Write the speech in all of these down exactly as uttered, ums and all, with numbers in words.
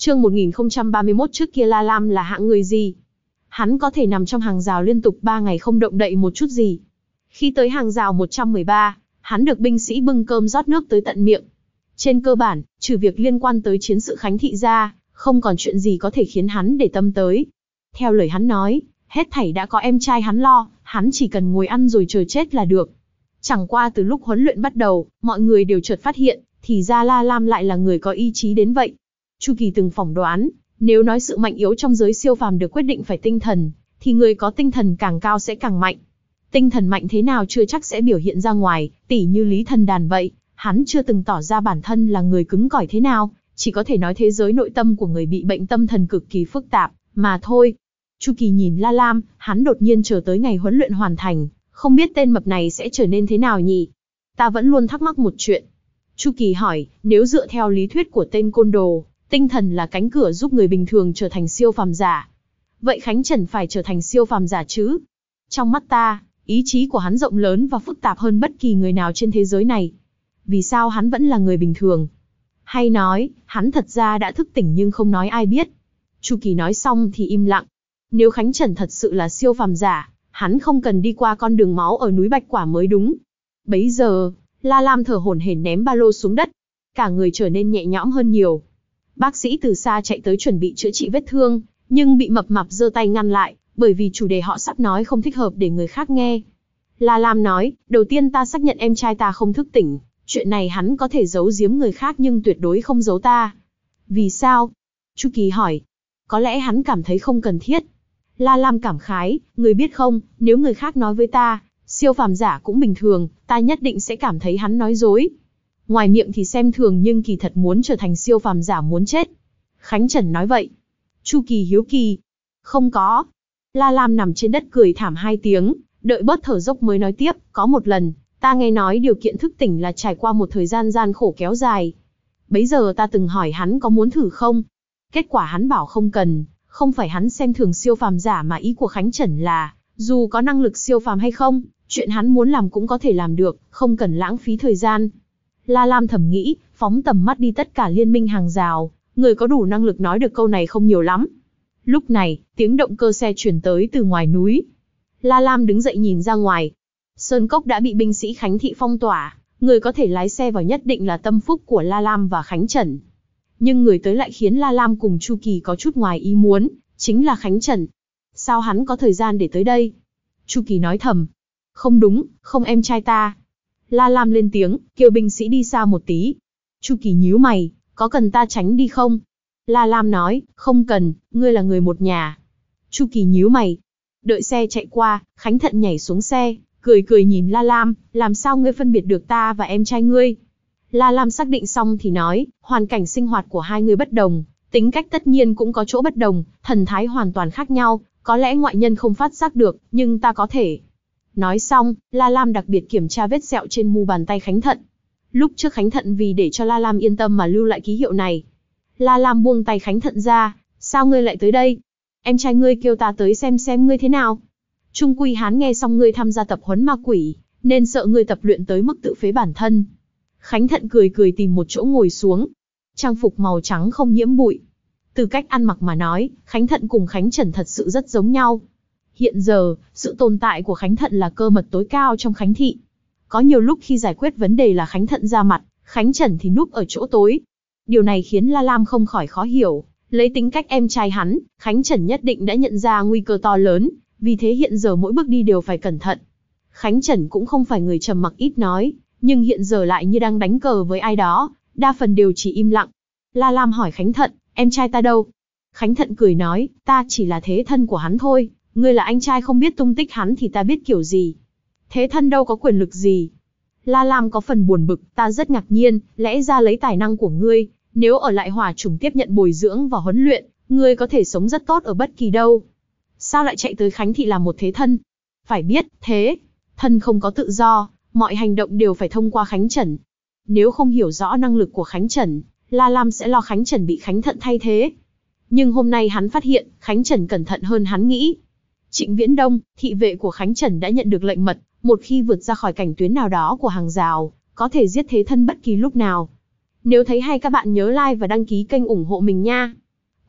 Chương một nghìn không trăm ba mươi mốt trước kia La Lam là hạng người gì? Hắn có thể nằm trong hàng rào liên tục ba ngày không động đậy một chút gì. Khi tới hàng rào một trăm mười ba, hắn được binh sĩ bưng cơm rót nước tới tận miệng. Trên cơ bản, trừ việc liên quan tới chiến sự Khánh Thị ra, không còn chuyện gì có thể khiến hắn để tâm tới. Theo lời hắn nói, hết thảy đã có em trai hắn lo, hắn chỉ cần ngồi ăn rồi chờ chết là được. Chẳng qua từ lúc huấn luyện bắt đầu, mọi người đều chợt phát hiện, thì ra La Lam lại là người có ý chí đến vậy. Chu Kỳ từng phỏng đoán, nếu nói sự mạnh yếu trong giới siêu phàm được quyết định phải tinh thần, thì người có tinh thần càng cao sẽ càng mạnh. Tinh thần mạnh thế nào chưa chắc sẽ biểu hiện ra ngoài, tỉ như Lý Thần Đàn vậy, hắn chưa từng tỏ ra bản thân là người cứng cỏi thế nào, chỉ có thể nói thế giới nội tâm của người bị bệnh tâm thần cực kỳ phức tạp, mà thôi. Chu Kỳ nhìn La Lam, hắn đột nhiên chờ tới ngày huấn luyện hoàn thành, không biết tên mập này sẽ trở nên thế nào nhỉ? Ta vẫn luôn thắc mắc một chuyện. Chu Kỳ hỏi, nếu dựa theo lý thuyết của tên côn đồ, tinh thần là cánh cửa giúp người bình thường trở thành siêu phàm giả. Vậy Khánh Trần phải trở thành siêu phàm giả chứ? Trong mắt ta, ý chí của hắn rộng lớn và phức tạp hơn bất kỳ người nào trên thế giới này. Vì sao hắn vẫn là người bình thường? Hay nói, hắn thật ra đã thức tỉnh nhưng không nói ai biết. Chu Kỳ nói xong thì im lặng. Nếu Khánh Trần thật sự là siêu phàm giả, hắn không cần đi qua con đường máu ở núi Bạch Quả mới đúng. Bấy giờ, La Lam thở hổn hển ném ba lô xuống đất. Cả người trở nên nhẹ nhõm hơn nhiều. Bác sĩ từ xa chạy tới chuẩn bị chữa trị vết thương, nhưng bị mập mạp giơ tay ngăn lại, bởi vì chủ đề họ sắp nói không thích hợp để người khác nghe. La Lam nói, đầu tiên ta xác nhận em trai ta không thức tỉnh, chuyện này hắn có thể giấu giếm người khác nhưng tuyệt đối không giấu ta. Vì sao? Chu Kỳ hỏi. Có lẽ hắn cảm thấy không cần thiết. La Lam cảm khái, người biết không, nếu người khác nói với ta, siêu phàm giả cũng bình thường, ta nhất định sẽ cảm thấy hắn nói dối. Ngoài miệng thì xem thường nhưng kỳ thật muốn trở thành siêu phàm giả muốn chết. Khánh Trần nói vậy. Chu Kỳ hiếu kỳ. Không có. La Lam nằm trên đất cười thảm hai tiếng, đợi bớt thở dốc mới nói tiếp, có một lần, ta nghe nói điều kiện thức tỉnh là trải qua một thời gian gian khổ kéo dài. Bấy giờ ta từng hỏi hắn có muốn thử không? Kết quả hắn bảo không cần, không phải hắn xem thường siêu phàm giả mà ý của Khánh Trần là, dù có năng lực siêu phàm hay không, chuyện hắn muốn làm cũng có thể làm được, không cần lãng phí thời gian. La Lam thầm nghĩ, phóng tầm mắt đi tất cả liên minh hàng rào, người có đủ năng lực nói được câu này không nhiều lắm. Lúc này, tiếng động cơ xe chuyển tới từ ngoài núi. La Lam đứng dậy nhìn ra ngoài. Sơn Cốc đã bị binh sĩ Khánh Thị phong tỏa, người có thể lái xe vào nhất định là tâm phúc của La Lam và Khánh Trần. Nhưng người tới lại khiến La Lam cùng Chu Kỳ có chút ngoài ý muốn, chính là Khánh Trần. Sao hắn có thời gian để tới đây? Chu Kỳ nói thầm. Không đúng, không em trai ta. La Lam lên tiếng, kêu binh sĩ đi xa một tí. Chu Kỳ nhíu mày, có cần ta tránh đi không? La Lam nói, không cần, ngươi là người một nhà. Chu Kỳ nhíu mày. Đợi xe chạy qua, Khánh Thận nhảy xuống xe, cười cười nhìn La Lam, làm sao ngươi phân biệt được ta và em trai ngươi? La Lam xác định xong thì nói, hoàn cảnh sinh hoạt của hai người bất đồng, tính cách tất nhiên cũng có chỗ bất đồng, thần thái hoàn toàn khác nhau, có lẽ ngoại nhân không phát giác được, nhưng ta có thể. Nói xong, La Lam đặc biệt kiểm tra vết sẹo trên mu bàn tay Khánh Thận. Lúc trước Khánh Thận vì để cho La Lam yên tâm mà lưu lại ký hiệu này. La Lam buông tay Khánh Thận ra, sao ngươi lại tới đây? Em trai ngươi kêu ta tới xem xem ngươi thế nào. Trung quy hắn nghe xong ngươi tham gia tập huấn ma quỷ, nên sợ ngươi tập luyện tới mức tự phế bản thân. Khánh Thận cười cười tìm một chỗ ngồi xuống. Trang phục màu trắng không nhiễm bụi. Từ cách ăn mặc mà nói, Khánh Thận cùng Khánh Trần thật sự rất giống nhau. Hiện giờ, sự tồn tại của Khánh Thận là cơ mật tối cao trong Khánh Thị. Có nhiều lúc khi giải quyết vấn đề là Khánh Thận ra mặt, Khánh Trần thì núp ở chỗ tối. Điều này khiến La Lam không khỏi khó hiểu. Lấy tính cách em trai hắn, Khánh Trần nhất định đã nhận ra nguy cơ to lớn, vì thế hiện giờ mỗi bước đi đều phải cẩn thận. Khánh Trần cũng không phải người trầm mặc ít nói, nhưng hiện giờ lại như đang đánh cờ với ai đó, đa phần đều chỉ im lặng. La Lam hỏi Khánh Thận, em trai ta đâu? Khánh Thận cười nói, ta chỉ là thế thân của hắn thôi, ngươi là anh trai không biết tung tích hắn thì ta biết kiểu gì. Thế thân đâu có quyền lực gì. La Lam có phần buồn bực, ta rất ngạc nhiên, lẽ ra lấy tài năng của ngươi, nếu ở lại Hỏa Chủng tiếp nhận bồi dưỡng và huấn luyện, ngươi có thể sống rất tốt ở bất kỳ đâu. Sao lại chạy tới Khánh Thị làm một thế thân? Phải biết, thế thân không có tự do, mọi hành động đều phải thông qua Khánh Trần. Nếu không hiểu rõ năng lực của Khánh Trần, La Lam sẽ lo Khánh Trần bị Khánh Thận thay thế. Nhưng hôm nay hắn phát hiện, Khánh Trần cẩn thận hơn hắn nghĩ. Trịnh Viễn Đông, thị vệ của Khánh Trần đã nhận được lệnh mật, một khi vượt ra khỏi cảnh tuyến nào đó của hàng rào, có thể giết thế thân bất kỳ lúc nào. Nếu thấy hay các bạn nhớ like và đăng ký kênh ủng hộ mình nha.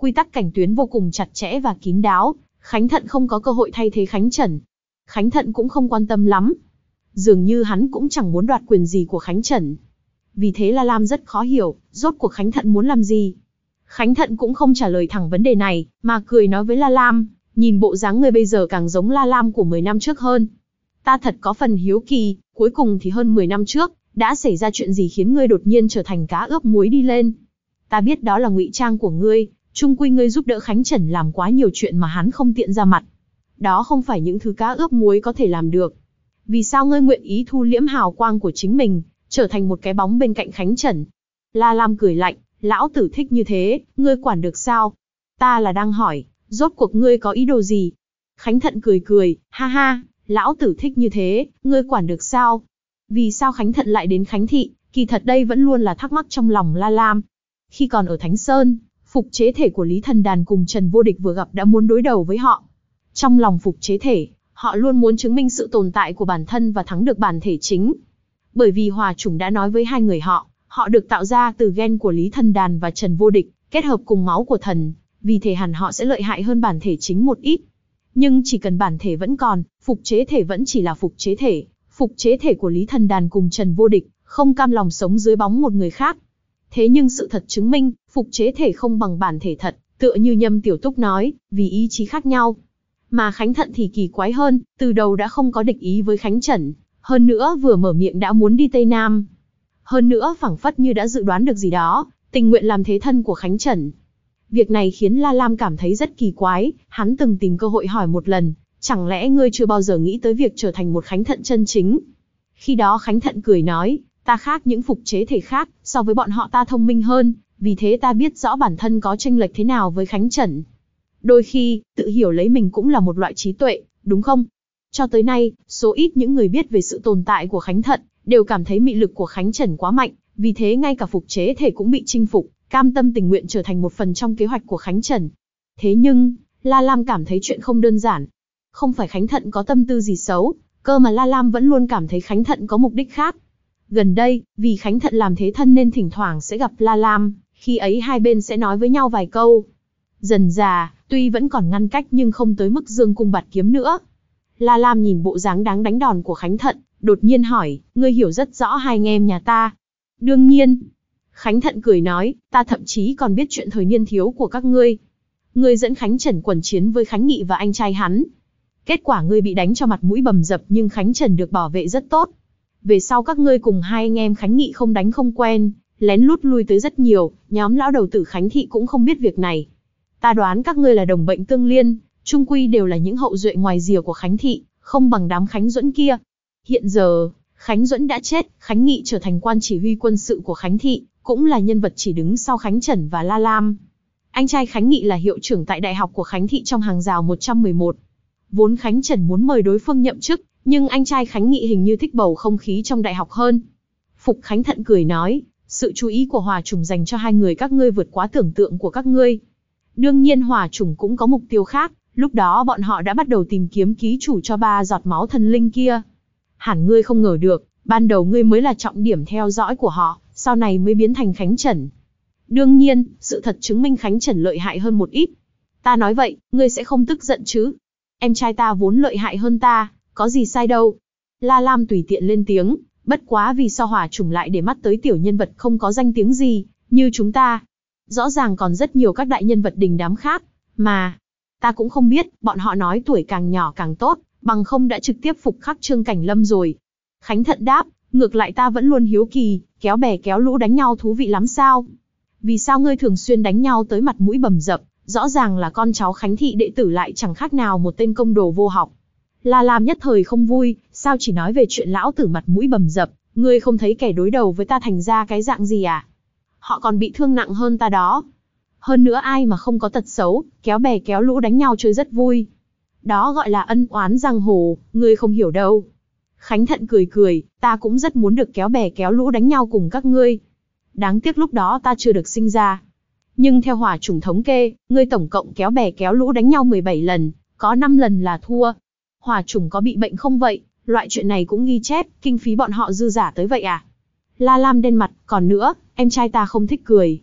Quy tắc cảnh tuyến vô cùng chặt chẽ và kín đáo, Khánh Thận không có cơ hội thay thế Khánh Trần. Khánh Thận cũng không quan tâm lắm. Dường như hắn cũng chẳng muốn đoạt quyền gì của Khánh Trần. Vì thế La Lam rất khó hiểu, rốt cuộc Khánh Thận muốn làm gì. Khánh Thận cũng không trả lời thẳng vấn đề này, mà cười nói với La Lam, nhìn bộ dáng ngươi bây giờ càng giống La Lam của mười năm trước hơn. Ta thật có phần hiếu kỳ, cuối cùng thì hơn mười năm trước, đã xảy ra chuyện gì khiến ngươi đột nhiên trở thành cá ướp muối đi lên. Ta biết đó là ngụy trang của ngươi, chung quy ngươi giúp đỡ Khánh Trần làm quá nhiều chuyện mà hắn không tiện ra mặt. Đó không phải những thứ cá ướp muối có thể làm được. Vì sao ngươi nguyện ý thu liễm hào quang của chính mình, trở thành một cái bóng bên cạnh Khánh Trần? La Lam cười lạnh, lão tử thích như thế, ngươi quản được sao? Ta là đang hỏi, rốt cuộc ngươi có ý đồ gì? Khánh Thận cười cười, ha ha, lão tử thích như thế, ngươi quản được sao? Vì sao Khánh Thận lại đến Khánh Thị? Kỳ thật đây vẫn luôn là thắc mắc trong lòng La Lam. Khi còn ở Thánh Sơn, Phục Chế Thể của Lý Thần Đàn cùng Trần Vô Địch vừa gặp đã muốn đối đầu với họ. Trong lòng Phục Chế Thể, họ luôn muốn chứng minh sự tồn tại của bản thân và thắng được bản thể chính. Bởi vì Hòa Chủng đã nói với hai người họ, họ được tạo ra từ gen của Lý Thần Đàn và Trần Vô Địch, kết hợp cùng máu của thần, vì thế hẳn họ sẽ lợi hại hơn bản thể chính một ít. Nhưng chỉ cần bản thể vẫn còn, Phục Chế Thể vẫn chỉ là Phục Chế Thể. Phục Chế Thể của Lý Thần Đàn cùng Trần Vô Địch, không cam lòng sống dưới bóng một người khác. Thế nhưng sự thật chứng minh, Phục Chế Thể không bằng bản thể thật, tựa như Nhâm Tiểu Túc nói, vì ý chí khác nhau. Mà Khánh Thận thì kỳ quái hơn, từ đầu đã không có địch ý với Khánh Trần, hơn nữa vừa mở miệng đã muốn đi Tây Nam. Hơn nữa phảng phất như đã dự đoán được gì đó, tình nguyện làm thế thân của Khánh Trần. Việc này khiến La Lam cảm thấy rất kỳ quái, hắn từng tìm cơ hội hỏi một lần, chẳng lẽ ngươi chưa bao giờ nghĩ tới việc trở thành một Khánh Thận chân chính? Khi đó Khánh Thận cười nói, ta khác những Phục Chế Thể khác, so với bọn họ ta thông minh hơn, vì thế ta biết rõ bản thân có chênh lệch thế nào với Khánh Trần. Đôi khi, tự hiểu lấy mình cũng là một loại trí tuệ, đúng không? Cho tới nay, số ít những người biết về sự tồn tại của Khánh Thận, đều cảm thấy mị lực của Khánh Trần quá mạnh, vì thế ngay cả Phục Chế Thể cũng bị chinh phục, cam tâm tình nguyện trở thành một phần trong kế hoạch của Khánh Trần. Thế nhưng, La Lam cảm thấy chuyện không đơn giản. Không phải Khánh Thận có tâm tư gì xấu, cơ mà La Lam vẫn luôn cảm thấy Khánh Thận có mục đích khác. Gần đây, vì Khánh Thận làm thế thân nên thỉnh thoảng sẽ gặp La Lam, khi ấy hai bên sẽ nói với nhau vài câu. Dần dà, tuy vẫn còn ngăn cách nhưng không tới mức dương cung bạt kiếm nữa. La Lam nhìn bộ dáng đáng đánh đòn của Khánh Thận, đột nhiên hỏi, ngươi hiểu rất rõ hai anh em nhà ta. Đương nhiên. Khánh Thận cười nói, ta thậm chí còn biết chuyện thời niên thiếu của các ngươi. Ngươi dẫn Khánh Trần quần chiến với Khánh Nghị và anh trai hắn. Kết quả ngươi bị đánh cho mặt mũi bầm dập nhưng Khánh Trần được bảo vệ rất tốt. Về sau các ngươi cùng hai anh em Khánh Nghị không đánh không quen, lén lút lui tới rất nhiều, nhóm lão đầu tử Khánh Thị cũng không biết việc này. Ta đoán các ngươi là đồng bệnh tương liên, chung quy đều là những hậu duệ ngoài rìa của Khánh Thị, không bằng đám Khánh Duẫn kia. Hiện giờ, Khánh Duẫn đã chết, Khánh Nghị trở thành quan chỉ huy quân sự của Khánh Thị, cũng là nhân vật chỉ đứng sau Khánh Trần và La Lam. Anh trai Khánh Nghị là hiệu trưởng tại đại học của Khánh Thị trong hàng rào một trăm mười một. Vốn Khánh Trần muốn mời đối phương nhậm chức, nhưng anh trai Khánh Nghị hình như thích bầu không khí trong đại học hơn. Phục Khánh Thận cười nói, sự chú ý của Hòa Chủng dành cho hai người các ngươi vượt quá tưởng tượng của các ngươi. Đương nhiên Hòa Chủng cũng có mục tiêu khác, lúc đó bọn họ đã bắt đầu tìm kiếm ký chủ cho ba giọt máu thần linh kia. Hẳn ngươi không ngờ được, ban đầu ngươi mới là trọng điểm theo dõi của họ, sau này mới biến thành Khánh Trần. Đương nhiên, sự thật chứng minh Khánh Trần lợi hại hơn một ít. Ta nói vậy, ngươi sẽ không tức giận chứ? Em trai ta vốn lợi hại hơn ta, có gì sai đâu. La Lam tùy tiện lên tiếng, bất quá vì sao Hòa Chủng lại để mắt tới tiểu nhân vật không có danh tiếng gì, như chúng ta. Rõ ràng còn rất nhiều các đại nhân vật đình đám khác, mà ta cũng không biết, bọn họ nói tuổi càng nhỏ càng tốt, bằng không đã trực tiếp phục khắc Trương Cảnh Lâm rồi. Khánh Thận đáp, ngược lại ta vẫn luôn hiếu kỳ, kéo bè kéo lũ đánh nhau thú vị lắm sao? Vì sao ngươi thường xuyên đánh nhau tới mặt mũi bầm dập, rõ ràng là con cháu Khánh Thị đệ tử lại chẳng khác nào một tên công đồ vô học. La Lam nhất thời không vui, sao chỉ nói về chuyện lão tử mặt mũi bầm dập, ngươi không thấy kẻ đối đầu với ta thành ra cái dạng gì à? Họ còn bị thương nặng hơn ta đó. Hơn nữa ai mà không có tật xấu, kéo bè kéo lũ đánh nhau chơi rất vui. Đó gọi là ân oán giang hồ, ngươi không hiểu đâu. Khánh Thận cười cười, ta cũng rất muốn được kéo bè kéo lũ đánh nhau cùng các ngươi. Đáng tiếc lúc đó ta chưa được sinh ra. Nhưng theo Hòa Chủng thống kê, ngươi tổng cộng kéo bè kéo lũ đánh nhau mười bảy lần, có năm lần là thua. Hòa Chủng có bị bệnh không vậy? Loại chuyện này cũng ghi chép, kinh phí bọn họ dư giả tới vậy à? La Lam đen mặt, còn nữa, em trai ta không thích cười.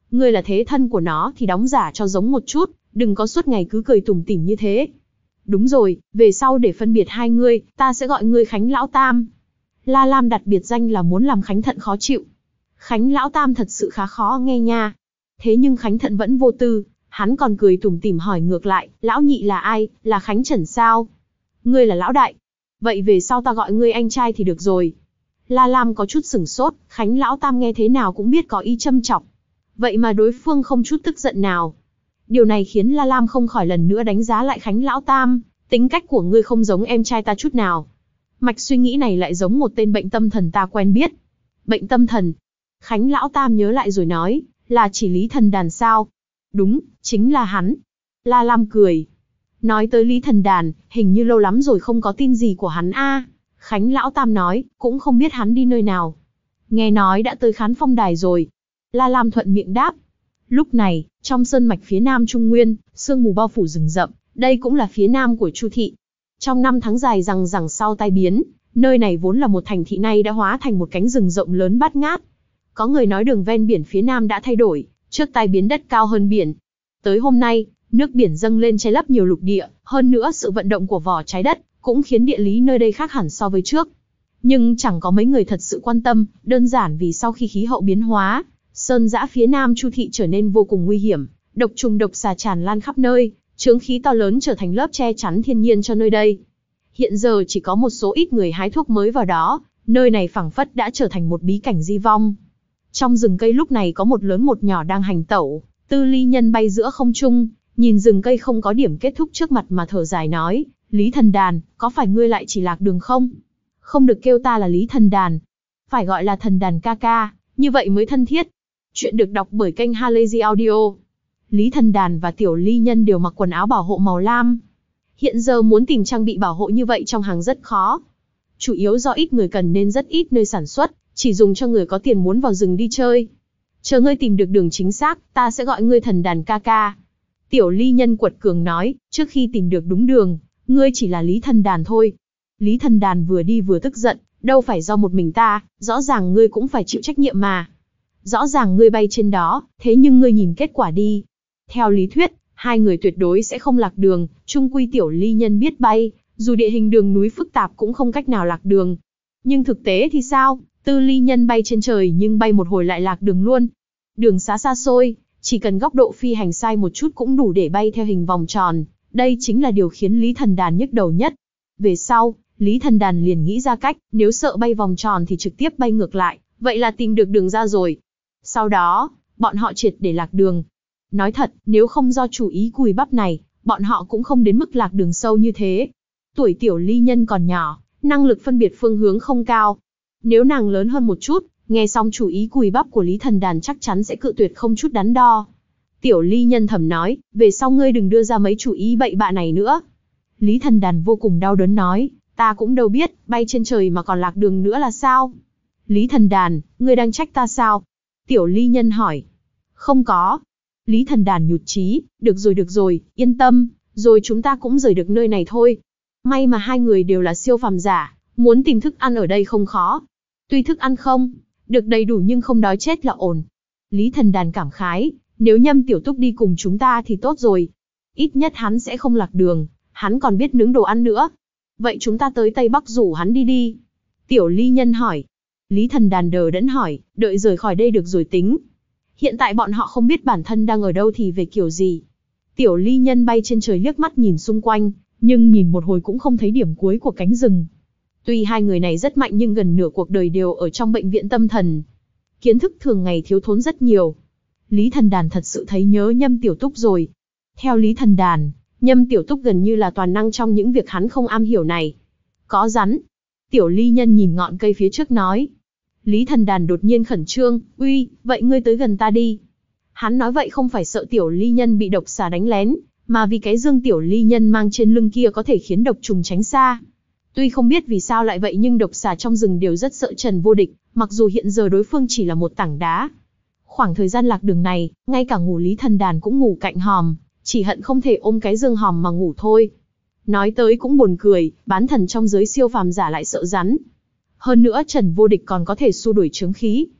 ngươi là thế thân của nó thì đóng giả cho giống một chút, đừng có suốt ngày cứ cười tủm tỉm như thế. Đúng rồi, về sau để phân biệt hai ngươi, ta sẽ gọi ngươi Khánh Lão Tam. La Lam đặt biệt danh là muốn làm Khánh Thận khó chịu. Khánh Lão Tam thật sự khá khó nghe nha. Thế nhưng Khánh Thận vẫn vô tư, hắn còn cười tủm tỉm hỏi ngược lại, lão nhị là ai, là Khánh Trần sao? Ngươi là lão đại. Vậy về sau ta gọi ngươi anh trai thì được rồi. La Lam có chút sửng sốt, Khánh Lão Tam nghe thế nào cũng biết có ý châm chọc. Vậy mà đối phương không chút tức giận nào. Điều này khiến La Lam không khỏi lần nữa đánh giá lại Khánh Lão Tam, tính cách của ngươi không giống em trai ta chút nào. Mạch suy nghĩ này lại giống một tên bệnh tâm thần ta quen biết. Bệnh tâm thần? Khánh Lão Tam nhớ lại rồi nói, là chỉ Lý Thần Đàn sao? Đúng, chính là hắn. La Lam cười. Nói tới Lý Thần Đàn, hình như lâu lắm rồi không có tin gì của hắn a. Khánh Lão Tam nói, cũng không biết hắn đi nơi nào. Nghe nói đã tới Khán Phong Đài rồi. La Lam thuận miệng đáp. Lúc này, trong sơn mạch phía nam Trung Nguyên, sương mù bao phủ rừng rậm, đây cũng là phía nam của Chu thị. Trong năm tháng dài rằng rằng sau tai biến, nơi này vốn là một thành thị nay đã hóa thành một cánh rừng rộng lớn bát ngát. Có người nói đường ven biển phía nam đã thay đổi, trước tai biến đất cao hơn biển. Tới hôm nay, nước biển dâng lên che lấp nhiều lục địa, hơn nữa sự vận động của vỏ trái đất cũng khiến địa lý nơi đây khác hẳn so với trước. Nhưng chẳng có mấy người thật sự quan tâm, đơn giản vì sau khi khí hậu biến hóa, sơn dã phía nam Chu thị trở nên vô cùng nguy hiểm, độc trùng độc xà tràn lan khắp nơi, chướng khí to lớn trở thành lớp che chắn thiên nhiên cho nơi đây. Hiện giờ chỉ có một số ít người hái thuốc mới vào đó, nơi này phảng phất đã trở thành một bí cảnh di vong. Trong rừng cây lúc này có một lớn một nhỏ đang hành tẩu, Tư Ly Nhân bay giữa không trung, nhìn rừng cây không có điểm kết thúc trước mặt mà thở dài nói, Lý Thần Đàn, có phải ngươi lại chỉ lạc đường không? Không được kêu ta là Lý Thần Đàn, phải gọi là Thần Đàn ca ca, như vậy mới thân thiết. Chuyện được đọc bởi kênh Halazy Audio. Lý Thần Đàn và Tiểu Ly Nhân đều mặc quần áo bảo hộ màu lam. Hiện giờ muốn tìm trang bị bảo hộ như vậy trong hàng rất khó. Chủ yếu do ít người cần nên rất ít nơi sản xuất, chỉ dùng cho người có tiền muốn vào rừng đi chơi. Chờ ngươi tìm được đường chính xác, ta sẽ gọi ngươi Thần Đàn ca ca. Tiểu Ly Nhân quật cường nói, trước khi tìm được đúng đường, ngươi chỉ là Lý Thần Đàn thôi. Lý Thần Đàn vừa đi vừa tức giận, đâu phải do một mình ta, rõ ràng ngươi cũng phải chịu trách nhiệm mà. Rõ ràng ngươi bay trên đó, thế nhưng ngươi nhìn kết quả đi. Theo lý thuyết, hai người tuyệt đối sẽ không lạc đường, chung quy Tiểu Ly Nhân biết bay, dù địa hình đường núi phức tạp cũng không cách nào lạc đường. Nhưng thực tế thì sao? Tư Ly Nhân bay trên trời nhưng bay một hồi lại lạc đường luôn. Đường xá xa xôi, chỉ cần góc độ phi hành sai một chút cũng đủ để bay theo hình vòng tròn. Đây chính là điều khiến Lý Thần Đàn nhức đầu nhất. Về sau, Lý Thần Đàn liền nghĩ ra cách, nếu sợ bay vòng tròn thì trực tiếp bay ngược lại, vậy là tìm được đường ra rồi. Sau đó, bọn họ triệt để lạc đường. Nói thật, nếu không do chủ ý cùi bắp này, bọn họ cũng không đến mức lạc đường sâu như thế. Tuổi Tiểu Ly Nhân còn nhỏ, năng lực phân biệt phương hướng không cao. Nếu nàng lớn hơn một chút, nghe xong chủ ý cùi bắp của Lý Thần Đàn chắc chắn sẽ cự tuyệt không chút đắn đo. Tiểu Ly Nhân thầm nói, về sau ngươi đừng đưa ra mấy chủ ý bậy bạ này nữa. Lý Thần Đàn vô cùng đau đớn nói, ta cũng đâu biết, bay trên trời mà còn lạc đường nữa là sao? Lý Thần Đàn, ngươi đang trách ta sao? Tiểu Ly Nhân hỏi. Không có. Lý Thần Đàn nhụt chí, được rồi được rồi, yên tâm, rồi chúng ta cũng rời được nơi này thôi. May mà hai người đều là siêu phàm giả, muốn tìm thức ăn ở đây không khó. Tuy thức ăn không được đầy đủ nhưng không đói chết là ổn. Lý Thần Đàn cảm khái, nếu Nhâm Tiểu Túc đi cùng chúng ta thì tốt rồi. Ít nhất hắn sẽ không lạc đường, hắn còn biết nướng đồ ăn nữa. Vậy chúng ta tới Tây Bắc rủ hắn đi đi. Tiểu Ly Nhân hỏi. Lý Thần Đàn đờ đẫn hỏi, đợi rời khỏi đây được rồi tính. Hiện tại bọn họ không biết bản thân đang ở đâu thì về kiểu gì. Tiểu Ly Nhân bay trên trời liếc mắt nhìn xung quanh, nhưng nhìn một hồi cũng không thấy điểm cuối của cánh rừng. Tuy hai người này rất mạnh nhưng gần nửa cuộc đời đều ở trong bệnh viện tâm thần. Kiến thức thường ngày thiếu thốn rất nhiều. Lý Thần Đàn thật sự thấy nhớ Nhâm Tiểu Túc rồi. Theo Lý Thần Đàn, Nhâm Tiểu Túc gần như là toàn năng trong những việc hắn không am hiểu này. Có rắn. Tiểu Ly Nhân nhìn ngọn cây phía trước nói. Lý Thần Đàn đột nhiên khẩn trương, uy, vậy ngươi tới gần ta đi. Hắn nói vậy không phải sợ Tiểu Ly Nhân bị độc xà đánh lén, mà vì cái dương Tiểu Ly Nhân mang trên lưng kia có thể khiến độc trùng tránh xa. Tuy không biết vì sao lại vậy nhưng độc xà trong rừng đều rất sợ Trần Vô Địch, mặc dù hiện giờ đối phương chỉ là một tảng đá. Khoảng thời gian lạc đường này, ngay cả ngủ Lý Thần Đàn cũng ngủ cạnh hòm, chỉ hận không thể ôm cái dương hòm mà ngủ thôi. Nói tới cũng buồn cười, bán thần trong giới siêu phàm giả lại sợ rắn. Hơn nữa Trần Vô Địch còn có thể xua đuổi chướng khí.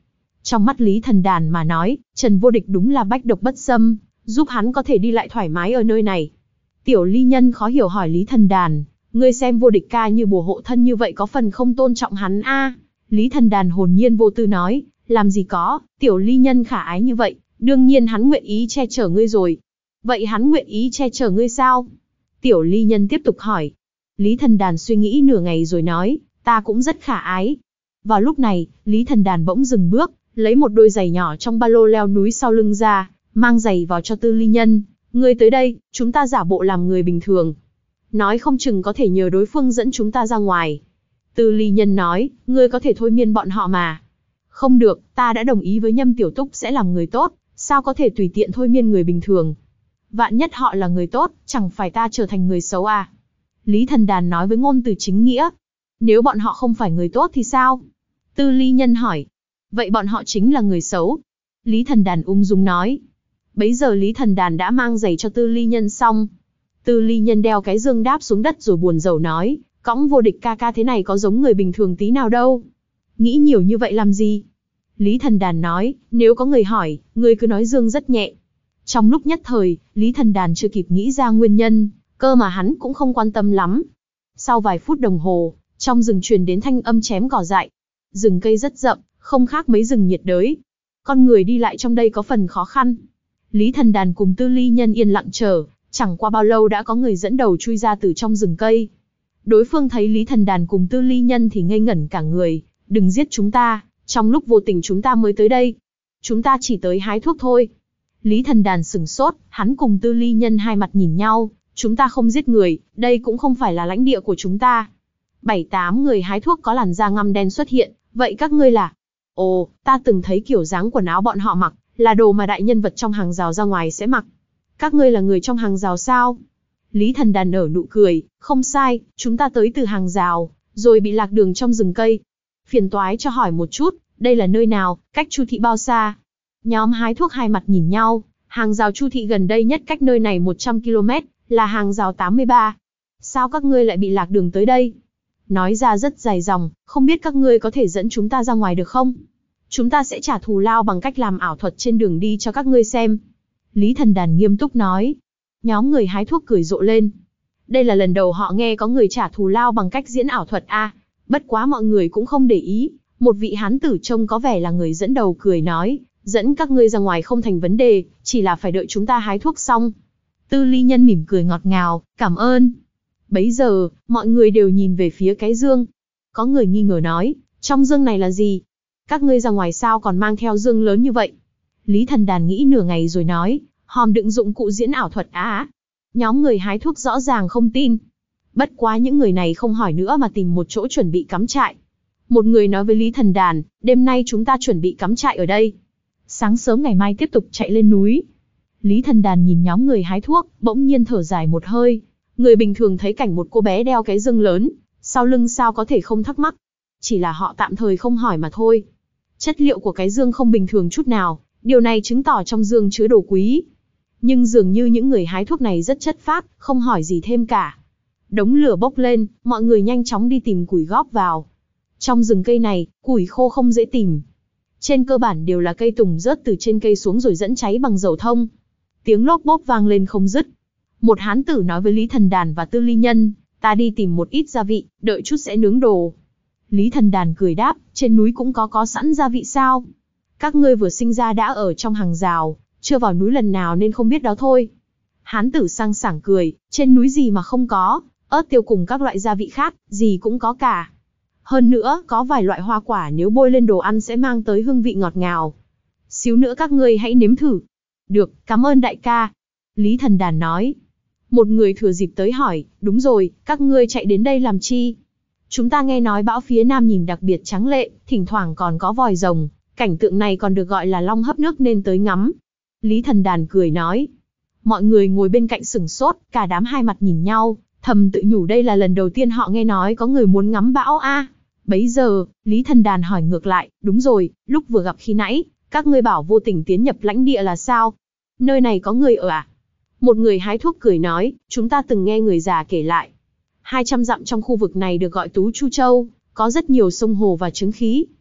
Trong mắt Lý Thần Đàn mà nói, Trần Vô Địch đúng là bách độc bất xâm, giúp hắn có thể đi lại thoải mái ở nơi này. Tiểu Ly Nhân khó hiểu hỏi Lý Thần Đàn, ngươi xem Vô Địch ca như bùa hộ thân như vậy có phần không tôn trọng hắn a? À? Lý Thần Đàn hồn nhiên vô tư nói, làm gì có, Tiểu Ly Nhân khả ái như vậy, đương nhiên hắn nguyện ý che chở ngươi rồi. Vậy hắn nguyện ý che chở ngươi sao? Tiểu Ly Nhân tiếp tục hỏi. Lý Thần Đàn suy nghĩ nửa ngày rồi nói, ta cũng rất khả ái. Vào lúc này, Lý Thần Đàn bỗng dừng bước, lấy một đôi giày nhỏ trong ba lô leo núi sau lưng ra, mang giày vào cho Tư Ly Nhân. Ngươi tới đây, chúng ta giả bộ làm người bình thường. Nói không chừng có thể nhờ đối phương dẫn chúng ta ra ngoài. Tư Ly Nhân nói, ngươi có thể thôi miên bọn họ mà. Không được, ta đã đồng ý với Nhâm Tiểu Túc sẽ làm người tốt, sao có thể tùy tiện thôi miên người bình thường. Vạn nhất họ là người tốt, chẳng phải ta trở thành người xấu à? Lý Thần Đàn nói với ngôn từ chính nghĩa. Nếu bọn họ không phải người tốt thì sao? Tư Ly Nhân hỏi. Vậy bọn họ chính là người xấu. Lý Thần Đàn ung dung nói. Bấy giờ Lý Thần Đàn đã mang giày cho Tư Ly Nhân xong. Tư Ly Nhân đeo cái dương đáp xuống đất rồi buồn rầu nói, cõng Vô Địch ca ca thế này có giống người bình thường tí nào đâu. Nghĩ nhiều như vậy làm gì? Lý Thần Đàn nói, nếu có người hỏi, ngươi cứ nói dương rất nhẹ. Trong lúc nhất thời, Lý Thần Đàn chưa kịp nghĩ ra nguyên nhân, cơ mà hắn cũng không quan tâm lắm. Sau vài phút đồng hồ, trong rừng truyền đến thanh âm chém cỏ dại. Rừng cây rất rậm, không khác mấy rừng nhiệt đới. Con người đi lại trong đây có phần khó khăn. Lý Thần Đàn cùng Tư Ly Nhân yên lặng chờ, chẳng qua bao lâu đã có người dẫn đầu chui ra từ trong rừng cây. Đối phương thấy Lý Thần Đàn cùng Tư Ly Nhân thì ngây ngẩn cả người, đừng giết chúng ta, trong lúc vô tình chúng ta mới tới đây. Chúng ta chỉ tới hái thuốc thôi. Lý Thần Đàn sửng sốt, hắn cùng Tư Ly Nhân hai mặt nhìn nhau, chúng ta không giết người, đây cũng không phải là lãnh địa của chúng ta. Bảy tám người hái thuốc có làn da ngăm đen xuất hiện, vậy các ngươi là? Ồ, ta từng thấy kiểu dáng quần áo bọn họ mặc, là đồ mà đại nhân vật trong hàng rào ra ngoài sẽ mặc. Các ngươi là người trong hàng rào sao? Lý Thần Đàn nở nụ cười, không sai, chúng ta tới từ hàng rào, rồi bị lạc đường trong rừng cây. Phiền toái cho hỏi một chút, đây là nơi nào, cách Chu thị bao xa? Nhóm hái thuốc hai mặt nhìn nhau, hàng rào Chu thị gần đây nhất cách nơi này một trăm ki lô mét, là hàng rào tám mươi ba. Sao các ngươi lại bị lạc đường tới đây? Nói ra rất dài dòng, không biết các ngươi có thể dẫn chúng ta ra ngoài được không? Chúng ta sẽ trả thù lao bằng cách làm ảo thuật trên đường đi cho các ngươi xem. Lý Thần Đàn nghiêm túc nói. Nhóm người hái thuốc cười rộ lên. Đây là lần đầu họ nghe có người trả thù lao bằng cách diễn ảo thuật a. À, bất quá mọi người cũng không để ý. Một vị hán tử trông có vẻ là người dẫn đầu cười nói, dẫn các ngươi ra ngoài không thành vấn đề, chỉ là phải đợi chúng ta hái thuốc xong. Tư Ly Nhân mỉm cười ngọt ngào, cảm ơn. Bấy giờ, mọi người đều nhìn về phía cái dương. Có người nghi ngờ nói, trong dương này là gì? Các ngươi ra ngoài sao còn mang theo dương lớn như vậy? Lý Thần Đàn nghĩ nửa ngày rồi nói, hòm đựng dụng cụ diễn ảo thuật á á. Nhóm người hái thuốc rõ ràng không tin. Bất quá những người này không hỏi nữa mà tìm một chỗ chuẩn bị cắm trại. Một người nói với Lý Thần Đàn, đêm nay chúng ta chuẩn bị cắm trại ở đây. Sáng sớm ngày mai tiếp tục chạy lên núi. Lý Thần Đàn nhìn nhóm người hái thuốc, bỗng nhiên thở dài một hơi. Người bình thường thấy cảnh một cô bé đeo cái dương lớn, sau lưng sao có thể không thắc mắc. Chỉ là họ tạm thời không hỏi mà thôi. Chất liệu của cái dương không bình thường chút nào, điều này chứng tỏ trong dương chứa đồ quý. Nhưng dường như những người hái thuốc này rất chất phác, không hỏi gì thêm cả. Đống lửa bốc lên, mọi người nhanh chóng đi tìm củi góp vào. Trong rừng cây này, củi khô không dễ tìm. Trên cơ bản đều là cây tùng rớt từ trên cây xuống rồi dẫn cháy bằng dầu thông. Tiếng lốp bốp vang lên không dứt. Một hán tử nói với Lý Thần Đàn và Tư Ly Nhân, ta đi tìm một ít gia vị, đợi chút sẽ nướng đồ. Lý Thần Đàn cười đáp, trên núi cũng có có sẵn gia vị sao? Các ngươi vừa sinh ra đã ở trong hàng rào, chưa vào núi lần nào nên không biết đó thôi. Hán tử sang sảng cười, trên núi gì mà không có, ớt tiêu cùng các loại gia vị khác, gì cũng có cả. Hơn nữa, có vài loại hoa quả nếu bôi lên đồ ăn sẽ mang tới hương vị ngọt ngào. Xíu nữa các ngươi hãy nếm thử. Được, cảm ơn đại ca. Lý Thần Đàn nói. Một người thừa dịp tới hỏi, đúng rồi, các ngươi chạy đến đây làm chi? Chúng ta nghe nói bão phía nam nhìn đặc biệt trắng lệ, thỉnh thoảng còn có vòi rồng, cảnh tượng này còn được gọi là long hấp nước nên tới ngắm. Lý Thần Đàn cười nói. Mọi người ngồi bên cạnh sửng sốt, cả đám hai mặt nhìn nhau, thầm tự nhủ đây là lần đầu tiên họ nghe nói có người muốn ngắm bão a. À. Bấy giờ, Lý Thần Đàn hỏi ngược lại, đúng rồi, lúc vừa gặp khi nãy, các ngươi bảo vô tình tiến nhập lãnh địa là sao? Nơi này có người ở à? Một người hái thuốc cười nói, chúng ta từng nghe người già kể lại. hai trăm dặm trong khu vực này được gọi Tú Chu Châu, có rất nhiều sông hồ và chứng khí.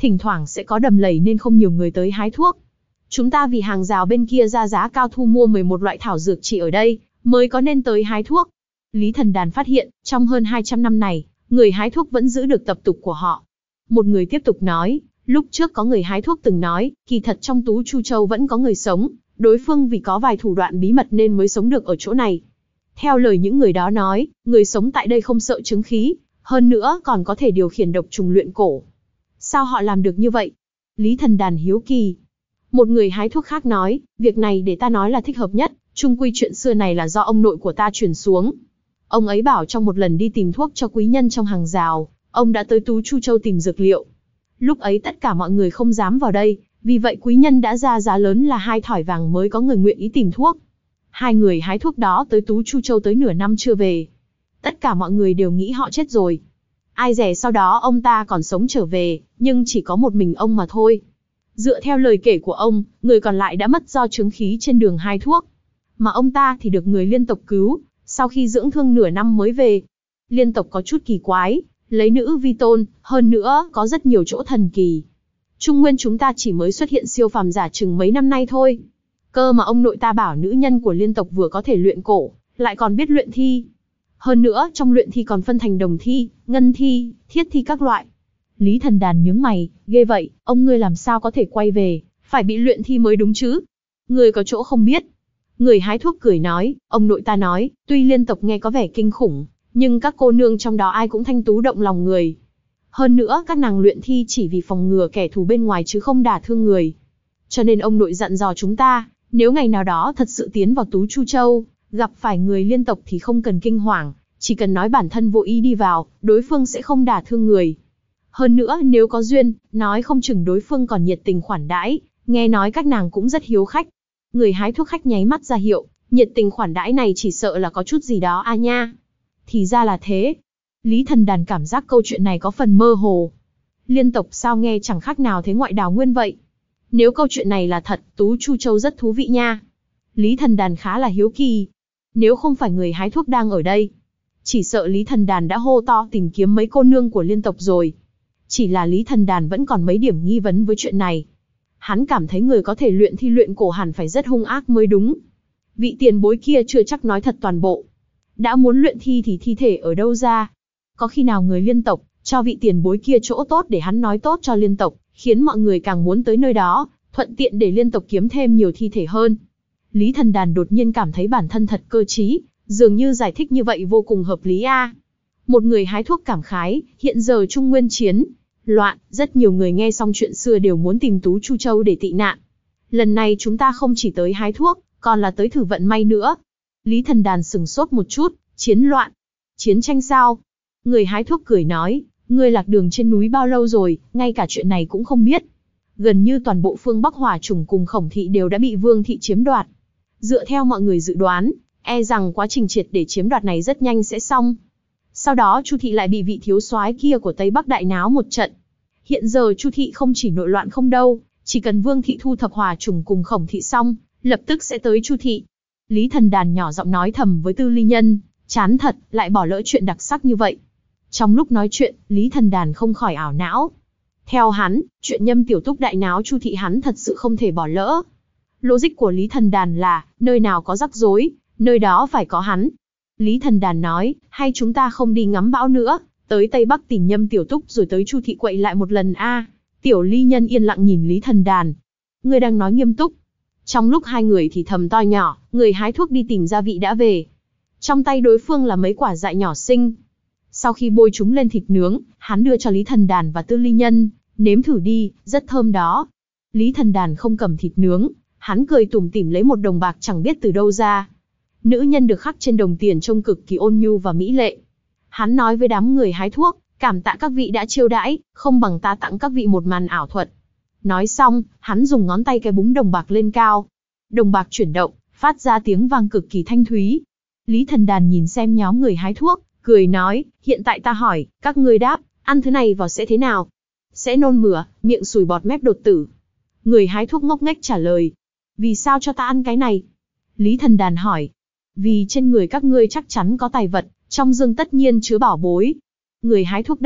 thỉnh thoảng sẽ có đầm lầy nên không nhiều người tới hái thuốc. Chúng ta vì hàng rào bên kia ra giá cao thu mua mười một loại thảo dược chỉ ở đây, mới có nên tới hái thuốc. Lý Thần Đàn phát hiện, trong hơn hai trăm năm này, người hái thuốc vẫn giữ được tập tục của họ. Một người tiếp tục nói, lúc trước có người hái thuốc từng nói, kỳ thật trong Tú Chu Châu vẫn có người sống, đối phương vì có vài thủ đoạn bí mật nên mới sống được ở chỗ này. Theo lời những người đó nói, người sống tại đây không sợ chứng khí, hơn nữa còn có thể điều khiển độc trùng luyện cổ. Sao họ làm được như vậy? Lý Thần Đàn hiếu kỳ. Một người hái thuốc khác nói, việc này để ta nói là thích hợp nhất, chung quy chuyện xưa này là do ông nội của ta truyền xuống. Ông ấy bảo trong một lần đi tìm thuốc cho quý nhân trong hàng rào, ông đã tới Tú Chu Châu tìm dược liệu. Lúc ấy tất cả mọi người không dám vào đây, vì vậy quý nhân đã ra giá lớn là hai thỏi vàng mới có người nguyện ý tìm thuốc. Hai người hái thuốc đó tới Tú Chu Châu tới nửa năm chưa về. Tất cả mọi người đều nghĩ họ chết rồi. Ai dè sau đó ông ta còn sống trở về, nhưng chỉ có một mình ông mà thôi. Dựa theo lời kể của ông, người còn lại đã mất do chứng khí trên đường hái thuốc. Mà ông ta thì được người liên tộc cứu, sau khi dưỡng thương nửa năm mới về. Liên tộc có chút kỳ quái, lấy nữ vi tôn, hơn nữa có rất nhiều chỗ thần kỳ. Trung nguyên chúng ta chỉ mới xuất hiện siêu phàm giả chừng mấy năm nay thôi. Cơ mà ông nội ta bảo nữ nhân của liên tộc vừa có thể luyện cổ, lại còn biết luyện thi. Hơn nữa trong luyện thi còn phân thành đồng thi, ngân thi, thiết thi các loại. Lý Thần Đàn nhướng mày, ghê vậy, ông ngươi làm sao có thể quay về, phải bị luyện thi mới đúng chứ. Ngươi có chỗ không biết. Người hái thuốc cười nói, ông nội ta nói, tuy liên tộc nghe có vẻ kinh khủng, nhưng các cô nương trong đó ai cũng thanh tú động lòng người. Hơn nữa các nàng luyện thi chỉ vì phòng ngừa kẻ thù bên ngoài chứ không đả thương người. Cho nên ông nội dặn dò chúng ta, nếu ngày nào đó thật sự tiến vào Tú Chu Châu, gặp phải người liên tộc thì không cần kinh hoàng, chỉ cần nói bản thân vô ý đi vào, đối phương sẽ không đả thương người. Hơn nữa nếu có duyên, nói không chừng đối phương còn nhiệt tình khoản đãi, nghe nói các nàng cũng rất hiếu khách. Người hái thuốc khách nháy mắt ra hiệu, nhiệt tình khoản đãi này chỉ sợ là có chút gì đó a nha. Thì ra là thế. Lý Thần Đàn cảm giác câu chuyện này có phần mơ hồ. Liên tộc sao nghe chẳng khác nào thế ngoại đào nguyên vậy. Nếu câu chuyện này là thật, Tú Chu Châu rất thú vị nha. Lý Thần Đàn khá là hiếu kỳ. Nếu không phải người hái thuốc đang ở đây, chỉ sợ Lý Thần Đàn đã hô to tìm kiếm mấy cô nương của liên tộc rồi. Chỉ là Lý Thần Đàn vẫn còn mấy điểm nghi vấn với chuyện này. Hắn cảm thấy người có thể luyện thi luyện cổ hẳn phải rất hung ác mới đúng. Vị tiền bối kia chưa chắc nói thật toàn bộ. Đã muốn luyện thi thì thi thể ở đâu ra? Có khi nào người liên tộc cho vị tiền bối kia chỗ tốt để hắn nói tốt cho liên tộc, khiến mọi người càng muốn tới nơi đó, thuận tiện để liên tộc kiếm thêm nhiều thi thể hơn. Lý Thần Đàn đột nhiên cảm thấy bản thân thật cơ trí, dường như giải thích như vậy vô cùng hợp lý a. Một người hái thuốc cảm khái, hiện giờ Trung Nguyên chiến loạn, rất nhiều người nghe xong chuyện xưa đều muốn tìm Tú Chu Châu để tị nạn. Lần này chúng ta không chỉ tới hái thuốc, còn là tới thử vận may nữa. Lý Thần Đàn sừng sốt một chút, chiến loạn, chiến tranh sao? Người hái thuốc cười nói, ngươi lạc đường trên núi bao lâu rồi, ngay cả chuyện này cũng không biết. Gần như toàn bộ phương Bắc Hỏa Chủng cùng Khổng Thị đều đã bị Vương Thị chiếm đoạt. Dựa theo mọi người dự đoán, e rằng quá trình triệt để chiếm đoạt này rất nhanh sẽ xong. Sau đó Chu Thị lại bị vị thiếu soái kia của Tây Bắc đại náo một trận. Hiện giờ Chu Thị không chỉ nội loạn không đâu, chỉ cần Vương Thị thu thập Hỏa Chủng cùng Khổng Thị xong, lập tức sẽ tới Chu Thị. Lý Thần Đàn nhỏ giọng nói thầm với Tư Ly Nhân, chán thật, lại bỏ lỡ chuyện đặc sắc như vậy. Trong lúc nói chuyện, Lý Thần Đàn không khỏi ảo não. Theo hắn, chuyện Nhâm Tiểu Túc đại náo Chu Thị hắn thật sự không thể bỏ lỡ. Logic của Lý Thần Đàn là, nơi nào có rắc rối, nơi đó phải có hắn. Lý Thần Đàn nói, hay chúng ta không đi ngắm bão nữa, tới Tây Bắc tìm Nhâm Tiểu Túc rồi tới Chu Thị quậy lại một lần a. Tiểu Ly Nhân yên lặng nhìn Lý Thần Đàn. Ngươi đang nói nghiêm túc. Trong lúc hai người thì thầm to nhỏ, người hái thuốc đi tìm gia vị đã về. Trong tay đối phương là mấy quả dại nhỏ xinh. Sau khi bôi chúng lên thịt nướng, hắn đưa cho Lý Thần Đàn và Tư Ly Nhân, nếm thử đi, rất thơm đó. Lý Thần Đàn không cầm thịt nướng, hắn cười tủm tỉm lấy một đồng bạc chẳng biết từ đâu ra. Nữ nhân được khắc trên đồng tiền trông cực kỳ ôn nhu và mỹ lệ. Hắn nói với đám người hái thuốc, cảm tạ các vị đã chiêu đãi, không bằng ta tặng các vị một màn ảo thuật. Nói xong, hắn dùng ngón tay cái búng đồng bạc lên cao. Đồng bạc chuyển động, phát ra tiếng vang cực kỳ thanh thúy. Lý Thần Đàn nhìn xem nhóm người hái thuốc, cười nói, hiện tại ta hỏi, các ngươi đáp, ăn thứ này vào sẽ thế nào? Sẽ nôn mửa, miệng sùi bọt mép đột tử. Người hái thuốc ngốc nghếch trả lời, vì sao cho ta ăn cái này? Lý Thần Đàn hỏi, vì trên người các ngươi chắc chắn có tài vật, trong dương tất nhiên chứa bảo bối. Người hái thuốc đáp,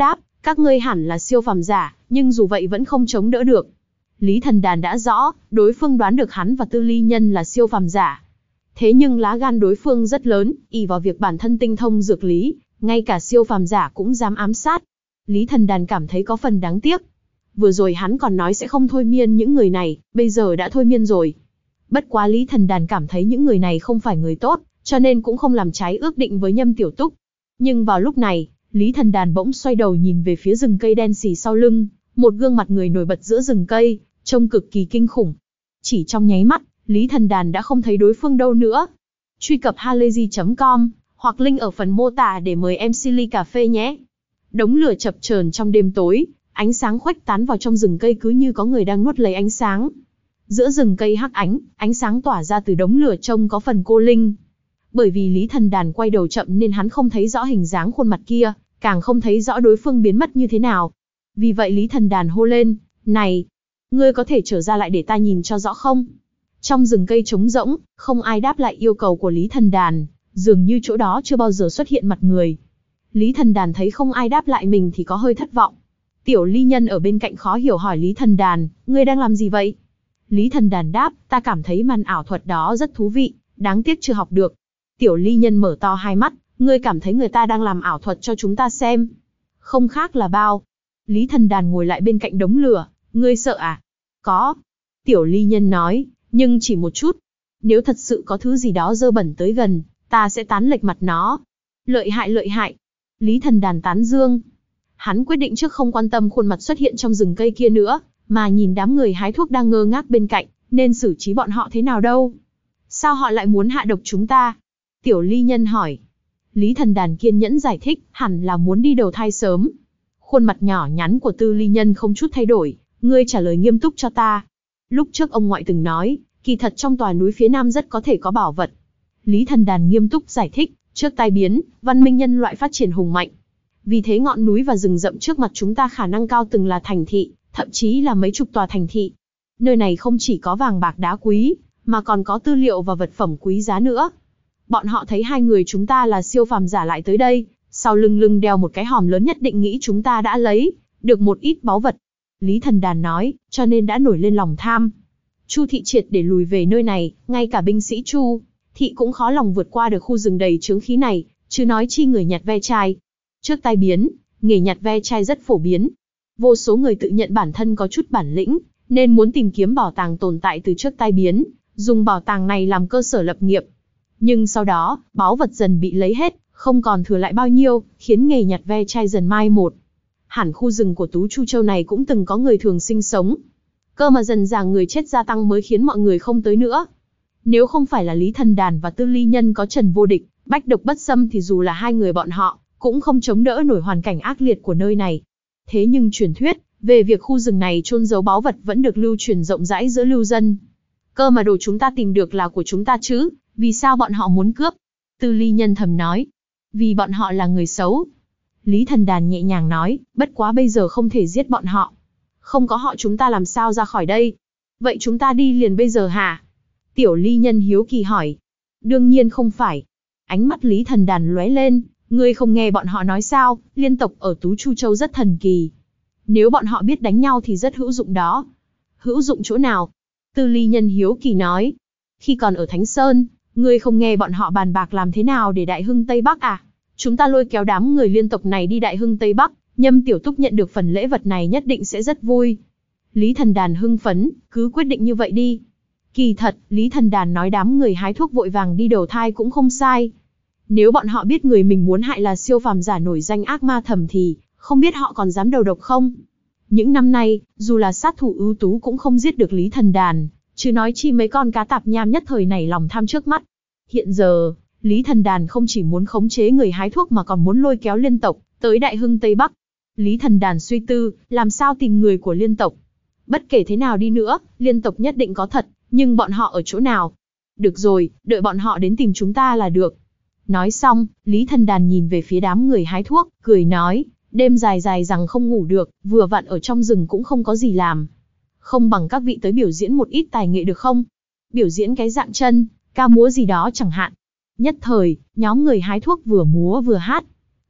Các ngươi hẳn là siêu phàm giả, nhưng dù vậy vẫn không chống đỡ được. Lý Thần Đàn đã rõ, đối phương đoán được hắn và Tư Ly Nhân là siêu phàm giả. Thế nhưng lá gan đối phương rất lớn, ỷ vào việc bản thân tinh thông dược lý, ngay cả siêu phàm giả cũng dám ám sát. Lý Thần Đàn cảm thấy có phần đáng tiếc. Vừa rồi hắn còn nói sẽ không thôi miên những người này, bây giờ đã thôi miên rồi. Bất quá Lý Thần Đàn cảm thấy những người này không phải người tốt, cho nên cũng không làm trái ước định với Nhâm Tiểu Túc. Nhưng vào lúc này, Lý Thần Đàn bỗng xoay đầu nhìn về phía rừng cây đen xì sau lưng, một gương mặt người nổi bật giữa rừng cây, trông cực kỳ kinh khủng. Chỉ trong nháy mắt, Lý Thần Đàn đã không thấy đối phương đâu nữa. Truy cập halayzi chấm com hoặc link ở phần mô tả để mời em xê ly cà phê nhé. Đống lửa chập chờn trong đêm tối, ánh sáng khuếch tán vào trong rừng cây cứ như có người đang nuốt lấy ánh sáng. Giữa rừng cây hắc ánh, ánh sáng tỏa ra từ đống lửa trông có phần cô linh. Bởi vì Lý Thần Đàn quay đầu chậm nên hắn không thấy rõ hình dáng khuôn mặt kia, càng không thấy rõ đối phương biến mất như thế nào. Vì vậy Lý Thần Đàn hô lên, này, ngươi có thể trở ra lại để ta nhìn cho rõ không? Trong rừng cây trống rỗng, không ai đáp lại yêu cầu của Lý Thần Đàn, dường như chỗ đó chưa bao giờ xuất hiện mặt người. Lý Thần Đàn thấy không ai đáp lại mình thì có hơi thất vọng. Tiểu Ly Nhân ở bên cạnh khó hiểu hỏi Lý Thần Đàn, ngươi đang làm gì vậy? Lý Thần Đàn đáp, ta cảm thấy màn ảo thuật đó rất thú vị, đáng tiếc chưa học được. Tiểu Ly Nhân mở to hai mắt, ngươi cảm thấy người ta đang làm ảo thuật cho chúng ta xem? Không khác là bao. Lý Thần Đàn ngồi lại bên cạnh đống lửa, ngươi sợ à? Có. Tiểu Ly Nhân nói, nhưng chỉ một chút. Nếu thật sự có thứ gì đó dơ bẩn tới gần, ta sẽ tán lệch mặt nó. Lợi hại lợi hại. Lý Thần Đàn tán dương. Hắn quyết định trước không quan tâm khuôn mặt xuất hiện trong rừng cây kia nữa, mà nhìn đám người hái thuốc đang ngơ ngác bên cạnh, nên xử trí bọn họ thế nào đâu. Sao họ lại muốn hạ độc chúng ta? Tiểu Ly Nhân hỏi. Lý Thần Đàn kiên nhẫn giải thích, hẳn là muốn đi đầu thai sớm. Khuôn mặt nhỏ nhắn của Tư Ly Nhân không chút thay đổi, ngươi trả lời nghiêm túc cho ta. Lúc trước ông ngoại từng nói, kỳ thật trong tòa núi phía nam rất có thể có bảo vật. Lý Thần Đàn nghiêm túc giải thích, trước tai biến, văn minh nhân loại phát triển hùng mạnh. Vì thế ngọn núi và rừng rậm trước mặt chúng ta khả năng cao từng là thành thị, thậm chí là mấy chục tòa thành thị. Nơi này không chỉ có vàng bạc đá quý, mà còn có tư liệu và vật phẩm quý giá nữa. Bọn họ thấy hai người chúng ta là siêu phàm giả lại tới đây, sau lưng lưng đeo một cái hòm lớn nhất định nghĩ chúng ta đã lấy được một ít báu vật. Lý Thần Đàn nói, cho nên đã nổi lên lòng tham. Chu thị triệt để lùi về nơi này, ngay cả binh sĩ Chu thị cũng khó lòng vượt qua được khu rừng đầy chướng khí này, chứ nói chi người nhặt ve chai. Trước tai biến, nghề nhặt ve chai rất phổ biến. Vô số người tự nhận bản thân có chút bản lĩnh, nên muốn tìm kiếm bảo tàng tồn tại từ trước tai biến, dùng bảo tàng này làm cơ sở lập nghiệp. Nhưng sau đó, báu vật dần bị lấy hết, không còn thừa lại bao nhiêu, khiến nghề nhặt ve chai dần mai một. Hẳn khu rừng của Tú Chu Châu này cũng từng có người thường sinh sống. Cơ mà dần dàng người chết gia tăng mới khiến mọi người không tới nữa. Nếu không phải là Lý Thần Đàn và Tư Ly Nhân có Trần Vô Địch, Bách Độc Bất Xâm thì dù là hai người bọn họ, cũng không chống đỡ nổi hoàn cảnh ác liệt của nơi này. Thế nhưng truyền thuyết về việc khu rừng này chôn giấu báu vật vẫn được lưu truyền rộng rãi giữa lưu dân. Cơ mà đồ chúng ta tìm được là của chúng ta chứ, vì sao bọn họ muốn cướp? Tư Ly Nhân thầm nói. Vì bọn họ là người xấu. Lý Thần Đàn nhẹ nhàng nói, bất quá bây giờ không thể giết bọn họ. Không có họ chúng ta làm sao ra khỏi đây? Vậy chúng ta đi liền bây giờ hả? Tiểu Ly Nhân hiếu kỳ hỏi. Đương nhiên không phải. Ánh mắt Lý Thần Đàn lóe lên, ngươi không nghe bọn họ nói sao, liên tộc ở Tú Chu Châu rất thần kỳ. Nếu bọn họ biết đánh nhau thì rất hữu dụng đó. Hữu dụng chỗ nào? Tư Ly Nhân hiếu kỳ nói. Khi còn ở Thánh Sơn, ngươi không nghe bọn họ bàn bạc làm thế nào để đại hưng Tây Bắc à? Chúng ta lôi kéo đám người liên tộc này đi đại hưng Tây Bắc, Nhâm Tiểu Túc nhận được phần lễ vật này nhất định sẽ rất vui. Lý Thần Đàn hưng phấn, cứ quyết định như vậy đi. Kỳ thật, Lý Thần Đàn nói đám người hái thuốc vội vàng đi đầu thai cũng không sai. Nếu bọn họ biết người mình muốn hại là siêu phàm giả nổi danh ác ma thầm thì, không biết họ còn dám đầu độc không? Những năm nay, dù là sát thủ ưu tú cũng không giết được Lý Thần Đàn, chứ nói chi mấy con cá tạp nham nhất thời này lòng tham trước mắt. Hiện giờ, Lý Thần Đàn không chỉ muốn khống chế người hái thuốc mà còn muốn lôi kéo liên tộc tới đại hưng Tây Bắc. Lý Thần Đàn suy tư, làm sao tìm người của liên tộc? Bất kể thế nào đi nữa, liên tộc nhất định có thật, nhưng bọn họ ở chỗ nào? Được rồi, đợi bọn họ đến tìm chúng ta là được. Nói xong, Lý Thần Đàn nhìn về phía đám người hái thuốc, cười nói, đêm dài dài rằng không ngủ được, vừa vặn ở trong rừng cũng không có gì làm. Không bằng các vị tới biểu diễn một ít tài nghệ được không? Biểu diễn cái dạng chân, ca múa gì đó chẳng hạn. Nhất thời, nhóm người hái thuốc vừa múa vừa hát.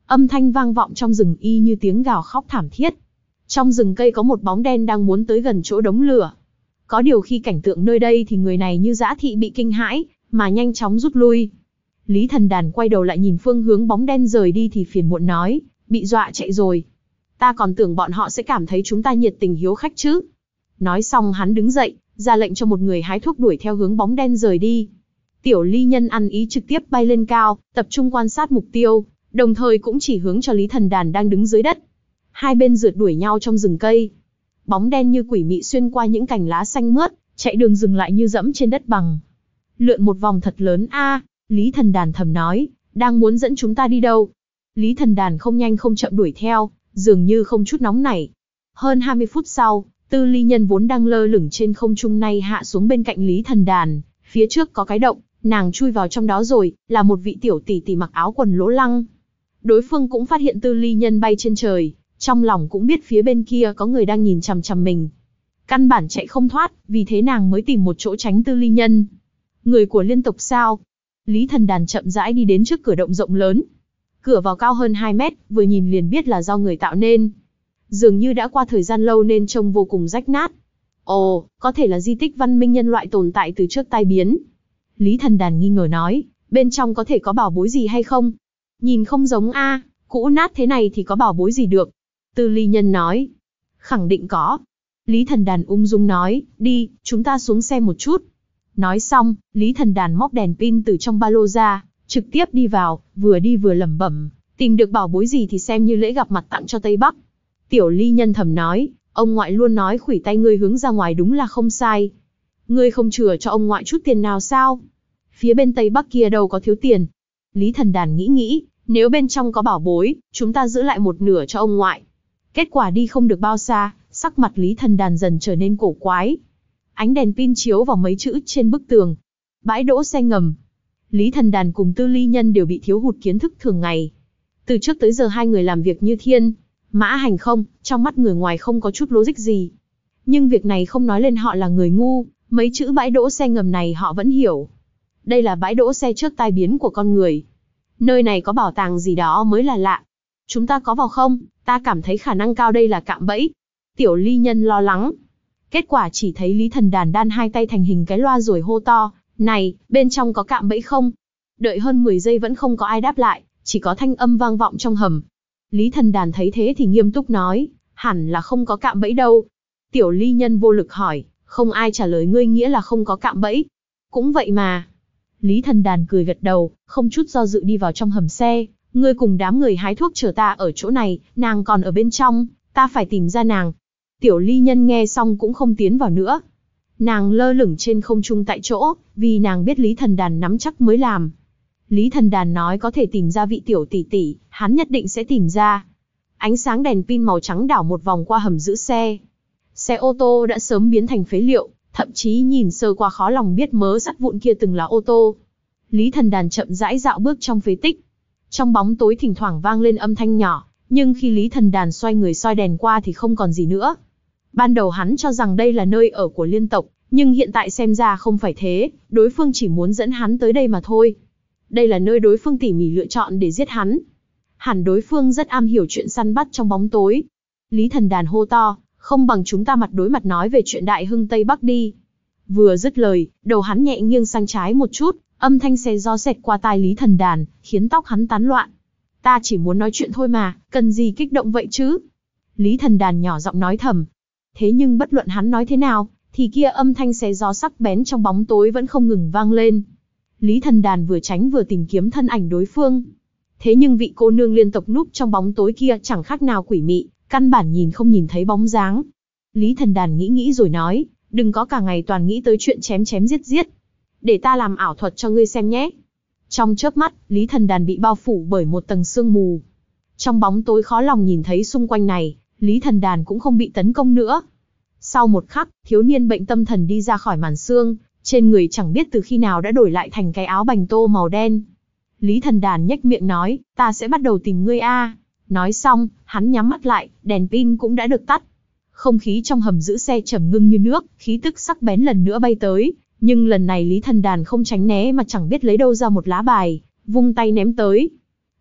Âm thanh vang vọng trong rừng y như tiếng gào khóc thảm thiết. Trong rừng cây có một bóng đen đang muốn tới gần chỗ đống lửa. Có điều khi cảnh tượng nơi đây thì người này như dã thị bị kinh hãi, mà nhanh chóng rút lui. Lý Thần Đàn quay đầu lại nhìn phương hướng bóng đen rời đi thì phiền muộn nói, bị dọa chạy rồi. Ta còn tưởng bọn họ sẽ cảm thấy chúng ta nhiệt tình hiếu khách chứ. Nói xong hắn đứng dậy, ra lệnh cho một người hái thuốc đuổi theo hướng bóng đen rời đi. Tiểu Ly Nhân ăn ý trực tiếp bay lên cao, tập trung quan sát mục tiêu, đồng thời cũng chỉ hướng cho Lý Thần Đàn đang đứng dưới đất. Hai bên rượt đuổi nhau trong rừng cây. Bóng đen như quỷ mị xuyên qua những cành lá xanh mướt, chạy đường dừng lại như dẫm trên đất bằng. Lượn một vòng thật lớn a, Lý Thần Đàn thầm nói, đang muốn dẫn chúng ta đi đâu? Lý Thần Đàn không nhanh không chậm đuổi theo, dường như không chút nóng nảy. Hơn hai mươi phút sau, Tư Ly Nhân vốn đang lơ lửng trên không trung nay hạ xuống bên cạnh Lý Thần Đàn, phía trước có cái động, nàng chui vào trong đó rồi, là một vị tiểu tỷ tỷ mặc áo quần lỗ lăng. Đối phương cũng phát hiện Tư Ly Nhân bay trên trời, trong lòng cũng biết phía bên kia có người đang nhìn chằm chằm mình. Căn bản chạy không thoát, vì thế nàng mới tìm một chỗ tránh Tư Ly Nhân. Người của liên tộc sao? Lý Thần Đàn chậm rãi đi đến trước cửa động rộng lớn. Cửa vào cao hơn hai mét, vừa nhìn liền biết là do người tạo nên. Dường như đã qua thời gian lâu nên trông vô cùng rách nát. Ồ, có thể là di tích văn minh nhân loại tồn tại từ trước tai biến. Lý Thần Đàn nghi ngờ nói, bên trong có thể có bảo bối gì hay không? Nhìn không giống a, cũ nát thế này thì có bảo bối gì được? Tư Ly Nhân nói, khẳng định có. Lý Thần Đàn ung dung nói, đi, chúng ta xuống xem một chút. Nói xong, Lý Thần Đàn móc đèn pin từ trong ba lô ra, trực tiếp đi vào, vừa đi vừa lẩm bẩm, tìm được bảo bối gì thì xem như lễ gặp mặt tặng cho Tây Bắc. Tiểu Ly Nhân thầm nói, ông ngoại luôn nói khuỷu tay ngươi hướng ra ngoài đúng là không sai. Ngươi không chừa cho ông ngoại chút tiền nào sao? Phía bên Tây Bắc kia đâu có thiếu tiền. Lý Thần Đàn nghĩ nghĩ, nếu bên trong có bảo bối, chúng ta giữ lại một nửa cho ông ngoại. Kết quả đi không được bao xa, sắc mặt Lý Thần Đàn dần trở nên cổ quái. Ánh đèn pin chiếu vào mấy chữ trên bức tường. Bãi đỗ xe ngầm. Lý Thần Đàn cùng Tư Ly Nhân đều bị thiếu hụt kiến thức thường ngày. Từ trước tới giờ hai người làm việc như thiên mã hành không, trong mắt người ngoài không có chút logic gì. Nhưng việc này không nói lên họ là người ngu, mấy chữ bãi đỗ xe ngầm này họ vẫn hiểu. Đây là bãi đỗ xe trước tai biến của con người. Nơi này có bảo tàng gì đó mới là lạ. Chúng ta có vào không? Ta cảm thấy khả năng cao đây là cạm bẫy. Tiểu Ly Nhân lo lắng. Kết quả chỉ thấy Lý Thần Đàn đan hai tay thành hình cái loa rồi hô to, này, bên trong có cạm bẫy không? Đợi hơn mười giây vẫn không có ai đáp lại, chỉ có thanh âm vang vọng trong hầm. Lý Thần Đàn thấy thế thì nghiêm túc nói, hẳn là không có cạm bẫy đâu. Tiểu Ly Nhân vô lực hỏi, không ai trả lời ngươi nghĩa là không có cạm bẫy. Cũng vậy mà. Lý Thần Đàn cười gật đầu, không chút do dự đi vào trong hầm xe. Ngươi cùng đám người hái thuốc chờ ta ở chỗ này, nàng còn ở bên trong, ta phải tìm ra nàng. Tiểu Ly Nhân nghe xong cũng không tiến vào nữa. Nàng lơ lửng trên không trung tại chỗ, vì nàng biết Lý Thần Đàn nắm chắc mới làm. Lý Thần Đàn nói có thể tìm ra vị tiểu tỷ tỷ, hắn nhất định sẽ tìm ra. Ánh sáng đèn pin màu trắng đảo một vòng qua hầm giữ xe. Xe ô tô đã sớm biến thành phế liệu, thậm chí nhìn sơ qua khó lòng biết mớ sắt vụn kia từng là ô tô. Lý Thần Đàn chậm rãi dạo bước trong phế tích. Trong bóng tối thỉnh thoảng vang lên âm thanh nhỏ, nhưng khi Lý Thần Đàn xoay người soi đèn qua thì không còn gì nữa. Ban đầu hắn cho rằng đây là nơi ở của liên tộc, nhưng hiện tại xem ra không phải thế, đối phương chỉ muốn dẫn hắn tới đây mà thôi. Đây là nơi đối phương tỉ mỉ lựa chọn để giết hắn. Hẳn đối phương rất am hiểu chuyện săn bắt trong bóng tối. Lý Thần Đàn hô to, không bằng chúng ta mặt đối mặt nói về chuyện đại hưng Tây Bắc đi. Vừa dứt lời, đầu hắn nhẹ nghiêng sang trái một chút, âm thanh xé gió xẹt qua tai Lý Thần Đàn, khiến tóc hắn tán loạn. Ta chỉ muốn nói chuyện thôi mà, cần gì kích động vậy chứ? Lý Thần Đàn nhỏ giọng nói thầm. Thế nhưng bất luận hắn nói thế nào, thì kia âm thanh xé gió sắc bén trong bóng tối vẫn không ngừng vang lên. Lý Thần Đàn vừa tránh vừa tìm kiếm thân ảnh đối phương. Thế nhưng vị cô nương liên tộc núp trong bóng tối kia chẳng khác nào quỷ mị, căn bản nhìn không nhìn thấy bóng dáng. Lý Thần Đàn nghĩ nghĩ rồi nói, đừng có cả ngày toàn nghĩ tới chuyện chém chém giết giết. Để ta làm ảo thuật cho ngươi xem nhé. Trong chớp mắt, Lý Thần Đàn bị bao phủ bởi một tầng sương mù. Trong bóng tối khó lòng nhìn thấy xung quanh này, Lý Thần Đàn cũng không bị tấn công nữa. Sau một khắc, thiếu niên bệnh tâm thần đi ra khỏi màn sương, trên người chẳng biết từ khi nào đã đổi lại thành cái áo bành tô màu đen. Lý Thần Đàn nhếch miệng nói, ta sẽ bắt đầu tìm ngươi a. Nói xong, hắn nhắm mắt lại, đèn pin cũng đã được tắt. Không khí trong hầm giữ xe trầm ngưng như nước, khí tức sắc bén lần nữa bay tới, nhưng lần này Lý Thần Đàn không tránh né mà chẳng biết lấy đâu ra một lá bài, vung tay ném tới.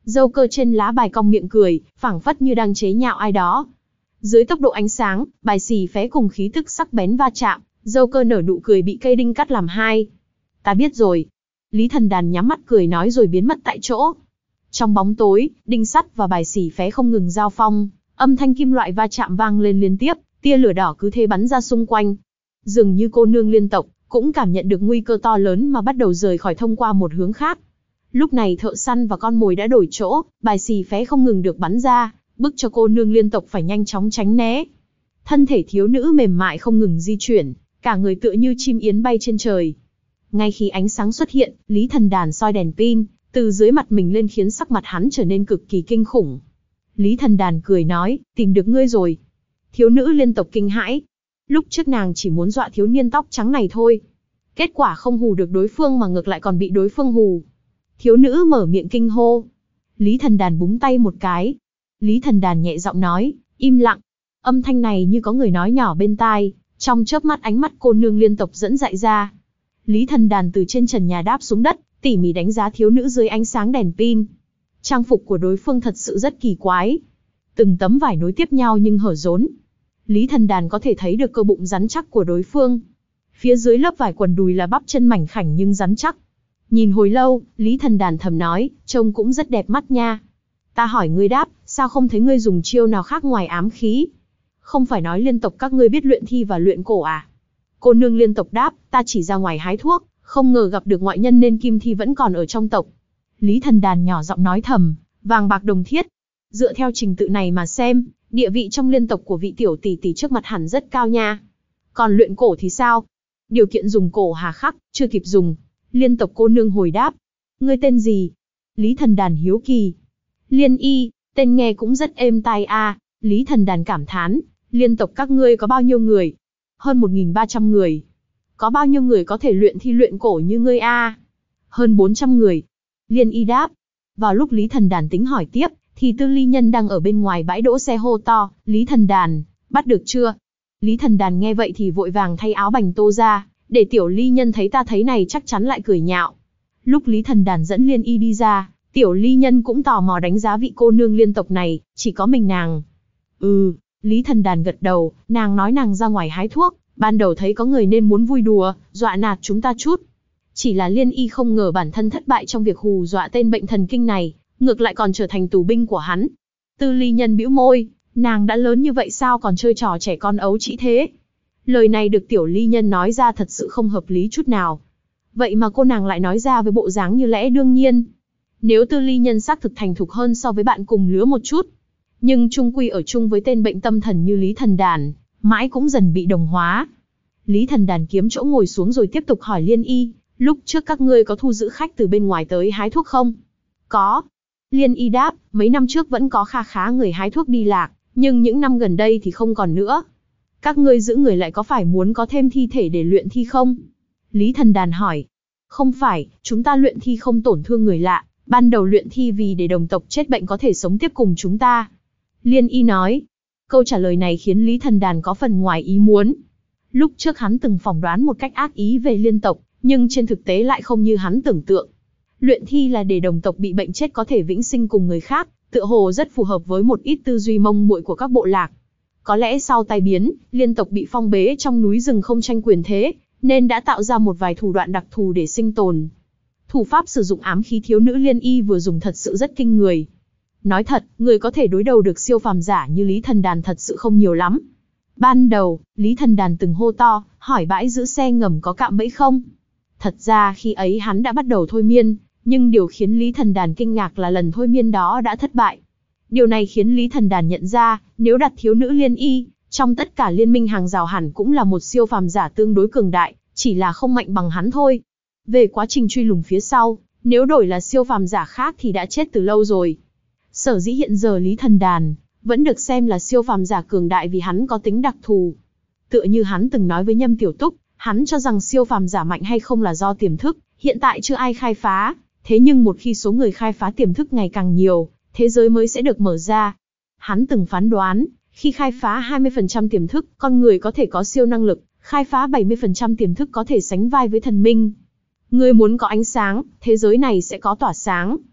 Joker trên lá bài cong miệng cười, phảng phất như đang chế nhạo ai đó. Dưới tốc độ ánh sáng, bài xì phé cùng khí tức sắc bén va chạm, Joker nở nụ cười bị cây đinh cắt làm hai. Ta biết rồi. Lý Thần Đàn nhắm mắt cười nói rồi biến mất tại chỗ. Trong bóng tối, đinh sắt và bài xì phé không ngừng giao phong, âm thanh kim loại va chạm vang lên liên tiếp, tia lửa đỏ cứ thế bắn ra xung quanh. Dường như cô nương liên tộc cũng cảm nhận được nguy cơ to lớn mà bắt đầu rời khỏi thông qua một hướng khác. Lúc này thợ săn và con mồi đã đổi chỗ, bài xì phé không ngừng được bắn ra, bức cho cô nương liên tộc phải nhanh chóng tránh né. Thân thể thiếu nữ mềm mại không ngừng di chuyển, cả người tựa như chim yến bay trên trời. Ngay khi ánh sáng xuất hiện, Lý Thần Đàn soi đèn pin từ dưới mặt mình lên khiến sắc mặt hắn trở nên cực kỳ kinh khủng. Lý Thần Đàn cười nói, tìm được ngươi rồi. Thiếu nữ liên tộc kinh hãi. Lúc trước nàng chỉ muốn dọa thiếu niên tóc trắng này thôi. Kết quả không hù được đối phương mà ngược lại còn bị đối phương hù. Thiếu nữ mở miệng kinh hô. Lý Thần Đàn búng tay một cái. Lý Thần Đàn nhẹ giọng nói, im lặng. Âm thanh này như có người nói nhỏ bên tai, trong chớp mắt ánh mắt cô nương liên tộc dẫn dại ra. Lý Thần Đàn từ trên trần nhà đáp xuống đất, tỉ mỉ đánh giá thiếu nữ dưới ánh sáng đèn pin. Trang phục của đối phương thật sự rất kỳ quái. Từng tấm vải nối tiếp nhau nhưng hở rốn. Lý Thần Đàn có thể thấy được cơ bụng rắn chắc của đối phương. Phía dưới lớp vải quần đùi là bắp chân mảnh khảnh nhưng rắn chắc. Nhìn hồi lâu, Lý Thần Đàn thầm nói, trông cũng rất đẹp mắt nha. Ta hỏi ngươi đáp, sao không thấy ngươi dùng chiêu nào khác ngoài ám khí? Không phải nói liên tộc các ngươi biết luyện thi và luyện cổ à? Cô nương liên tộc đáp, ta chỉ ra ngoài hái thuốc, không ngờ gặp được ngoại nhân nên kim thi vẫn còn ở trong tộc. Lý Thần Đàn nhỏ giọng nói thầm, vàng bạc đồng thiết. Dựa theo trình tự này mà xem, địa vị trong liên tộc của vị tiểu tỷ tỷ trước mặt hẳn rất cao nha. Còn luyện cổ thì sao? Điều kiện dùng cổ hà khắc, chưa kịp dùng. Liên tộc cô nương hồi đáp. Ngươi tên gì? Lý Thần Đàn hiếu kỳ. Liên Y, tên nghe cũng rất êm tai a. Lý Thần Đàn cảm thán, liên tộc các ngươi có bao nhiêu người? Hơn một nghìn ba trăm người. Có bao nhiêu người có thể luyện thi luyện cổ như ngươi a? Hơn bốn trăm người. Liên Y đáp. Vào lúc Lý Thần Đàn tính hỏi tiếp, thì Tư Ly Nhân đang ở bên ngoài bãi đỗ xe hô to, Lý Thần Đàn, bắt được chưa? Lý Thần Đàn nghe vậy thì vội vàng thay áo bành tô ra, để tiểu Ly Nhân thấy ta thấy này chắc chắn lại cười nhạo. Lúc Lý Thần Đàn dẫn Liên Y đi ra, tiểu Ly Nhân cũng tò mò đánh giá vị cô nương liên tộc này, chỉ có mình nàng. Ừ, Lý Thần Đàn gật đầu, nàng nói nàng ra ngoài hái thuốc, ban đầu thấy có người nên muốn vui đùa, dọa nạt chúng ta chút. Chỉ là Liên Y không ngờ bản thân thất bại trong việc hù dọa tên bệnh thần kinh này, ngược lại còn trở thành tù binh của hắn. Tư Ly Nhân bĩu môi, nàng đã lớn như vậy sao còn chơi trò trẻ con ấu trĩ thế? Lời này được tiểu Ly Nhân nói ra thật sự không hợp lý chút nào. Vậy mà cô nàng lại nói ra với bộ dáng như lẽ đương nhiên. Nếu Tư Ly Nhân xác thực thành thục hơn so với bạn cùng lứa một chút, nhưng chung quy ở chung với tên bệnh tâm thần như Lý Thần Đàn, mãi cũng dần bị đồng hóa. Lý Thần Đàn kiếm chỗ ngồi xuống rồi tiếp tục hỏi Liên Y, lúc trước các ngươi có thu giữ khách từ bên ngoài tới hái thuốc không? Có. Liên Y đáp, mấy năm trước vẫn có kha khá người hái thuốc đi lạc, nhưng những năm gần đây thì không còn nữa. Các ngươi giữ người lại có phải muốn có thêm thi thể để luyện thi không? Lý Thần Đàn hỏi. Không phải, chúng ta luyện thi không tổn thương người lạ, ban đầu luyện thi vì để đồng tộc chết bệnh có thể sống tiếp cùng chúng ta. Liên Y nói. Câu trả lời này khiến Lý Thần Đàn có phần ngoài ý muốn. Lúc trước hắn từng phỏng đoán một cách ác ý về liên tộc, nhưng trên thực tế lại không như hắn tưởng tượng. Luyện thi là để đồng tộc bị bệnh chết có thể vĩnh sinh cùng người khác, tựa hồ rất phù hợp với một ít tư duy mông muội của các bộ lạc. Có lẽ sau tai biến, liên tộc bị phong bế trong núi rừng không tranh quyền thế, nên đã tạo ra một vài thủ đoạn đặc thù để sinh tồn. Thủ pháp sử dụng ám khí thiếu nữ Liên Y vừa dùng thật sự rất kinh người. Nói thật, người có thể đối đầu được siêu phàm giả như Lý Thần Đàn thật sự không nhiều lắm. Ban đầu, Lý Thần Đàn từng hô to, hỏi bãi giữ xe ngầm có cạm bẫy không? Thật ra khi ấy hắn đã bắt đầu thôi miên, nhưng điều khiến Lý Thần Đàn kinh ngạc là lần thôi miên đó đã thất bại. Điều này khiến Lý Thần Đàn nhận ra, nếu đặt thiếu nữ Liên Y, trong tất cả liên minh hàng rào hẳn cũng là một siêu phàm giả tương đối cường đại, chỉ là không mạnh bằng hắn thôi. Về quá trình truy lùng phía sau, nếu đổi là siêu phàm giả khác thì đã chết từ lâu rồi. Sở dĩ hiện giờ Lý Thần Đàn vẫn được xem là siêu phàm giả cường đại vì hắn có tính đặc thù. Tựa như hắn từng nói với Nhâm Tiểu Túc, hắn cho rằng siêu phàm giả mạnh hay không là do tiềm thức, hiện tại chưa ai khai phá, thế nhưng một khi số người khai phá tiềm thức ngày càng nhiều, thế giới mới sẽ được mở ra. Hắn từng phán đoán, khi khai phá hai mươi phần trăm tiềm thức, con người có thể có siêu năng lực, khai phá bảy mươi phần trăm tiềm thức có thể sánh vai với thần minh. Người muốn có ánh sáng, thế giới này sẽ có tỏa sáng.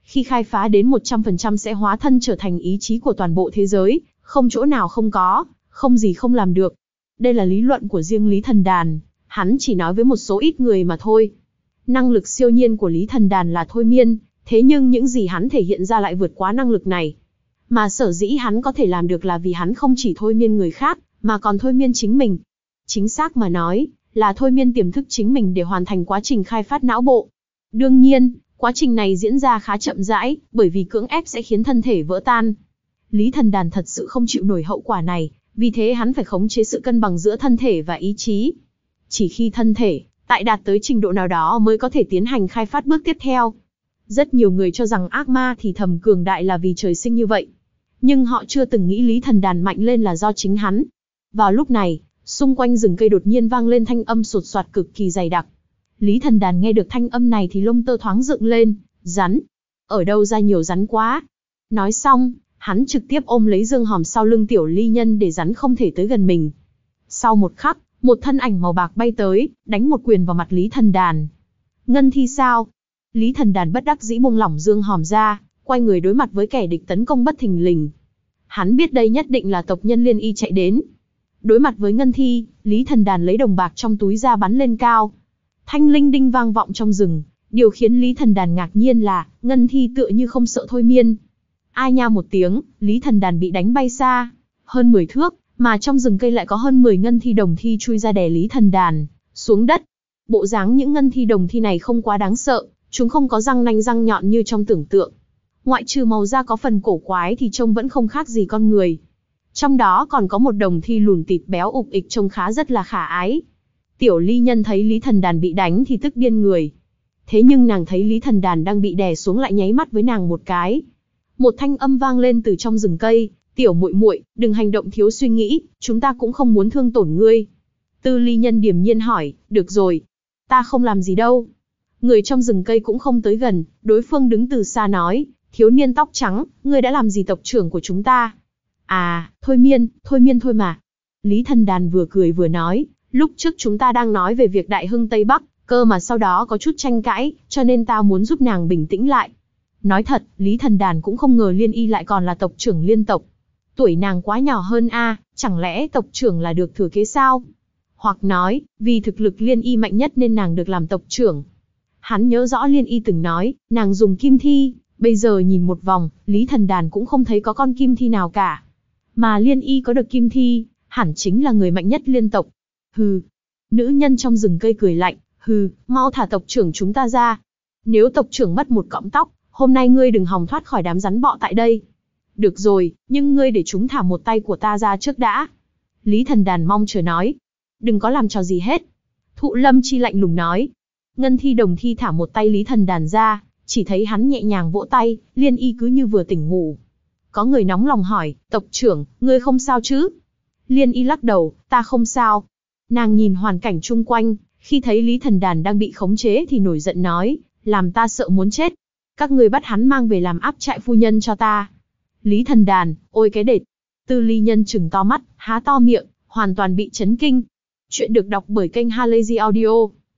Khi khai phá đến một trăm phần trăm sẽ hóa thân trở thành ý chí của toàn bộ thế giới, không chỗ nào không có, không gì không làm được. Đây là lý luận của riêng Lý Thần Đàn, hắn chỉ nói với một số ít người mà thôi. Năng lực siêu nhiên của Lý Thần Đàn là thôi miên, thế nhưng những gì hắn thể hiện ra lại vượt quá năng lực này. Mà sở dĩ hắn có thể làm được là vì hắn không chỉ thôi miên người khác, mà còn thôi miên chính mình. Chính xác mà nói, là thôi miên tiềm thức chính mình để hoàn thành quá trình khai phát não bộ. Đương nhiên, quá trình này diễn ra khá chậm rãi, bởi vì cưỡng ép sẽ khiến thân thể vỡ tan. Lý Thần Đàn thật sự không chịu nổi hậu quả này, vì thế hắn phải khống chế sự cân bằng giữa thân thể và ý chí. Chỉ khi thân thể, tại đạt tới trình độ nào đó mới có thể tiến hành khai phát bước tiếp theo. Rất nhiều người cho rằng ác ma thì thầm cường đại là vì trời sinh như vậy. Nhưng họ chưa từng nghĩ Lý Thần Đàn mạnh lên là do chính hắn. Vào lúc này, xung quanh rừng cây đột nhiên vang lên thanh âm sột soạt cực kỳ dày đặc. Lý Thần Đàn nghe được thanh âm này thì lông tơ thoáng dựng lên, rắn. Ở đâu ra nhiều rắn quá. Nói xong, hắn trực tiếp ôm lấy dương hòm sau lưng Tiểu Ly Nhân để rắn không thể tới gần mình. Sau một khắc, một thân ảnh màu bạc bay tới, đánh một quyền vào mặt Lý Thần Đàn. Ngân thi sao? Lý Thần Đàn bất đắc dĩ buông lỏng dương hòm ra, quay người đối mặt với kẻ địch tấn công bất thình lình. Hắn biết đây nhất định là tộc nhân Liên Y chạy đến. Đối mặt với Ngân thi, Lý Thần Đàn lấy đồng bạc trong túi ra bắn lên cao. Thanh linh đinh vang vọng trong rừng. Điều khiến Lý Thần Đàn ngạc nhiên là, Ngân thi tựa như không sợ thôi miên. Ai nha một tiếng, Lý Thần Đàn bị đánh bay xa, hơn mười thước, mà trong rừng cây lại có hơn mười ngân thi đồng thi chui ra đè Lý Thần Đàn xuống đất. Bộ dáng những ngân thi đồng thi này không quá đáng sợ, chúng không có răng nanh răng nhọn như trong tưởng tượng. Ngoại trừ màu da có phần cổ quái thì trông vẫn không khác gì con người. Trong đó còn có một đồng thi lùn tịt béo ục ịch trông khá rất là khả ái. Tiểu Ly Nhân thấy Lý Thần Đàn bị đánh thì tức điên người. Thế nhưng nàng thấy Lý Thần Đàn đang bị đè xuống lại nháy mắt với nàng một cái. Một thanh âm vang lên từ trong rừng cây, "Tiểu muội muội, đừng hành động thiếu suy nghĩ, chúng ta cũng không muốn thương tổn ngươi." Tư Ly Nhân điềm nhiên hỏi, "Được rồi, ta không làm gì đâu." Người trong rừng cây cũng không tới gần, đối phương đứng từ xa nói, "Thiếu niên tóc trắng, ngươi đã làm gì tộc trưởng của chúng ta?" "À, thôi miên, thôi miên thôi mà." Lý Thần Đàn vừa cười vừa nói, "Lúc trước chúng ta đang nói về việc đại hưng Tây Bắc, cơ mà sau đó có chút tranh cãi, cho nên ta muốn giúp nàng bình tĩnh lại." Nói thật, Lý Thần Đàn cũng không ngờ Liên Y lại còn là tộc trưởng liên tộc. Tuổi nàng quá nhỏ hơn a, chẳng lẽ tộc trưởng là được thừa kế sao? Hoặc nói, vì thực lực Liên Y mạnh nhất nên nàng được làm tộc trưởng. Hắn nhớ rõ Liên Y từng nói, nàng dùng kim thi, bây giờ nhìn một vòng, Lý Thần Đàn cũng không thấy có con kim thi nào cả. Mà Liên Y có được kim thi, hẳn chính là người mạnh nhất liên tộc. Hừ. Nữ nhân trong rừng cây cười lạnh, hừ, mau thả tộc trưởng chúng ta ra. Nếu tộc trưởng mất một cọng tóc, hôm nay ngươi đừng hòng thoát khỏi đám rắn bọ tại đây. Được rồi, nhưng ngươi để chúng thả một tay của ta ra trước đã. Lý Thần Đàn mong chờ nói. Đừng có làm trò gì hết. Thụ Lâm Chi lạnh lùng nói. Ngân thi đồng thi thả một tay Lý Thần Đàn ra, chỉ thấy hắn nhẹ nhàng vỗ tay, Liên Y cứ như vừa tỉnh ngủ. Có người nóng lòng hỏi, tộc trưởng, ngươi không sao chứ? Liên Y lắc đầu, ta không sao. Nàng nhìn hoàn cảnh chung quanh, khi thấy Lý Thần Đàn đang bị khống chế thì nổi giận nói, làm ta sợ muốn chết. Các ngươi bắt hắn mang về làm áp trại phu nhân cho ta. Lý Thần Đàn, ôi cái đệt. Tư Ly Nhân trừng to mắt, há to miệng, hoàn toàn bị chấn kinh. Chuyện được đọc bởi kênh Halazy Audio.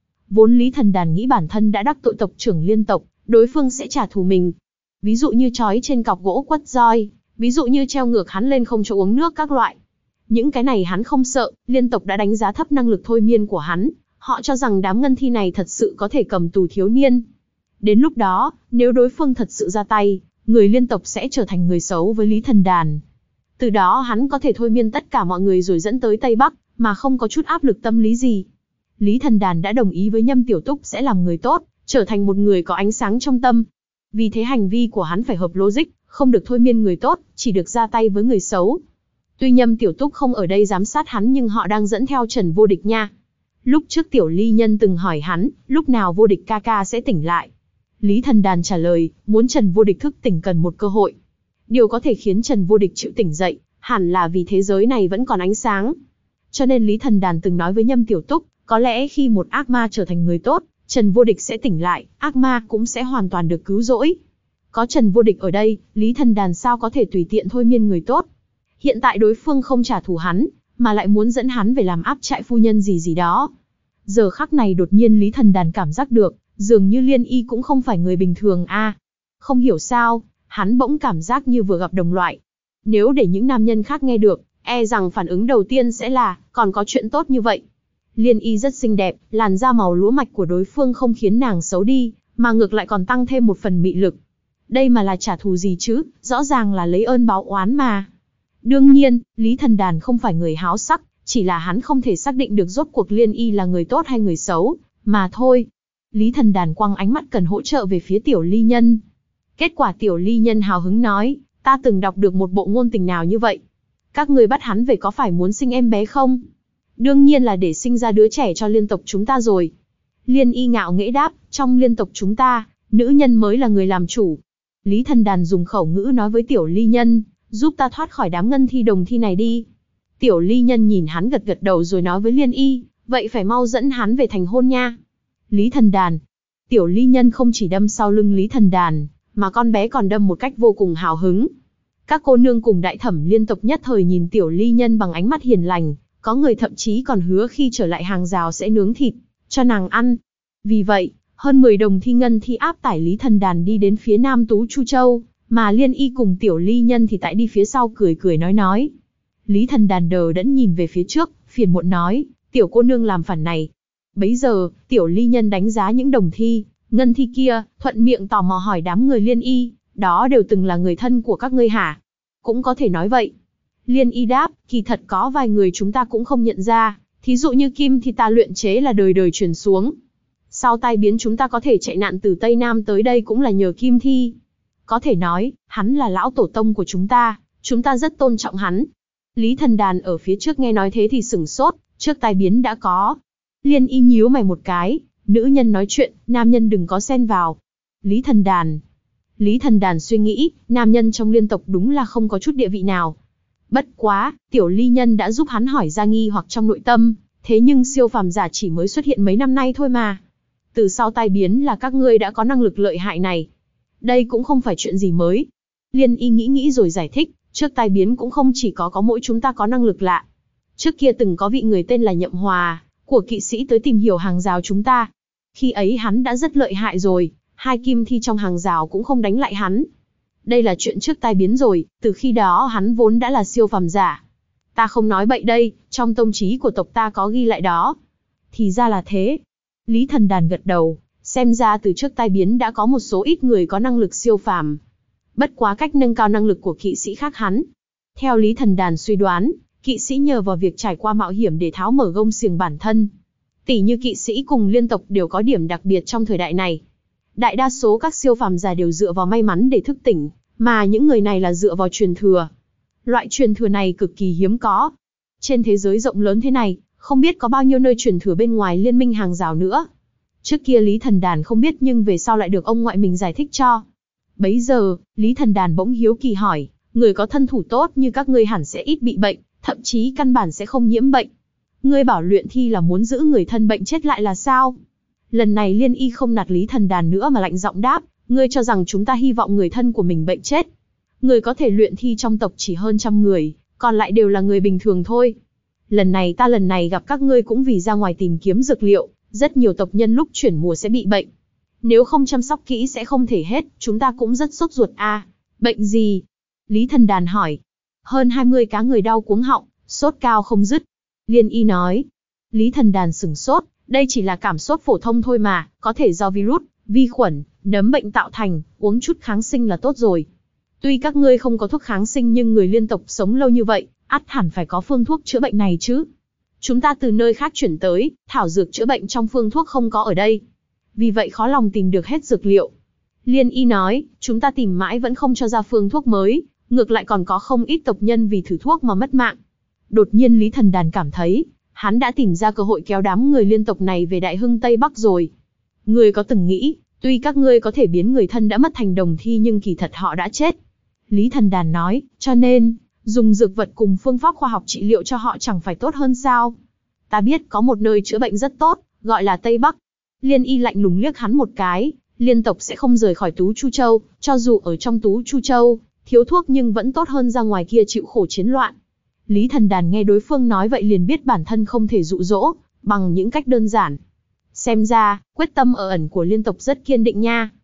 Vốn Lý Thần Đàn nghĩ bản thân đã đắc tội tộc trưởng liên tộc, đối phương sẽ trả thù mình. Ví dụ như trói trên cọc gỗ quất roi, ví dụ như treo ngược hắn lên không cho uống nước các loại. Những cái này hắn không sợ, liên tộc đã đánh giá thấp năng lực thôi miên của hắn, họ cho rằng đám ngân thi này thật sự có thể cầm tù thiếu niên. Đến lúc đó, nếu đối phương thật sự ra tay, người liên tộc sẽ trở thành người xấu với Lý Thần Đàn. Từ đó hắn có thể thôi miên tất cả mọi người rồi dẫn tới Tây Bắc, mà không có chút áp lực tâm lý gì. Lý Thần Đàn đã đồng ý với Nhâm Tiểu Túc sẽ làm người tốt, trở thành một người có ánh sáng trong tâm. Vì thế hành vi của hắn phải hợp logic, không được thôi miên người tốt, chỉ được ra tay với người xấu. Tuy Nhâm Tiểu Túc không ở đây giám sát hắn nhưng họ đang dẫn theo Trần Vô Địch nha. Lúc trước Tiểu Ly Nhân từng hỏi hắn, lúc nào Vô Địch ca ca sẽ tỉnh lại. Lý Thần Đàn trả lời, muốn Trần Vô Địch thức tỉnh cần một cơ hội. Điều có thể khiến Trần Vô Địch chịu tỉnh dậy, hẳn là vì thế giới này vẫn còn ánh sáng. Cho nên Lý Thần Đàn từng nói với Nhâm Tiểu Túc, có lẽ khi một ác ma trở thành người tốt, Trần Vô Địch sẽ tỉnh lại, ác ma cũng sẽ hoàn toàn được cứu rỗi. Có Trần Vô Địch ở đây, Lý Thần Đàn sao có thể tùy tiện thôi miên người tốt. Hiện tại đối phương không trả thù hắn, mà lại muốn dẫn hắn về làm áp trại phu nhân gì gì đó. Giờ khắc này đột nhiên Lý Thần Đàn cảm giác được, dường như Liên Y cũng không phải người bình thường a. À, Không hiểu sao, hắn bỗng cảm giác như vừa gặp đồng loại. Nếu để những nam nhân khác nghe được, e rằng phản ứng đầu tiên sẽ là, còn có chuyện tốt như vậy. Liên Y rất xinh đẹp, làn da màu lúa mạch của đối phương không khiến nàng xấu đi, mà ngược lại còn tăng thêm một phần mị lực. Đây mà là trả thù gì chứ, rõ ràng là lấy ơn báo oán mà. Đương nhiên, Lý Thần Đàn không phải người háo sắc, chỉ là hắn không thể xác định được rốt cuộc Liên Y là người tốt hay người xấu, mà thôi. Lý Thần Đàn quăng ánh mắt cần hỗ trợ về phía Tiểu Ly Nhân. Kết quả Tiểu Ly Nhân hào hứng nói, ta từng đọc được một bộ ngôn tình nào như vậy. Các người bắt hắn về có phải muốn sinh em bé không? Đương nhiên là để sinh ra đứa trẻ cho liên tộc chúng ta rồi. Liên Y ngạo nghễ đáp, trong liên tộc chúng ta, nữ nhân mới là người làm chủ. Lý Thần Đàn dùng khẩu ngữ nói với Tiểu Ly Nhân, giúp ta thoát khỏi đám ngân thi đồng thi này đi. Tiểu Ly Nhân nhìn hắn gật gật đầu rồi nói với Liên Y, vậy phải mau dẫn hắn về thành hôn nha. Lý Thần Đàn. Tiểu Ly Nhân không chỉ đâm sau lưng Lý Thần Đàn, mà con bé còn đâm một cách vô cùng hào hứng. Các cô nương cùng đại thẩm liên tộc nhất thời nhìn Tiểu Ly Nhân bằng ánh mắt hiền lành, có người thậm chí còn hứa khi trở lại hàng rào sẽ nướng thịt, cho nàng ăn. Vì vậy, hơn mười đồng thi ngân thi áp tải Lý Thần Đàn đi đến phía Nam Tú Chu Châu, mà Liên Y cùng Tiểu Ly Nhân thì tại đi phía sau cười cười nói nói. Lý Thần Đàn đờ đẫn nhìn về phía trước, phiền muộn nói, tiểu cô nương làm phản này. Bấy giờ, Tiểu Ly Nhân đánh giá những đồng thi, ngân thi kia, thuận miệng tò mò hỏi đám người Liên Y, đó đều từng là người thân của các ngươi hả? Cũng có thể nói vậy. Liên Y đáp, kỳ thật có vài người chúng ta cũng không nhận ra, thí dụ như kim thì ta luyện chế là đời đời truyền xuống. Sau tai biến chúng ta có thể chạy nạn từ Tây Nam tới đây cũng là nhờ kim thi. Có thể nói, hắn là lão tổ tông của chúng ta, chúng ta rất tôn trọng hắn. Lý Thần Đàn ở phía trước nghe nói thế thì sửng sốt, trước tai biến đã có. Liên Y nhíu mày một cái, nữ nhân nói chuyện, nam nhân đừng có xen vào. Lý Thần Đàn. Lý Thần Đàn suy nghĩ, nam nhân trong liên tộc đúng là không có chút địa vị nào. Bất quá, Tiểu Ly Nhân đã giúp hắn hỏi ra nghi hoặc trong nội tâm, thế nhưng siêu phàm giả chỉ mới xuất hiện mấy năm nay thôi mà. Từ sau tai biến là các ngươi đã có năng lực lợi hại này. Đây cũng không phải chuyện gì mới. Liên Y nghĩ nghĩ rồi giải thích, trước tai biến cũng không chỉ có có mỗi chúng ta có năng lực lạ. Trước kia từng có vị người tên là Nhậm Hòa, của kỵ sĩ tới tìm hiểu hàng rào chúng ta. Khi ấy hắn đã rất lợi hại rồi, hai kim thi trong hàng rào cũng không đánh lại hắn. Đây là chuyện trước tai biến rồi, từ khi đó hắn vốn đã là siêu phàm giả. Ta không nói bậy đây, trong tông chí của tộc ta có ghi lại đó. Thì ra là thế. Lý Thần Đàn gật đầu, xem ra từ trước tai biến đã có một số ít người có năng lực siêu phàm. Bất quá cách nâng cao năng lực của kỵ sĩ khác hắn. Theo Lý Thần Đàn suy đoán, kỵ sĩ nhờ vào việc trải qua mạo hiểm để tháo mở gông xiềng bản thân. Tỷ như kỵ sĩ cùng liên tộc đều có điểm đặc biệt trong thời đại này. Đại đa số các siêu phàm giả đều dựa vào may mắn để thức tỉnh, mà những người này là dựa vào truyền thừa. Loại truyền thừa này cực kỳ hiếm có. Trên thế giới rộng lớn thế này, không biết có bao nhiêu nơi truyền thừa bên ngoài liên minh hàng rào nữa. Trước kia Lý Thần Đàn không biết nhưng về sau lại được ông ngoại mình giải thích cho. Bấy giờ, Lý Thần Đàn bỗng hiếu kỳ hỏi, người có thân thủ tốt như các ngươi hẳn sẽ ít bị bệnh, thậm chí căn bản sẽ không nhiễm bệnh. Ngươi bảo luyện thi là muốn giữ người thân bệnh chết lại là sao? Lần này Liên Y không nạt Lý Thần Đàn nữa mà lạnh giọng đáp, ngươi cho rằng chúng ta hy vọng người thân của mình bệnh chết. Người có thể luyện thi trong tộc chỉ hơn trăm người, còn lại đều là người bình thường thôi. Lần này ta lần này gặp các ngươi cũng vì ra ngoài tìm kiếm dược liệu, rất nhiều tộc nhân lúc chuyển mùa sẽ bị bệnh. Nếu không chăm sóc kỹ sẽ không thể hết, chúng ta cũng rất sốt ruột a. À, bệnh gì? Lý Thần Đàn hỏi. Hơn hai mươi cá người đau cuống họng, sốt cao không dứt. Liên Y nói. Lý Thần Đàn sửng sốt, đây chỉ là cảm sốt phổ thông thôi mà, có thể do virus, vi khuẩn, nấm bệnh tạo thành, uống chút kháng sinh là tốt rồi. Tuy các ngươi không có thuốc kháng sinh nhưng người liên tộc sống lâu như vậy, ắt hẳn phải có phương thuốc chữa bệnh này chứ. Chúng ta từ nơi khác chuyển tới, thảo dược chữa bệnh trong phương thuốc không có ở đây. Vì vậy khó lòng tìm được hết dược liệu. Liên Y nói, chúng ta tìm mãi vẫn không cho ra phương thuốc mới, ngược lại còn có không ít tộc nhân vì thử thuốc mà mất mạng. Đột nhiên Lý Thần Đàn cảm thấy, hắn đã tìm ra cơ hội kéo đám người liên tộc này về Đại Hưng Tây Bắc rồi. Ngươi có từng nghĩ, tuy các ngươi có thể biến người thân đã mất thành đồng thi nhưng kỳ thật họ đã chết. Lý Thần Đàn nói, cho nên, dùng dược vật cùng phương pháp khoa học trị liệu cho họ chẳng phải tốt hơn sao? Ta biết có một nơi chữa bệnh rất tốt, gọi là Tây Bắc. Liên Y lạnh lùng liếc hắn một cái, liên tộc sẽ không rời khỏi Tú Chu Châu, cho dù ở trong Tú Chu Châu, thiếu thuốc nhưng vẫn tốt hơn ra ngoài kia chịu khổ chiến loạn. Lý Thần Đàn nghe đối phương nói vậy liền biết bản thân không thể dụ dỗ, bằng những cách đơn giản. Xem ra, quyết tâm ở ẩn của liên tộc rất kiên định nha.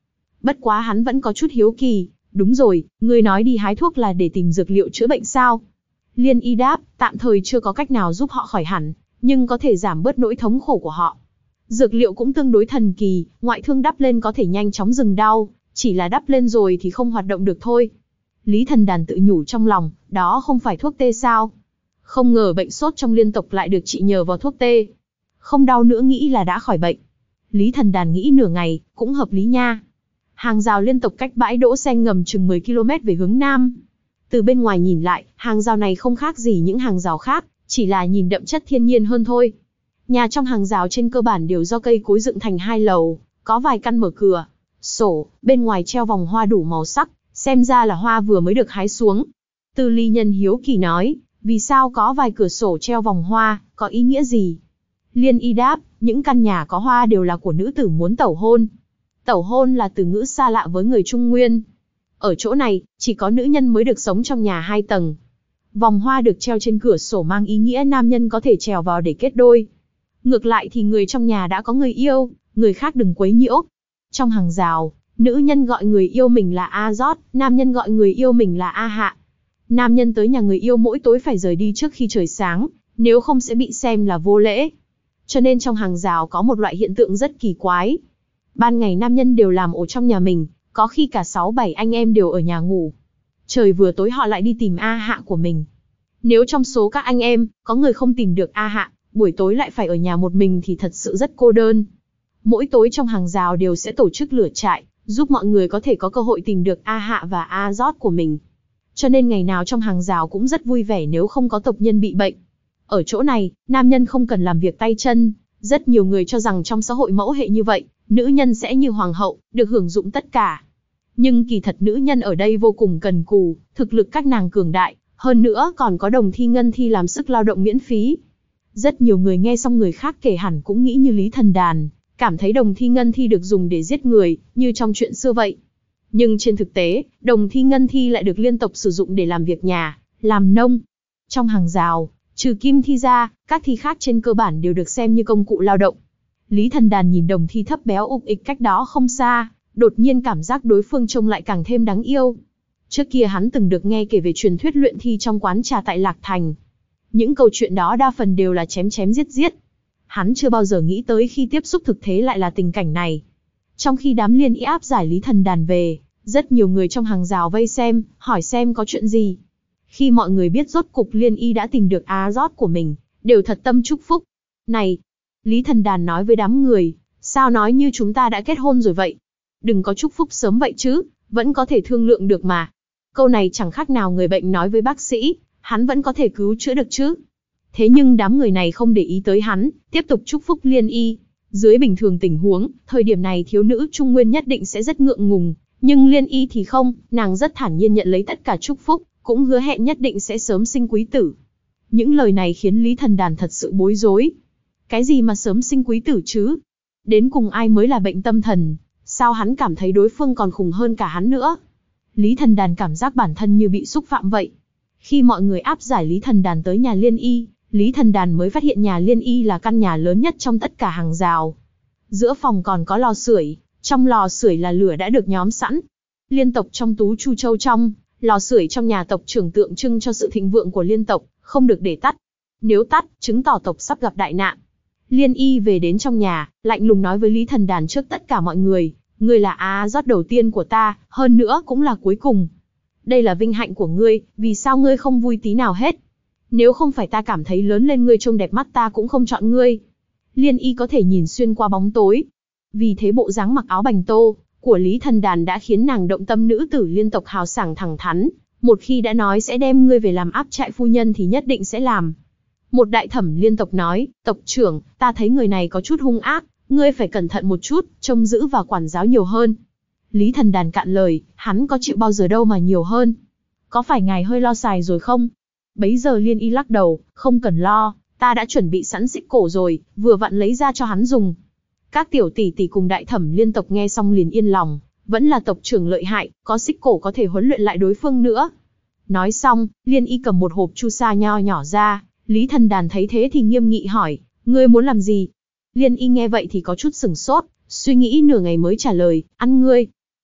Bất quá hắn vẫn có chút hiếu kỳ. Đúng rồi, ngươi nói đi hái thuốc là để tìm dược liệu chữa bệnh sao? Liên Y đáp, tạm thời chưa có cách nào giúp họ khỏi hẳn, nhưng có thể giảm bớt nỗi thống khổ của họ. Dược liệu cũng tương đối thần kỳ, ngoại thương đắp lên có thể nhanh chóng dừng đau, chỉ là đắp lên rồi thì không hoạt động được thôi. Lý Thần Đàn tự nhủ trong lòng, đó không phải thuốc tê sao? Không ngờ bệnh sốt trong liên tộc lại được trị nhờ vào thuốc tê. Không đau nữa nghĩ là đã khỏi bệnh. Lý Thần Đàn nghĩ nửa ngày, cũng hợp lý nha. Hàng rào liên tộc cách bãi đỗ xe ngầm chừng mười ki lô mét về hướng nam. Từ bên ngoài nhìn lại, hàng rào này không khác gì những hàng rào khác, chỉ là nhìn đậm chất thiên nhiên hơn thôi. Nhà trong hàng rào trên cơ bản đều do cây cối dựng thành hai lầu, có vài căn mở cửa, sổ, bên ngoài treo vòng hoa đủ màu sắc, xem ra là hoa vừa mới được hái xuống. Tư Ly Nhân hiếu kỳ nói, vì sao có vài cửa sổ treo vòng hoa, có ý nghĩa gì? Liên Y đáp, những căn nhà có hoa đều là của nữ tử muốn tẩu hôn. Tẩu hôn là từ ngữ xa lạ với người Trung Nguyên. Ở chỗ này, chỉ có nữ nhân mới được sống trong nhà hai tầng. Vòng hoa được treo trên cửa sổ mang ý nghĩa nam nhân có thể trèo vào để kết đôi. Ngược lại thì người trong nhà đã có người yêu, người khác đừng quấy nhiễu. Trong hàng rào, nữ nhân gọi người yêu mình là A Rót, nam nhân gọi người yêu mình là A Hạ. Nam nhân tới nhà người yêu mỗi tối phải rời đi trước khi trời sáng, nếu không sẽ bị xem là vô lễ. Cho nên trong hàng rào có một loại hiện tượng rất kỳ quái. Ban ngày nam nhân đều làm ổ trong nhà mình, có khi cả sáu bảy anh em đều ở nhà ngủ. Trời vừa tối họ lại đi tìm A Hạ của mình. Nếu trong số các anh em, có người không tìm được A Hạ, buổi tối lại phải ở nhà một mình thì thật sự rất cô đơn. Mỗi tối trong hàng rào đều sẽ tổ chức lửa trại, giúp mọi người có thể có cơ hội tìm được A Hạ và A Rót của mình. Cho nên ngày nào trong hàng rào cũng rất vui vẻ nếu không có tộc nhân bị bệnh. Ở chỗ này, nam nhân không cần làm việc tay chân. Rất nhiều người cho rằng trong xã hội mẫu hệ như vậy, nữ nhân sẽ như hoàng hậu, được hưởng dụng tất cả. Nhưng kỳ thật nữ nhân ở đây vô cùng cần cù, thực lực các nàng cường đại, hơn nữa còn có đồng thi ngân thi làm sức lao động miễn phí. Rất nhiều người nghe xong người khác kể hẳn cũng nghĩ như Lý Thần Đàn, cảm thấy đồng thi ngân thi được dùng để giết người, như trong chuyện xưa vậy. Nhưng trên thực tế, đồng thi ngân thi lại được liên tộc sử dụng để làm việc nhà, làm nông. Trong hàng rào, trừ kim thi ra, các thi khác trên cơ bản đều được xem như công cụ lao động. Lý Thần Đàn nhìn đồng thi thấp béo ục ịch cách đó không xa, đột nhiên cảm giác đối phương trông lại càng thêm đáng yêu. Trước kia hắn từng được nghe kể về truyền thuyết luyện thi trong quán trà tại Lạc Thành. Những câu chuyện đó đa phần đều là chém chém giết giết. Hắn chưa bao giờ nghĩ tới khi tiếp xúc thực tế lại là tình cảnh này. Trong khi đám Liên Y áp giải Lý Thần Đàn về, rất nhiều người trong hàng rào vây xem, hỏi xem có chuyện gì. Khi mọi người biết rốt cục Liên Y đã tìm được A Rót của mình, đều thật tâm chúc phúc. Này, Lý Thần Đàn nói với đám người, sao nói như chúng ta đã kết hôn rồi vậy? Đừng có chúc phúc sớm vậy chứ, vẫn có thể thương lượng được mà. Câu này chẳng khác nào người bệnh nói với bác sĩ, hắn vẫn có thể cứu chữa được chứ. Thế nhưng đám người này không để ý tới hắn, tiếp tục chúc phúc Liên Y. Dưới bình thường tình huống, thời điểm này thiếu nữ Trung Nguyên nhất định sẽ rất ngượng ngùng, nhưng Liên Y thì không, nàng rất thản nhiên nhận lấy tất cả chúc phúc, cũng hứa hẹn nhất định sẽ sớm sinh quý tử. Những lời này khiến Lý Thần Đàn thật sự bối rối. Cái gì mà sớm sinh quý tử chứ? Đến cùng ai mới là bệnh tâm thần? Sao hắn cảm thấy đối phương còn khủng hơn cả hắn nữa? Lý Thần Đàn cảm giác bản thân như bị xúc phạm vậy. Khi mọi người áp giải Lý Thần Đàn tới nhà Liên Y, Lý Thần Đàn mới phát hiện nhà Liên Y là căn nhà lớn nhất trong tất cả hàng rào. Giữa phòng còn có lò sưởi, trong lò sưởi là lửa đã được nhóm sẵn. Liên tộc trong Tú Chu Châu trong, lò sưởi trong nhà tộc trưởng tượng trưng cho sự thịnh vượng của liên tộc, không được để tắt. Nếu tắt, chứng tỏ tộc sắp gặp đại nạn. Liên Y về đến trong nhà, lạnh lùng nói với Lý Thần Đàn trước tất cả mọi người, ngươi là A Rót đầu tiên của ta, hơn nữa cũng là cuối cùng. Đây là vinh hạnh của ngươi, vì sao ngươi không vui tí nào hết? Nếu không phải ta cảm thấy lớn lên ngươi trông đẹp mắt ta cũng không chọn ngươi. Liên Y có thể nhìn xuyên qua bóng tối. Vì thế bộ dáng mặc áo bành tô của Lý Thần Đàn đã khiến nàng động tâm nữ tử liên tộc hào sảng thẳng thắn. Một khi đã nói sẽ đem ngươi về làm áp trại phu nhân thì nhất định sẽ làm. Một đại thẩm liên tộc nói, tộc trưởng, ta thấy người này có chút hung ác, ngươi phải cẩn thận một chút, trông giữ và quản giáo nhiều hơn. Lý Thần Đàn cạn lời, hắn có chịu bao giờ đâu mà nhiều hơn. Có phải ngài hơi lo xài rồi không? Bấy giờ Liên Y lắc đầu, không cần lo, ta đã chuẩn bị sẵn xích cổ rồi, vừa vặn lấy ra cho hắn dùng. Các tiểu tỷ tỷ cùng đại thẩm liên tộc nghe xong liền yên lòng, vẫn là tộc trưởng lợi hại, có xích cổ có thể huấn luyện lại đối phương nữa. Nói xong, Liên Y cầm một hộp chu sa nho nhỏ ra, Lý Thần Đàn thấy thế thì nghiêm nghị hỏi, ngươi muốn làm gì? Liên Y nghe vậy thì có chút sửng sốt, suy nghĩ nửa ngày mới trả lời, ăn ngươi.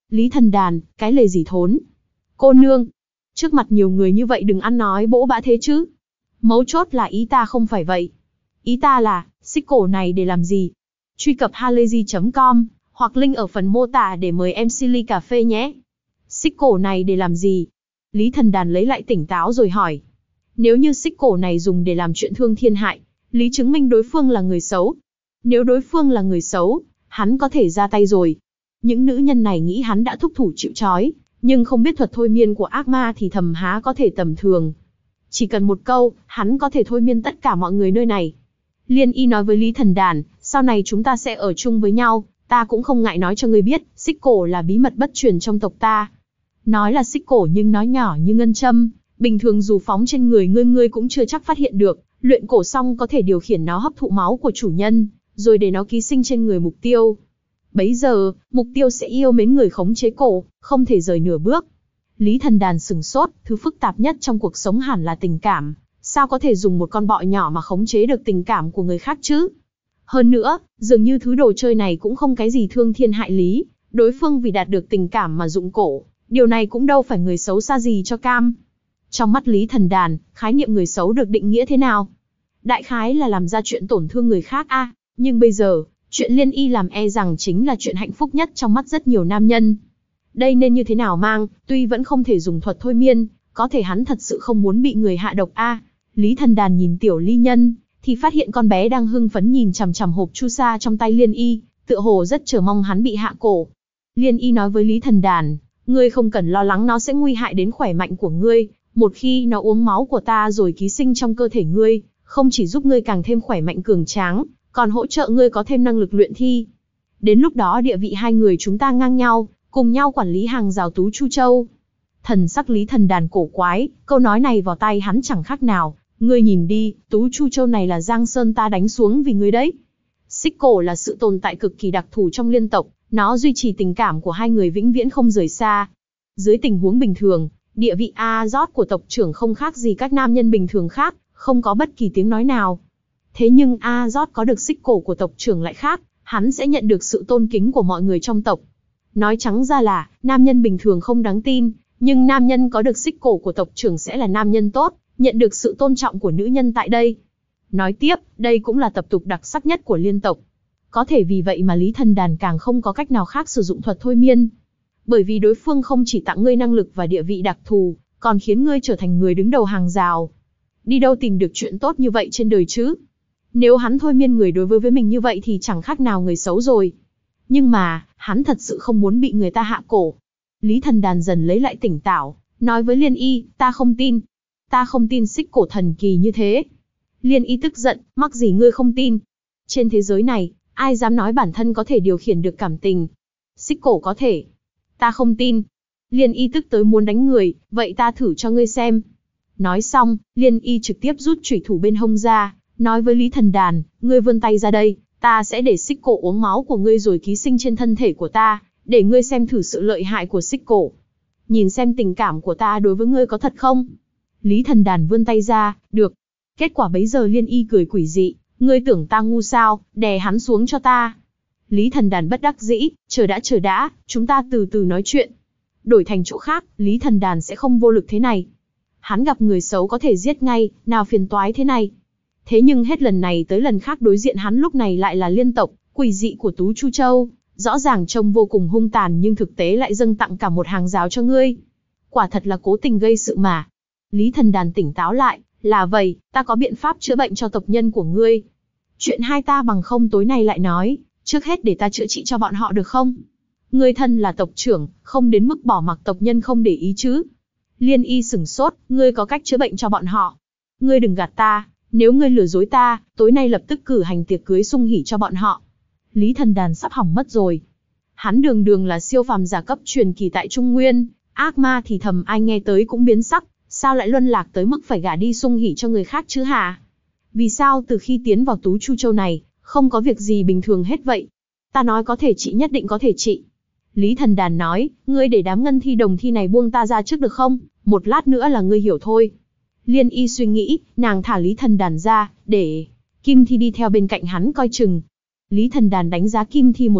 Lý Thần Đàn, cái lề gì thốn. Cô nương, trước mặt nhiều người như vậy đừng ăn nói bỗ bã thế chứ. Mấu chốt là ý ta không phải vậy. Ý ta là, xích cổ này để làm gì? Truy cập halayzi chấm com, hoặc link ở phần mô tả để mời em xê ly cà phê nhé. Xích cổ này để làm gì? Lý Thần Đàn lấy lại tỉnh táo rồi hỏi. Nếu như xích cổ này dùng để làm chuyện thương thiên hại, Lý chứng minh đối phương là người xấu. Nếu đối phương là người xấu, hắn có thể ra tay rồi. Những nữ nhân này nghĩ hắn đã thúc thủ chịu trói, nhưng không biết thuật thôi miên của ác ma thì thầm há có thể tầm thường. Chỉ cần một câu, hắn có thể thôi miên tất cả mọi người nơi này. Liên Y nói với Lý Thần Đàn, sau này chúng ta sẽ ở chung với nhau, ta cũng không ngại nói cho ngươi biết, xích cổ là bí mật bất truyền trong tộc ta. Nói là xích cổ nhưng nói nhỏ như ngân châm, bình thường dù phóng trên người ngươi ngươi cũng chưa chắc phát hiện được, luyện cổ xong có thể điều khiển nó hấp thụ máu của chủ nhân, rồi để nó ký sinh trên người mục tiêu. Bấy giờ, mục tiêu sẽ yêu mến người khống chế cổ, không thể rời nửa bước. Lý Thần Đàn sửng sốt, thứ phức tạp nhất trong cuộc sống hẳn là tình cảm. Sao có thể dùng một con bọ nhỏ mà khống chế được tình cảm của người khác chứ? Hơn nữa, dường như thứ đồ chơi này cũng không cái gì thương thiên hại lý, đối phương vì đạt được tình cảm mà dụng cổ, điều này cũng đâu phải người xấu xa gì cho cam. Trong mắt Lý Thần Đàn, khái niệm người xấu được định nghĩa thế nào? Đại khái là làm ra chuyện tổn thương người khác a, à, nhưng bây giờ, chuyện Liên Y làm e rằng chính là chuyện hạnh phúc nhất trong mắt rất nhiều nam nhân. Đây nên như thế nào mang, tuy vẫn không thể dùng thuật thôi miên, có thể hắn thật sự không muốn bị người hạ độc a. À, Lý Thần Đàn nhìn Tiểu Ly Nhân, thì phát hiện con bé đang hưng phấn nhìn chằm chằm hộp chu sa trong tay Liên Y, tựa hồ rất chờ mong hắn bị hạ cổ. Liên Y nói với Lý Thần Đàn, ngươi không cần lo lắng nó sẽ nguy hại đến khỏe mạnh của ngươi, một khi nó uống máu của ta rồi ký sinh trong cơ thể ngươi, không chỉ giúp ngươi càng thêm khỏe mạnh cường tráng, còn hỗ trợ ngươi có thêm năng lực luyện thi. Đến lúc đó địa vị hai người chúng ta ngang nhau, cùng nhau quản lý hàng rào Tú Chu Châu. Thần sắc Lý Thần Đàn cổ quái, câu nói này vào tay hắn chẳng khác nào, ngươi nhìn đi, Tú Chu Châu này là Giang Sơn ta đánh xuống vì ngươi đấy. Xích cổ là sự tồn tại cực kỳ đặc thù trong liên tộc, nó duy trì tình cảm của hai người vĩnh viễn không rời xa. Dưới tình huống bình thường, địa vị Azot của tộc trưởng không khác gì các nam nhân bình thường khác, không có bất kỳ tiếng nói nào. Thế nhưng Azot có được xích cổ của tộc trưởng lại khác, hắn sẽ nhận được sự tôn kính của mọi người trong tộc. Nói trắng ra là, nam nhân bình thường không đáng tin, nhưng nam nhân có được xích cổ của tộc trưởng sẽ là nam nhân tốt, nhận được sự tôn trọng của nữ nhân tại đây. Nói tiếp, đây cũng là tập tục đặc sắc nhất của liên tộc. Có thể vì vậy mà Lý Thần Đàn càng không có cách nào khác sử dụng thuật thôi miên. Bởi vì đối phương không chỉ tặng ngươi năng lực và địa vị đặc thù, còn khiến ngươi trở thành người đứng đầu hàng rào. Đi đâu tìm được chuyện tốt như vậy trên đời chứ? Nếu hắn thôi miên người đối với với mình như vậy thì chẳng khác nào người xấu rồi. Nhưng mà, hắn thật sự không muốn bị người ta hạ cổ. Lý Thần Đàn dần lấy lại tỉnh táo, nói với Liên Y, ta không tin. Ta không tin xích cổ thần kỳ như thế. Liên Y tức giận, mắc gì ngươi không tin. Trên thế giới này, ai dám nói bản thân có thể điều khiển được cảm tình. Xích cổ có thể. Ta không tin. Liên Y tức tới muốn đánh người, vậy ta thử cho ngươi xem. Nói xong, Liên Y trực tiếp rút chủy thủ bên hông ra, nói với Lý Thần Đàn, ngươi vươn tay ra đây, ta sẽ để xích cổ uống máu của ngươi rồi ký sinh trên thân thể của ta, để ngươi xem thử sự lợi hại của xích cổ. Nhìn xem tình cảm của ta đối với ngươi có thật không? Lý Thần Đàn vươn tay ra, được. Kết quả bấy giờ Liên Y cười quỷ dị, ngươi tưởng ta ngu sao, đè hắn xuống cho ta. Lý Thần Đàn bất đắc dĩ, chờ đã chờ đã, chúng ta từ từ nói chuyện. Đổi thành chỗ khác, Lý Thần Đàn sẽ không vô lực thế này. Hắn gặp người xấu có thể giết ngay, nào phiền toái thế này. Thế nhưng hết lần này tới lần khác đối diện hắn lúc này lại là liên tộc, quỷ dị của Tú Chu Châu. Rõ ràng trông vô cùng hung tàn nhưng thực tế lại dâng tặng cả một hàng rào cho ngươi. Quả thật là cố tình gây sự mà. Lý Thần Đàn tỉnh táo lại, là vậy, ta có biện pháp chữa bệnh cho tộc nhân của ngươi. Chuyện hai ta bằng không tối nay lại nói, trước hết để ta chữa trị cho bọn họ được không? Ngươi thân là tộc trưởng, không đến mức bỏ mặc tộc nhân không để ý chứ. Liên Y sửng sốt, ngươi có cách chữa bệnh cho bọn họ. Ngươi đừng gạt ta, nếu ngươi lừa dối ta, tối nay lập tức cử hành tiệc cưới sung hỉ cho bọn họ. Lý Thần Đàn sắp hỏng mất rồi. Hắn đường đường là siêu phàm giả cấp truyền kỳ tại Trung Nguyên, ác ma thì thầm ai nghe tới cũng biến sắc, sao lại luân lạc tới mức phải gả đi sung hỉ cho người khác chứ hả? Vì sao từ khi tiến vào Tú Chu Châu này, không có việc gì bình thường hết vậy? Ta nói có thể trị nhất định có thể trị. Lý Thần Đàn nói, ngươi để đám ngân thi đồng thi này buông ta ra trước được không? Một lát nữa là ngươi hiểu thôi. Liên Y suy nghĩ, nàng thả Lý Thần Đàn ra, để Kim Thi đi theo bên cạnh hắn coi chừng. Lý Thần Đàn đánh giá Kim Thi một chút,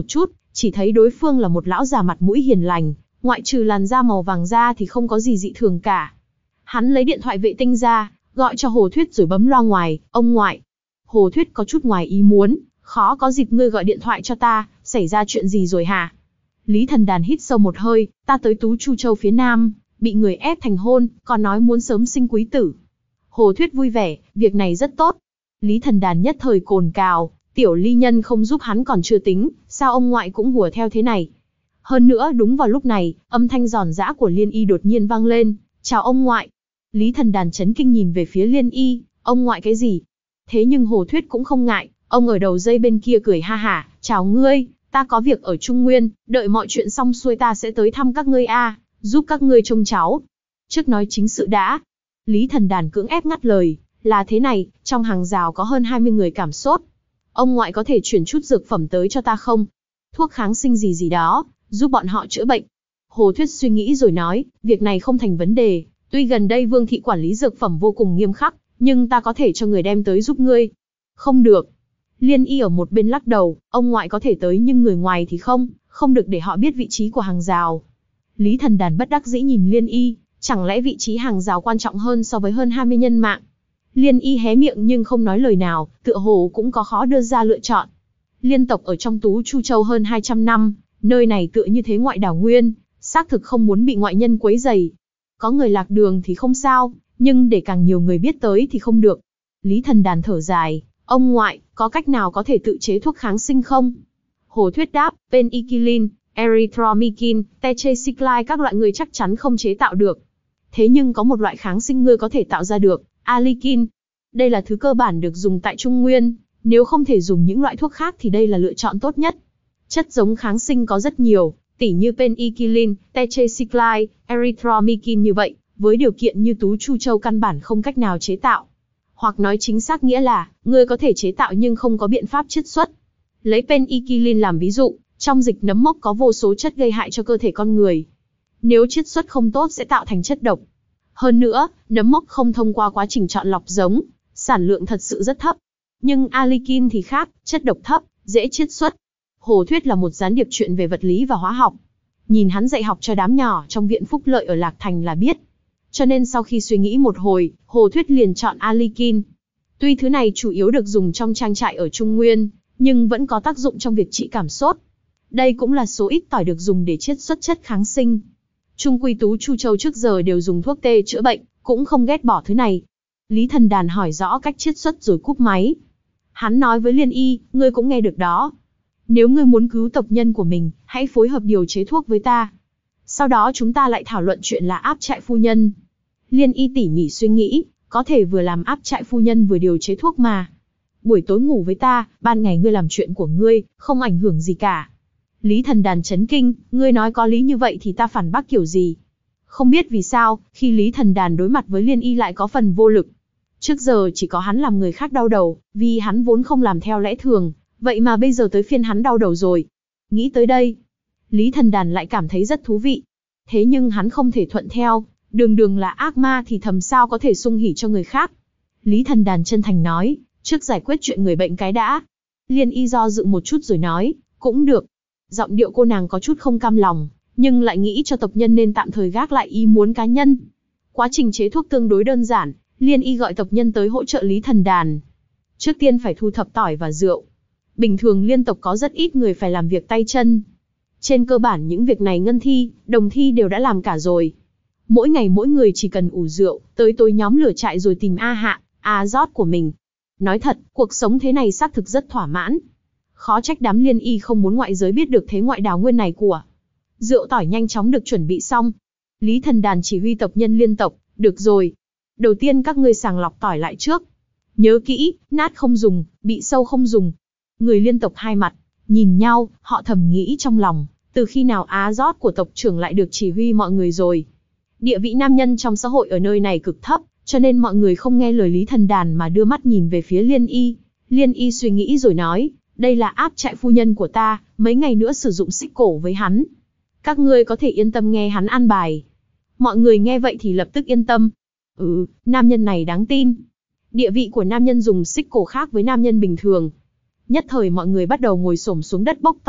chỉ thấy đối phương là một lão già mặt mũi hiền lành, ngoại trừ làn da màu vàng da thì không có gì dị thường cả. Hắn lấy điện thoại vệ tinh ra, gọi cho Hồ Thuyết rồi bấm loa ngoài, ông ngoại. Hồ Thuyết có chút ngoài ý muốn, khó có dịp ngươi gọi điện thoại cho ta, xảy ra chuyện gì rồi hả? Lý Thần Đàn hít sâu một hơi, ta tới Tú Chu Châu phía Nam, bị người ép thành hôn, còn nói muốn sớm sinh quý tử. Hồ Thuyết vui vẻ, việc này rất tốt. Lý Thần Đàn nhất thời cồn cào, tiểu ly nhân không giúp hắn còn chưa tính, sao ông ngoại cũng hùa theo thế này. Hơn nữa đúng vào lúc này, âm thanh giòn giã của Liên Y đột nhiên vang lên, chào ông ngoại. Lý Thần Đàn chấn kinh nhìn về phía Liên Y, ông ngoại cái gì? Thế nhưng Hồ Thuyết cũng không ngại, ông ở đầu dây bên kia cười ha hả, chào ngươi, ta có việc ở Trung Nguyên, đợi mọi chuyện xong xuôi ta sẽ tới thăm các ngươi a, giúp các ngươi trông cháu. Trước nói chính sự đã. Lý Thần Đàn cưỡng ép ngắt lời, là thế này, trong hàng rào có hơn hai mươi người cảm sốt. Ông ngoại có thể chuyển chút dược phẩm tới cho ta không? Thuốc kháng sinh gì gì đó, giúp bọn họ chữa bệnh. Hồ Thuyết suy nghĩ rồi nói, việc này không thành vấn đề, tuy gần đây Vương thị quản lý dược phẩm vô cùng nghiêm khắc, nhưng ta có thể cho người đem tới giúp ngươi. Không được. Liên Y ở một bên lắc đầu, ông ngoại có thể tới nhưng người ngoài thì không, không được để họ biết vị trí của hàng rào. Lý Thần Đàn bất đắc dĩ nhìn Liên Y, chẳng lẽ vị trí hàng rào quan trọng hơn so với hơn hai mươi nhân mạng? Liên Y hé miệng nhưng không nói lời nào, tựa hồ cũng có khó đưa ra lựa chọn. Liên tộc ở trong Tú Chu Châu hơn hai trăm năm, nơi này tựa như thế ngoại đảo nguyên, xác thực không muốn bị ngoại nhân quấy rầy. Có người lạc đường thì không sao, nhưng để càng nhiều người biết tới thì không được. Lý Thần Đàn thở dài, ông ngoại, có cách nào có thể tự chế thuốc kháng sinh không? Hồ Thuyết đáp, penicillin, erythromycin, tetracycline các loại người chắc chắn không chế tạo được. Thế nhưng có một loại kháng sinh ngươi có thể tạo ra được, alikin. Đây là thứ cơ bản được dùng tại Trung Nguyên, nếu không thể dùng những loại thuốc khác thì đây là lựa chọn tốt nhất. Chất giống kháng sinh có rất nhiều, tỉ như penicillin, tetracycline, erythromycin như vậy, với điều kiện như Tú Chu Châu căn bản không cách nào chế tạo. Hoặc nói chính xác nghĩa là, ngươi có thể chế tạo nhưng không có biện pháp chiết xuất. Lấy penicillin làm ví dụ, trong dịch nấm mốc có vô số chất gây hại cho cơ thể con người. Nếu chiết xuất không tốt sẽ tạo thành chất độc. Hơn nữa, nấm mốc không thông qua quá trình chọn lọc giống, sản lượng thật sự rất thấp. Nhưng alikin thì khác, chất độc thấp, dễ chiết xuất. Hồ Thuyết là một gián điệp chuyện về vật lý và hóa học. Nhìn hắn dạy học cho đám nhỏ trong viện Phúc Lợi ở Lạc Thành là biết. Cho nên sau khi suy nghĩ một hồi, Hồ Thuyết liền chọn alikin. Tuy thứ này chủ yếu được dùng trong trang trại ở Trung Nguyên, nhưng vẫn có tác dụng trong việc trị cảm sốt. Đây cũng là số ít tỏi được dùng để chiết xuất chất kháng sinh. Trung quy Tú Chu Châu trước giờ đều dùng thuốc tê chữa bệnh, cũng không ghét bỏ thứ này. Lý Thần Đàn hỏi rõ cách chiết xuất rồi cúp máy. Hắn nói với Liên Y, ngươi cũng nghe được đó. Nếu ngươi muốn cứu tộc nhân của mình, hãy phối hợp điều chế thuốc với ta. Sau đó chúng ta lại thảo luận chuyện là áp trại phu nhân. Liên Y tỉ mỉ suy nghĩ, có thể vừa làm áp trại phu nhân vừa điều chế thuốc mà. Buổi tối ngủ với ta, ban ngày ngươi làm chuyện của ngươi, không ảnh hưởng gì cả. Lý Thần Đàn chấn kinh, ngươi nói có lý như vậy thì ta phản bác kiểu gì? Không biết vì sao, khi Lý Thần Đàn đối mặt với Liên Y lại có phần vô lực. Trước giờ chỉ có hắn làm người khác đau đầu, vì hắn vốn không làm theo lẽ thường, vậy mà bây giờ tới phiên hắn đau đầu rồi. Nghĩ tới đây, Lý Thần Đàn lại cảm thấy rất thú vị. Thế nhưng hắn không thể thuận theo, đường đường là ác ma thì thầm sao có thể sung hỉ cho người khác. Lý Thần Đàn chân thành nói, trước giải quyết chuyện người bệnh cái đã. Liên Y do dự một chút rồi nói, cũng được. Giọng điệu cô nàng có chút không cam lòng, nhưng lại nghĩ cho tộc nhân nên tạm thời gác lại ý muốn cá nhân. Quá trình chế thuốc tương đối đơn giản, Liên Y gọi tộc nhân tới hỗ trợ Lý Thần Đàn. Trước tiên phải thu thập tỏi và rượu. Bình thường liên tộc có rất ít người phải làm việc tay chân. Trên cơ bản những việc này Ngân Thi, Đồng Thi đều đã làm cả rồi. Mỗi ngày mỗi người chỉ cần ủ rượu, tới tối nhóm lửa trại rồi tìm A Hạ, A Rót của mình. Nói thật, cuộc sống thế này xác thực rất thỏa mãn. Khó trách đám Liên Y không muốn ngoại giới biết được thế ngoại đào nguyên này của. Rượu tỏi nhanh chóng được chuẩn bị xong. Lý Thần Đàn chỉ huy tộc nhân liên tộc, được rồi. Đầu tiên các ngươi sàng lọc tỏi lại trước. Nhớ kỹ, nát không dùng, bị sâu không dùng. Người liên tộc hai mặt, nhìn nhau, họ thầm nghĩ trong lòng, từ khi nào Á Rót của tộc trưởng lại được chỉ huy mọi người rồi. Địa vị nam nhân trong xã hội ở nơi này cực thấp, cho nên mọi người không nghe lời Lý Thần Đàn mà đưa mắt nhìn về phía Liên Y. Liên Y suy nghĩ rồi nói, đây là áp trại phu nhân của ta, mấy ngày nữa sử dụng xích cổ với hắn. Các ngươi có thể yên tâm nghe hắn an bài. Mọi người nghe vậy thì lập tức yên tâm. Ừ, nam nhân này đáng tin. Địa vị của nam nhân dùng xích cổ khác với nam nhân bình thường. Nhất thời mọi người bắt đầu ngồi xổm xuống đất bốc tỏi,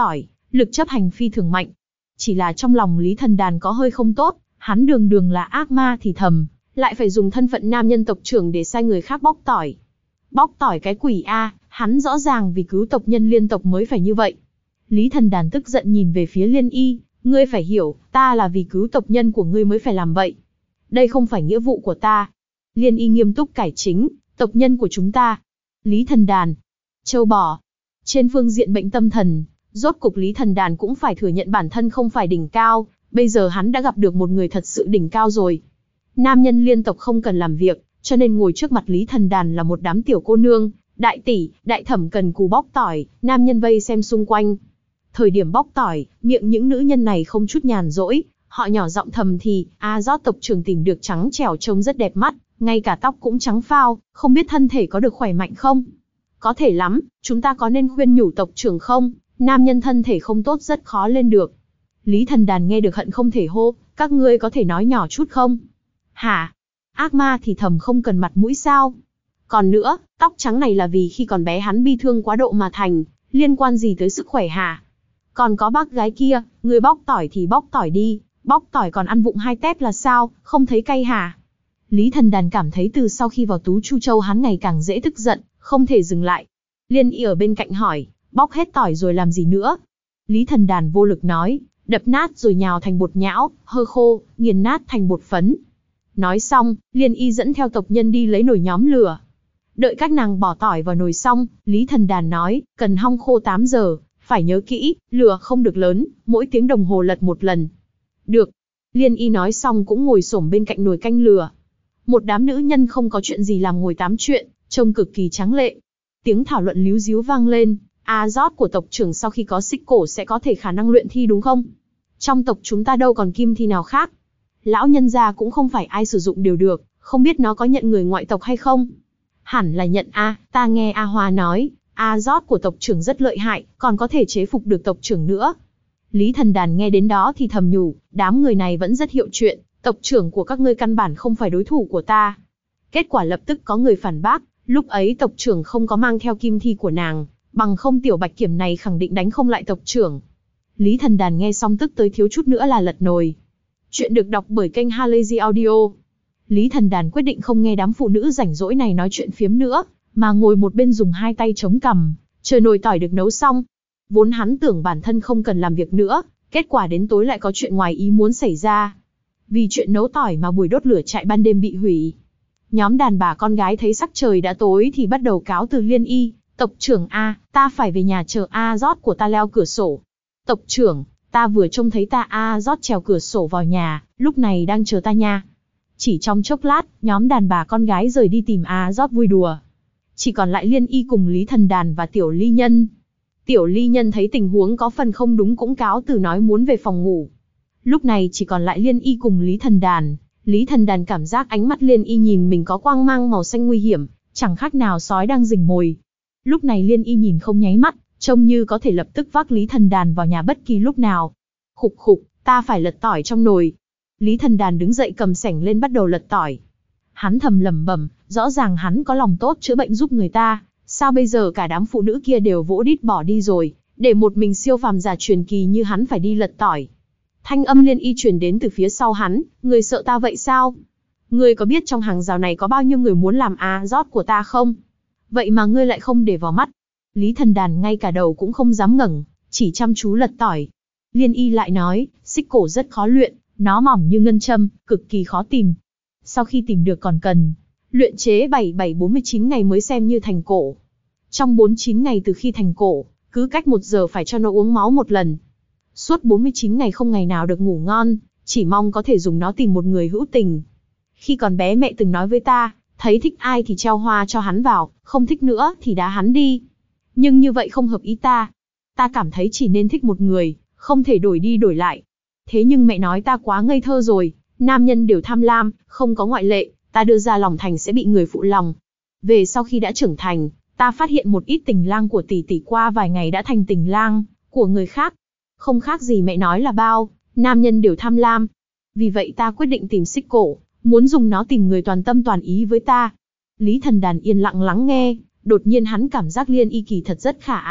lực chấp hành phi thường mạnh. Chỉ là trong lòng Lý Thần Đàn có hơi không tốt, hắn đường đường là ác ma thì thầm, lại phải dùng thân phận nam nhân tộc trưởng để sai người khác bóc tỏi. Bóc tỏi cái quỷ a, hắn rõ ràng vì cứu tộc nhân Liên tộc mới phải như vậy. Lý Thần Đàn tức giận nhìn về phía Liên Y, ngươi phải hiểu, ta là vì cứu tộc nhân của ngươi mới phải làm vậy. Đây không phải nghĩa vụ của ta. Liên Y nghiêm túc cải chính, tộc nhân của chúng ta. Lý Thần Đàn, châu bò. Trên phương diện bệnh tâm thần, rốt cục Lý Thần Đàn cũng phải thừa nhận bản thân không phải đỉnh cao, bây giờ hắn đã gặp được một người thật sự đỉnh cao rồi. Nam nhân Liên tộc không cần làm việc, cho nên ngồi trước mặt Lý Thần Đàn là một đám tiểu cô nương, đại tỷ, đại thẩm cần cù bóc tỏi, nam nhân vây xem xung quanh. Thời điểm bóc tỏi, miệng những nữ nhân này không chút nhàn rỗi, họ nhỏ giọng thầm thì, a rót tộc trưởng tìm được trắng trẻo trông rất đẹp mắt, ngay cả tóc cũng trắng phao, không biết thân thể có được khỏe mạnh không? Có thể lắm, chúng ta có nên khuyên nhủ tộc trưởng không? Nam nhân thân thể không tốt rất khó lên được. Lý Thần Đàn nghe được hận không thể hô, các ngươi có thể nói nhỏ chút không? Hả? Ác ma thì thầm không cần mặt mũi sao? Còn nữa, tóc trắng này là vì khi còn bé hắn bi thương quá độ mà thành, liên quan gì tới sức khỏe hả? Còn có bác gái kia, người bóc tỏi thì bóc tỏi đi, bóc tỏi còn ăn vụng hai tép là sao, không thấy cay hả? Lý Thần Đàn cảm thấy từ sau khi vào Tú Chu Châu hắn ngày càng dễ tức giận, không thể dừng lại. Liên Y ở bên cạnh hỏi, bóc hết tỏi rồi làm gì nữa? Lý Thần Đàn vô lực nói, đập nát rồi nhào thành bột nhão, hơ khô, nghiền nát thành bột phấn. Nói xong, Liên Y dẫn theo tộc nhân đi lấy nồi nhóm lửa. Đợi các nàng bỏ tỏi vào nồi xong, Lý Thần Đàn nói, cần hong khô tám giờ, phải nhớ kỹ, lửa không được lớn, mỗi tiếng đồng hồ lật một lần. Được. Liên Y nói xong cũng ngồi xổm bên cạnh nồi canh lửa. Một đám nữ nhân không có chuyện gì làm ngồi tám chuyện, trông cực kỳ tráng lệ. Tiếng thảo luận líu díu vang lên, a rót của tộc trưởng sau khi có xích cổ sẽ có thể khả năng luyện thi đúng không? Trong tộc chúng ta đâu còn kim thi nào khác. Lão nhân gia cũng không phải ai sử dụng đều được, không biết nó có nhận người ngoại tộc hay không? Hẳn là nhận a, ta nghe A Hoa nói, a rót của tộc trưởng rất lợi hại, còn có thể chế phục được tộc trưởng nữa. Lý Thần Đàn nghe đến đó thì thầm nhủ, đám người này vẫn rất hiệu chuyện, tộc trưởng của các ngươi căn bản không phải đối thủ của ta. Kết quả lập tức có người phản bác, lúc ấy tộc trưởng không có mang theo kim thi của nàng, bằng không tiểu bạch kiểm này khẳng định đánh không lại tộc trưởng. Lý Thần Đàn nghe xong tức tới thiếu chút nữa là lật nồi. Chuyện được đọc bởi kênh Halazy Audio. Lý Thần Đàn quyết định không nghe đám phụ nữ rảnh rỗi này nói chuyện phiếm nữa, mà ngồi một bên dùng hai tay chống cằm, chờ nồi tỏi được nấu xong. Vốn hắn tưởng bản thân không cần làm việc nữa, kết quả đến tối lại có chuyện ngoài ý muốn xảy ra. Vì chuyện nấu tỏi mà buổi đốt lửa trại ban đêm bị hủy. Nhóm đàn bà con gái thấy sắc trời đã tối thì bắt đầu cáo từ Liên Y, tộc trưởng A, ta phải về nhà chờ A rót của ta leo cửa sổ. Tộc trưởng, ta vừa trông thấy ta A rót trèo cửa sổ vào nhà, lúc này đang chờ ta nha. Chỉ trong chốc lát, nhóm đàn bà con gái rời đi tìm A rót vui đùa. Chỉ còn lại Liên Y cùng Lý Thần Đàn và Tiểu Ly Nhân. Tiểu Ly Nhân thấy tình huống có phần không đúng cũng cáo từ nói muốn về phòng ngủ. Lúc này chỉ còn lại Liên Y cùng Lý Thần Đàn. Lý Thần Đàn cảm giác ánh mắt Liên Y nhìn mình có quang mang màu xanh nguy hiểm, chẳng khác nào sói đang rình mồi. Lúc này Liên Y nhìn không nháy mắt, trông như có thể lập tức vác Lý Thần Đàn vào nhà bất kỳ lúc nào. Khục khục, ta phải lật tỏi trong nồi. Lý Thần Đàn đứng dậy cầm sẻng lên bắt đầu lật tỏi. Hắn thầm lẩm bẩm, rõ ràng hắn có lòng tốt chữa bệnh giúp người ta, sao bây giờ cả đám phụ nữ kia đều vỗ đít bỏ đi rồi, để một mình siêu phàm giả truyền kỳ như hắn phải đi lật tỏi. Thanh âm Liên Y truyền đến từ phía sau hắn, người sợ ta vậy sao? Ngươi có biết trong hàng rào này có bao nhiêu người muốn làm a rót của ta không? Vậy mà ngươi lại không để vào mắt. Lý Thần Đàn ngay cả đầu cũng không dám ngẩng, chỉ chăm chú lật tỏi. Liên Y lại nói, xích cổ rất khó luyện, nó mỏng như ngân châm, cực kỳ khó tìm. Sau khi tìm được còn cần luyện chế bảy bảy bốn mươi chín ngày mới xem như thành cổ. Trong bốn mươi chín ngày từ khi thành cổ, cứ cách một giờ phải cho nó uống máu một lần. Suốt bốn mươi chín ngày không ngày nào được ngủ ngon, chỉ mong có thể dùng nó tìm một người hữu tình. Khi còn bé mẹ từng nói với ta, thấy thích ai thì treo hoa cho hắn vào, không thích nữa thì đá hắn đi. Nhưng như vậy không hợp ý ta. Ta cảm thấy chỉ nên thích một người, không thể đổi đi đổi lại. Thế nhưng mẹ nói ta quá ngây thơ rồi, nam nhân đều tham lam, không có ngoại lệ, ta đưa ra lòng thành sẽ bị người phụ lòng. Về sau khi đã trưởng thành, ta phát hiện một ít tình lang của tỷ tỷ qua vài ngày đã thành tình lang của người khác. Không khác gì mẹ nói là bao, nam nhân đều tham lam. Vì vậy ta quyết định tìm xích cổ, muốn dùng nó tìm người toàn tâm toàn ý với ta. Lý Thần Đàn yên lặng lắng nghe, đột nhiên hắn cảm giác Liên Y kỳ thật rất khả ái,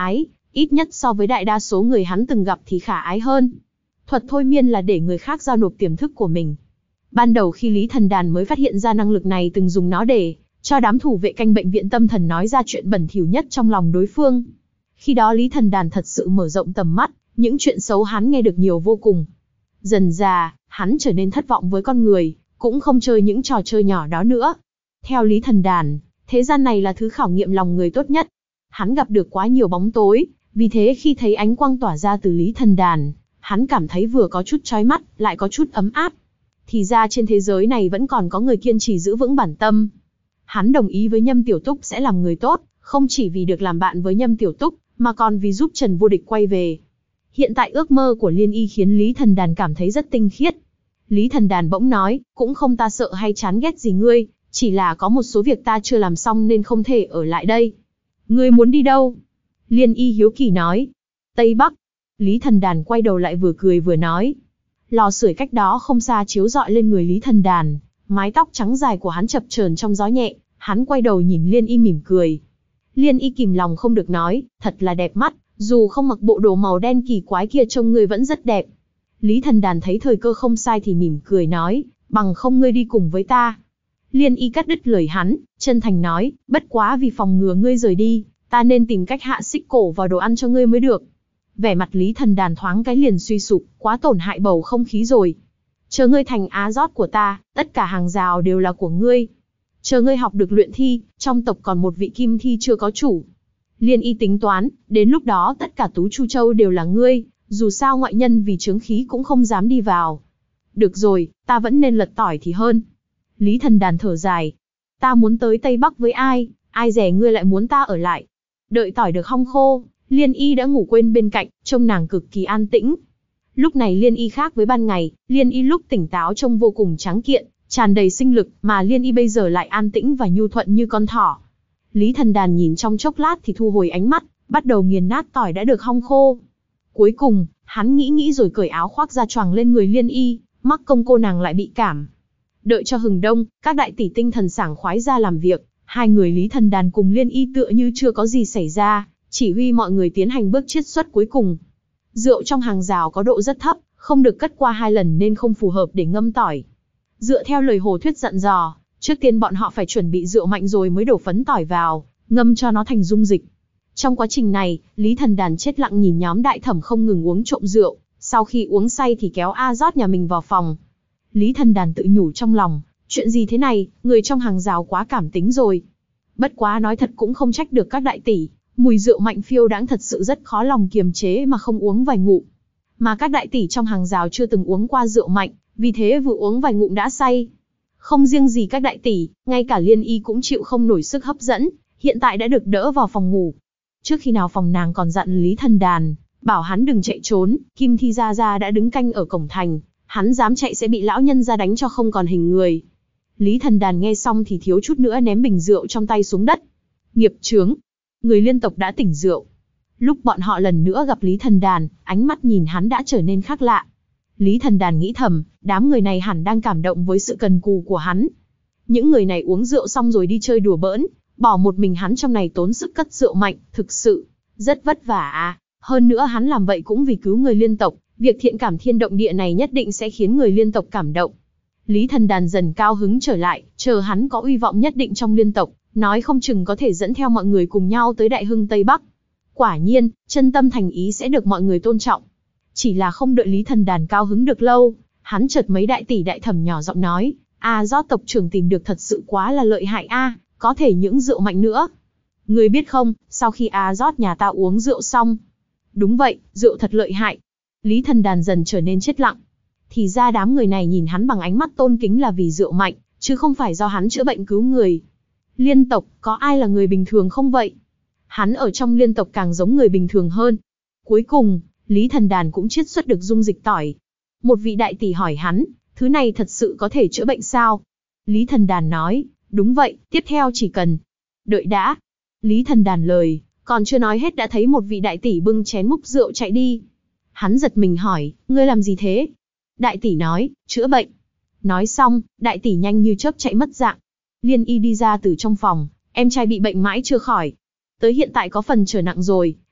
ít nhất so với đại đa số người hắn từng gặp thì khả ái hơn. Thuật thôi miên là để người khác giao nộp tiềm thức của mình. Ban đầu khi Lý Thần Đàn mới phát hiện ra năng lực này, từng dùng nó để cho đám thủ vệ canh bệnh viện tâm thần nói ra chuyện bẩn thỉu nhất trong lòng đối phương. Khi đó Lý Thần Đàn thật sự mở rộng tầm mắt, những chuyện xấu hắn nghe được nhiều vô cùng. Dần dà, hắn trở nên thất vọng với con người, cũng không chơi những trò chơi nhỏ đó nữa. Theo Lý Thần Đàn, thế gian này là thứ khảo nghiệm lòng người tốt nhất. Hắn gặp được quá nhiều bóng tối, vì thế khi thấy ánh quang tỏa ra từ Lý Thần Đàn, hắn cảm thấy vừa có chút chói mắt, lại có chút ấm áp. Thì ra trên thế giới này vẫn còn có người kiên trì giữ vững bản tâm. Hắn đồng ý với Nhâm Tiểu Túc sẽ làm người tốt, không chỉ vì được làm bạn với Nhâm Tiểu Túc, mà còn vì giúp Trần Vô Địch quay về. Hiện tại ước mơ của Liên Y khiến Lý Thần Đàn cảm thấy rất tinh khiết. Lý Thần Đàn bỗng nói, cũng không ta sợ hay chán ghét gì ngươi, chỉ là có một số việc ta chưa làm xong nên không thể ở lại đây. Ngươi muốn đi đâu? Liên Y hiếu kỳ nói. Tây Bắc. Lý Thần Đàn quay đầu lại vừa cười vừa nói. Lò sưởi cách đó không xa chiếu rọi lên người Lý Thần Đàn, mái tóc trắng dài của hắn chập chờn trong gió nhẹ, hắn quay đầu nhìn Liên Y mỉm cười. Liên Y kìm lòng không được nói, thật là đẹp mắt, dù không mặc bộ đồ màu đen kỳ quái kia trông ngươi vẫn rất đẹp. Lý Thần Đàn thấy thời cơ không sai thì mỉm cười nói, bằng không ngươi đi cùng với ta. Liên Y cắt đứt lời hắn, chân thành nói, bất quá vì phòng ngừa ngươi rời đi, ta nên tìm cách hạ xích cổ vào đồ ăn cho ngươi mới được. Vẻ mặt Lý Thần Đàn thoáng cái liền suy sụp, quá tổn hại bầu không khí rồi. Chờ ngươi thành á rót của ta, tất cả hàng rào đều là của ngươi. Chờ ngươi học được luyện thi, trong tộc còn một vị kim thi chưa có chủ. Liên Y tính toán, đến lúc đó tất cả Tú Chu Châu đều là ngươi, dù sao ngoại nhân vì chướng khí cũng không dám đi vào. Được rồi, ta vẫn nên lật tỏi thì hơn. Lý Thần Đàn thở dài. Ta muốn tới Tây Bắc với ai, ai dè ngươi lại muốn ta ở lại. Đợi tỏi được hong khô, Liên Y đã ngủ quên bên cạnh, trông nàng cực kỳ an tĩnh. Lúc này Liên Y khác với ban ngày, Liên Y lúc tỉnh táo trông vô cùng tráng kiện, tràn đầy sinh lực, mà Liên Y bây giờ lại an tĩnh và nhu thuận như con thỏ. Lý Thần Đàn nhìn trong chốc lát thì thu hồi ánh mắt, bắt đầu nghiền nát tỏi đã được hong khô. Cuối cùng, hắn nghĩ nghĩ rồi cởi áo khoác ra choàng lên người Liên Y, mắc công cô nàng lại bị cảm. Đợi cho hừng đông, các đại tỷ tinh thần sảng khoái ra làm việc, hai người Lý Thần Đàn cùng Liên Y tựa như chưa có gì xảy ra, chỉ huy mọi người tiến hành bước chiết xuất cuối cùng. Rượu trong hàng rào có độ rất thấp, không được cất qua hai lần nên không phù hợp để ngâm tỏi. Dựa theo lời Hồ Thuyết dặn dò, trước tiên bọn họ phải chuẩn bị rượu mạnh rồi mới đổ phấn tỏi vào, ngâm cho nó thành dung dịch. Trong quá trình này, Lý Thần Đàn chết lặng nhìn nhóm đại thẩm không ngừng uống trộm rượu, sau khi uống say thì kéo A rót nhà mình vào phòng. Lý Thần Đàn tự nhủ trong lòng, chuyện gì thế này, người trong hàng rào quá cảm tính rồi. Bất quá nói thật cũng không trách được các đại tỷ, mùi rượu mạnh phiêu đãng thật sự rất khó lòng kiềm chế mà không uống vài ngụm. Mà các đại tỷ trong hàng rào chưa từng uống qua rượu mạnh, vì thế vừa uống vài ngụm đã say. Không riêng gì các đại tỷ, ngay cả Liên Y cũng chịu không nổi sức hấp dẫn, hiện tại đã được đỡ vào phòng ngủ. Trước khi nào phòng nàng còn dặn Lý Thần Đàn, bảo hắn đừng chạy trốn, Kim Thi Gia Gia đã đứng canh ở cổng thành, hắn dám chạy sẽ bị lão nhân ra đánh cho không còn hình người. Lý Thần Đàn nghe xong thì thiếu chút nữa ném bình rượu trong tay xuống đất. Nghiệp chướng, người liên tộc đã tỉnh rượu. Lúc bọn họ lần nữa gặp Lý Thần Đàn, ánh mắt nhìn hắn đã trở nên khác lạ. Lý Thần Đàn nghĩ thầm, đám người này hẳn đang cảm động với sự cần cù của hắn. Những người này uống rượu xong rồi đi chơi đùa bỡn, bỏ một mình hắn trong này tốn sức cất rượu mạnh, thực sự rất vất vả à. Hơn nữa hắn làm vậy cũng vì cứu người liên tộc, việc thiện cảm thiên động địa này nhất định sẽ khiến người liên tộc cảm động. Lý Thần Đàn dần cao hứng trở lại, chờ hắn có uy vọng nhất định trong liên tộc, nói không chừng có thể dẫn theo mọi người cùng nhau tới Đại Hưng Tây Bắc. Quả nhiên, chân tâm thành ý sẽ được mọi người tôn trọng. Chỉ là không đợi Lý Thần Đàn cao hứng được lâu, hắn chợt mấy đại tỷ đại thẩm nhỏ giọng nói, A Rót tộc trưởng tìm được thật sự quá là lợi hại a, có thể những rượu mạnh nữa. Ngươi biết không, sau khi A Rót nhà ta uống rượu xong. Đúng vậy, rượu thật lợi hại. Lý Thần Đàn dần trở nên chết lặng. Thì ra đám người này nhìn hắn bằng ánh mắt tôn kính là vì rượu mạnh, chứ không phải do hắn chữa bệnh cứu người. Liên tộc, có ai là người bình thường không vậy? Hắn ở trong liên tộc càng giống người bình thường hơn. Cuối cùng, Lý Thần Đàn cũng chiết xuất được dung dịch tỏi. Một vị đại tỷ hỏi hắn, thứ này thật sự có thể chữa bệnh sao? Lý Thần Đàn nói, đúng vậy, tiếp theo chỉ cần... Đợi đã. Lý Thần Đàn lời, còn chưa nói hết đã thấy một vị đại tỷ bưng chén múc rượu chạy đi. Hắn giật mình hỏi, ngươi làm gì thế? Đại tỷ nói, chữa bệnh. Nói xong, đại tỷ nhanh như chớp chạy mất dạng. Liên Y đi ra từ trong phòng, em trai bị bệnh mãi chưa khỏi. Tới hiện tại có phần trở nặng rồi,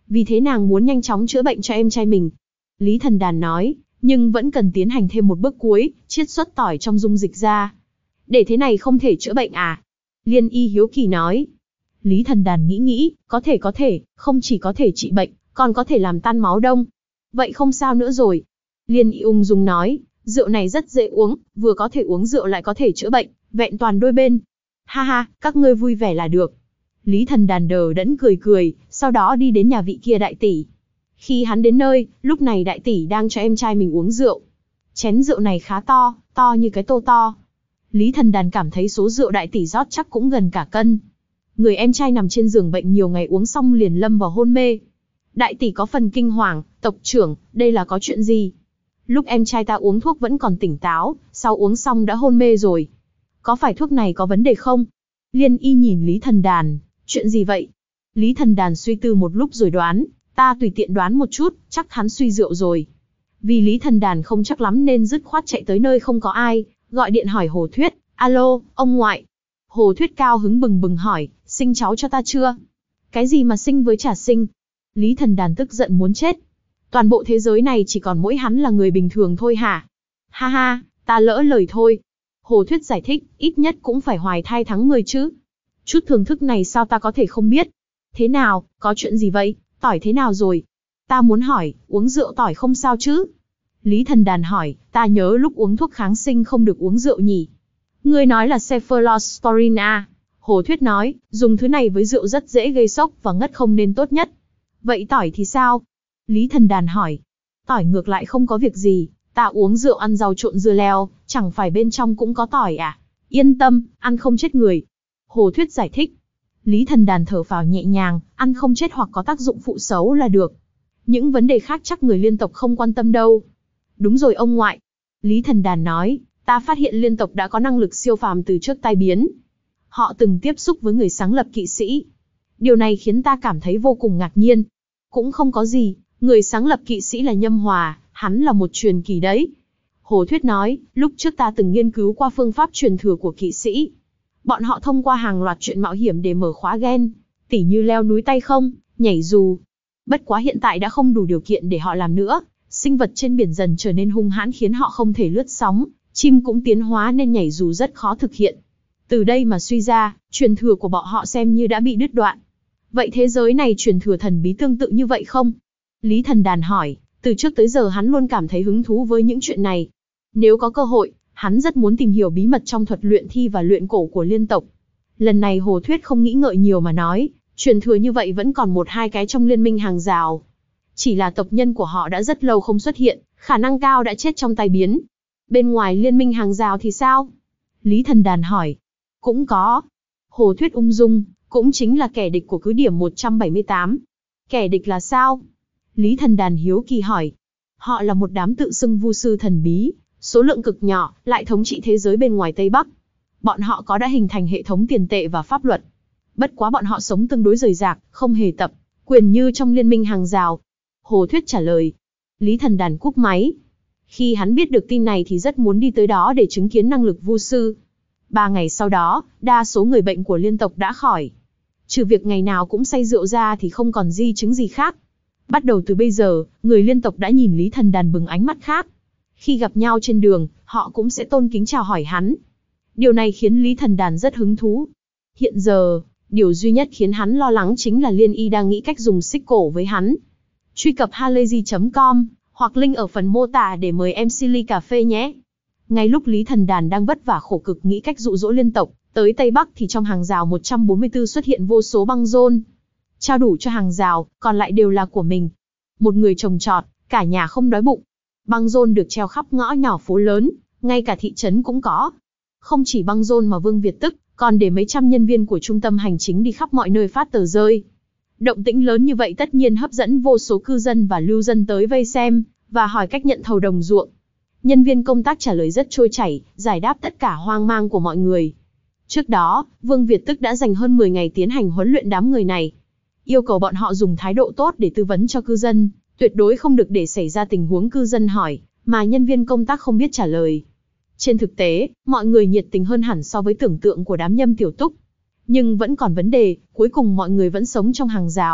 Vì thế nàng muốn nhanh chóng chữa bệnh cho em trai mình. Lý Thần Đàn nói, nhưng vẫn cần tiến hành thêm một bước cuối, chiết xuất tỏi trong dung dịch ra. Để thế này không thể chữa bệnh à? Liên Y hiếu kỳ nói. Lý Thần Đàn nghĩ nghĩ, có thể có thể, không chỉ có thể trị bệnh, còn có thể làm tan máu đông. Vậy không sao nữa rồi. Liên Y ung dung nói, rượu này rất dễ uống, vừa có thể uống rượu lại có thể chữa bệnh, vẹn toàn đôi bên. Ha ha, các ngươi vui vẻ là được. Lý Thần Đàn đờ đẫn cười cười, sau đó đi đến nhà vị kia đại tỷ. Khi hắn đến nơi, lúc này đại tỷ đang cho em trai mình uống rượu. Chén rượu này khá to, to như cái tô to. Lý Thần Đàn cảm thấy số rượu đại tỷ rót chắc cũng gần cả cân. Người em trai nằm trên giường bệnh nhiều ngày uống xong liền lâm vào hôn mê. Đại tỷ có phần kinh hoàng, tộc trưởng, đây là có chuyện gì? Lúc em trai ta uống thuốc vẫn còn tỉnh táo, sau uống xong đã hôn mê rồi. Có phải thuốc này có vấn đề không? Liên Y nhìn Lý Thần Đàn, chuyện gì vậy? Lý Thần Đàn suy tư một lúc rồi đoán, ta tùy tiện đoán một chút, chắc hắn suy rượu rồi. Vì Lý Thần Đàn không chắc lắm nên dứt khoát chạy tới nơi không có ai, gọi điện hỏi Hồ Thuyết, alo, ông ngoại. Hồ Thuyết cao hứng bừng bừng hỏi, sinh cháu cho ta chưa? Cái gì mà sinh với chả sinh? Lý Thần Đàn tức giận muốn chết. Toàn bộ thế giới này chỉ còn mỗi hắn là người bình thường thôi hả? Ha ha, ta lỡ lời thôi. Hồ Thuyết giải thích, ít nhất cũng phải hoài thai tháng mười chứ. Chút thưởng thức này sao ta có thể không biết? Thế nào, có chuyện gì vậy? Tỏi thế nào rồi? Ta muốn hỏi, uống rượu tỏi không sao chứ? Lý Thần Đàn hỏi, ta nhớ lúc uống thuốc kháng sinh không được uống rượu nhỉ? Ngươi nói là cephalosporin à? Hồ Thuyết nói, dùng thứ này với rượu rất dễ gây sốc và ngất không nên tốt nhất. Vậy tỏi thì sao? Lý Thần Đàn hỏi. Tỏi ngược lại không có việc gì, ta uống rượu ăn rau trộn dưa leo, chẳng phải bên trong cũng có tỏi à? Yên tâm, ăn không chết người. Hồ Thuyết giải thích. Lý Thần Đàn thở phào nhẹ nhàng, ăn không chết hoặc có tác dụng phụ xấu là được. Những vấn đề khác chắc người liên tộc không quan tâm đâu. Đúng rồi ông ngoại. Lý Thần Đàn nói, ta phát hiện liên tộc đã có năng lực siêu phàm từ trước tai biến. Họ từng tiếp xúc với người sáng lập kỵ sĩ. Điều này khiến ta cảm thấy vô cùng ngạc nhiên. Cũng không có gì, người sáng lập kỵ sĩ là Nhâm Hòa, hắn là một truyền kỳ đấy. Hồ Thuyết nói, lúc trước ta từng nghiên cứu qua phương pháp truyền thừa của kỵ sĩ. Bọn họ thông qua hàng loạt chuyện mạo hiểm để mở khóa gen, tỉ như leo núi tay không, nhảy dù. Bất quá hiện tại đã không đủ điều kiện để họ làm nữa, sinh vật trên biển dần trở nên hung hãn khiến họ không thể lướt sóng, chim cũng tiến hóa nên nhảy dù rất khó thực hiện. Từ đây mà suy ra, truyền thừa của bọn họ xem như đã bị đứt đoạn. Vậy thế giới này truyền thừa thần bí tương tự như vậy không? Lý Thần Đàn hỏi, từ trước tới giờ hắn luôn cảm thấy hứng thú với những chuyện này. Nếu có cơ hội, hắn rất muốn tìm hiểu bí mật trong thuật luyện thi và luyện cổ của liên tộc. Lần này Hồ Thuyết không nghĩ ngợi nhiều mà nói, truyền thừa như vậy vẫn còn một hai cái trong liên minh hàng rào. Chỉ là tộc nhân của họ đã rất lâu không xuất hiện, khả năng cao đã chết trong tai biến. Bên ngoài liên minh hàng rào thì sao? Lý Thần Đàn hỏi. Cũng có. Hồ Thuyết ung dung, cũng chính là kẻ địch của cứ điểm một trăm bảy mươi tám. Kẻ địch là sao? Lý Thần Đàn hiếu kỳ hỏi. Họ là một đám tự xưng vu sư thần bí, số lượng cực nhỏ, lại thống trị thế giới bên ngoài Tây Bắc. Bọn họ có đã hình thành hệ thống tiền tệ và pháp luật. Bất quá bọn họ sống tương đối rời rạc, không hề tập quyền như trong liên minh hàng rào. Hồ Thuyết trả lời. Lý Thần Đàn cúp máy. Khi hắn biết được tin này thì rất muốn đi tới đó để chứng kiến năng lực vu sư. Ba ngày sau đó, đa số người bệnh của liên tộc đã khỏi. Trừ việc ngày nào cũng say rượu ra thì không còn di chứng gì khác. Bắt đầu từ bây giờ, người liên tộc đã nhìn Lý Thần Đàn bừng ánh mắt khác. Khi gặp nhau trên đường, họ cũng sẽ tôn kính chào hỏi hắn. Điều này khiến Lý Thần Đàn rất hứng thú. Hiện giờ, điều duy nhất khiến hắn lo lắng chính là Liên Y đang nghĩ cách dùng xích cổ với hắn. Truy cập halayzi chấm com, hoặc link ở phần mô tả để mời em xê ly cà phê nhé. Ngay lúc Lý Thần Đàn đang vất vả khổ cực nghĩ cách dụ dỗ liên tộc tới Tây Bắc thì trong hàng rào một trăm bốn mươi tư xuất hiện vô số băng rôn. Trao đủ cho hàng rào, còn lại đều là của mình. Một người trồng trọt, cả nhà không đói bụng. Băng rôn được treo khắp ngõ nhỏ phố lớn, ngay cả thị trấn cũng có. Không chỉ băng rôn mà Vương Việt Tức còn để mấy trăm nhân viên của trung tâm hành chính đi khắp mọi nơi phát tờ rơi. Động tĩnh lớn như vậy tất nhiên hấp dẫn vô số cư dân và lưu dân tới vây xem và hỏi cách nhận thầu đồng ruộng. Nhân viên công tác trả lời rất trôi chảy, giải đáp tất cả hoang mang của mọi người. Trước đó, Vương Việt Tức đã dành hơn mười ngày tiến hành huấn luyện đám người này. Yêu cầu bọn họ dùng thái độ tốt để tư vấn cho cư dân, tuyệt đối không được để xảy ra tình huống cư dân hỏi, mà nhân viên công tác không biết trả lời. Trên thực tế, mọi người nhiệt tình hơn hẳn so với tưởng tượng của đám Nhâm Tiểu Túc. Nhưng vẫn còn vấn đề, cuối cùng mọi người vẫn sống trong hàng rào,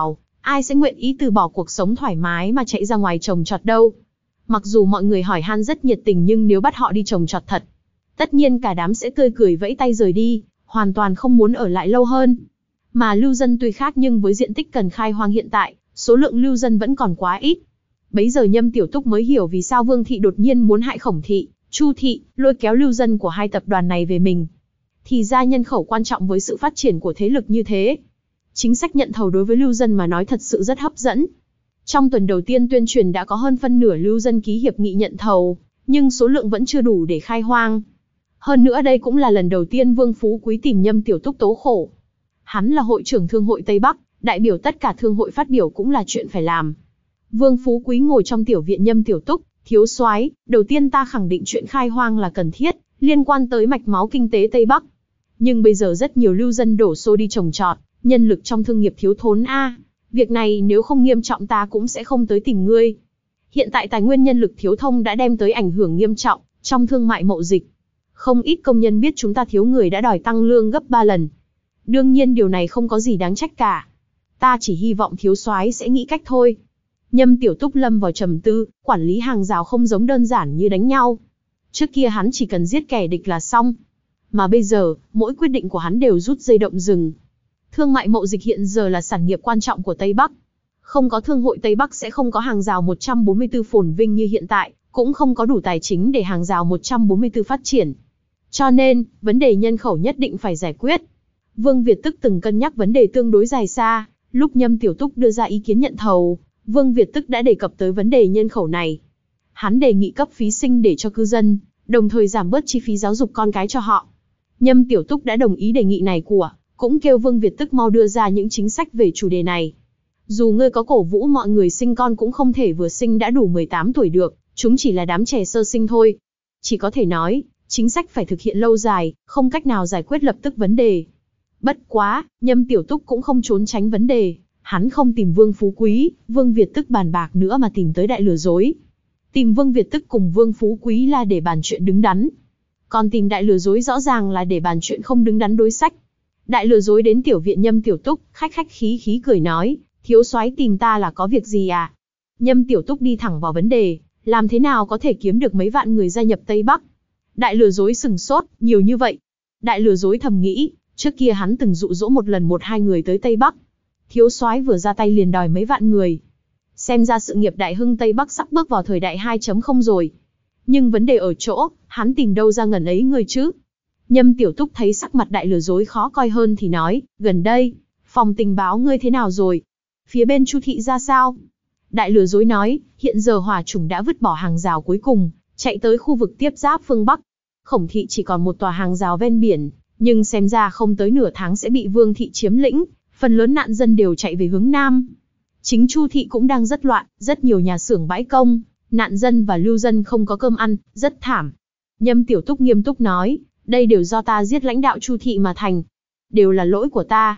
ai sẽ nguyện ý từ bỏ cuộc sống thoải mái mà chạy ra ngoài trồng trọt đâu. Mặc dù mọi người hỏi han rất nhiệt tình nhưng nếu bắt họ đi trồng trọt thật, tất nhiên cả đám sẽ tươi cười vẫy tay rời đi, hoàn toàn không muốn ở lại lâu hơn. Mà lưu dân tuy khác nhưng với diện tích cần khai hoang hiện tại, số lượng lưu dân vẫn còn quá ít. Bấy giờ Nhâm Tiểu Túc mới hiểu vì sao Vương thị đột nhiên muốn hại Khổng thị, Chu thị, lôi kéo lưu dân của hai tập đoàn này về mình. Thì ra nhân khẩu quan trọng với sự phát triển của thế lực như thế. Chính sách nhận thầu đối với lưu dân mà nói thật sự rất hấp dẫn. Trong tuần đầu tiên tuyên truyền đã có hơn phân nửa lưu dân ký hiệp nghị nhận thầu, nhưng số lượng vẫn chưa đủ để khai hoang. Hơn nữa đây cũng là lần đầu tiên Vương Phú Quý tìm Nhâm Tiểu Túc tố khổ. Hắn là hội trưởng Thương hội Tây Bắc, đại biểu tất cả thương hội phát biểu cũng là chuyện phải làm. Vương Phú Quý ngồi trong tiểu viện Nhâm Tiểu Túc, thiếu soái, đầu tiên ta khẳng định chuyện khai hoang là cần thiết, liên quan tới mạch máu kinh tế Tây Bắc. Nhưng bây giờ rất nhiều lưu dân đổ xô đi trồng trọt, nhân lực trong thương nghiệp thiếu thốn a. Việc này nếu không nghiêm trọng ta cũng sẽ không tới tìm ngươi. Hiện tại tài nguyên nhân lực thiếu thông đã đem tới ảnh hưởng nghiêm trọng trong thương mại mậu dịch. Không ít công nhân biết chúng ta thiếu người đã đòi tăng lương gấp ba lần. Đương nhiên điều này không có gì đáng trách cả. Ta chỉ hy vọng thiếu soái sẽ nghĩ cách thôi. Nhâm Tiểu Túc lâm vào trầm tư, quản lý hàng rào không giống đơn giản như đánh nhau. Trước kia hắn chỉ cần giết kẻ địch là xong. Mà bây giờ, mỗi quyết định của hắn đều rút dây động rừng. Thương mại mậu dịch hiện giờ là sản nghiệp quan trọng của Tây Bắc. Không có thương hội Tây Bắc sẽ không có hàng rào một trăm bốn mươi tư phồn vinh như hiện tại, cũng không có đủ tài chính để hàng rào một trăm bốn mươi tư phát triển. Cho nên, vấn đề nhân khẩu nhất định phải giải quyết. Vương Việt Tức từng cân nhắc vấn đề tương đối dài xa, lúc Nhâm Tiểu Túc đưa ra ý kiến nhận thầu, Vương Việt Tức đã đề cập tới vấn đề nhân khẩu này. Hắn đề nghị cấp phí sinh để cho cư dân, đồng thời giảm bớt chi phí giáo dục con cái cho họ. Nhâm Tiểu Túc đã đồng ý đề nghị này của, cũng kêu Vương Việt Tức mau đưa ra những chính sách về chủ đề này. Dù ngươi có cổ vũ mọi người sinh con cũng không thể vừa sinh đã đủ mười tám tuổi được, chúng chỉ là đám trẻ sơ sinh thôi. Chỉ có thể nói, chính sách phải thực hiện lâu dài, không cách nào giải quyết lập tức vấn đề. Bất quá, Nhâm Tiểu Túc cũng không trốn tránh vấn đề, hắn không tìm Vương Phú Quý, Vương Việt Tức bàn bạc nữa mà tìm tới đại lừa dối. Tìm Vương Việt Tức cùng Vương Phú Quý là để bàn chuyện đứng đắn. Còn tìm đại lừa dối rõ ràng là để bàn chuyện không đứng đắn đối sách. Đại lừa dối đến tiểu viện Nhâm Tiểu Túc, khách khách khí khí cười nói, thiếu soái tìm ta là có việc gì à? Nhâm Tiểu Túc đi thẳng vào vấn đề, làm thế nào có thể kiếm được mấy vạn người gia nhập Tây Bắc? Đại lừa dối sừng sốt, nhiều như vậy. Đại lừa dối thầm nghĩ, trước kia hắn từng dụ dỗ một lần một hai người tới Tây Bắc. Thiếu soái vừa ra tay liền đòi mấy vạn người. Xem ra sự nghiệp đại hưng Tây Bắc sắp bước vào thời đại hai chấm không rồi. Nhưng vấn đề ở chỗ, hắn tìm đâu ra ngần ấy người chứ? Nhâm Tiểu Túc thấy sắc mặt đại lừa dối khó coi hơn thì nói, gần đây, phòng tình báo ngươi thế nào rồi? Phía bên Chu thị ra sao? Đại lừa dối nói, hiện giờ hỏa chủng đã vứt bỏ hàng rào cuối cùng, chạy tới khu vực tiếp giáp phương Bắc. Khổng thị chỉ còn một tòa hàng rào ven biển, nhưng xem ra không tới nửa tháng sẽ bị Vương thị chiếm lĩnh, phần lớn nạn dân đều chạy về hướng Nam. Chính Chu thị cũng đang rất loạn, rất nhiều nhà xưởng bãi công, nạn dân và lưu dân không có cơm ăn, rất thảm. Nhâm Tiểu Túc nghiêm túc nói, đây đều do ta giết lãnh đạo Chu thị mà thành. Đều là lỗi của ta.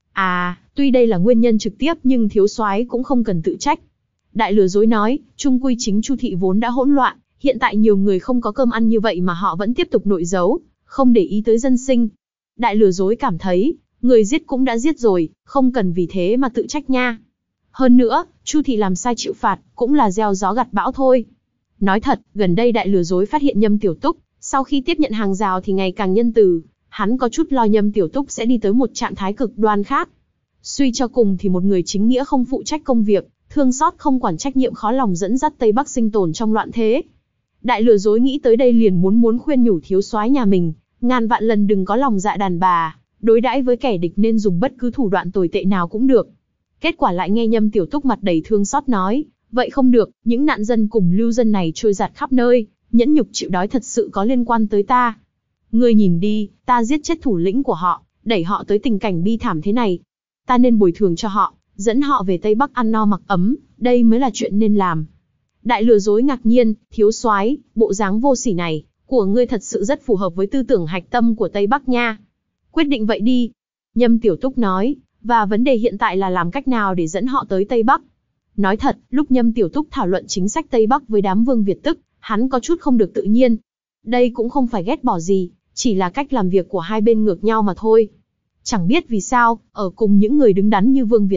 À, tuy đây là nguyên nhân trực tiếp nhưng thiếu soái cũng không cần tự trách. Đại lừa dối nói, chung quy chính Chu thị vốn đã hỗn loạn, hiện tại nhiều người không có cơm ăn như vậy mà họ vẫn tiếp tục nội giấu, không để ý tới dân sinh. Đại lừa dối cảm thấy, người giết cũng đã giết rồi, không cần vì thế mà tự trách nha. Hơn nữa, Chu thị làm sai chịu phạt, cũng là gieo gió gặt bão thôi. Nói thật, gần đây đại lừa dối phát hiện Nhâm Tiểu Túc, sau khi tiếp nhận hàng rào thì ngày càng nhân từ, hắn có chút lo Nhâm Tiểu Túc sẽ đi tới một trạng thái cực đoan khác. Suy cho cùng thì một người chính nghĩa không phụ trách công việc, thương xót không quản trách nhiệm khó lòng dẫn dắt Tây Bắc sinh tồn trong loạn thế. Đại lừa dối nghĩ tới đây liền muốn muốn khuyên nhủ thiếu soái nhà mình, ngàn vạn lần đừng có lòng dạ đàn bà, đối đãi với kẻ địch nên dùng bất cứ thủ đoạn tồi tệ nào cũng được. Kết quả lại nghe Nhâm Tiểu Túc mặt đầy thương xót nói, vậy không được, những nạn dân cùng lưu dân này trôi giạt khắp nơi, nhẫn nhục chịu đói thật sự có liên quan tới ta. Ngươi nhìn đi, ta giết chết thủ lĩnh của họ, đẩy họ tới tình cảnh bi thảm thế này. Ta nên bồi thường cho họ, dẫn họ về Tây Bắc ăn no mặc ấm, đây mới là chuyện nên làm. Đại lừa dối ngạc nhiên, thiếu soái, bộ dáng vô sỉ này của ngươi thật sự rất phù hợp với tư tưởng hạch tâm của Tây Bắc nha. Quyết định vậy đi. Nhâm Tiểu Túc nói, và vấn đề hiện tại là làm cách nào để dẫn họ tới Tây Bắc. Nói thật, lúc Nhâm Tiểu Túc thảo luận chính sách Tây Bắc với đám Vương Việt Tức, hắn có chút không được tự nhiên. Đây cũng không phải ghét bỏ gì, chỉ là cách làm việc của hai bên ngược nhau mà thôi. Chẳng biết vì sao, ở cùng những người đứng đắn như Vương Việt Tức,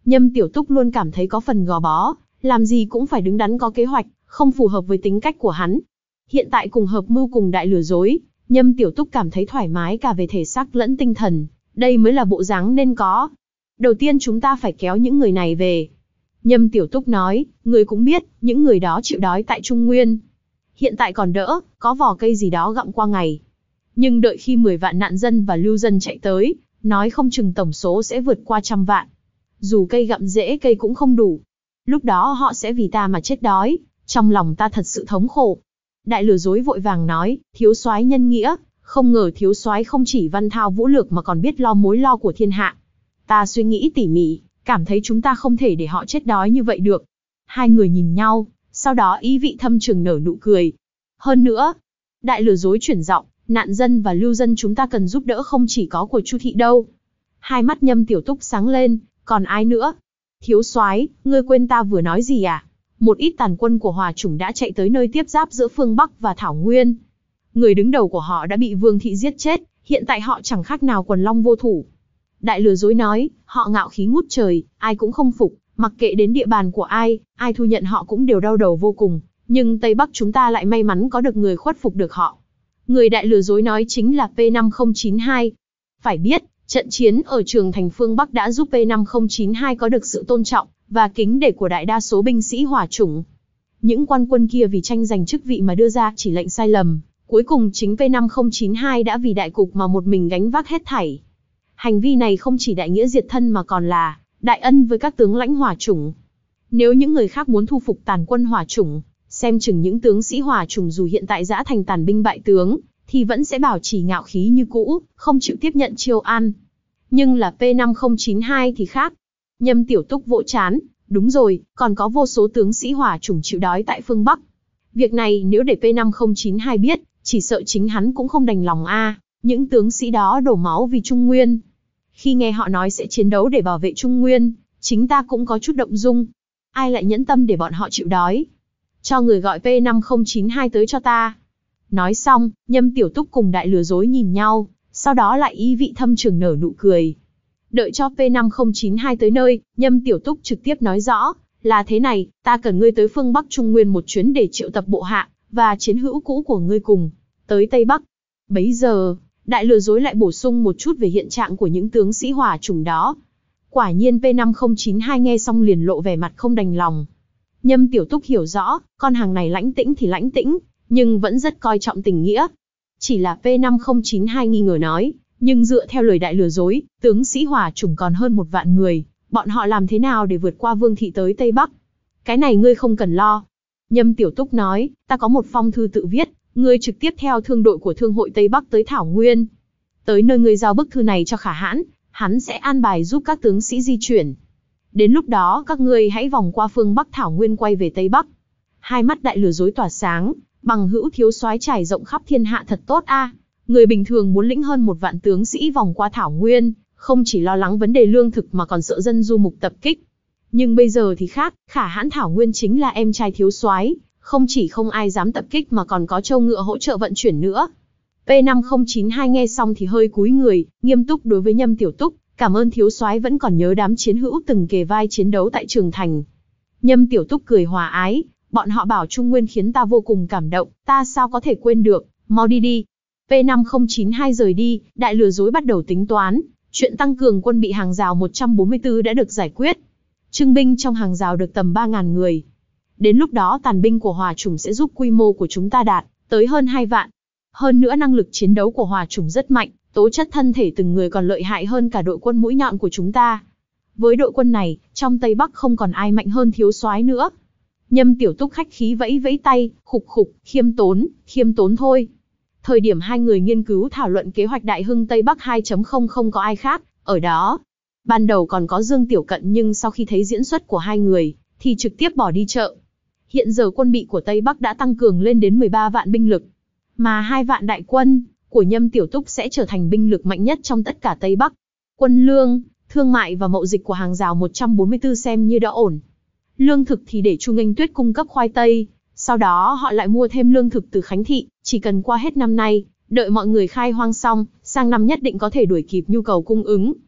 Nhâm Tiểu Túc luôn cảm thấy có phần gò bó, làm gì cũng phải đứng đắn có kế hoạch, không phù hợp với tính cách của hắn. Hiện tại cùng hợp mưu cùng đại lừa dối, Nhâm Tiểu Túc cảm thấy thoải mái cả về thể xác lẫn tinh thần, đây mới là bộ dáng nên có. Đầu tiên chúng ta phải kéo những người này về. Nhâm Tiểu Túc nói, người cũng biết, những người đó chịu đói tại Trung Nguyên. Hiện tại còn đỡ, có vỏ cây gì đó gặm qua ngày. Nhưng đợi khi mười vạn nạn dân và lưu dân chạy tới, nói không chừng tổng số sẽ vượt qua trăm vạn. Dù cây gặm rễ cây cũng không đủ. Lúc đó họ sẽ vì ta mà chết đói, trong lòng ta thật sự thống khổ. Đại lừa dối vội vàng nói, thiếu soái nhân nghĩa, không ngờ thiếu soái không chỉ văn thao vũ lược mà còn biết lo mối lo của thiên hạ. Ta suy nghĩ tỉ mỉ, cảm thấy chúng ta không thể để họ chết đói như vậy được. Hai người nhìn nhau, sau đó ý vị thâm trường nở nụ cười. Hơn nữa, đại lừa dối chuyển giọng, nạn dân và lưu dân chúng ta cần giúp đỡ không chỉ có của Chu thị đâu. Hai mắt Nhâm Tiểu Túc sáng lên, còn ai nữa? Thiếu soái, ngươi quên ta vừa nói gì à? Một ít tàn quân của Hòa Chủng đã chạy tới nơi tiếp giáp giữa phương Bắc và Thảo Nguyên. Người đứng đầu của họ đã bị Vương thị giết chết, hiện tại họ chẳng khác nào quần long vô thủ. Đại lừa dối nói, họ ngạo khí ngút trời, ai cũng không phục, mặc kệ đến địa bàn của ai, ai thu nhận họ cũng đều đau đầu vô cùng, nhưng Tây Bắc chúng ta lại may mắn có được người khuất phục được họ. Người đại lừa dối nói chính là P năm không chín hai. Phải biết, trận chiến ở Trường Thành phương Bắc đã giúp P năm không chín hai có được sự tôn trọng và kính nể của đại đa số binh sĩ Hỏa Chủng. Những quan quân kia vì tranh giành chức vị mà đưa ra chỉ lệnh sai lầm, cuối cùng chính P năm không chín hai đã vì đại cục mà một mình gánh vác hết thảy. Hành vi này không chỉ đại nghĩa diệt thân mà còn là đại ân với các tướng lãnh Hỏa Chủng. Nếu những người khác muốn thu phục tàn quân Hỏa Chủng, xem chừng những tướng sĩ Hỏa Chủng dù hiện tại dã thành tàn binh bại tướng, thì vẫn sẽ bảo trì ngạo khí như cũ, không chịu tiếp nhận chiêu an. Nhưng là P năm không chín hai thì khác. Nhâm Tiểu Túc vỗ chán, đúng rồi, còn có vô số tướng sĩ Hỏa Chủng chịu đói tại phương Bắc. Việc này nếu để P năm không chín hai biết, chỉ sợ chính hắn cũng không đành lòng a. À, những tướng sĩ đó đổ máu vì Trung Nguyên. Khi nghe họ nói sẽ chiến đấu để bảo vệ Trung Nguyên, chính ta cũng có chút động dung. Ai lại nhẫn tâm để bọn họ chịu đói? Cho người gọi P năm không chín hai tới cho ta. Nói xong, Nhâm Tiểu Túc cùng đại lừa dối nhìn nhau, sau đó lại ý vị thâm trường nở nụ cười. Đợi cho P năm không chín hai tới nơi, Nhâm Tiểu Túc trực tiếp nói rõ, là thế này, ta cần ngươi tới phương Bắc Trung Nguyên một chuyến để triệu tập bộ hạ, và chiến hữu cũ của ngươi cùng, tới Tây Bắc. Bấy giờ, đại lừa dối lại bổ sung một chút về hiện trạng của những tướng sĩ Hỏa Chủng đó. Quả nhiên P năm không chín hai nghe xong liền lộ vẻ mặt không đành lòng. Nhâm Tiểu Túc hiểu rõ, con hàng này lãnh tĩnh thì lãnh tĩnh, nhưng vẫn rất coi trọng tình nghĩa. Chỉ là P năm không chín hai nghi ngờ nói, nhưng dựa theo lời đại lừa dối, tướng sĩ Hỏa Chủng còn hơn một vạn người, bọn họ làm thế nào để vượt qua Vương thị tới Tây Bắc? Cái này ngươi không cần lo. Nhâm Tiểu Túc nói, ta có một phong thư tự viết, ngươi trực tiếp theo thương đội của Thương hội Tây Bắc tới Thảo Nguyên. Tới nơi ngươi giao bức thư này cho Khả Hãn, hắn sẽ an bài giúp các tướng sĩ di chuyển. Đến lúc đó các ngươi hãy vòng qua phương Bắc Thảo Nguyên quay về Tây Bắc. Hai mắt đại lừa dối tỏa sáng, bằng hữu thiếu soái trải rộng khắp thiên hạ thật tốt a. À. Người bình thường muốn lĩnh hơn một vạn tướng sĩ vòng qua Thảo Nguyên, không chỉ lo lắng vấn đề lương thực mà còn sợ dân du mục tập kích. Nhưng bây giờ thì khác, Khả Hãn Thảo Nguyên chính là em trai thiếu soái, không chỉ không ai dám tập kích mà còn có trâu ngựa hỗ trợ vận chuyển nữa. P năm không chín hai nghe xong thì hơi cúi người, nghiêm túc đối với Nhâm Tiểu Túc, cảm ơn thiếu soái vẫn còn nhớ đám chiến hữu từng kề vai chiến đấu tại Trường Thành. Nhâm Tiểu Túc cười hòa ái, bọn họ bảo Trung Nguyên khiến ta vô cùng cảm động, ta sao có thể quên được, mau đi đi. P năm không chín hai rời đi, đại lừa dối bắt đầu tính toán, chuyện tăng cường quân bị hàng rào một trăm bốn mươi tư đã được giải quyết. Trưng binh trong hàng rào được tầm ba nghìn người. Đến lúc đó tàn binh của Hỏa Chủng sẽ giúp quy mô của chúng ta đạt tới hơn hai vạn. Hơn nữa năng lực chiến đấu của Hỏa Chủng rất mạnh, tố chất thân thể từng người còn lợi hại hơn cả đội quân mũi nhọn của chúng ta. Với đội quân này, trong Tây Bắc không còn ai mạnh hơn thiếu soái nữa. Nhâm Tiểu Túc khách khí vẫy vẫy tay, khục khục, khiêm tốn, khiêm tốn thôi. Thời điểm hai người nghiên cứu thảo luận kế hoạch Đại Hưng Tây Bắc hai chấm không không có ai khác, ở đó. Ban đầu còn có Dương Tiểu Cận nhưng sau khi thấy diễn xuất của hai người, thì trực tiếp bỏ đi chợ. Hiện giờ quân bị của Tây Bắc đã tăng cường lên đến mười ba vạn binh lực. Mà hai vạn đại quân của Nhâm Tiểu Túc sẽ trở thành binh lực mạnh nhất trong tất cả Tây Bắc. Quân lương, thương mại và mậu dịch của hàng rào một trăm bốn mươi tư xem như đã ổn. Lương thực thì để Chu Nghênh Tuyết cung cấp khoai tây, sau đó họ lại mua thêm lương thực từ Khánh Thị, chỉ cần qua hết năm nay, đợi mọi người khai hoang xong, sang năm nhất định có thể đuổi kịp nhu cầu cung ứng.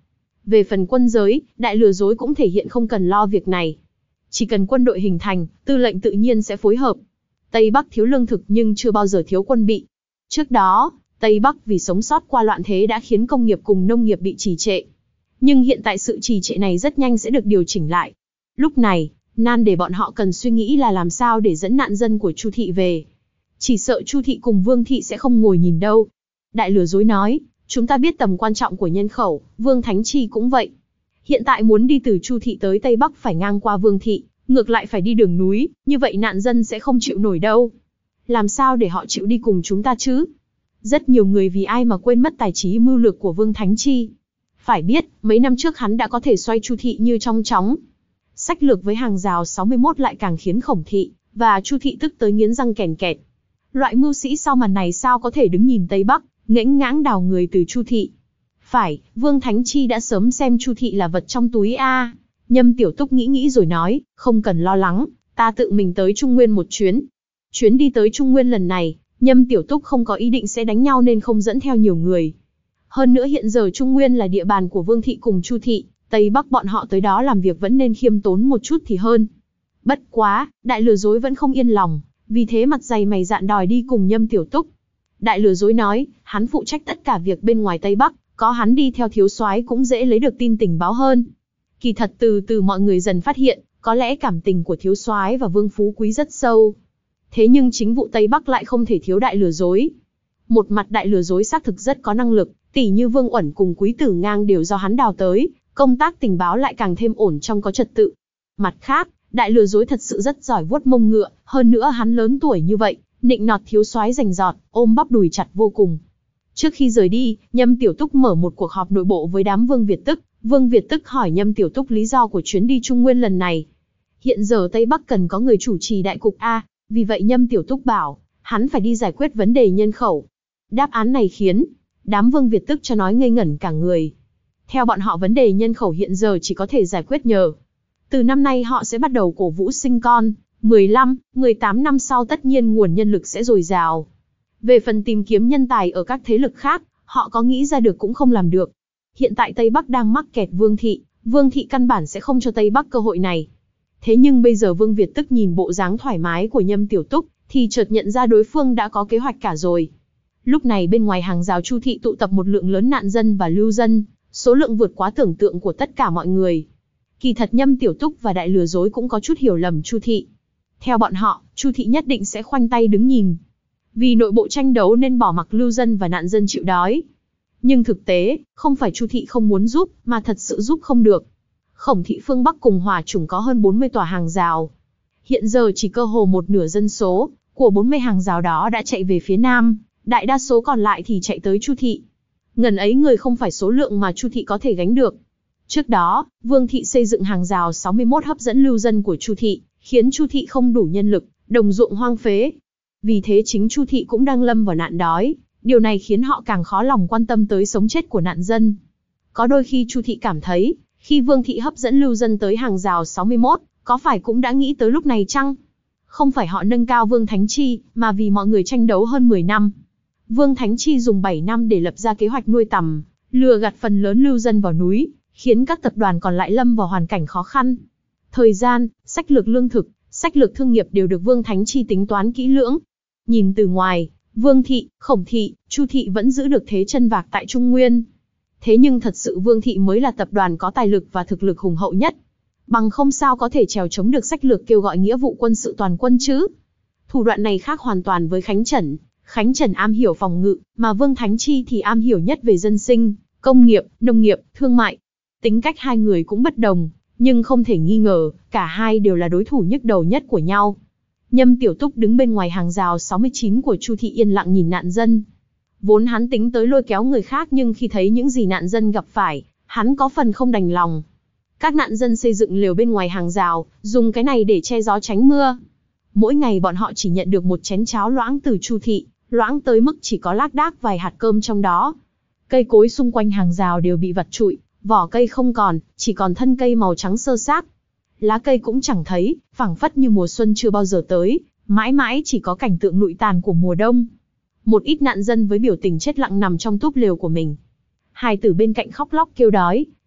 Về phần quân giới, đại lừa dối cũng thể hiện không cần lo việc này. Chỉ cần quân đội hình thành, tư lệnh tự nhiên sẽ phối hợp. Tây Bắc thiếu lương thực nhưng chưa bao giờ thiếu quân bị. Trước đó, Tây Bắc vì sống sót qua loạn thế đã khiến công nghiệp cùng nông nghiệp bị trì trệ. Nhưng hiện tại sự trì trệ này rất nhanh sẽ được điều chỉnh lại. Lúc này, nan để bọn họ cần suy nghĩ là làm sao để dẫn nạn dân của Chu thị về. Chỉ sợ Chu thị cùng Vương thị sẽ không ngồi nhìn đâu. Đại lừa dối nói, chúng ta biết tầm quan trọng của nhân khẩu, Vương Thánh Chi cũng vậy. Hiện tại muốn đi từ Chu thị tới Tây Bắc phải ngang qua Vương thị, ngược lại phải đi đường núi, như vậy nạn dân sẽ không chịu nổi đâu. Làm sao để họ chịu đi cùng chúng ta chứ? Rất nhiều người vì ai mà quên mất tài trí mưu lược của Vương Thánh Chi. Phải biết, mấy năm trước hắn đã có thể xoay Chu thị như trong chóng. Sách lược với hàng rào sáu mươi mốt lại càng khiến Khổng thị và Chu thị tức tới nghiến răng kèn kẹt. Loại mưu sĩ sau màn này sao có thể đứng nhìn Tây Bắc, nghễnh ngãng đào người từ Chu thị. Phải, Vương Thánh Chi đã sớm xem Chu thị là vật trong túi a. Nhâm Tiểu Túc nghĩ nghĩ rồi nói, không cần lo lắng, ta tự mình tới Trung Nguyên một chuyến. Chuyến đi tới Trung Nguyên lần này, Nhâm Tiểu Túc không có ý định sẽ đánh nhau nên không dẫn theo nhiều người. Hơn nữa hiện giờ Trung Nguyên là địa bàn của Vương thị cùng Chu thị, Tây Bắc bọn họ tới đó làm việc vẫn nên khiêm tốn một chút thì hơn. Bất quá, đại lừa dối vẫn không yên lòng, vì thế mặt dày mày dạn đòi đi cùng Nhâm Tiểu Túc. Đại lừa dối nói, hắn phụ trách tất cả việc bên ngoài Tây Bắc, có hắn đi theo thiếu soái cũng dễ lấy được tin tình báo hơn. Kỳ thật từ từ mọi người dần phát hiện, có lẽ cảm tình của thiếu soái và Vương Phú Quý rất sâu. Thế nhưng chính vụ Tây Bắc lại không thể thiếu đại lừa dối. Một mặt đại lừa dối xác thực rất có năng lực, tỷ như Vương Uẩn cùng Quý Tử Ngang đều do hắn đào tới, công tác tình báo lại càng thêm ổn trong có trật tự. Mặt khác, đại lừa dối thật sự rất giỏi vuốt mông ngựa, hơn nữa hắn lớn tuổi như vậy, nịnh nọt thiếu soái rành rọt, ôm bắp đùi chặt vô cùng. Trước khi rời đi, Nhâm Tiểu Túc mở một cuộc họp nội bộ với đám Vương Việt Tức. Vương Việt Tức hỏi Nhâm Tiểu Túc lý do của chuyến đi Trung Nguyên lần này. Hiện giờ Tây Bắc cần có người chủ trì đại cục A, vì vậy Nhâm Tiểu Túc bảo, hắn phải đi giải quyết vấn đề nhân khẩu. Đáp án này khiến đám Vương Việt Tức cho nói ngây ngẩn cả người. Theo bọn họ vấn đề nhân khẩu hiện giờ chỉ có thể giải quyết nhờ. Từ năm nay họ sẽ bắt đầu cổ vũ sinh con, mười lăm, mười tám năm sau tất nhiên nguồn nhân lực sẽ dồi dào. Về phần tìm kiếm nhân tài ở các thế lực khác, họ có nghĩ ra được cũng không làm được. Hiện tại Tây Bắc đang mắc kẹt Vương thị, Vương thị căn bản sẽ không cho Tây Bắc cơ hội này. Thế nhưng bây giờ Vương Việt Tức nhìn bộ dáng thoải mái của Nhâm Tiểu Túc, thì chợt nhận ra đối phương đã có kế hoạch cả rồi. Lúc này bên ngoài hàng rào Chu thị tụ tập một lượng lớn nạn dân và lưu dân, số lượng vượt quá tưởng tượng của tất cả mọi người. Kỳ thật Nhâm Tiểu Túc và đại lừa dối cũng có chút hiểu lầm Chu thị. Theo bọn họ, Chu thị nhất định sẽ khoanh tay đứng nhìn. Vì nội bộ tranh đấu nên bỏ mặc lưu dân và nạn dân chịu đói. Nhưng thực tế, không phải Chu thị không muốn giúp, mà thật sự giúp không được. Khổng thị phương Bắc cùng Hòa Chủng có hơn bốn mươi tòa hàng rào. Hiện giờ chỉ cơ hồ một nửa dân số của bốn mươi hàng rào đó đã chạy về phía Nam, đại đa số còn lại thì chạy tới Chu thị. Ngần ấy người không phải số lượng mà Chu thị có thể gánh được. Trước đó, Vương thị xây dựng hàng rào sáu mươi mốt hấp dẫn lưu dân của Chu thị, khiến Chu thị không đủ nhân lực, đồng ruộng hoang phế. Vì thế chính Chu thị cũng đang lâm vào nạn đói, điều này khiến họ càng khó lòng quan tâm tới sống chết của nạn dân. Có đôi khi Chu thị cảm thấy, khi Vương thị hấp dẫn lưu dân tới hàng rào sáu mươi mốt, có phải cũng đã nghĩ tới lúc này chăng? Không phải họ nâng cao Vương Thánh Chi, mà vì mọi người tranh đấu hơn mười năm. Vương Thánh Chi dùng bảy năm để lập ra kế hoạch nuôi tầm, lừa gạt phần lớn lưu dân vào núi, khiến các tập đoàn còn lại lâm vào hoàn cảnh khó khăn. Thời gian, sách lược lương thực, sách lược thương nghiệp đều được Vương Thánh Chi tính toán kỹ lưỡng. Nhìn từ ngoài, Vương thị, Khổng thị, Chu thị vẫn giữ được thế chân vạc tại Trung Nguyên. Thế nhưng thật sự Vương thị mới là tập đoàn có tài lực và thực lực hùng hậu nhất. Bằng không sao có thể trèo chống được sách lược kêu gọi nghĩa vụ quân sự toàn quân chứ. Thủ đoạn này khác hoàn toàn với Khánh Trần. Khánh Trần am hiểu phòng ngự, mà Vương Thánh Chi thì am hiểu nhất về dân sinh, công nghiệp, nông nghiệp, thương mại. Tính cách hai người cũng bất đồng, nhưng không thể nghi ngờ, cả hai đều là đối thủ nhức đầu nhất của nhau. Nhâm Tiểu Túc đứng bên ngoài hàng rào sáu mươi chín của Chu thị yên lặng nhìn nạn dân. Vốn hắn tính tới lôi kéo người khác nhưng khi thấy những gì nạn dân gặp phải, hắn có phần không đành lòng. Các nạn dân xây dựng lều bên ngoài hàng rào, dùng cái này để che gió tránh mưa. Mỗi ngày bọn họ chỉ nhận được một chén cháo loãng từ Chu thị, loãng tới mức chỉ có lác đác vài hạt cơm trong đó. Cây cối xung quanh hàng rào đều bị vặt trụi, vỏ cây không còn, chỉ còn thân cây màu trắng xơ xác. Lá cây cũng chẳng thấy, phảng phất như mùa xuân chưa bao giờ tới, mãi mãi chỉ có cảnh tượng lụi tàn của mùa đông. Một ít nạn dân với biểu tình chết lặng nằm trong túp lều của mình. Hài tử bên cạnh khóc lóc kêu đói,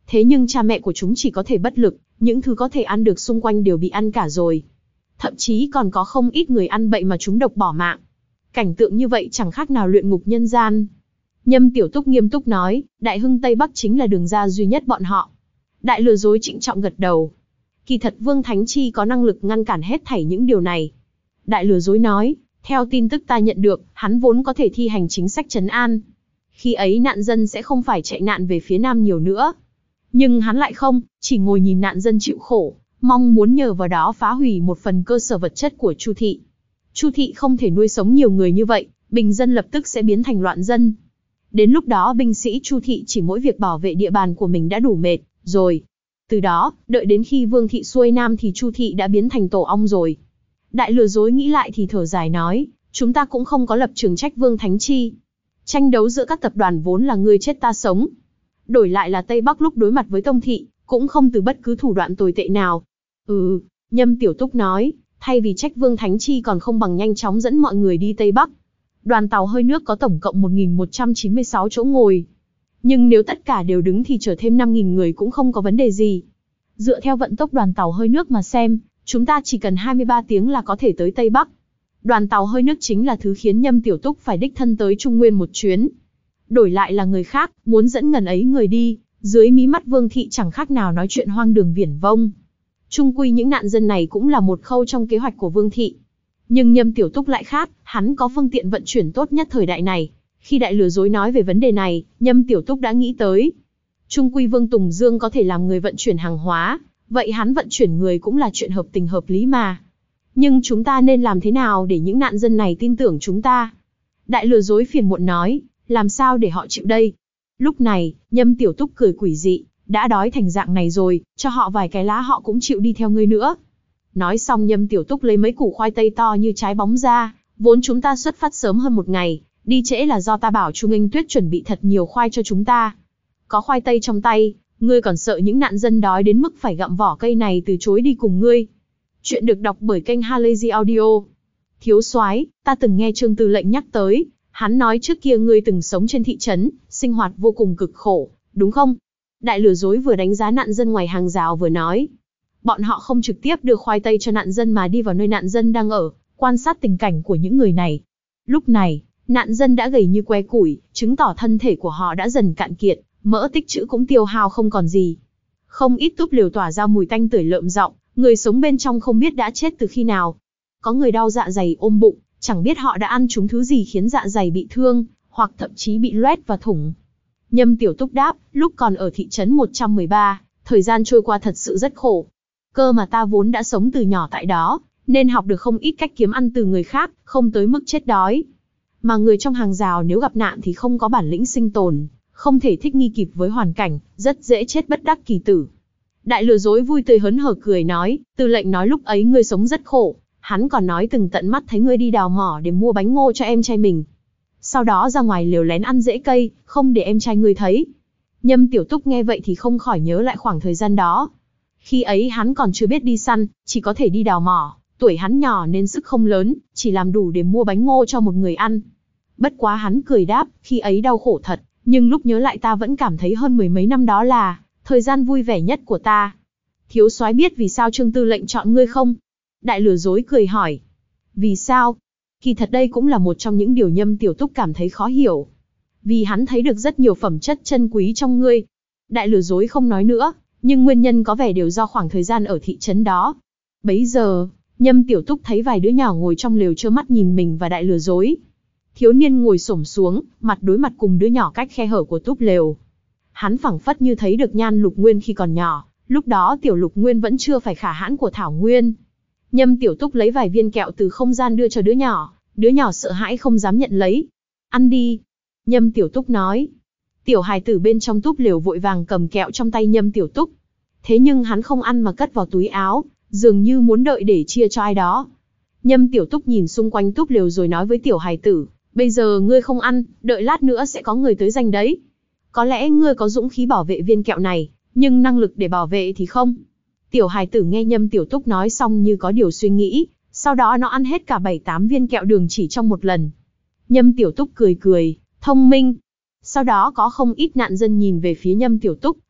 Thế nhưng cha mẹ của chúng chỉ có thể bất lực, những thứ có thể ăn được xung quanh đều bị ăn cả rồi. Thậm chí còn có không ít người ăn bậy mà chúng độc bỏ mạng. Cảnh tượng như vậy chẳng khác nào luyện ngục nhân gian. Nhâm Tiểu Túc nghiêm túc nói, Đại Hưng Tây Bắc chính là đường ra duy nhất bọn họ. Đại lừa dối trịnh trọng gật đầu. Kỳ thật Vương Thánh Chi có năng lực ngăn cản hết thảy những điều này. Đại lừa dối nói, theo tin tức ta nhận được, hắn vốn có thể thi hành chính sách trấn an. Khi ấy nạn dân sẽ không phải chạy nạn về phía nam nhiều nữa. Nhưng hắn lại không, chỉ ngồi nhìn nạn dân chịu khổ, mong muốn nhờ vào đó phá hủy một phần cơ sở vật chất của Chu thị. Chu thị không thể nuôi sống nhiều người như vậy, bình dân lập tức sẽ biến thành loạn dân. Đến lúc đó binh sĩ Chu thị chỉ mỗi việc bảo vệ địa bàn của mình đã đủ mệt, rồi. Từ đó, đợi đến khi Vương thị xuôi nam thì Chu thị đã biến thành tổ ong rồi. Đại lừa dối nghĩ lại thì thở dài nói, chúng ta cũng không có lập trường trách Vương Thánh Chi. Tranh đấu giữa các tập đoàn vốn là ngươi chết ta sống. Đổi lại là Tây Bắc lúc đối mặt với Tông thị, cũng không từ bất cứ thủ đoạn tồi tệ nào. Ừ, Nhâm Tiểu Túc nói, thay vì trách Vương Thánh Chi còn không bằng nhanh chóng dẫn mọi người đi Tây Bắc. Đoàn tàu hơi nước có tổng cộng một nghìn một trăm chín mươi sáu chỗ ngồi. Nhưng nếu tất cả đều đứng thì chở thêm năm nghìn người cũng không có vấn đề gì. Dựa theo vận tốc đoàn tàu hơi nước mà xem, chúng ta chỉ cần hai mươi ba tiếng là có thể tới Tây Bắc. Đoàn tàu hơi nước chính là thứ khiến Nhâm Tiểu Túc phải đích thân tới Trung Nguyên một chuyến. Đổi lại là người khác, muốn dẫn ngần ấy người đi, dưới mí mắt Vương thị chẳng khác nào nói chuyện hoang đường viển vông. Chung quy những nạn dân này cũng là một khâu trong kế hoạch của Vương thị. Nhưng Nhâm Tiểu Túc lại khác, hắn có phương tiện vận chuyển tốt nhất thời đại này. Khi đại lừa dối nói về vấn đề này, Nhâm Tiểu Túc đã nghĩ tới. Chung quy Vương Tùng Dương có thể làm người vận chuyển hàng hóa, vậy hắn vận chuyển người cũng là chuyện hợp tình hợp lý mà. Nhưng chúng ta nên làm thế nào để những nạn dân này tin tưởng chúng ta? Đại lừa dối phiền muộn nói, làm sao để họ chịu đây? Lúc này, Nhâm Tiểu Túc cười quỷ dị, đã đói thành dạng này rồi, cho họ vài cái lá họ cũng chịu đi theo ngươi nữa. Nói xong Nhâm Tiểu Túc lấy mấy củ khoai tây to như trái bóng ra, vốn chúng ta xuất phát sớm hơn một ngày, đi trễ là do ta bảo Chu Nghênh Tuyết chuẩn bị thật nhiều khoai cho chúng ta. Có khoai tây trong tay, ngươi còn sợ những nạn dân đói đến mức phải gặm vỏ cây này từ chối đi cùng ngươi. Chuyện được đọc bởi kênh Halazy Audio. Thiếu soái, ta từng nghe Trương Tư lệnh nhắc tới, hắn nói trước kia ngươi từng sống trên thị trấn, sinh hoạt vô cùng cực khổ, đúng không? Đại lừa dối vừa đánh giá nạn dân ngoài hàng rào vừa nói. Bọn họ không trực tiếp đưa khoai tây cho nạn dân mà đi vào nơi nạn dân đang ở, quan sát tình cảnh của những người này. Lúc này, nạn dân đã gầy như que củi, chứng tỏ thân thể của họ đã dần cạn kiệt, mỡ tích trữ cũng tiêu hao không còn gì. Không ít túp lều tỏa ra mùi tanh tưởi lợm giọng, người sống bên trong không biết đã chết từ khi nào. Có người đau dạ dày ôm bụng, chẳng biết họ đã ăn trúng thứ gì khiến dạ dày bị thương, hoặc thậm chí bị loét và thủng. Nhâm Tiểu Túc đáp, lúc còn ở thị trấn một trăm mười ba, thời gian trôi qua thật sự rất khổ. Cơ mà ta vốn đã sống từ nhỏ tại đó, nên học được không ít cách kiếm ăn từ người khác, không tới mức chết đói. Mà người trong hàng rào nếu gặp nạn thì không có bản lĩnh sinh tồn, không thể thích nghi kịp với hoàn cảnh, rất dễ chết bất đắc kỳ tử. Đại lừa dối vui tươi hớn hở cười nói, Tư lệnh nói lúc ấy ngươi sống rất khổ, hắn còn nói từng tận mắt thấy ngươi đi đào mỏ để mua bánh ngô cho em trai mình. Sau đó ra ngoài liều lén ăn rễ cây, không để em trai ngươi thấy. Nhâm Tiểu Túc nghe vậy thì không khỏi nhớ lại khoảng thời gian đó. Khi ấy hắn còn chưa biết đi săn, chỉ có thể đi đào mỏ, tuổi hắn nhỏ nên sức không lớn, chỉ làm đủ để mua bánh ngô cho một người ăn. Bất quá hắn cười đáp, khi ấy đau khổ thật, nhưng lúc nhớ lại ta vẫn cảm thấy hơn mười mấy năm đó là thời gian vui vẻ nhất của ta. Thiếu soái biết vì sao Trương Tư lệnh chọn ngươi không? Đại lừa dối cười hỏi. Vì sao? Kỳ thật đây cũng là một trong những điều Nhâm Tiểu Túc cảm thấy khó hiểu. Vì hắn thấy được rất nhiều phẩm chất chân quý trong ngươi. Đại lừa dối không nói nữa, nhưng nguyên nhân có vẻ đều do khoảng thời gian ở thị trấn đó. Bấy giờ, Nhâm Tiểu Túc thấy vài đứa nhỏ ngồi trong lều trơ mắt nhìn mình và đại lừa dối. Thiếu niên ngồi xổm xuống, mặt đối mặt cùng đứa nhỏ cách khe hở của túp lều. Hắn phảng phất như thấy được Nhan Lục Nguyên khi còn nhỏ, lúc đó Tiểu Lục Nguyên vẫn chưa phải khả hãn của Thảo Nguyên. Nhâm Tiểu Túc lấy vài viên kẹo từ không gian đưa cho đứa nhỏ, đứa nhỏ sợ hãi không dám nhận lấy. Ăn đi. Nhâm Tiểu Túc nói. Tiểu hài tử bên trong túp lều vội vàng cầm kẹo trong tay Nhâm Tiểu Túc. Thế nhưng hắn không ăn mà cất vào túi áo, dường như muốn đợi để chia cho ai đó. Nhâm Tiểu Túc nhìn xung quanh túp lều rồi nói với tiểu hài tử, bây giờ ngươi không ăn, đợi lát nữa sẽ có người tới giành đấy. Có lẽ ngươi có dũng khí bảo vệ viên kẹo này, nhưng năng lực để bảo vệ thì không. Tiểu hài tử nghe Nhâm Tiểu Túc nói xong như có điều suy nghĩ, sau đó nó ăn hết cả bảy tám viên kẹo đường chỉ trong một lần. Nhâm Tiểu Túc cười cười, thông minh. Sau đó có không ít nạn dân nhìn về phía Nhâm Tiểu Túc,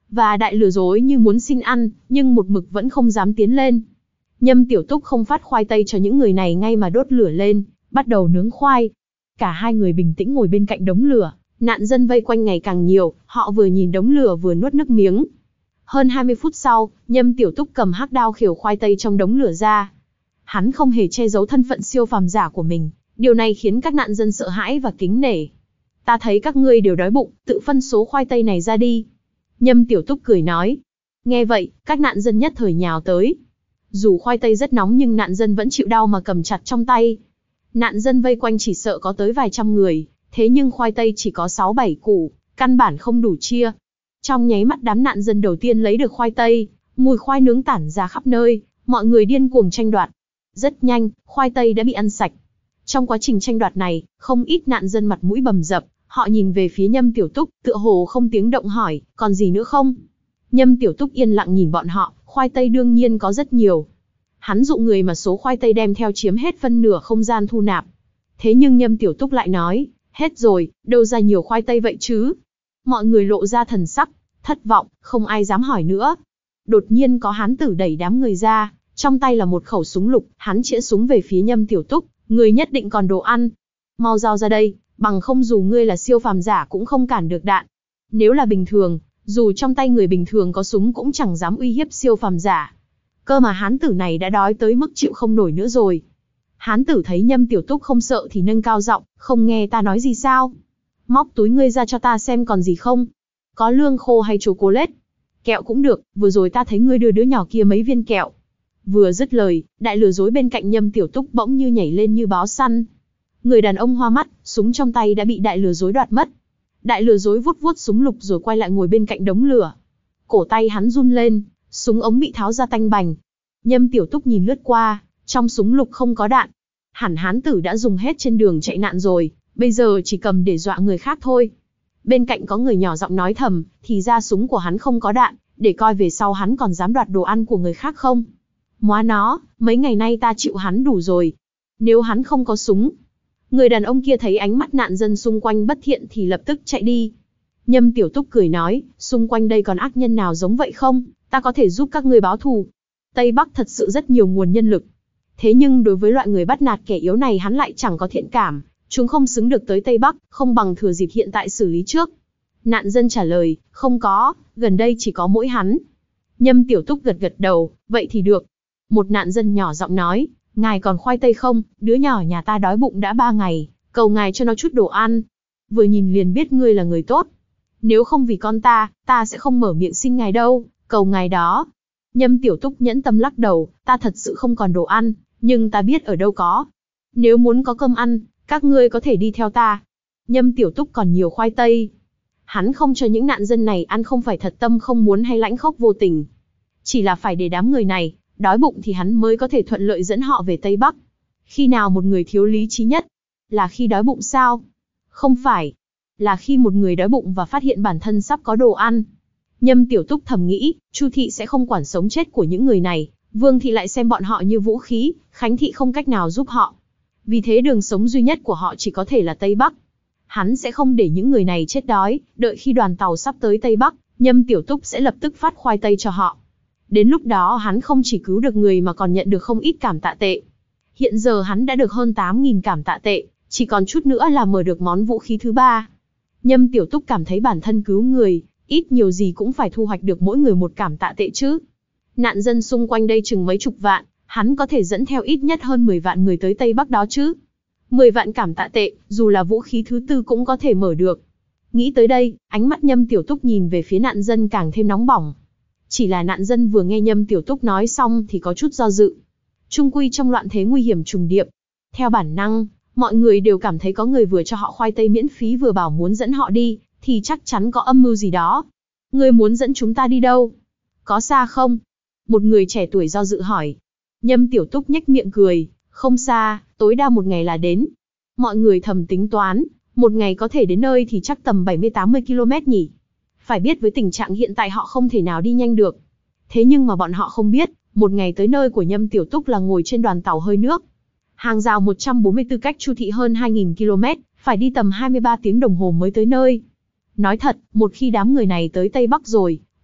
và đại lừa dối như muốn xin ăn, nhưng một mực vẫn không dám tiến lên. Nhâm Tiểu Túc không phát khoai tây cho những người này ngay mà đốt lửa lên, bắt đầu nướng khoai. Cả hai người bình tĩnh ngồi bên cạnh đống lửa, nạn dân vây quanh ngày càng nhiều, họ vừa nhìn đống lửa vừa nuốt nước miếng. Hơn hai mươi phút sau, Nhâm Tiểu Túc cầm hắc đao khều khoai tây trong đống lửa ra. Hắn không hề che giấu thân phận siêu phàm giả của mình, điều này khiến các nạn dân sợ hãi và kính nể. Ta thấy các ngươi đều đói bụng, tự phân số khoai tây này ra đi. Nhâm Tiểu Túc cười nói. Nghe vậy, các nạn dân nhất thời nhào tới. Dù khoai tây rất nóng nhưng nạn dân vẫn chịu đau mà cầm chặt trong tay. Nạn dân vây quanh chỉ sợ có tới vài trăm người, thế nhưng khoai tây chỉ có sáu bảy củ, căn bản không đủ chia. Trong nháy mắt đám nạn dân đầu tiên lấy được khoai tây, mùi khoai nướng tản ra khắp nơi, mọi người điên cuồng tranh đoạt. Rất nhanh, khoai tây đã bị ăn sạch. Trong quá trình tranh đoạt này, không ít nạn dân mặt mũi bầm dập, họ nhìn về phía Nhâm Tiểu Túc, tựa hồ không tiếng động hỏi, còn gì nữa không? Nhâm Tiểu Túc yên lặng nhìn bọn họ, khoai tây đương nhiên có rất nhiều. Hắn dụ người mà số khoai tây đem theo chiếm hết phân nửa không gian thu nạp. Thế nhưng Nhâm Tiểu Túc lại nói, hết rồi, đâu ra nhiều khoai tây vậy chứ? Mọi người lộ ra thần sắc, thất vọng, không ai dám hỏi nữa. Đột nhiên có hán tử đẩy đám người ra, trong tay là một khẩu súng lục, hắn chĩa súng về phía Nhâm Tiểu Túc, người nhất định còn đồ ăn. Mau giao ra đây, bằng không dù ngươi là siêu phàm giả cũng không cản được đạn. Nếu là bình thường, dù trong tay người bình thường có súng cũng chẳng dám uy hiếp siêu phàm giả. Cơ mà hán tử này đã đói tới mức chịu không nổi nữa rồi. Hán tử thấy Nhâm Tiểu Túc không sợ thì nâng cao giọng, không nghe ta nói gì sao? Móc túi ngươi ra cho ta xem còn gì không? Có lương khô hay chocolate? Kẹo cũng được, vừa rồi ta thấy ngươi đưa đứa nhỏ kia mấy viên kẹo. Vừa dứt lời, đại lừa dối bên cạnh Nhâm Tiểu Túc bỗng như nhảy lên như báo săn. Người đàn ông hoa mắt, súng trong tay đã bị đại lừa dối đoạt mất. Đại lừa dối vuốt vuốt súng lục rồi quay lại ngồi bên cạnh đống lửa. Cổ tay hắn run lên, súng ống bị tháo ra tanh bành. Nhâm Tiểu Túc nhìn lướt qua, trong súng lục không có đạn. Hẳn hán tử đã dùng hết trên đường chạy nạn rồi, bây giờ chỉ cầm để dọa người khác thôi. Bên cạnh có người nhỏ giọng nói thầm, thì ra súng của hắn không có đạn, để coi về sau hắn còn dám đoạt đồ ăn của người khác không. Móa nó, mấy ngày nay ta chịu hắn đủ rồi. Nếu hắn không có súng. Người đàn ông kia thấy ánh mắt nạn dân xung quanh bất thiện thì lập tức chạy đi. Nhâm Tiểu Túc cười nói, xung quanh đây còn ác nhân nào giống vậy không? Ta có thể giúp các ngươi báo thù. Tây Bắc thật sự rất nhiều nguồn nhân lực. Thế nhưng đối với loại người bắt nạt kẻ yếu này hắn lại chẳng có thiện cảm. Chúng không xứng được tới Tây Bắc, không bằng thừa dịp hiện tại xử lý trước. Nạn dân trả lời, không có, gần đây chỉ có mỗi hắn. Nhâm Tiểu Túc gật gật đầu, vậy thì được. Một nạn dân nhỏ giọng nói, ngài còn khoai tây không, đứa nhỏ nhà ta đói bụng đã ba ngày, cầu ngài cho nó chút đồ ăn. Vừa nhìn liền biết ngươi là người tốt. Nếu không vì con ta, ta sẽ không mở miệng xin ngài đâu, cầu ngài đó. Nhâm Tiểu Túc nhẫn tâm lắc đầu, ta thật sự không còn đồ ăn, nhưng ta biết ở đâu có. Nếu muốn có cơm ăn, các ngươi có thể đi theo ta. Nhâm Tiểu Túc còn nhiều khoai tây. Hắn không cho những nạn dân này ăn không phải thật tâm không muốn hay lãnh khốc vô tình. Chỉ là phải để đám người này đói bụng thì hắn mới có thể thuận lợi dẫn họ về Tây Bắc. Khi nào một người thiếu lý trí nhất? Là khi đói bụng sao? Không phải. Là khi một người đói bụng và phát hiện bản thân sắp có đồ ăn. Nhâm Tiểu Túc thầm nghĩ, Chu Thị sẽ không quản sống chết của những người này, Vương Thị lại xem bọn họ như vũ khí, Khánh Thị không cách nào giúp họ. Vì thế đường sống duy nhất của họ chỉ có thể là Tây Bắc. Hắn sẽ không để những người này chết đói, đợi khi đoàn tàu sắp tới Tây Bắc, Nhâm Tiểu Túc sẽ lập tức phát khoai tây cho họ. Đến lúc đó hắn không chỉ cứu được người mà còn nhận được không ít cảm tạ tệ. Hiện giờ hắn đã được hơn tám nghìn cảm tạ tệ, chỉ còn chút nữa là mở được món vũ khí thứ ba. Nhâm Tiểu Túc cảm thấy bản thân cứu người, ít nhiều gì cũng phải thu hoạch được mỗi người một cảm tạ tệ chứ. Nạn dân xung quanh đây chừng mấy chục vạn, hắn có thể dẫn theo ít nhất hơn mười vạn người tới Tây Bắc đó chứ. mười vạn cảm tạ tệ, dù là vũ khí thứ tư cũng có thể mở được. Nghĩ tới đây, ánh mắt Nhâm Tiểu Túc nhìn về phía nạn dân càng thêm nóng bỏng. Chỉ là nạn dân vừa nghe Nhâm Tiểu Túc nói xong thì có chút do dự. Chung quy trong loạn thế nguy hiểm trùng điệp. Theo bản năng, mọi người đều cảm thấy có người vừa cho họ khoai tây miễn phí vừa bảo muốn dẫn họ đi, thì chắc chắn có âm mưu gì đó. Ngươi muốn dẫn chúng ta đi đâu? Có xa không? Một người trẻ tuổi do dự hỏi. Nhâm Tiểu Túc nhếch miệng cười, không xa, tối đa một ngày là đến. Mọi người thầm tính toán, một ngày có thể đến nơi thì chắc tầm bảy mươi tám mươi ki lô mét nhỉ. Phải biết với tình trạng hiện tại họ không thể nào đi nhanh được. Thế nhưng mà bọn họ không biết, một ngày tới nơi của Nhâm Tiểu Túc là ngồi trên đoàn tàu hơi nước. Hàng rào một trăm bốn mươi tư cách Chu Thị hơn hai nghìn ki lô mét, phải đi tầm hai mươi ba tiếng đồng hồ mới tới nơi. Nói thật, một khi đám người này tới Tây Bắc rồi,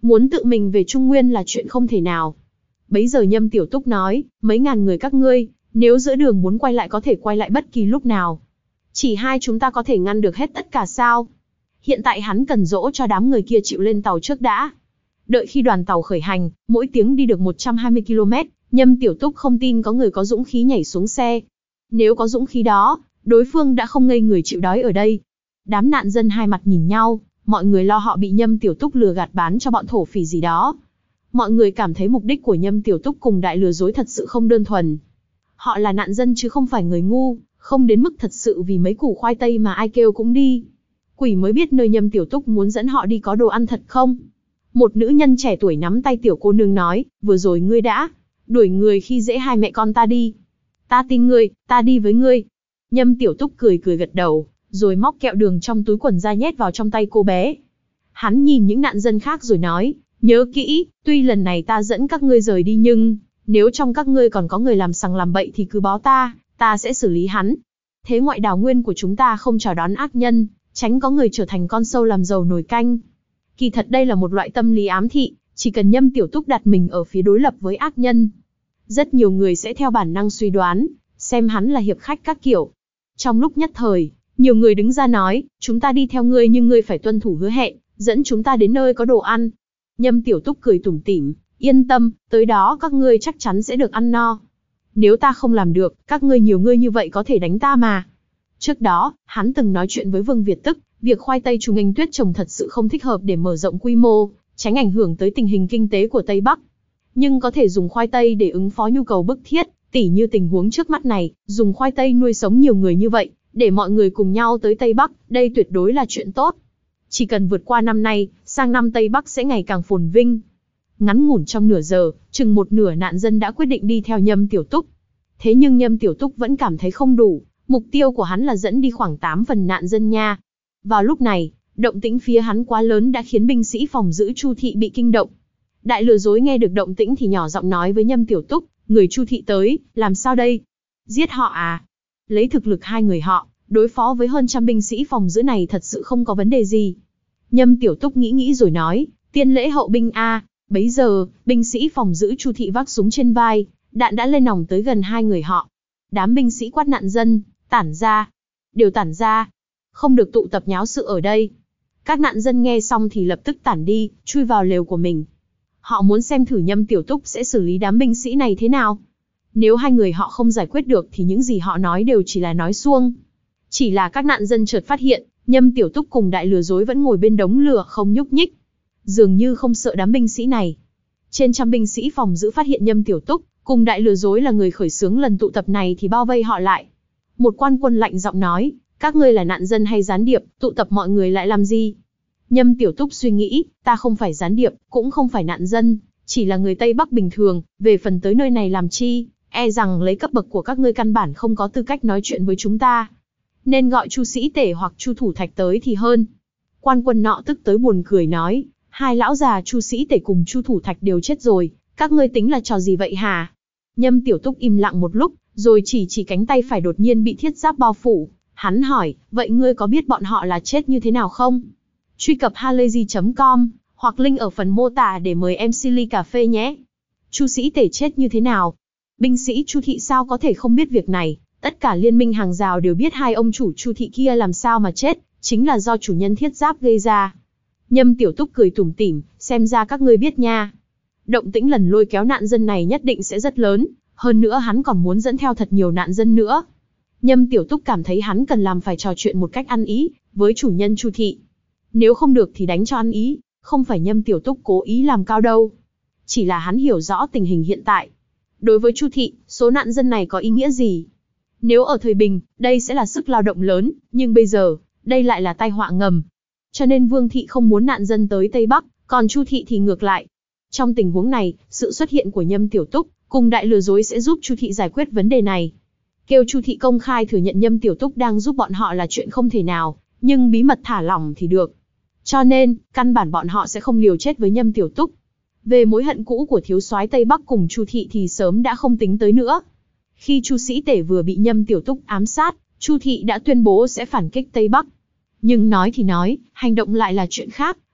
muốn tự mình về Trung Nguyên là chuyện không thể nào. Bấy giờ Nhâm Tiểu Túc nói, mấy ngàn người các ngươi, nếu giữa đường muốn quay lại có thể quay lại bất kỳ lúc nào. Chỉ hai chúng ta có thể ngăn được hết tất cả sao? Hiện tại hắn cần dỗ cho đám người kia chịu lên tàu trước đã. Đợi khi đoàn tàu khởi hành, mỗi tiếng đi được một trăm hai mươi ki lô mét, Nhâm Tiểu Túc không tin có người có dũng khí nhảy xuống xe. Nếu có dũng khí đó, đối phương đã không ngây người chịu đói ở đây. Đám nạn dân hai mặt nhìn nhau, mọi người lo họ bị Nhâm Tiểu Túc lừa gạt bán cho bọn thổ phỉ gì đó. Mọi người cảm thấy mục đích của Nhâm Tiểu Túc cùng đại lừa dối thật sự không đơn thuần. Họ là nạn dân chứ không phải người ngu, không đến mức thật sự vì mấy củ khoai tây mà ai kêu cũng đi. Quỷ mới biết nơi Nhâm Tiểu Túc muốn dẫn họ đi có đồ ăn thật không? Một nữ nhân trẻ tuổi nắm tay tiểu cô nương nói, vừa rồi ngươi đã đuổi người khi dễ hai mẹ con ta đi. Ta tin ngươi, ta đi với ngươi. Nhâm Tiểu Túc cười cười gật đầu, rồi móc kẹo đường trong túi quần ra nhét vào trong tay cô bé. Hắn nhìn những nạn dân khác rồi nói, nhớ kỹ, tuy lần này ta dẫn các ngươi rời đi nhưng, nếu trong các ngươi còn có người làm sằng làm bậy thì cứ báo ta, ta sẽ xử lý hắn. Thế ngoại đào nguyên của chúng ta không chào đón ác nhân, tránh có người trở thành con sâu làm dầu nồi canh. Kỳ thật đây là một loại tâm lý ám thị, chỉ cần Nhâm Tiểu Túc đặt mình ở phía đối lập với ác nhân. Rất nhiều người sẽ theo bản năng suy đoán, xem hắn là hiệp khách các kiểu. Trong lúc nhất thời, nhiều người đứng ra nói, chúng ta đi theo ngươi nhưng ngươi phải tuân thủ hứa hẹn, dẫn chúng ta đến nơi có đồ ăn. Nhâm Tiểu Túc cười tủm tỉm, yên tâm, tới đó các ngươi chắc chắn sẽ được ăn no. Nếu ta không làm được, các ngươi nhiều ngươi như vậy có thể đánh ta mà. Trước đó, hắn từng nói chuyện với Vương Việt Tức, việc khoai tây Trùng Anh Tuyết trồng thật sự không thích hợp để mở rộng quy mô, tránh ảnh hưởng tới tình hình kinh tế của Tây Bắc. Nhưng có thể dùng khoai tây để ứng phó nhu cầu bức thiết, tỉ như tình huống trước mắt này, dùng khoai tây nuôi sống nhiều người như vậy, để mọi người cùng nhau tới Tây Bắc, đây tuyệt đối là chuyện tốt. Chỉ cần vượt qua năm nay, sang năm Tây Bắc sẽ ngày càng phồn vinh. Ngắn ngủn trong nửa giờ, chừng một nửa nạn dân đã quyết định đi theo Nhâm Tiểu Túc. Thế nhưng Nhâm Tiểu Túc vẫn cảm thấy không đủ, mục tiêu của hắn là dẫn đi khoảng tám phần nạn dân nha. Vào lúc này, động tĩnh phía hắn quá lớn đã khiến binh sĩ phòng giữ Chu Thị bị kinh động. Đại lừa dối nghe được động tĩnh thì nhỏ giọng nói với Nhâm Tiểu Túc, người Chu Thị tới, làm sao đây? Giết họ à? Lấy thực lực hai người họ, đối phó với hơn trăm binh sĩ phòng giữ này thật sự không có vấn đề gì. Nhâm Tiểu Túc nghĩ nghĩ rồi nói, tiên lễ hậu binh a. Bấy giờ, binh sĩ phòng giữ Chu Thị vác súng trên vai, đạn đã lên nòng tới gần hai người họ. Đám binh sĩ quát nạn dân, tản ra. Đều tản ra. Không được tụ tập nháo sự ở đây. Các nạn dân nghe xong thì lập tức tản đi, chui vào lều của mình. Họ muốn xem thử Nhâm Tiểu Túc sẽ xử lý đám binh sĩ này thế nào. Nếu hai người họ không giải quyết được thì những gì họ nói đều chỉ là nói suông. Chỉ là các nạn dân chợt phát hiện, Nhâm Tiểu Túc cùng đại lừa dối vẫn ngồi bên đống lửa không nhúc nhích. Dường như không sợ đám binh sĩ này. Trên trăm binh sĩ phòng giữ phát hiện Nhâm Tiểu Túc cùng đại lừa dối là người khởi xướng lần tụ tập này thì bao vây họ lại. Một quan quân lạnh giọng nói, các ngươi là nạn dân hay gián điệp, tụ tập mọi người lại làm gì? Nhâm Tiểu Túc suy nghĩ, ta không phải gián điệp, cũng không phải nạn dân, chỉ là người Tây Bắc bình thường, về phần tới nơi này làm chi, e rằng lấy cấp bậc của các ngươi căn bản không có tư cách nói chuyện với chúng ta. Nên gọi Chu Sĩ Tể hoặc Chu Thủ Thạch tới thì hơn. Quan quân nọ tức tới buồn cười nói, hai lão già Chu Sĩ Tể cùng Chu Thủ Thạch đều chết rồi, các ngươi tính là trò gì vậy hả? Nhâm Tiểu Túc im lặng một lúc, rồi chỉ chỉ cánh tay phải đột nhiên bị thiết giáp bao phủ. Hắn hỏi, vậy ngươi có biết bọn họ là chết như thế nào không? Truy cập halayzi chấm com, hoặc link ở phần mô tả để mời em xê ly cà phê nhé. Chu Sĩ Tể chết như thế nào? Binh sĩ Chu Thị sao có thể không biết việc này? Tất cả liên minh hàng rào đều biết hai ông chủ Chu Thị kia làm sao mà chết, chính là do chủ nhân thiết giáp gây ra. Nhâm Tiểu Túc cười tủm tỉm, xem ra các ngươi biết nha. Động tĩnh lần lôi kéo nạn dân này nhất định sẽ rất lớn, hơn nữa hắn còn muốn dẫn theo thật nhiều nạn dân nữa. Nhâm Tiểu Túc cảm thấy hắn cần làm phải trò chuyện một cách ăn ý với chủ nhân Chu Thị. Nếu không được thì đánh cho ăn ý, không phải Nhâm Tiểu Túc cố ý làm cao đâu. Chỉ là hắn hiểu rõ tình hình hiện tại. Đối với Chu Thị, số nạn dân này có ý nghĩa gì? Nếu ở thời bình, đây sẽ là sức lao động lớn, nhưng bây giờ, đây lại là tai họa ngầm. Cho nên Vương Thị không muốn nạn dân tới Tây Bắc, còn Chu Thị thì ngược lại. Trong tình huống này, sự xuất hiện của Nhâm Tiểu Túc cùng đại lừa dối sẽ giúp Chu Thị giải quyết vấn đề này. Kêu Chu Thị công khai thừa nhận Nhâm Tiểu Túc đang giúp bọn họ là chuyện không thể nào, nhưng bí mật thả lỏng thì được. Cho nên, căn bản bọn họ sẽ không liều chết với Nhâm Tiểu Túc. Về mối hận cũ của thiếu soái Tây Bắc cùng Chu Thị thì sớm đã không tính tới nữa. Khi Chu Sĩ Tể vừa bị Nhâm Tiểu Túc ám sát, Chu Thị đã tuyên bố sẽ phản kích Tây Bắc. Nhưng nói thì nói, hành động lại là chuyện khác,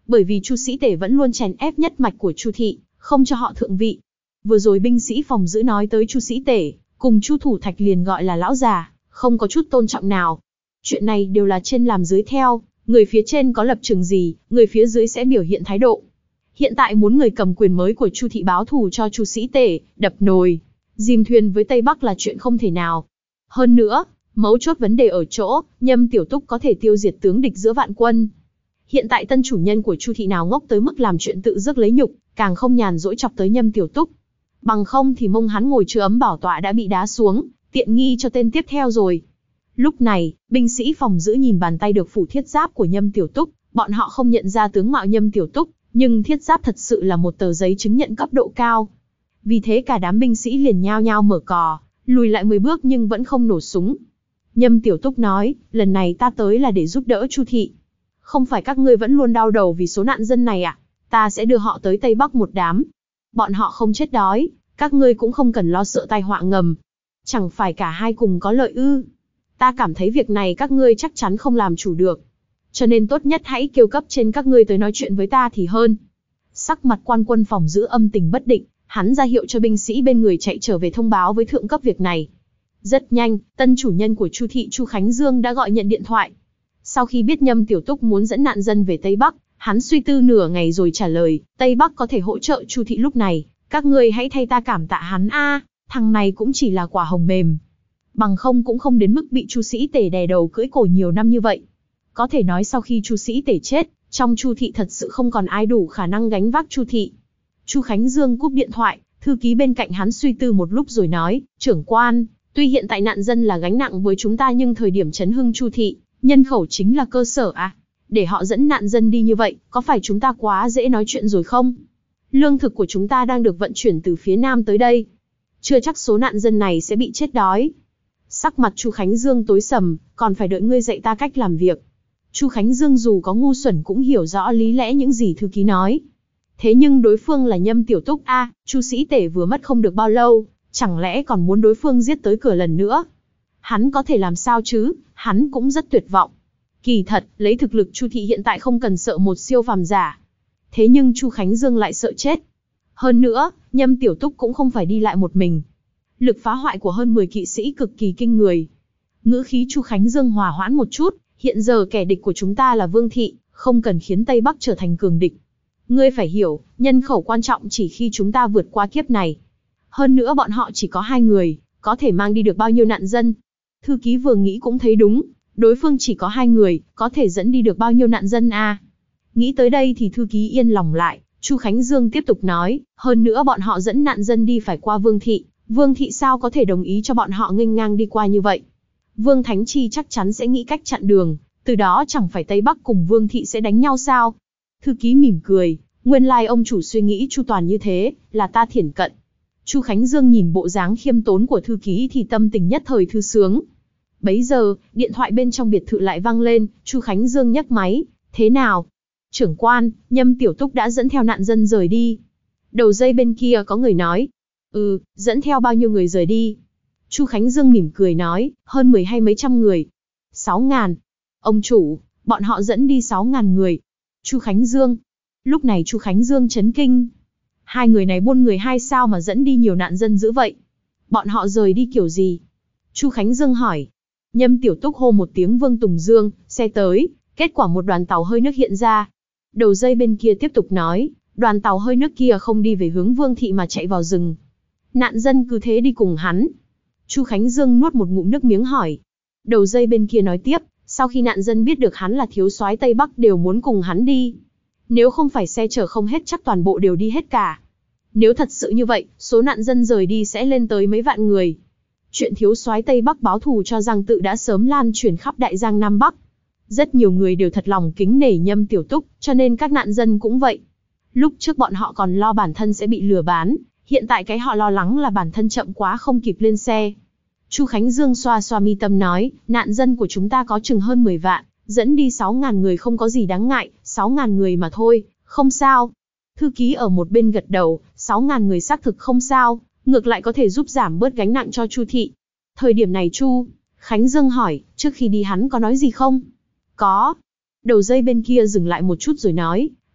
bởi vì Chu Sĩ Tể vẫn luôn chèn ép nhất mạch của Chu thị, không cho họ thượng vị. Vừa rồi binh sĩ phòng giữ nói tới Chu Sĩ Tể, cùng Chu Thủ Thạch liền gọi là lão già, không có chút tôn trọng nào. Chuyện này đều là trên làm dưới theo, người phía trên có lập trường gì, người phía dưới sẽ biểu hiện thái độ. Hiện tại muốn người cầm quyền mới của Chu thị báo thù cho Chu Sĩ Tể, đập nồi, dìm thuyền với Tây Bắc là chuyện không thể nào. Hơn nữa, mấu chốt vấn đề ở chỗ, Nhâm Tiểu Túc có thể tiêu diệt tướng địch giữa vạn quân. Hiện tại tân chủ nhân của Chu thị nào ngốc tới mức làm chuyện tự dứt lấy nhục, càng không nhàn rỗi chọc tới Nhâm Tiểu Túc. Bằng không thì mông hắn ngồi chưa ấm bảo tọa đã bị đá xuống, tiện nghi cho tên tiếp theo rồi. Lúc này, binh sĩ phòng giữ nhìn bàn tay được phủ thiết giáp của Nhâm Tiểu Túc, bọn họ không nhận ra tướng mạo Nhâm Tiểu Túc, nhưng thiết giáp thật sự là một tờ giấy chứng nhận cấp độ cao. Vì thế cả đám binh sĩ liền nhao nhao mở cò, lùi lại mười bước nhưng vẫn không nổ súng. Nhâm Tiểu Túc nói, lần này ta tới là để giúp đỡ Chu thị. Không phải các ngươi vẫn luôn đau đầu vì số nạn dân này à? Ta sẽ đưa họ tới Tây Bắc một đám. Bọn họ không chết đói, các ngươi cũng không cần lo sợ tai họa ngầm. Chẳng phải cả hai cùng có lợi ư? Ta cảm thấy việc này các ngươi chắc chắn không làm chủ được. Cho nên tốt nhất hãy kêu cấp trên các ngươi tới nói chuyện với ta thì hơn. Sắc mặt quan quân phòng giữ âm tình bất định, hắn ra hiệu cho binh sĩ bên người chạy trở về thông báo với thượng cấp việc này. Rất nhanh, tân chủ nhân của Chu thị Chu Khánh Dương đã gọi nhận điện thoại. Sau khi biết Nhâm Tiểu Túc muốn dẫn nạn dân về Tây Bắc, hắn suy tư nửa ngày rồi trả lời, Tây Bắc có thể hỗ trợ Chu thị lúc này, các ngươi hãy thay ta cảm tạ hắn a, thằng này cũng chỉ là quả hồng mềm. Bằng không cũng không đến mức bị Chu Sĩ Tể đè đầu cưỡi cổ nhiều năm như vậy. Có thể nói sau khi Chu Sĩ Tể chết, trong Chu thị thật sự không còn ai đủ khả năng gánh vác Chu thị. Chu Khánh Dương cúp điện thoại, thư ký bên cạnh hắn suy tư một lúc rồi nói, trưởng quan, tuy hiện tại nạn dân là gánh nặng với chúng ta nhưng thời điểm chấn hưng Chu thị, nhân khẩu chính là cơ sở à. Để họ dẫn nạn dân đi như vậy, có phải chúng ta quá dễ nói chuyện rồi không? Lương thực của chúng ta đang được vận chuyển từ phía Nam tới đây. Chưa chắc số nạn dân này sẽ bị chết đói. Sắc mặt Chu Khánh Dương tối sầm, còn phải đợi ngươi dạy ta cách làm việc. Chu Khánh Dương dù có ngu xuẩn cũng hiểu rõ lý lẽ những gì thư ký nói. Thế nhưng đối phương là Nhâm Tiểu Túc a, à, Chu Sĩ Tể vừa mất không được bao lâu, chẳng lẽ còn muốn đối phương giết tới cửa lần nữa? Hắn có thể làm sao chứ, hắn cũng rất tuyệt vọng. Kỳ thật, lấy thực lực Chu thị hiện tại không cần sợ một siêu phàm giả. Thế nhưng Chu Khánh Dương lại sợ chết. Hơn nữa, Nhâm Tiểu Túc cũng không phải đi lại một mình. Lực phá hoại của hơn mười kỵ sĩ cực kỳ kinh người. Ngữ khí Chu Khánh Dương hòa hoãn một chút, hiện giờ kẻ địch của chúng ta là Vương thị, không cần khiến Tây Bắc trở thành cường địch. Ngươi phải hiểu, nhân khẩu quan trọng chỉ khi chúng ta vượt qua kiếp này. Hơn nữa bọn họ chỉ có hai người, có thể mang đi được bao nhiêu nạn dân. Thư ký vừa nghĩ cũng thấy đúng, đối phương chỉ có hai người, có thể dẫn đi được bao nhiêu nạn dân a? À? Nghĩ tới đây thì thư ký yên lòng lại, Chu Khánh Dương tiếp tục nói, hơn nữa bọn họ dẫn nạn dân đi phải qua Vương thị, Vương thị sao có thể đồng ý cho bọn họ nghênh ngang đi qua như vậy? Vương Thánh Chi chắc chắn sẽ nghĩ cách chặn đường, từ đó chẳng phải Tây Bắc cùng Vương thị sẽ đánh nhau sao? Thư ký mỉm cười, nguyên lai ông chủ suy nghĩ chu toàn như thế, là ta thiển cận. Chu Khánh Dương nhìn bộ dáng khiêm tốn của thư ký thì tâm tình nhất thời thư sướng. Bấy giờ, điện thoại bên trong biệt thự lại vang lên, Chu Khánh Dương nhấc máy, thế nào? Trưởng quan, Nhâm Tiểu Túc đã dẫn theo nạn dân rời đi. Đầu dây bên kia có người nói, ừ, dẫn theo bao nhiêu người rời đi? Chu Khánh Dương mỉm cười nói, hơn mười hay mấy trăm người. Sáu ngàn. Ông chủ, bọn họ dẫn đi sáu ngàn người. Chu Khánh Dương. Lúc này Chu Khánh Dương chấn kinh. Hai người này buôn người hay sao mà dẫn đi nhiều nạn dân dữ vậy? Bọn họ rời đi kiểu gì? Chu Khánh Dương hỏi. Nhâm Tiểu Túc hô một tiếng Vương Tùng Dương, xe tới, kết quả một đoàn tàu hơi nước hiện ra. Đầu dây bên kia tiếp tục nói, đoàn tàu hơi nước kia không đi về hướng Vương thị mà chạy vào rừng. Nạn dân cứ thế đi cùng hắn. Chu Khánh Dương nuốt một ngụm nước miếng hỏi. Đầu dây bên kia nói tiếp, sau khi nạn dân biết được hắn là thiếu soái Tây Bắc đều muốn cùng hắn đi. Nếu không phải xe chở không hết chắc toàn bộ đều đi hết cả. Nếu thật sự như vậy, số nạn dân rời đi sẽ lên tới mấy vạn người. Chuyện thiếu soái Tây Bắc báo thù cho Giang Tự đã sớm lan truyền khắp Đại Giang Nam Bắc. Rất nhiều người đều thật lòng kính nể Nhâm Tiểu Túc, cho nên các nạn dân cũng vậy. Lúc trước bọn họ còn lo bản thân sẽ bị lừa bán, hiện tại cái họ lo lắng là bản thân chậm quá không kịp lên xe. Chu Khánh Dương xoa xoa mi tâm nói, nạn dân của chúng ta có chừng hơn mười vạn, dẫn đi sáu ngàn người không có gì đáng ngại, sáu ngàn người mà thôi, không sao. Thư ký ở một bên gật đầu, sáu ngàn người xác thực không sao, ngược lại có thể giúp giảm bớt gánh nặng cho Chu thị. Thời điểm này Chu Khánh Dương hỏi, trước khi đi hắn có nói gì không? Có. Đầu dây bên kia dừng lại một chút rồi nói,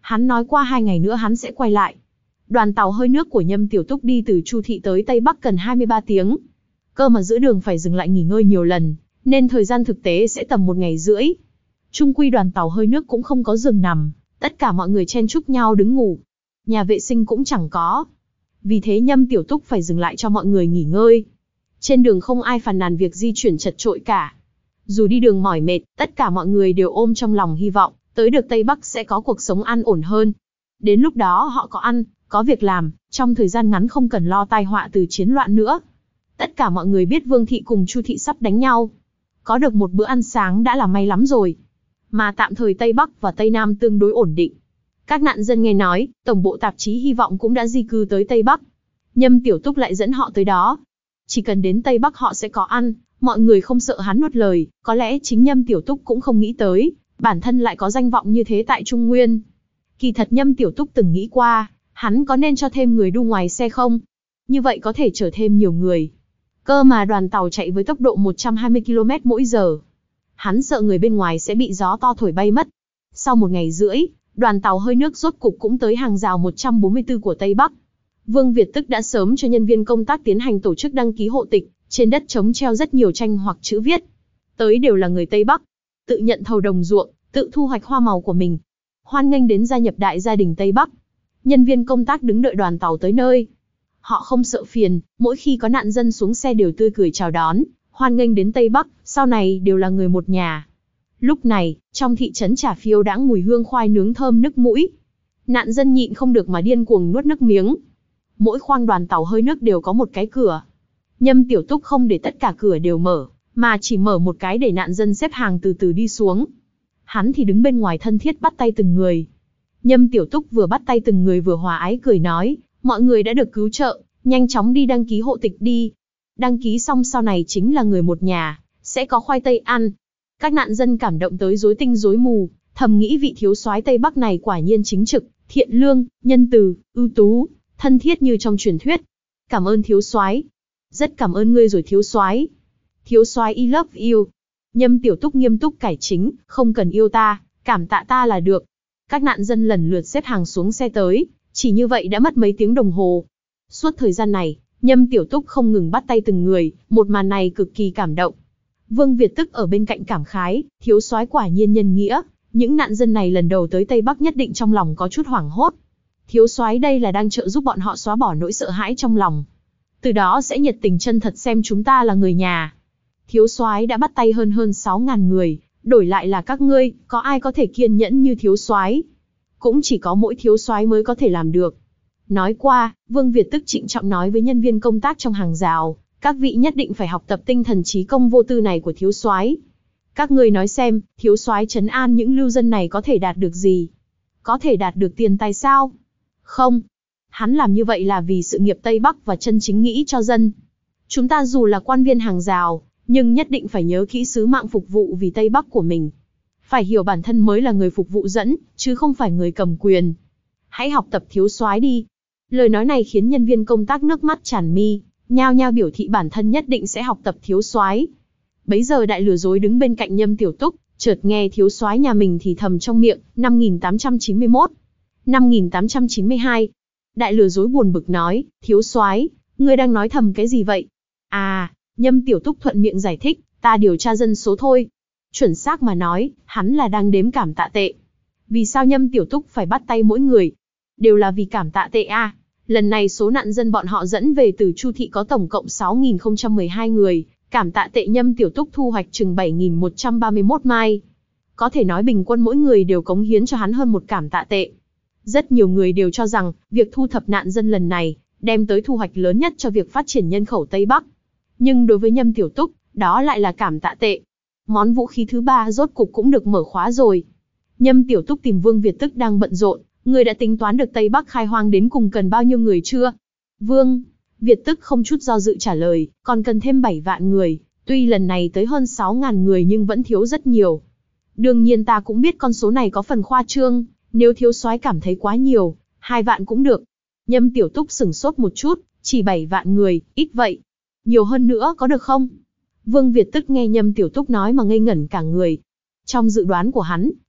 Hắn nói qua hai ngày nữa hắn sẽ quay lại. Đoàn tàu hơi nước của Nhâm Tiểu Túc đi từ Chu Thị tới Tây Bắc cần hai mươi ba tiếng. Cơ mà giữa đường phải dừng lại nghỉ ngơi nhiều lần, nên thời gian thực tế sẽ tầm một ngày rưỡi. Chung quy đoàn tàu hơi nước cũng không có giường nằm, tất cả mọi người chen chúc nhau đứng ngủ. Nhà vệ sinh cũng chẳng có. Vì thế Nhâm Tiểu Túc phải dừng lại cho mọi người nghỉ ngơi. Trên đường không ai phàn nàn việc di chuyển chật chội cả. Dù đi đường mỏi mệt, tất cả mọi người đều ôm trong lòng hy vọng, tới được Tây Bắc sẽ có cuộc sống an ổn hơn. Đến lúc đó họ có ăn, có việc làm, trong thời gian ngắn không cần lo tai họa từ chiến loạn nữa. Tất cả mọi người biết Vương Thị cùng Chu Thị sắp đánh nhau. Có được một bữa ăn sáng đã là may lắm rồi. Mà tạm thời Tây Bắc và Tây Nam tương đối ổn định. Các nạn dân nghe nói, tổng bộ tạp chí Hy vọng cũng đã di cư tới Tây Bắc. Nhâm Tiểu Túc lại dẫn họ tới đó. Chỉ cần đến Tây Bắc họ sẽ có ăn, mọi người không sợ hắn nuốt lời. Có lẽ chính Nhâm Tiểu Túc cũng không nghĩ tới, bản thân lại có danh vọng như thế tại Trung Nguyên. Kỳ thật Nhâm Tiểu Túc từng nghĩ qua, hắn có nên cho thêm người đu ngoài xe không? Như vậy có thể chở thêm nhiều người. Cơ mà đoàn tàu chạy với tốc độ một trăm hai mươi ki lô mét mỗi giờ. Hắn sợ người bên ngoài sẽ bị gió to thổi bay mất. Sau một ngày rưỡi, đoàn tàu hơi nước rốt cục cũng tới hàng rào một trăm bốn mươi tư của Tây Bắc. Vương Việt Tức đã sớm cho nhân viên công tác tiến hành tổ chức đăng ký hộ tịch, trên đất trống treo rất nhiều tranh hoặc chữ viết. Tới đều là người Tây Bắc, tự nhận thầu đồng ruộng, tự thu hoạch hoa màu của mình. Hoan nghênh đến gia nhập đại gia đình Tây Bắc. Nhân viên công tác đứng đợi đoàn tàu tới nơi. Họ không sợ phiền, mỗi khi có nạn dân xuống xe đều tươi cười chào đón, hoan nghênh đến Tây Bắc, sau này đều là người một nhà. Lúc này, trong thị trấn Trà Phiêu đãng mùi hương khoai nướng thơm nức mũi. Nạn dân nhịn không được mà điên cuồng nuốt nước miếng. Mỗi khoang đoàn tàu hơi nước đều có một cái cửa. Nhâm Tiểu Túc không để tất cả cửa đều mở, mà chỉ mở một cái để nạn dân xếp hàng từ từ đi xuống. Hắn thì đứng bên ngoài thân thiết bắt tay từng người. Nhâm Tiểu Túc vừa bắt tay từng người vừa hòa ái cười nói, mọi người đã được cứu trợ, nhanh chóng đi đăng ký hộ tịch đi. Đăng ký xong sau này chính là người một nhà, sẽ có khoai tây ăn. Các nạn dân cảm động tới rối tinh rối mù, thầm nghĩ vị thiếu soái Tây Bắc này quả nhiên chính trực, thiện lương, nhân từ, ưu tú, thân thiết như trong truyền thuyết. Cảm ơn thiếu soái. Rất cảm ơn ngươi rồi thiếu soái. Thiếu soái I love you. Nhâm Tiểu Túc nghiêm túc cải chính, không cần yêu ta, cảm tạ ta là được. Các nạn dân lần lượt xếp hàng xuống xe tới, chỉ như vậy đã mất mấy tiếng đồng hồ. Suốt thời gian này, Nhâm Tiểu Túc không ngừng bắt tay từng người, một màn này cực kỳ cảm động. Vương Việt Tức ở bên cạnh cảm khái, thiếu soái quả nhiên nhân nghĩa, những nạn dân này lần đầu tới Tây Bắc nhất định trong lòng có chút hoảng hốt. Thiếu soái đây là đang trợ giúp bọn họ xóa bỏ nỗi sợ hãi trong lòng. Từ đó sẽ nhiệt tình chân thật xem chúng ta là người nhà. Thiếu soái đã bắt tay hơn hơn sáu nghìn người, đổi lại là các ngươi, có ai có thể kiên nhẫn như thiếu soái? Cũng chỉ có mỗi thiếu soái mới có thể làm được. Nói qua, Vương Việt Tức trịnh trọng nói với nhân viên công tác trong hàng rào, các vị nhất định phải học tập tinh thần trí công vô tư này của thiếu soái. Các ngươi nói xem, thiếu soái trấn an những lưu dân này có thể đạt được gì? Có thể đạt được tiền tài sao? Không. Hắn làm như vậy là vì sự nghiệp Tây Bắc và chân chính nghĩ cho dân. Chúng ta dù là quan viên hàng rào, nhưng nhất định phải nhớ kỹ sứ mạng phục vụ vì Tây Bắc của mình. Phải hiểu bản thân mới là người phục vụ dẫn, chứ không phải người cầm quyền. Hãy học tập thiếu soái đi. Lời nói này khiến nhân viên công tác nước mắt tràn mi, nhao nhao biểu thị bản thân nhất định sẽ học tập thiếu soái. Bấy giờ đại lừa dối đứng bên cạnh Nhâm Tiểu Túc, chợt nghe thiếu soái nhà mình thì thầm trong miệng, năm nghìn tám trăm chín mươi mốt, năm nghìn tám trăm chín mươi hai. Đại lừa dối buồn bực nói, thiếu soái, ngươi đang nói thầm cái gì vậy? À, Nhâm Tiểu Túc thuận miệng giải thích, ta điều tra dân số thôi. Chuẩn xác mà nói, hắn là đang đếm cảm tạ tệ. Vì sao Nhâm Tiểu Túc phải bắt tay mỗi người? Đều là vì cảm tạ tệ à? Lần này số nạn dân bọn họ dẫn về từ Chu Thị có tổng cộng sáu nghìn không trăm mười hai người, cảm tạ tệ Nhâm Tiểu Túc thu hoạch chừng bảy nghìn một trăm ba mươi mốt mai. Có thể nói bình quân mỗi người đều cống hiến cho hắn hơn một cảm tạ tệ. Rất nhiều người đều cho rằng, việc thu thập nạn dân lần này, đem tới thu hoạch lớn nhất cho việc phát triển nhân khẩu Tây Bắc. Nhưng đối với Nhâm Tiểu Túc, đó lại là cảm tạ tệ. Món vũ khí thứ ba rốt cục cũng được mở khóa rồi. Nhâm Tiểu Túc tìm Vương Việt Tức đang bận rộn, người đã tính toán được Tây Bắc khai hoang đến cùng cần bao nhiêu người chưa? Vương Việt Tức không chút do dự trả lời, còn cần thêm bảy vạn người, tuy lần này tới hơn sáu nghìn người nhưng vẫn thiếu rất nhiều. Đương nhiên ta cũng biết con số này có phần khoa trương, nếu thiếu soái cảm thấy quá nhiều, hai vạn cũng được. Nhâm Tiểu Túc sửng sốt một chút, chỉ bảy vạn người, ít vậy. Nhiều hơn nữa có được không? Vương Việt Tức nghe Nhâm Tiểu Túc nói mà ngây ngẩn cả người. Trong dự đoán của hắn,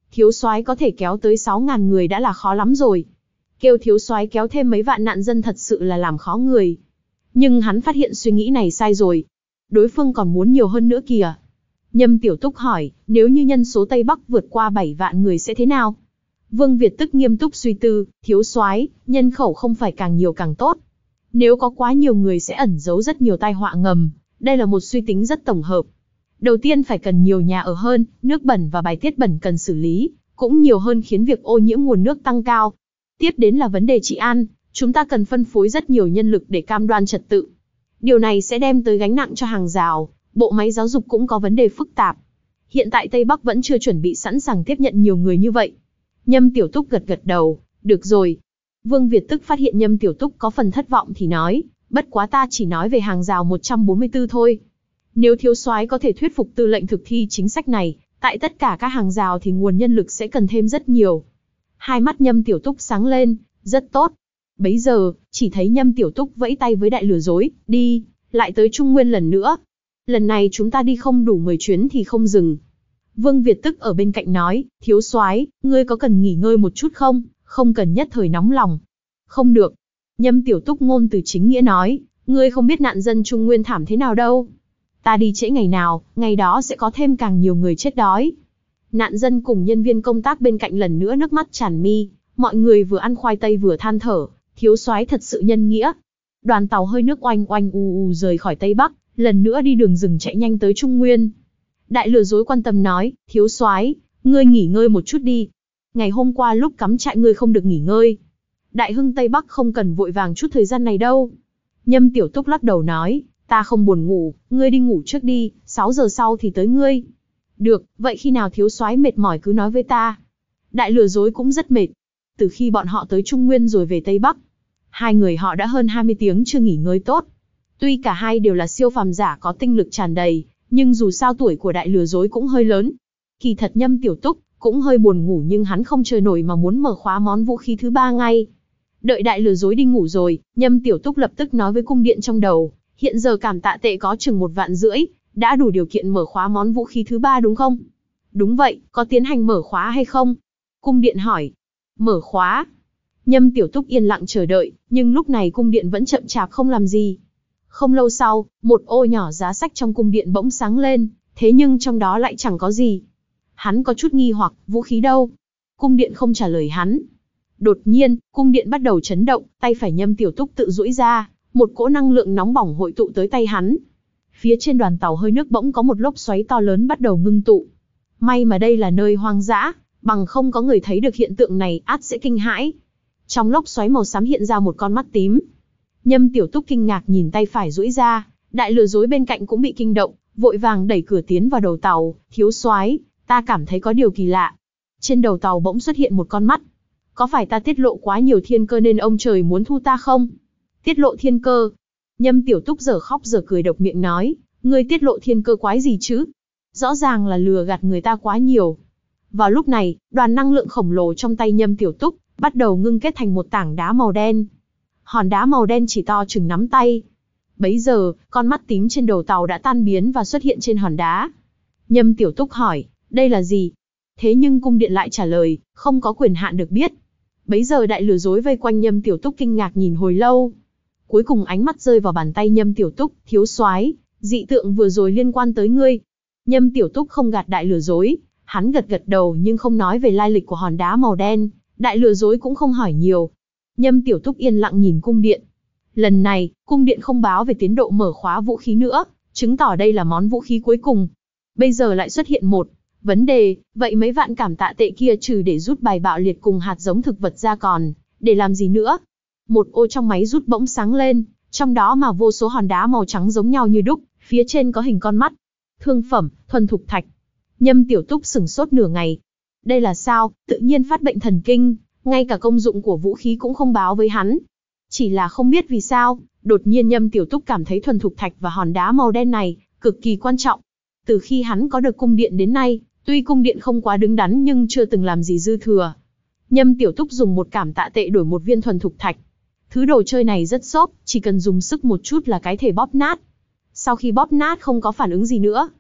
thiếu soái có thể kéo tới sáu ngàn người đã là khó lắm rồi. Kêu thiếu soái kéo thêm mấy vạn nạn dân thật sự là làm khó người. Nhưng hắn phát hiện suy nghĩ này sai rồi. Đối phương còn muốn nhiều hơn nữa kìa. Nhâm Tiểu Túc hỏi, nếu như nhân số Tây Bắc vượt qua bảy vạn người sẽ thế nào? Vương Việt tức nghiêm túc suy tư, thiếu soái, nhân khẩu không phải càng nhiều càng tốt. Nếu có quá nhiều người sẽ ẩn giấu rất nhiều tai họa ngầm. Đây là một suy tính rất tổng hợp. Đầu tiên phải cần nhiều nhà ở hơn, nước bẩn và bài tiết bẩn cần xử lý, cũng nhiều hơn khiến việc ô nhiễm nguồn nước tăng cao. Tiếp đến là vấn đề trị an, chúng ta cần phân phối rất nhiều nhân lực để cam đoan trật tự. Điều này sẽ đem tới gánh nặng cho hàng rào, bộ máy giáo dục cũng có vấn đề phức tạp. Hiện tại Tây Bắc vẫn chưa chuẩn bị sẵn sàng tiếp nhận nhiều người như vậy. Nhâm Tiểu Túc gật gật đầu, được rồi. Vương Việt tức phát hiện Nhâm Tiểu Túc có phần thất vọng thì nói, bất quá ta chỉ nói về hàng rào một trăm bốn mươi tư thôi. Nếu thiếu soái có thể thuyết phục tư lệnh thực thi chính sách này, tại tất cả các hàng rào thì nguồn nhân lực sẽ cần thêm rất nhiều. Hai mắt Nhâm Tiểu Túc sáng lên, rất tốt. Bấy giờ, chỉ thấy Nhâm Tiểu Túc vẫy tay với đại lừa dối, đi, lại tới Trung Nguyên lần nữa. Lần này chúng ta đi không đủ mười chuyến thì không dừng. Vương Việt tức ở bên cạnh nói, thiếu soái, ngươi có cần nghỉ ngơi một chút không, không cần nhất thời nóng lòng. Không được. Nhâm Tiểu Túc ngôn từ chính nghĩa nói, ngươi không biết nạn dân Trung Nguyên thảm thế nào đâu. Ta đi trễ ngày nào, ngày đó sẽ có thêm càng nhiều người chết đói. Nạn dân cùng nhân viên công tác bên cạnh lần nữa nước mắt tràn mi, mọi người vừa ăn khoai tây vừa than thở, thiếu soái thật sự nhân nghĩa. Đoàn tàu hơi nước oanh oanh u u rời khỏi Tây Bắc, lần nữa đi đường rừng chạy nhanh tới Trung Nguyên. Đại lừa dối quan tâm nói, thiếu soái, ngươi nghỉ ngơi một chút đi. Ngày hôm qua lúc cắm trại ngươi không được nghỉ ngơi. Đại hưng Tây Bắc không cần vội vàng chút thời gian này đâu. Nhâm Tiểu Túc lắc đầu nói, ta không buồn ngủ, ngươi đi ngủ trước đi, sáu giờ sau thì tới ngươi. Được, vậy khi nào thiếu soái mệt mỏi cứ nói với ta. Đại lừa dối cũng rất mệt. Từ khi bọn họ tới Trung Nguyên rồi về Tây Bắc, hai người họ đã hơn hai mươi tiếng chưa nghỉ ngơi tốt. Tuy cả hai đều là siêu phàm giả có tinh lực tràn đầy, nhưng dù sao tuổi của đại lừa dối cũng hơi lớn. Kỳ thật Nhâm Tiểu Túc cũng hơi buồn ngủ nhưng hắn không chờ nổi mà muốn mở khóa món vũ khí thứ ba ngay. Đợi đại lừa dối đi ngủ rồi, Nhâm Tiểu Túc lập tức nói với cung điện trong đầu, hiện giờ cảm tạ tệ có chừng một vạn rưỡi, đã đủ điều kiện mở khóa món vũ khí thứ ba đúng không? Đúng vậy, có tiến hành mở khóa hay không? Cung điện hỏi. Mở khóa. Nhâm Tiểu Túc yên lặng chờ đợi, nhưng lúc này cung điện vẫn chậm chạp không làm gì. Không lâu sau, một ô nhỏ giá sách trong cung điện bỗng sáng lên, thế nhưng trong đó lại chẳng có gì. Hắn có chút nghi hoặc, vũ khí đâu? Cung điện không trả lời hắn. Đột nhiên, cung điện bắt đầu chấn động, tay phải Nhâm Tiểu Túc tự duỗi ra, một cỗ năng lượng nóng bỏng hội tụ tới tay hắn. Phía trên đoàn tàu hơi nước bỗng có một lốc xoáy to lớn bắt đầu ngưng tụ. May mà đây là nơi hoang dã, bằng không có người thấy được hiện tượng này ắt sẽ kinh hãi. Trong lốc xoáy màu xám hiện ra một con mắt tím. Nhâm Tiểu Túc kinh ngạc nhìn tay phải duỗi ra, đại lừa dối bên cạnh cũng bị kinh động, vội vàng đẩy cửa tiến vào đầu tàu, thiếu soái, ta cảm thấy có điều kỳ lạ. Trên đầu tàu bỗng xuất hiện một con mắt. Có phải ta tiết lộ quá nhiều thiên cơ nên ông trời muốn thu ta không? Tiết lộ thiên cơ? Nhâm Tiểu Túc giờ khóc giờ cười độc miệng nói, ngươi tiết lộ thiên cơ quái gì chứ? Rõ ràng là lừa gạt người ta quá nhiều. Vào lúc này, đoàn năng lượng khổng lồ trong tay Nhâm Tiểu Túc bắt đầu ngưng kết thành một tảng đá màu đen. Hòn đá màu đen chỉ to chừng nắm tay. Bấy giờ, con mắt tím trên đầu tàu đã tan biến và xuất hiện trên hòn đá. Nhâm Tiểu Túc hỏi, đây là gì? Thế nhưng cung điện lại trả lời, không có quyền hạn được biết. Bấy giờ đại lừa dối vây quanh Nhâm Tiểu Túc kinh ngạc nhìn hồi lâu. Cuối cùng ánh mắt rơi vào bàn tay Nhâm Tiểu Túc, thiếu soái, dị tượng vừa rồi liên quan tới ngươi. Nhâm Tiểu Túc không gạt đại lừa dối, hắn gật gật đầu nhưng không nói về lai lịch của hòn đá màu đen, đại lừa dối cũng không hỏi nhiều. Nhâm Tiểu Túc yên lặng nhìn cung điện. Lần này, cung điện không báo về tiến độ mở khóa vũ khí nữa, chứng tỏ đây là món vũ khí cuối cùng. Bây giờ lại xuất hiện một vấn đề, vậy mấy vạn cảm tạ tệ kia trừ để rút bài bạo liệt cùng hạt giống thực vật ra còn, để làm gì nữa? Một ô trong máy rút bỗng sáng lên, trong đó mà vô số hòn đá màu trắng giống nhau như đúc, phía trên có hình con mắt. Thương phẩm, thuần thục thạch. Nhâm Tiểu Túc sửng sốt nửa ngày. Đây là sao, tự nhiên phát bệnh thần kinh, ngay cả công dụng của vũ khí cũng không báo với hắn. Chỉ là không biết vì sao, đột nhiên Nhâm Tiểu Túc cảm thấy thuần thục thạch và hòn đá màu đen này cực kỳ quan trọng. Từ khi hắn có được cung điện đến nay, tuy cung điện không quá đứng đắn nhưng chưa từng làm gì dư thừa. Nhâm Tiểu Túc dùng một cảm tạ tệ đổi một viên thuần thục thạch. Thứ đồ chơi này rất xốp, chỉ cần dùng sức một chút là cái thể bóp nát. Sau khi bóp nát không có phản ứng gì nữa.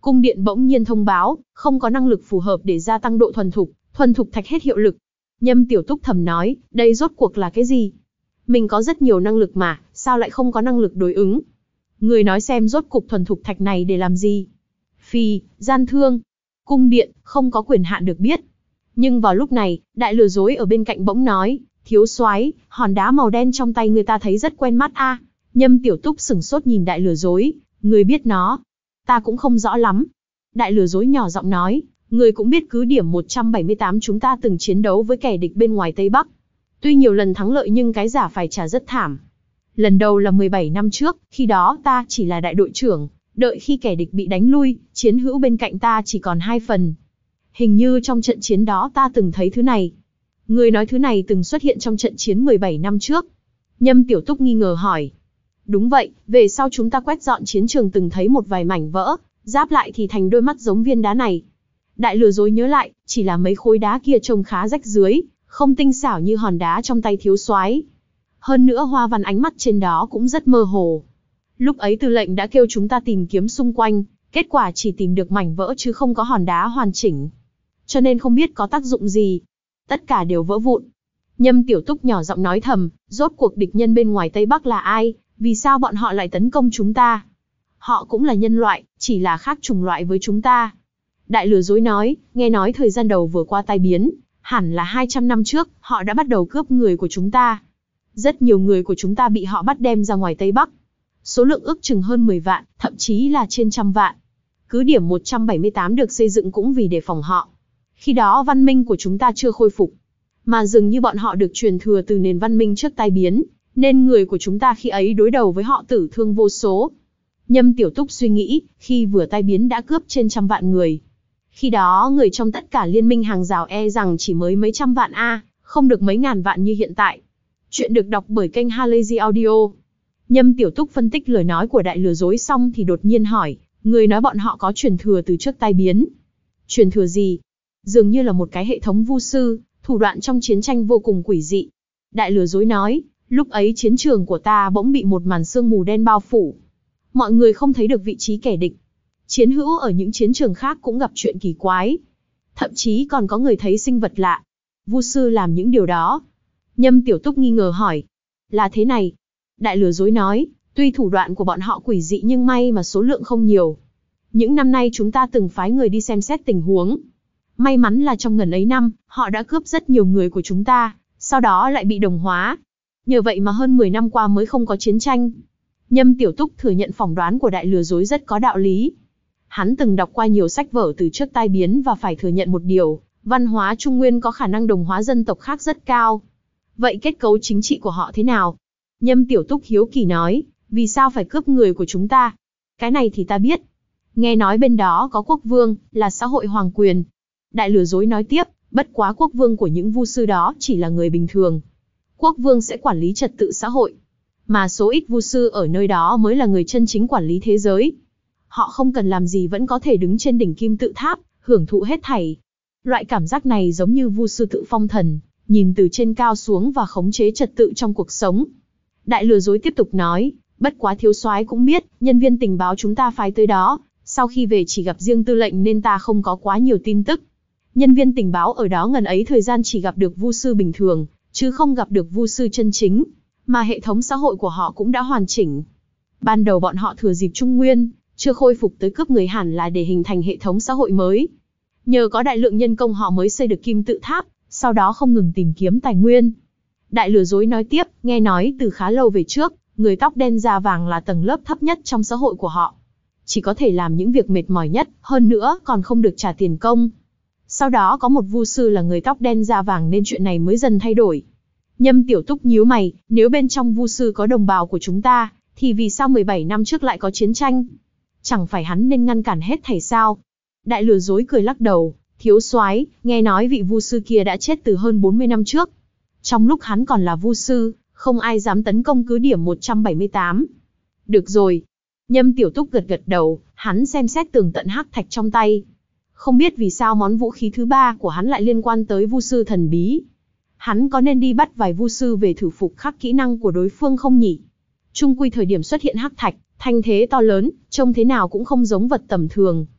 cung điện bỗng nhiên thông báo, không có năng lực phù hợp để gia tăng độ thuần thục, thuần thục thạch hết hiệu lực. Nhâm Tiểu Túc thầm nói, đây rốt cuộc là cái gì? Mình có rất nhiều năng lực mà, sao lại không có năng lực đối ứng? Người nói xem rốt cục thuần thục thạch này để làm gì? Phi, gian thương, cung điện, không có quyền hạn được biết. Nhưng vào lúc này, đại lừa dối ở bên cạnh bỗng nói, thiếu soái, hòn đá màu đen trong tay người ta thấy rất quen mắt a. Nhâm Tiểu Túc sửng sốt nhìn đại lừa dối, người biết nó? Ta cũng không rõ lắm. Đại lừa dối nhỏ giọng nói, người cũng biết cứ điểm một trăm bảy mươi tám chúng ta từng chiến đấu với kẻ địch bên ngoài Tây Bắc. Tuy nhiều lần thắng lợi nhưng cái giả phải trả rất thảm. Lần đầu là mười bảy năm trước, khi đó ta chỉ là đại đội trưởng, đợi khi kẻ địch bị đánh lui, chiến hữu bên cạnh ta chỉ còn hai phần. Hình như trong trận chiến đó ta từng thấy thứ này. Người nói thứ này từng xuất hiện trong trận chiến mười bảy năm trước. Nhâm Tiểu Túc nghi ngờ hỏi. Đúng vậy, về sau chúng ta quét dọn chiến trường từng thấy một vài mảnh vỡ, giáp lại thì thành đôi mắt giống viên đá này. Đại lừa dối nhớ lại, chỉ là mấy khối đá kia trông khá rách rưới, không tinh xảo như hòn đá trong tay thiếu soái. Hơn nữa hoa văn ánh mắt trên đó cũng rất mơ hồ. Lúc ấy tư lệnh đã kêu chúng ta tìm kiếm xung quanh, kết quả chỉ tìm được mảnh vỡ chứ không có hòn đá hoàn chỉnh. Cho nên không biết có tác dụng gì. Tất cả đều vỡ vụn. Nhâm Tiểu Túc nhỏ giọng nói thầm, rốt cuộc địch nhân bên ngoài Tây Bắc là ai, vì sao bọn họ lại tấn công chúng ta? Họ cũng là nhân loại, chỉ là khác chủng loại với chúng ta. Đại lừa dối nói, nghe nói thời gian đầu vừa qua tai biến, hẳn là hai trăm năm trước, họ đã bắt đầu cướp người của chúng ta. Rất nhiều người của chúng ta bị họ bắt đem ra ngoài Tây Bắc. Số lượng ước chừng hơn mười vạn, thậm chí là trên trăm vạn. Cứ điểm một trăm bảy mươi tám được xây dựng cũng vì đề phòng họ. Khi đó văn minh của chúng ta chưa khôi phục, mà dường như bọn họ được truyền thừa từ nền văn minh trước tai biến, nên người của chúng ta khi ấy đối đầu với họ tử thương vô số. Nhâm Tiểu Túc suy nghĩ, khi vừa tai biến đã cướp trên trăm vạn người. Khi đó người trong tất cả liên minh hàng rào e rằng chỉ mới mấy trăm vạn a, không được mấy ngàn vạn như hiện tại. Chuyện được đọc bởi kênh Halazy Audio. Nhâm Tiểu Túc phân tích lời nói của đại lừa dối xong thì đột nhiên hỏi, người nói bọn họ có truyền thừa từ trước tai biến. Truyền thừa gì? Dường như là một cái hệ thống vu sư, thủ đoạn trong chiến tranh vô cùng quỷ dị. Đại lừa dối nói, lúc ấy chiến trường của ta bỗng bị một màn sương mù đen bao phủ. Mọi người không thấy được vị trí kẻ địch. Chiến hữu ở những chiến trường khác cũng gặp chuyện kỳ quái. Thậm chí còn có người thấy sinh vật lạ. Vu sư làm những điều đó. Nhâm Tiểu Túc nghi ngờ hỏi. Là thế này. Đại lừa dối nói, tuy thủ đoạn của bọn họ quỷ dị nhưng may mà số lượng không nhiều. Những năm nay chúng ta từng phái người đi xem xét tình huống. May mắn là trong ngần ấy năm, họ đã cướp rất nhiều người của chúng ta, sau đó lại bị đồng hóa. Nhờ vậy mà hơn mười năm qua mới không có chiến tranh. Nhâm Tiểu Túc thừa nhận phỏng đoán của đại lừa dối rất có đạo lý. Hắn từng đọc qua nhiều sách vở từ trước tai biến và phải thừa nhận một điều, văn hóa Trung Nguyên có khả năng đồng hóa dân tộc khác rất cao. Vậy kết cấu chính trị của họ thế nào? Nhâm Tiểu Túc hiếu kỳ nói, vì sao phải cướp người của chúng ta? Cái này thì ta biết. Nghe nói bên đó có quốc vương, là xã hội hoàng quyền. Đại lừa dối nói tiếp, bất quá quốc vương của những vu sư đó chỉ là người bình thường. Quốc vương sẽ quản lý trật tự xã hội. Mà số ít vu sư ở nơi đó mới là người chân chính quản lý thế giới. Họ không cần làm gì vẫn có thể đứng trên đỉnh kim tự tháp, hưởng thụ hết thảy. Loại cảm giác này giống như vu sư tự phong thần, nhìn từ trên cao xuống và khống chế trật tự trong cuộc sống. Đại lừa dối tiếp tục nói, bất quá thiếu soái cũng biết, nhân viên tình báo chúng ta phái tới đó, sau khi về chỉ gặp riêng tư lệnh nên ta không có quá nhiều tin tức. Nhân viên tình báo ở đó ngần ấy thời gian chỉ gặp được vu sư bình thường, chứ không gặp được vu sư chân chính, mà hệ thống xã hội của họ cũng đã hoàn chỉnh. Ban đầu bọn họ thừa dịp Trung Nguyên, chưa khôi phục tới cướp người hẳn là để hình thành hệ thống xã hội mới. Nhờ có đại lượng nhân công họ mới xây được kim tự tháp, sau đó không ngừng tìm kiếm tài nguyên. Đại lừa dối nói tiếp, nghe nói từ khá lâu về trước, người tóc đen da vàng là tầng lớp thấp nhất trong xã hội của họ. Chỉ có thể làm những việc mệt mỏi nhất, hơn nữa còn không được trả tiền công. Sau đó có một vu sư là người tóc đen da vàng nên chuyện này mới dần thay đổi. Nhâm Tiểu Túc nhíu mày, nếu bên trong vu sư có đồng bào của chúng ta, thì vì sao mười bảy năm trước lại có chiến tranh? Chẳng phải hắn nên ngăn cản hết thảy sao? Đại lừa dối cười lắc đầu, thiếu soái, nghe nói vị vu sư kia đã chết từ hơn bốn mươi năm trước. Trong lúc hắn còn là vu sư, không ai dám tấn công cứ điểm một trăm bảy mươi tám. Được rồi. Nhâm Tiểu Túc gật gật đầu, hắn xem xét tường tận hắc thạch trong tay. Không biết vì sao món vũ khí thứ ba của hắn lại liên quan tới vu sư thần bí. Hắn có nên đi bắt vài vu sư về thử phục khắc kỹ năng của đối phương không nhỉ? Chung quy thời điểm xuất hiện hắc thạch, thanh thế to lớn, trông thế nào cũng không giống vật tầm thường.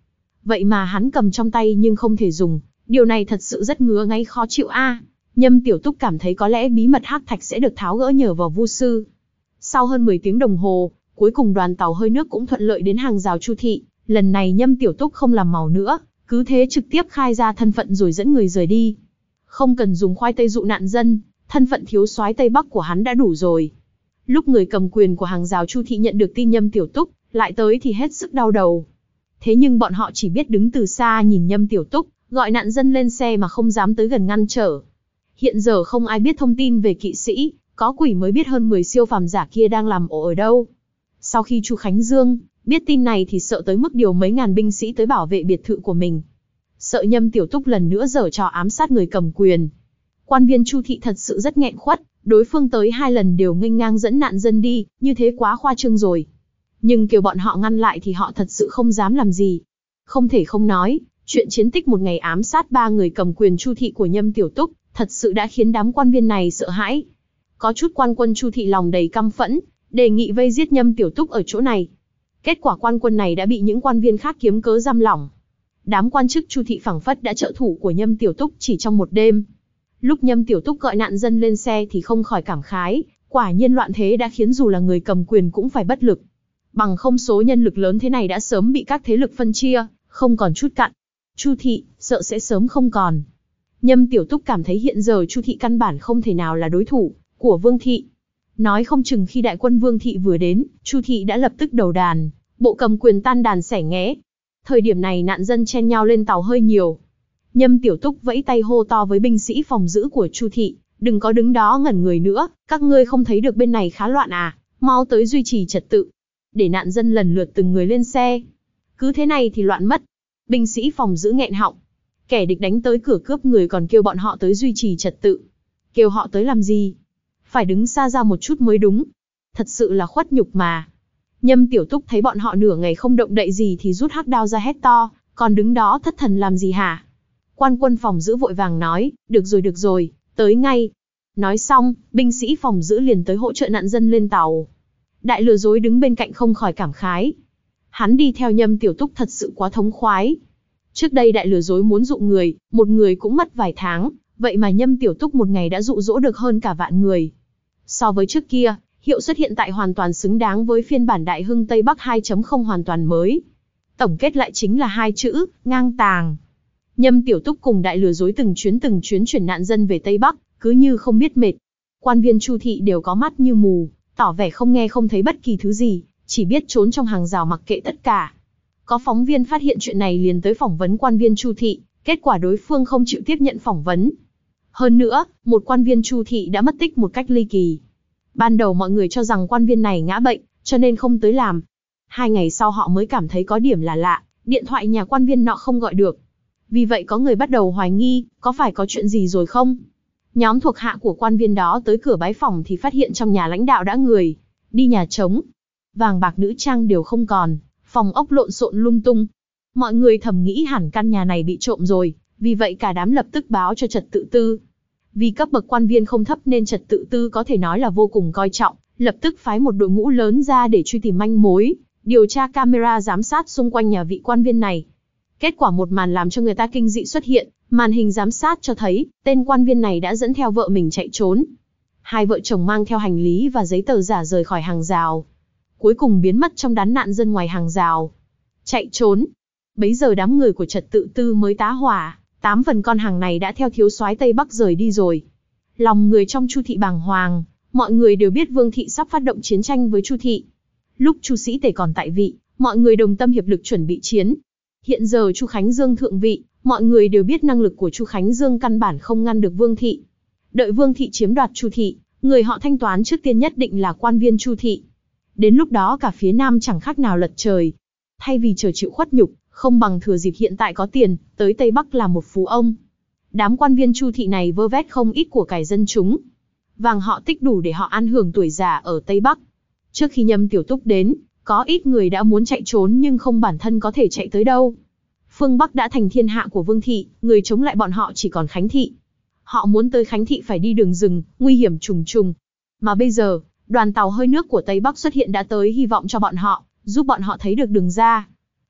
Vậy mà hắn cầm trong tay nhưng không thể dùng, điều này thật sự rất ngứa ngáy khó chịu a. Nhâm Tiểu Túc cảm thấy có lẽ bí mật hắc thạch sẽ được tháo gỡ nhờ vào Vu sư. Sau hơn mười tiếng đồng hồ, cuối cùng đoàn tàu hơi nước cũng thuận lợi đến hàng rào Chu thị. Lần này Nhâm Tiểu Túc không làm màu nữa, cứ thế trực tiếp khai ra thân phận rồi dẫn người rời đi. Không cần dùng khoai tây dụ nạn dân, thân phận thiếu soái Tây Bắc của hắn đã đủ rồi. Lúc người cầm quyền của hàng rào Chu thị nhận được tin Nhâm Tiểu Túc lại tới thì hết sức đau đầu. Thế nhưng bọn họ chỉ biết đứng từ xa nhìn Nhâm Tiểu Túc gọi nạn dân lên xe mà không dám tới gần ngăn trở. Hiện giờ không ai biết thông tin về kỵ sĩ, có quỷ mới biết hơn mười siêu phàm giả kia đang làm ổ ở đâu. Sau khi Chu Khánh Dương biết tin này thì sợ tới mức điều mấy ngàn binh sĩ tới bảo vệ biệt thự của mình. Sợ Nhâm Tiểu Túc lần nữa giở trò ám sát người cầm quyền. Quan viên Chu thị thật sự rất nghẹn khuất, đối phương tới hai lần đều nghênh ngang dẫn nạn dân đi, như thế quá khoa trương rồi. Nhưng kêu bọn họ ngăn lại thì họ thật sự không dám làm gì. Không thể không nói, chuyện chiến tích một ngày ám sát ba người cầm quyền Chu thị của Nhâm Tiểu Túc thật sự đã khiến đám quan viên này sợ hãi. Có chút quan quân Chu thị lòng đầy căm phẫn, đề nghị vây giết Nhâm Tiểu Túc ở chỗ này. Kết quả quan quân này đã bị những quan viên khác kiếm cớ giam lỏng. Đám quan chức Chu thị phảng phất đã trợ thủ của Nhâm Tiểu Túc chỉ trong một đêm. Lúc Nhâm Tiểu Túc gọi nạn dân lên xe thì không khỏi cảm khái, quả nhiên loạn thế đã khiến dù là người cầm quyền cũng phải bất lực. Bằng không số nhân lực lớn thế này đã sớm bị các thế lực phân chia, không còn chút cặn. Chu thị, sợ sẽ sớm không còn. Nhâm Tiểu Túc cảm thấy hiện giờ Chu thị căn bản không thể nào là đối thủ của Vương thị. Nói không chừng khi đại quân Vương thị vừa đến, Chu thị đã lập tức đầu đàn, bộ cầm quyền tan đàn xẻ nghé. Thời điểm này nạn dân chen nhau lên tàu hơi nhiều. Nhâm Tiểu Túc vẫy tay hô to với binh sĩ phòng giữ của Chu thị, đừng có đứng đó ngẩn người nữa, các ngươi không thấy được bên này khá loạn à, mau tới duy trì trật tự. Để nạn dân lần lượt từng người lên xe. Cứ thế này thì loạn mất. Binh sĩ phòng giữ nghẹn họng. Kẻ địch đánh tới cửa cướp người còn kêu bọn họ tới duy trì trật tự. Kêu họ tới làm gì? Phải đứng xa ra một chút mới đúng. Thật sự là khuất nhục mà. Nhâm Tiểu Túc thấy bọn họ nửa ngày không động đậy gì thì rút hắc đao ra hét to, còn đứng đó thất thần làm gì hả? Quan quân phòng giữ vội vàng nói, được rồi được rồi, tới ngay. Nói xong, binh sĩ phòng giữ liền tới hỗ trợ nạn dân lên tàu. Đại lừa dối đứng bên cạnh không khỏi cảm khái. Hắn đi theo Nhâm Tiểu Túc thật sự quá thống khoái. Trước đây đại lừa dối muốn dụ người, một người cũng mất vài tháng, vậy mà Nhâm Tiểu Túc một ngày đã dụ dỗ được hơn cả vạn người. So với trước kia, hiệu suất hiện tại hoàn toàn xứng đáng với phiên bản Đại Hưng Tây Bắc hai chấm không hoàn toàn mới. Tổng kết lại chính là hai chữ, ngang tàng. Nhâm Tiểu Túc cùng đại lừa dối từng chuyến từng chuyến chuyển nạn dân về Tây Bắc, cứ như không biết mệt. Quan viên Chu thị đều có mắt như mù, tỏ vẻ không nghe không thấy bất kỳ thứ gì, chỉ biết trốn trong hàng rào mặc kệ tất cả. Có phóng viên phát hiện chuyện này liền tới phỏng vấn quan viên Chu thị, kết quả đối phương không chịu tiếp nhận phỏng vấn. Hơn nữa, một quan viên Chu thị đã mất tích một cách ly kỳ. Ban đầu mọi người cho rằng quan viên này ngã bệnh, cho nên không tới làm. Hai ngày sau họ mới cảm thấy có điểm là lạ, điện thoại nhà quan viên nọ không gọi được. Vì vậy có người bắt đầu hoài nghi, có phải có chuyện gì rồi không? Nhóm thuộc hạ của quan viên đó tới cửa bái phòng thì phát hiện trong nhà lãnh đạo đã người đi nhà trống. Vàng bạc nữ trang đều không còn, phòng ốc lộn xộn lung tung. Mọi người thầm nghĩ hẳn căn nhà này bị trộm rồi, vì vậy cả đám lập tức báo cho trật tự tư. Vì cấp bậc quan viên không thấp nên trật tự tư có thể nói là vô cùng coi trọng, lập tức phái một đội ngũ lớn ra để truy tìm manh mối, điều tra camera giám sát xung quanh nhà vị quan viên này. Kết quả một màn làm cho người ta kinh dị xuất hiện, màn hình giám sát cho thấy, tên quan viên này đã dẫn theo vợ mình chạy trốn. Hai vợ chồng mang theo hành lý và giấy tờ giả rời khỏi hàng rào. Cuối cùng biến mất trong đám nạn dân ngoài hàng rào. Chạy trốn. Bấy giờ đám người của trật tự tư mới tá hỏa, tám phần con hàng này đã theo thiếu soái Tây Bắc rời đi rồi. Lòng người trong Chu thị bàng hoàng, mọi người đều biết Vương thị sắp phát động chiến tranh với Chu thị. Lúc Chu Sĩ Tề còn tại vị, mọi người đồng tâm hiệp lực chuẩn bị chiến. Hiện giờ Chu Khánh Dương thượng vị, mọi người đều biết năng lực của Chu Khánh Dương căn bản không ngăn được Vương thị. Đợi Vương thị chiếm đoạt Chu thị, người họ thanh toán trước tiên nhất định là quan viên Chu thị. Đến lúc đó cả phía Nam chẳng khác nào lật trời. Thay vì chờ chịu khuất nhục, không bằng thừa dịp hiện tại có tiền, tới Tây Bắc làm một phú ông. Đám quan viên Chu thị này vơ vét không ít của cải dân chúng. Vàng họ tích đủ để họ ăn hưởng tuổi già ở Tây Bắc. Trước khi Nhâm Tiểu Túc đến, có ít người đã muốn chạy trốn nhưng không bản thân có thể chạy tới đâu. Phương Bắc đã thành thiên hạ của Vương thị, người chống lại bọn họ chỉ còn Khánh thị. Họ muốn tới Khánh thị phải đi đường rừng, nguy hiểm trùng trùng. Mà bây giờ, đoàn tàu hơi nước của Tây Bắc xuất hiện đã tới hy vọng cho bọn họ, giúp bọn họ thấy được đường ra.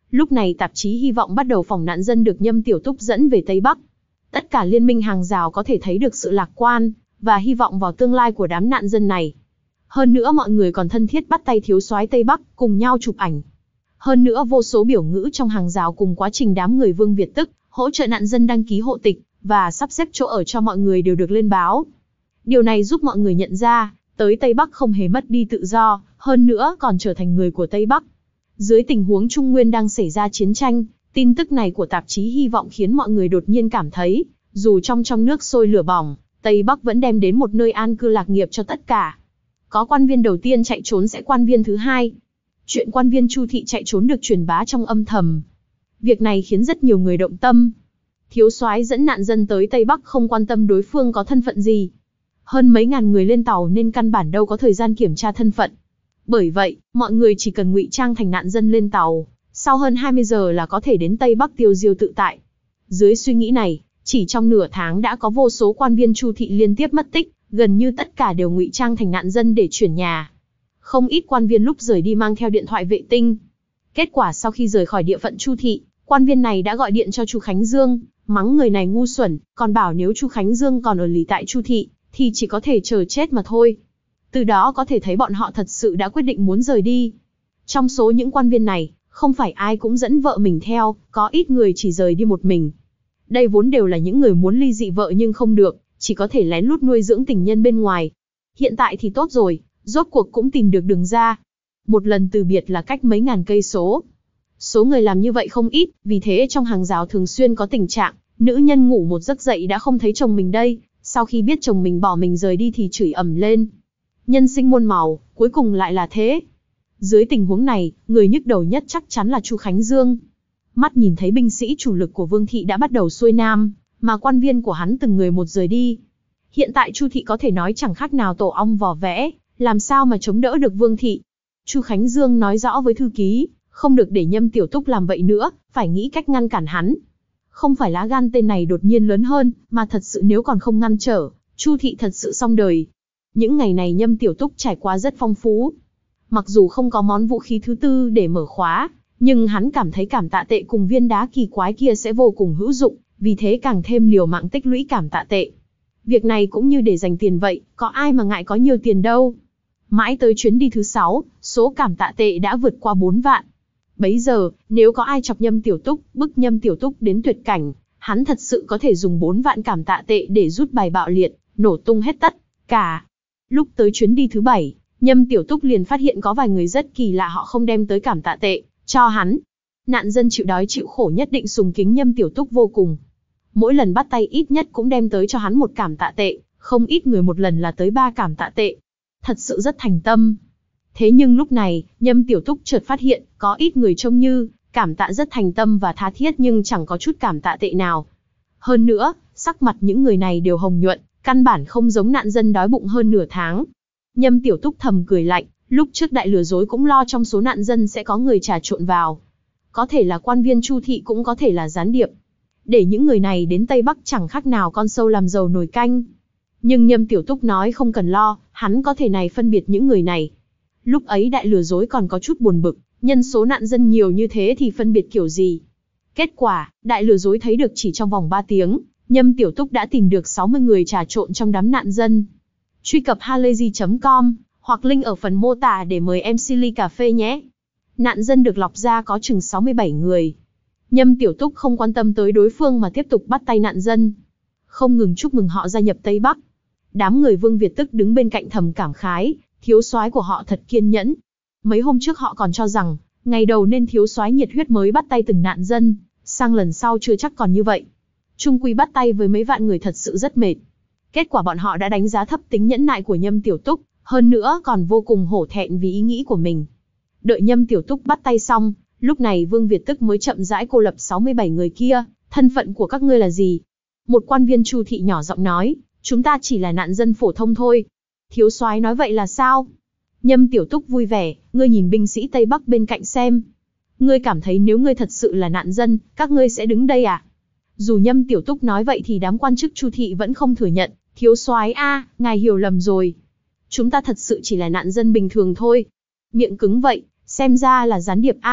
Lúc này tạp chí Hy vọng bắt đầu phòng nạn dân được Nhâm Tiểu Túc dẫn về Tây Bắc. Tất cả liên minh hàng rào có thể thấy được sự lạc quan và hy vọng vào tương lai của đám nạn dân này. Hơn nữa mọi người còn thân thiết bắt tay thiếu soái Tây Bắc cùng nhau chụp ảnh. Hơn nữa vô số biểu ngữ trong hàng rào cùng quá trình đám người Vương Việt Tức hỗ trợ nạn dân đăng ký hộ tịch và sắp xếp chỗ ở cho mọi người đều được lên báo. Điều này giúp mọi người nhận ra, tới Tây Bắc không hề mất đi tự do, hơn nữa còn trở thành người của Tây Bắc. Dưới tình huống Trung Nguyên đang xảy ra chiến tranh, tin tức này của tạp chí Hy vọng khiến mọi người đột nhiên cảm thấy, dù trong trong nước sôi lửa bỏng, Tây Bắc vẫn đem đến một nơi an cư lạc nghiệp cho tất cả. Có quan viên đầu tiên chạy trốn sẽ quan viên thứ hai. Chuyện quan viên Chu Thị chạy trốn được truyền bá trong âm thầm. Việc này khiến rất nhiều người động tâm. Thiếu soái dẫn nạn dân tới Tây Bắc không quan tâm đối phương có thân phận gì. Hơn mấy ngàn người lên tàu nên căn bản đâu có thời gian kiểm tra thân phận. Bởi vậy, mọi người chỉ cần ngụy trang thành nạn dân lên tàu, sau hơn hai mươi giờ là có thể đến Tây Bắc tiêu diêu tự tại. Dưới suy nghĩ này, chỉ trong nửa tháng đã có vô số quan viên Chu Thị liên tiếp mất tích, gần như tất cả đều ngụy trang thành nạn dân để chuyển nhà. Không ít quan viên lúc rời đi mang theo điện thoại vệ tinh. Kết quả sau khi rời khỏi địa phận Chu Thị, quan viên này đã gọi điện cho Chu Khánh Dương, mắng người này ngu xuẩn, còn bảo nếu Chu Khánh Dương còn ở lì tại Chu Thị, thì chỉ có thể chờ chết mà thôi. Từ đó có thể thấy bọn họ thật sự đã quyết định muốn rời đi. Trong số những quan viên này, không phải ai cũng dẫn vợ mình theo, có ít người chỉ rời đi một mình. Đây vốn đều là những người muốn ly dị vợ nhưng không được, chỉ có thể lén lút nuôi dưỡng tình nhân bên ngoài. Hiện tại thì tốt rồi, rốt cuộc cũng tìm được đường ra. Một lần từ biệt là cách mấy ngàn cây số. Số người làm như vậy không ít, vì thế trong hàng rào thường xuyên có tình trạng, nữ nhân ngủ một giấc dậy đã không thấy chồng mình đây, sau khi biết chồng mình bỏ mình rời đi thì chửi ầm lên. Nhân sinh muôn màu, cuối cùng lại là thế. Dưới tình huống này, người nhức đầu nhất chắc chắn là Chu Khánh Dương. Mắt nhìn thấy binh sĩ chủ lực của Vương Thị đã bắt đầu xuôi nam, mà quan viên của hắn từng người một rời đi. Hiện tại Chu Thị có thể nói chẳng khác nào tổ ong vò vẽ, làm sao mà chống đỡ được Vương Thị. Chu Khánh Dương nói rõ với thư ký, không được để Nhâm Tiểu Túc làm vậy nữa, phải nghĩ cách ngăn cản hắn. Không phải lá gan tên này đột nhiên lớn hơn, mà thật sự nếu còn không ngăn trở, Chu Thị thật sự xong đời. Những ngày này Nhâm Tiểu Túc trải qua rất phong phú. Mặc dù không có món vũ khí thứ tư để mở khóa, nhưng hắn cảm thấy cảm tạ tệ cùng viên đá kỳ quái kia sẽ vô cùng hữu dụng, vì thế càng thêm liều mạng tích lũy cảm tạ tệ. Việc này cũng như để dành tiền vậy, có ai mà ngại có nhiều tiền đâu. Mãi tới chuyến đi thứ sáu, số cảm tạ tệ đã vượt qua bốn vạn. Bấy giờ, nếu có ai chọc Nhâm Tiểu Túc, bức Nhâm Tiểu Túc đến tuyệt cảnh, hắn thật sự có thể dùng bốn vạn cảm tạ tệ để rút bài bạo liệt, nổ tung hết tất cả. Lúc tới chuyến đi thứ bảy, Nhâm Tiểu Túc liền phát hiện có vài người rất kỳ lạ họ không đem tới cảm tạ tệ cho hắn. Nạn dân chịu đói chịu khổ nhất định sùng kính Nhâm Tiểu Túc vô cùng. Mỗi lần bắt tay ít nhất cũng đem tới cho hắn một cảm tạ tệ, không ít người một lần là tới ba cảm tạ tệ. Thật sự rất thành tâm. Thế nhưng lúc này, Nhâm Tiểu Túc chợt phát hiện, có ít người trông như cảm tạ rất thành tâm và tha thiết nhưng chẳng có chút cảm tạ tệ nào. Hơn nữa, sắc mặt những người này đều hồng nhuận, căn bản không giống nạn dân đói bụng hơn nửa tháng. Nhâm Tiểu Túc thầm cười lạnh, lúc trước đại lừa dối cũng lo trong số nạn dân sẽ có người trà trộn vào. Có thể là quan viên Chu Thị cũng có thể là gián điệp. Để những người này đến Tây Bắc chẳng khác nào con sâu làm dầu nồi canh. Nhưng Nhâm Tiểu Túc nói không cần lo, hắn có thể này phân biệt những người này. Lúc ấy đại lừa dối còn có chút buồn bực, nhân số nạn dân nhiều như thế thì phân biệt kiểu gì. Kết quả, đại lừa dối thấy được chỉ trong vòng ba tiếng, Nhâm Tiểu Túc đã tìm được sáu mươi người trà trộn trong đám nạn dân. Truy cập halayzi chấm com, hoặc link ở phần mô tả để mời em xê ly cà phê nhé. Nạn dân được lọc ra có chừng sáu mươi bảy người. Nhâm Tiểu Túc không quan tâm tới đối phương mà tiếp tục bắt tay nạn dân. Không ngừng chúc mừng họ gia nhập Tây Bắc. Đám người Vương Việt Tức đứng bên cạnh thầm cảm khái, thiếu soái của họ thật kiên nhẫn. Mấy hôm trước họ còn cho rằng, ngày đầu nên thiếu soái nhiệt huyết mới bắt tay từng nạn dân, sang lần sau chưa chắc còn như vậy. Chung quy bắt tay với mấy vạn người thật sự rất mệt. Kết quả bọn họ đã đánh giá thấp tính nhẫn nại của Nhâm Tiểu Túc, hơn nữa còn vô cùng hổ thẹn vì ý nghĩ của mình. Đợi Nhâm Tiểu Túc bắt tay xong, lúc này Vương Việt Tức mới chậm rãi cô lập sáu mươi bảy người kia, thân phận của các ngươi là gì? Một quan viên Chu Thị nhỏ giọng nói, chúng ta chỉ là nạn dân phổ thông thôi. Thiếu soái nói vậy là sao? Nhâm Tiểu Túc vui vẻ, ngươi nhìn binh sĩ Tây Bắc bên cạnh xem. Ngươi cảm thấy nếu ngươi thật sự là nạn dân, các ngươi sẽ đứng đây à? Dù Nhâm Tiểu Túc nói vậy thì đám quan chức Chu Thị vẫn không thừa nhận, thiếu soái a, ngài hiểu lầm rồi. Chúng ta thật sự chỉ là nạn dân bình thường thôi. Miệng cứng vậy, xem ra là gián điệp a.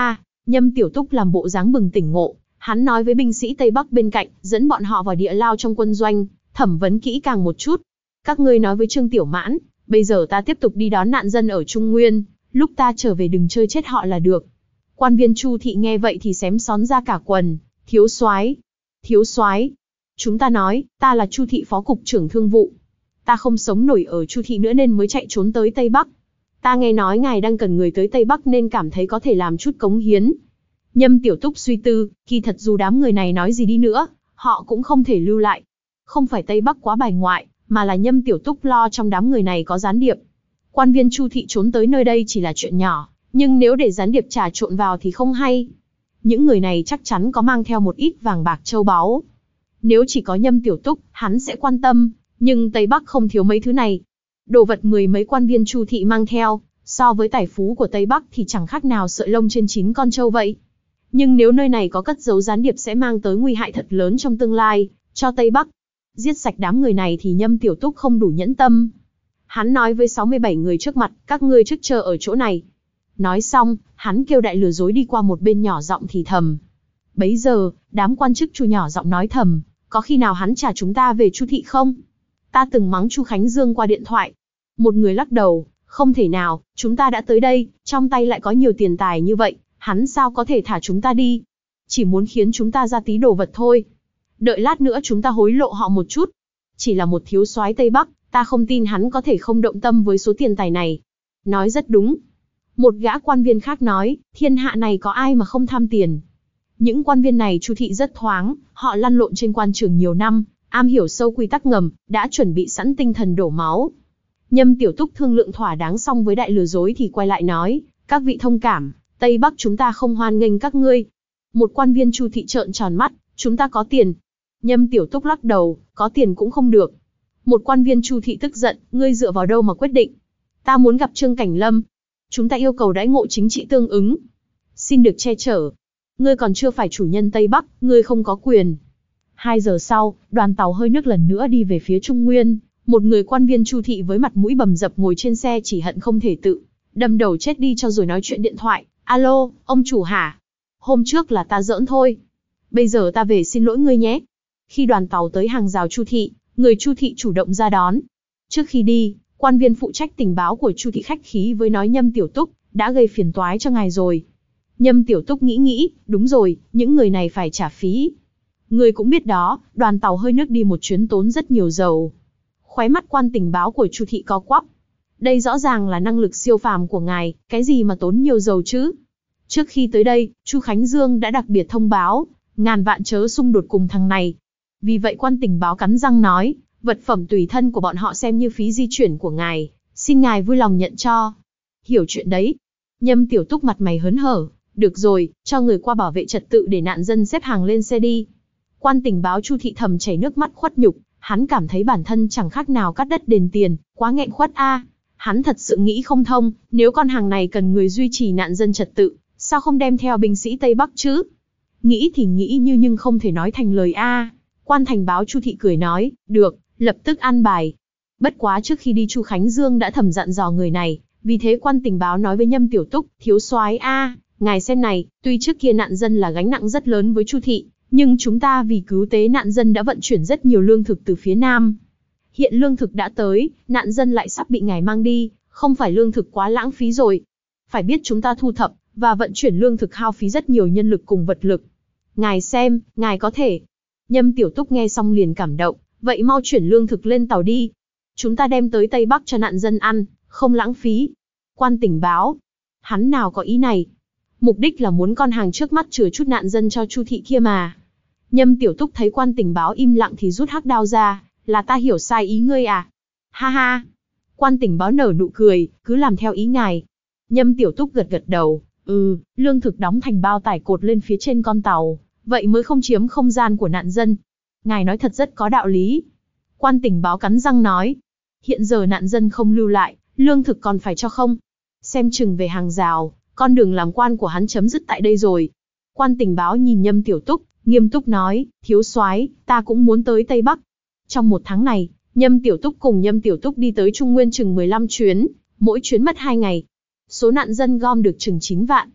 Nhâm Tiểu Túc làm bộ dáng bừng tỉnh ngộ, hắn nói với binh sĩ Tây Bắc bên cạnh, dẫn bọn họ vào địa lao trong quân doanh, thẩm vấn kỹ càng một chút. Các ngươi nói với Trương Tiểu Mãn, bây giờ ta tiếp tục đi đón nạn dân ở Trung Nguyên, lúc ta trở về đừng chơi chết họ là được. Quan viên Chu thị nghe vậy thì xém xón ra cả quần, thiếu soái, thiếu soái, chúng ta nói, ta là Chu thị phó cục trưởng thương vụ. Ta không sống nổi ở Chu thị nữa nên mới chạy trốn tới Tây Bắc. Ta nghe nói ngài đang cần người tới Tây Bắc nên cảm thấy có thể làm chút cống hiến. Nhâm Tiểu Túc suy tư, kỳ thật dù đám người này nói gì đi nữa, họ cũng không thể lưu lại. Không phải Tây Bắc quá bài ngoại, mà là Nhâm Tiểu Túc lo trong đám người này có gián điệp. Quan viên Chu thị trốn tới nơi đây chỉ là chuyện nhỏ, nhưng nếu để gián điệp trà trộn vào thì không hay. Những người này chắc chắn có mang theo một ít vàng bạc châu báu. Nếu chỉ có Nhâm Tiểu Túc, hắn sẽ quan tâm, nhưng Tây Bắc không thiếu mấy thứ này. Đồ vật mười mấy quan viên Chu thị mang theo, so với tài phú của Tây Bắc thì chẳng khác nào sợi lông trên chín con trâu vậy. Nhưng nếu nơi này có cất giấu gián điệp sẽ mang tới nguy hại thật lớn trong tương lai, cho Tây Bắc. Giết sạch đám người này thì Nhâm Tiểu Túc không đủ nhẫn tâm. Hắn nói với sáu mươi bảy người trước mặt, các ngươi trước chờ ở chỗ này. Nói xong, hắn kêu đại lừa dối đi qua một bên nhỏ giọng thì thầm. Bấy giờ, đám quan chức Chu nhỏ giọng nói thầm, có khi nào hắn trả chúng ta về Chu thị không? Ta từng mắng Chu Khánh Dương qua điện thoại. Một người lắc đầu, không thể nào, chúng ta đã tới đây, trong tay lại có nhiều tiền tài như vậy, hắn sao có thể thả chúng ta đi? Chỉ muốn khiến chúng ta ra tí đồ vật thôi. Đợi lát nữa chúng ta hối lộ họ một chút. Chỉ là một thiếu soái Tây Bắc, ta không tin hắn có thể không động tâm với số tiền tài này. Nói rất đúng. Một gã quan viên khác nói, thiên hạ này có ai mà không tham tiền. Những quan viên này Chu thị rất thoáng, họ lăn lộn trên quan trường nhiều năm, am hiểu sâu quy tắc ngầm, đã chuẩn bị sẵn tinh thần đổ máu. Nhâm Tiểu Túc thương lượng thỏa đáng xong với đại lừa dối thì quay lại nói, các vị thông cảm, Tây Bắc chúng ta không hoan nghênh các ngươi. Một quan viên Chu thị trợn tròn mắt, chúng ta có tiền. Nhâm Tiểu Túc lắc đầu, có tiền cũng không được. Một quan viên Chu thị tức giận, ngươi dựa vào đâu mà quyết định? Ta muốn gặp Trương Cảnh Lâm. Chúng ta yêu cầu đãi ngộ chính trị tương ứng. Xin được che chở. Ngươi còn chưa phải chủ nhân Tây Bắc, ngươi không có quyền. Hai giờ sau, đoàn tàu hơi nước lần nữa đi về phía Trung Nguyên. Một người quan viên Chu thị với mặt mũi bầm dập ngồi trên xe chỉ hận không thể tự đâm đầu chết đi cho rồi nói chuyện điện thoại. Alo, ông chủ hả? Hôm trước là ta giỡn thôi. Bây giờ ta về xin lỗi ngươi nhé. Khi đoàn tàu tới hàng rào Chu thị, người Chu thị chủ động ra đón. Trước khi đi, quan viên phụ trách tình báo của Chu thị khách khí với nói Nhâm Tiểu Túc đã gây phiền toái cho ngài rồi. Nhâm Tiểu Túc nghĩ nghĩ, đúng rồi, những người này phải trả phí. Người cũng biết đó, đoàn tàu hơi nước đi một chuyến tốn rất nhiều dầu. Khóe mắt quan tình báo của Chu thị co quắp. Đây rõ ràng là năng lực siêu phàm của ngài, cái gì mà tốn nhiều dầu chứ? Trước khi tới đây, Chu Khánh Dương đã đặc biệt thông báo, ngàn vạn chớ xung đột cùng thằng này. Vì vậy quan tình báo cắn răng nói, vật phẩm tùy thân của bọn họ xem như phí di chuyển của ngài, xin ngài vui lòng nhận cho. Hiểu chuyện đấy. Nhâm Tiểu Túc mặt mày hớn hở, được rồi, cho người qua bảo vệ trật tự để nạn dân xếp hàng lên xe đi. Quan tình báo Chu thị thầm chảy nước mắt khuất nhục, hắn cảm thấy bản thân chẳng khác nào cắt đất đền tiền, quá nghẹn khuất a. Hắn thật sự nghĩ không thông, nếu con hàng này cần người duy trì nạn dân trật tự, sao không đem theo binh sĩ Tây Bắc chứ? Nghĩ thì nghĩ như nhưng không thể nói thành lời a. Quan thành báo Chu thị cười nói, được, lập tức an bài. Bất quá trước khi đi Chu Khánh Dương đã thầm dặn dò người này, vì thế quan tình báo nói với Nhâm Tiểu Túc, thiếu soái a, ngài xem này, tuy trước kia nạn dân là gánh nặng rất lớn với Chu thị, nhưng chúng ta vì cứu tế nạn dân đã vận chuyển rất nhiều lương thực từ phía Nam. Hiện lương thực đã tới, nạn dân lại sắp bị ngài mang đi, không phải lương thực quá lãng phí rồi. Phải biết chúng ta thu thập và vận chuyển lương thực hao phí rất nhiều nhân lực cùng vật lực. Ngài xem, ngài có thể. Nhâm Tiểu Túc nghe xong liền cảm động, vậy mau chuyển lương thực lên tàu đi. Chúng ta đem tới Tây Bắc cho nạn dân ăn, không lãng phí. Quan tình báo, hắn nào có ý này. Mục đích là muốn con hàng trước mắt chừa chút nạn dân cho Chu thị kia mà. Nhâm Tiểu Túc thấy quan tình báo im lặng thì rút hắc đao ra, là ta hiểu sai ý ngươi à? Ha ha. Quan tình báo nở nụ cười, cứ làm theo ý ngài. Nhâm Tiểu Túc gật gật đầu, ừ, lương thực đóng thành bao tải cột lên phía trên con tàu, vậy mới không chiếm không gian của nạn dân. Ngài nói thật rất có đạo lý. Quan tình báo cắn răng nói, hiện giờ nạn dân không lưu lại, lương thực còn phải cho không? Xem chừng về hàng rào, con đường làm quan của hắn chấm dứt tại đây rồi. Quan tình báo nhìn Nhâm Tiểu Túc, nghiêm túc nói, thiếu soái, ta cũng muốn tới Tây Bắc. Trong một tháng này, Nhâm Tiểu Túc cùng Nhâm Tiểu Túc đi tới Trung Nguyên chừng mười lăm chuyến, mỗi chuyến mất hai ngày. Số nạn dân gom được chừng chín vạn.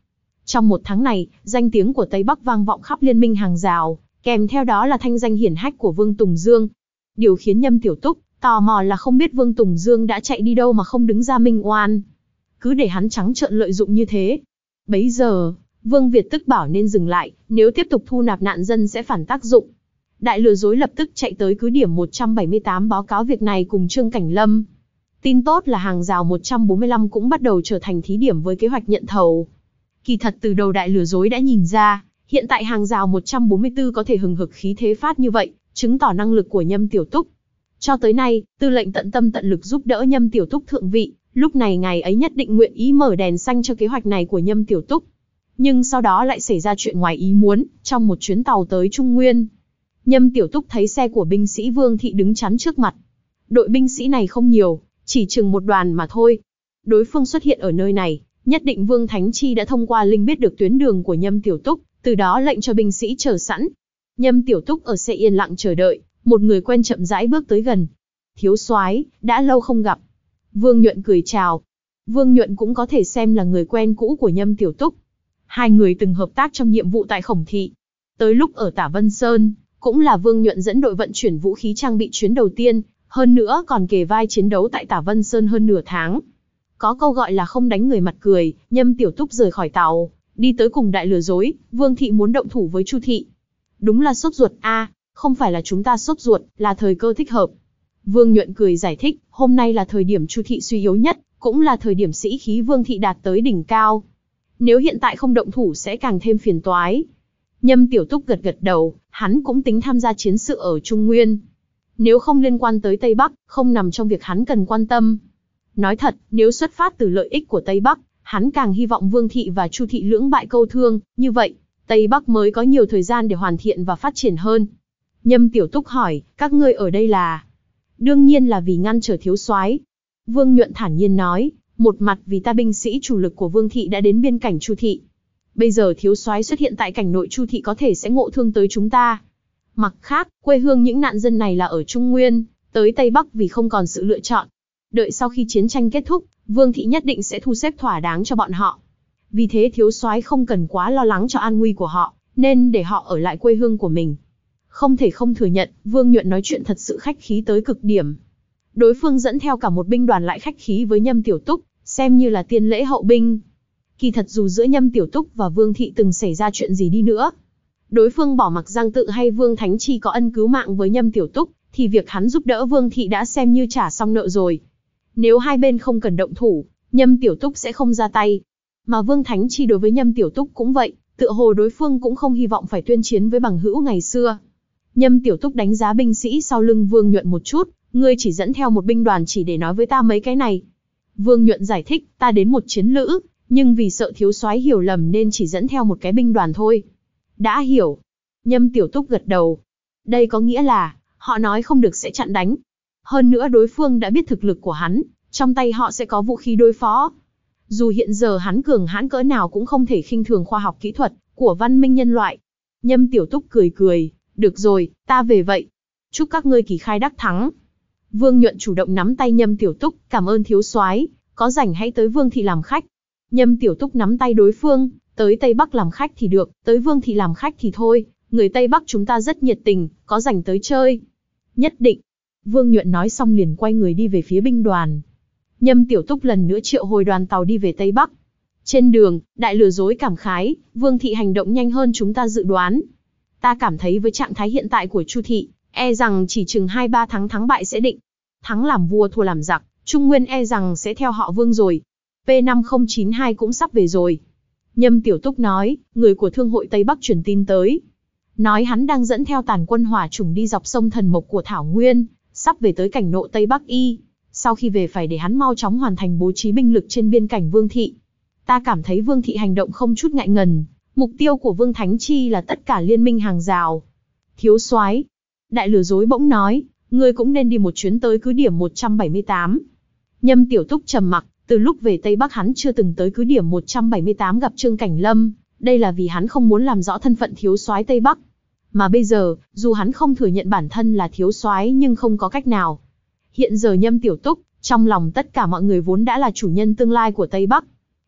Trong một tháng này, danh tiếng của Tây Bắc vang vọng khắp liên minh hàng rào, kèm theo đó là thanh danh hiển hách của Vương Tùng Dương. Điều khiến Nhâm Tiểu Túc tò mò là không biết Vương Tùng Dương đã chạy đi đâu mà không đứng ra minh oan. Cứ để hắn trắng trợn lợi dụng như thế. Bấy giờ, Vương Việt tức bảo nên dừng lại, nếu tiếp tục thu nạp nạn dân sẽ phản tác dụng. Đại lừa dối lập tức chạy tới cứ điểm một trăm bảy mươi tám báo cáo việc này cùng Trương Cảnh Lâm. Tin tốt là hàng rào một trăm bốn mươi lăm cũng bắt đầu trở thành thí điểm với kế hoạch nhận thầu. Kỳ thật từ đầu đại lừa dối đã nhìn ra, hiện tại hàng rào một trăm bốn mươi tư có thể hừng hực khí thế phát như vậy, chứng tỏ năng lực của Nhâm Tiểu Túc. Cho tới nay, tư lệnh tận tâm tận lực giúp đỡ Nhâm Tiểu Túc thượng vị, lúc này ngài ấy nhất định nguyện ý mở đèn xanh cho kế hoạch này của Nhâm Tiểu Túc. Nhưng sau đó lại xảy ra chuyện ngoài ý muốn, trong một chuyến tàu tới Trung Nguyên. Nhâm Tiểu Túc thấy xe của binh sĩ Vương Thị đứng chắn trước mặt. Đội binh sĩ này không nhiều, chỉ chừng một đoàn mà thôi. Đối phương xuất hiện ở nơi này, nhất định Vương Thánh Chi đã thông qua linh biết được tuyến đường của Nhâm Tiểu Túc, từ đó lệnh cho binh sĩ chờ sẵn. Nhâm Tiểu Túc ở xe yên lặng chờ đợi, một người quen chậm rãi bước tới gần. Thiếu soái, đã lâu không gặp. Vương Nhuận cười chào. Vương Nhuận cũng có thể xem là người quen cũ của Nhâm Tiểu Túc. Hai người từng hợp tác trong nhiệm vụ tại Khổng Thị. Tới lúc ở Tả Vân Sơn, cũng là Vương Nhuận dẫn đội vận chuyển vũ khí trang bị chuyến đầu tiên, hơn nữa còn kề vai chiến đấu tại Tả Vân Sơn hơn nửa tháng. Có câu gọi là không đánh người mặt cười, Nhâm Tiểu Túc rời khỏi tàu, đi tới cùng đại lừa dối, Vương Thị muốn động thủ với Chu Thị. Đúng là sốt ruột a, à, không phải là chúng ta sốt ruột, là thời cơ thích hợp. Vương Nhuận cười giải thích, hôm nay là thời điểm Chu Thị suy yếu nhất, cũng là thời điểm sĩ khí Vương Thị đạt tới đỉnh cao. Nếu hiện tại không động thủ sẽ càng thêm phiền toái. Nhâm Tiểu Túc gật gật đầu, hắn cũng tính tham gia chiến sự ở Trung Nguyên. Nếu không liên quan tới Tây Bắc, không nằm trong việc hắn cần quan tâm. Nói thật, nếu xuất phát từ lợi ích của Tây Bắc, hắn càng hy vọng Vương Thị và Chu Thị lưỡng bại câu thương, như vậy, Tây Bắc mới có nhiều thời gian để hoàn thiện và phát triển hơn. Nhâm Tiểu Túc hỏi, các ngươi ở đây là? Đương nhiên là vì ngăn trở thiếu soái. Vương Nhuận thản nhiên nói, một mặt vì ta binh sĩ chủ lực của Vương Thị đã đến biên cảnh Chu Thị. Bây giờ thiếu soái xuất hiện tại cảnh nội Chu Thị có thể sẽ ngộ thương tới chúng ta. Mặt khác, quê hương những nạn dân này là ở Trung Nguyên, tới Tây Bắc vì không còn sự lựa chọn. Đợi sau khi chiến tranh kết thúc, Vương Thị nhất định sẽ thu xếp thỏa đáng cho bọn họ. Vì thế thiếu soái không cần quá lo lắng cho an nguy của họ, nên để họ ở lại quê hương của mình. Không thể không thừa nhận, Vương Nhuận nói chuyện thật sự khách khí tới cực điểm. Đối phương dẫn theo cả một binh đoàn lại khách khí với Nhâm Tiểu Túc, xem như là tiên lễ hậu binh. Kỳ thật dù giữa Nhâm Tiểu Túc và Vương Thị từng xảy ra chuyện gì đi nữa, đối phương bỏ mặc Giang Tự hay Vương Thánh Chi có ân cứu mạng với Nhâm Tiểu Túc, thì việc hắn giúp đỡ Vương Thị đã xem như trả xong nợ rồi. Nếu hai bên không cần động thủ, Nhâm Tiểu Túc sẽ không ra tay. Mà Vương Thánh Chi đối với Nhâm Tiểu Túc cũng vậy, tựa hồ đối phương cũng không hy vọng phải tuyên chiến với bằng hữu ngày xưa. Nhâm Tiểu Túc đánh giá binh sĩ sau lưng Vương Nhuận một chút, ngươi chỉ dẫn theo một binh đoàn chỉ để nói với ta mấy cái này. Vương Nhuận giải thích, ta đến một chiến lữ, nhưng vì sợ thiếu soái hiểu lầm nên chỉ dẫn theo một cái binh đoàn thôi. Đã hiểu. Nhâm Tiểu Túc gật đầu. Đây có nghĩa là, họ nói không được sẽ chặn đánh. Hơn nữa đối phương đã biết thực lực của hắn, trong tay họ sẽ có vũ khí đối phó. Dù hiện giờ hắn cường hãn cỡ nào cũng không thể khinh thường khoa học kỹ thuật của văn minh nhân loại. Nhâm Tiểu Túc cười cười, được rồi, ta về vậy. Chúc các ngươi kỳ khai đắc thắng. Vương Nhuận chủ động nắm tay Nhâm Tiểu Túc, cảm ơn thiếu soái, có rảnh hãy tới Vương Thị làm khách. Nhâm Tiểu Túc nắm tay đối phương, tới Tây Bắc làm khách thì được, tới Vương Thị làm khách thì thôi, người Tây Bắc chúng ta rất nhiệt tình, có rảnh tới chơi. Nhất định. Vương Nhuận nói xong liền quay người đi về phía binh đoàn. Nhâm Tiểu Túc lần nữa triệu hồi đoàn tàu đi về Tây Bắc. Trên đường, đại lừa dối cảm khái, Vương Thị hành động nhanh hơn chúng ta dự đoán. Ta cảm thấy với trạng thái hiện tại của Chu Thị, e rằng chỉ chừng hai ba tháng thắng bại sẽ định. Thắng làm vua thua làm giặc, Trung Nguyên e rằng sẽ theo họ Vương rồi. P năm không chín hai cũng sắp về rồi. Nhâm Tiểu Túc nói, người của Thương hội Tây Bắc truyền tin tới. Nói hắn đang dẫn theo tàn quân hỏa chủng đi dọc sông Thần Mộc của Thảo Nguyên, sắp về tới cảnh nộ Tây Bắc Y. Sau khi về phải để hắn mau chóng hoàn thành bố trí binh lực trên biên cảnh Vương Thị. Ta cảm thấy Vương Thị hành động không chút ngại ngần. Mục tiêu của Vương Thánh Chi là tất cả liên minh hàng rào. Thiếu soái, đại lừa dối bỗng nói, ngươi cũng nên đi một chuyến tới cứ điểm một trăm bảy mươi tám. Nhâm Tiểu Túc trầm mặc, từ lúc về Tây Bắc hắn chưa từng tới cứ điểm một trăm bảy mươi tám gặp Trương Cảnh Lâm, đây là vì hắn không muốn làm rõ thân phận thiếu soái Tây Bắc. Mà bây giờ, dù hắn không thừa nhận bản thân là thiếu soái nhưng không có cách nào. Hiện giờ Nhâm Tiểu Túc, trong lòng tất cả mọi người vốn đã là chủ nhân tương lai của Tây Bắc.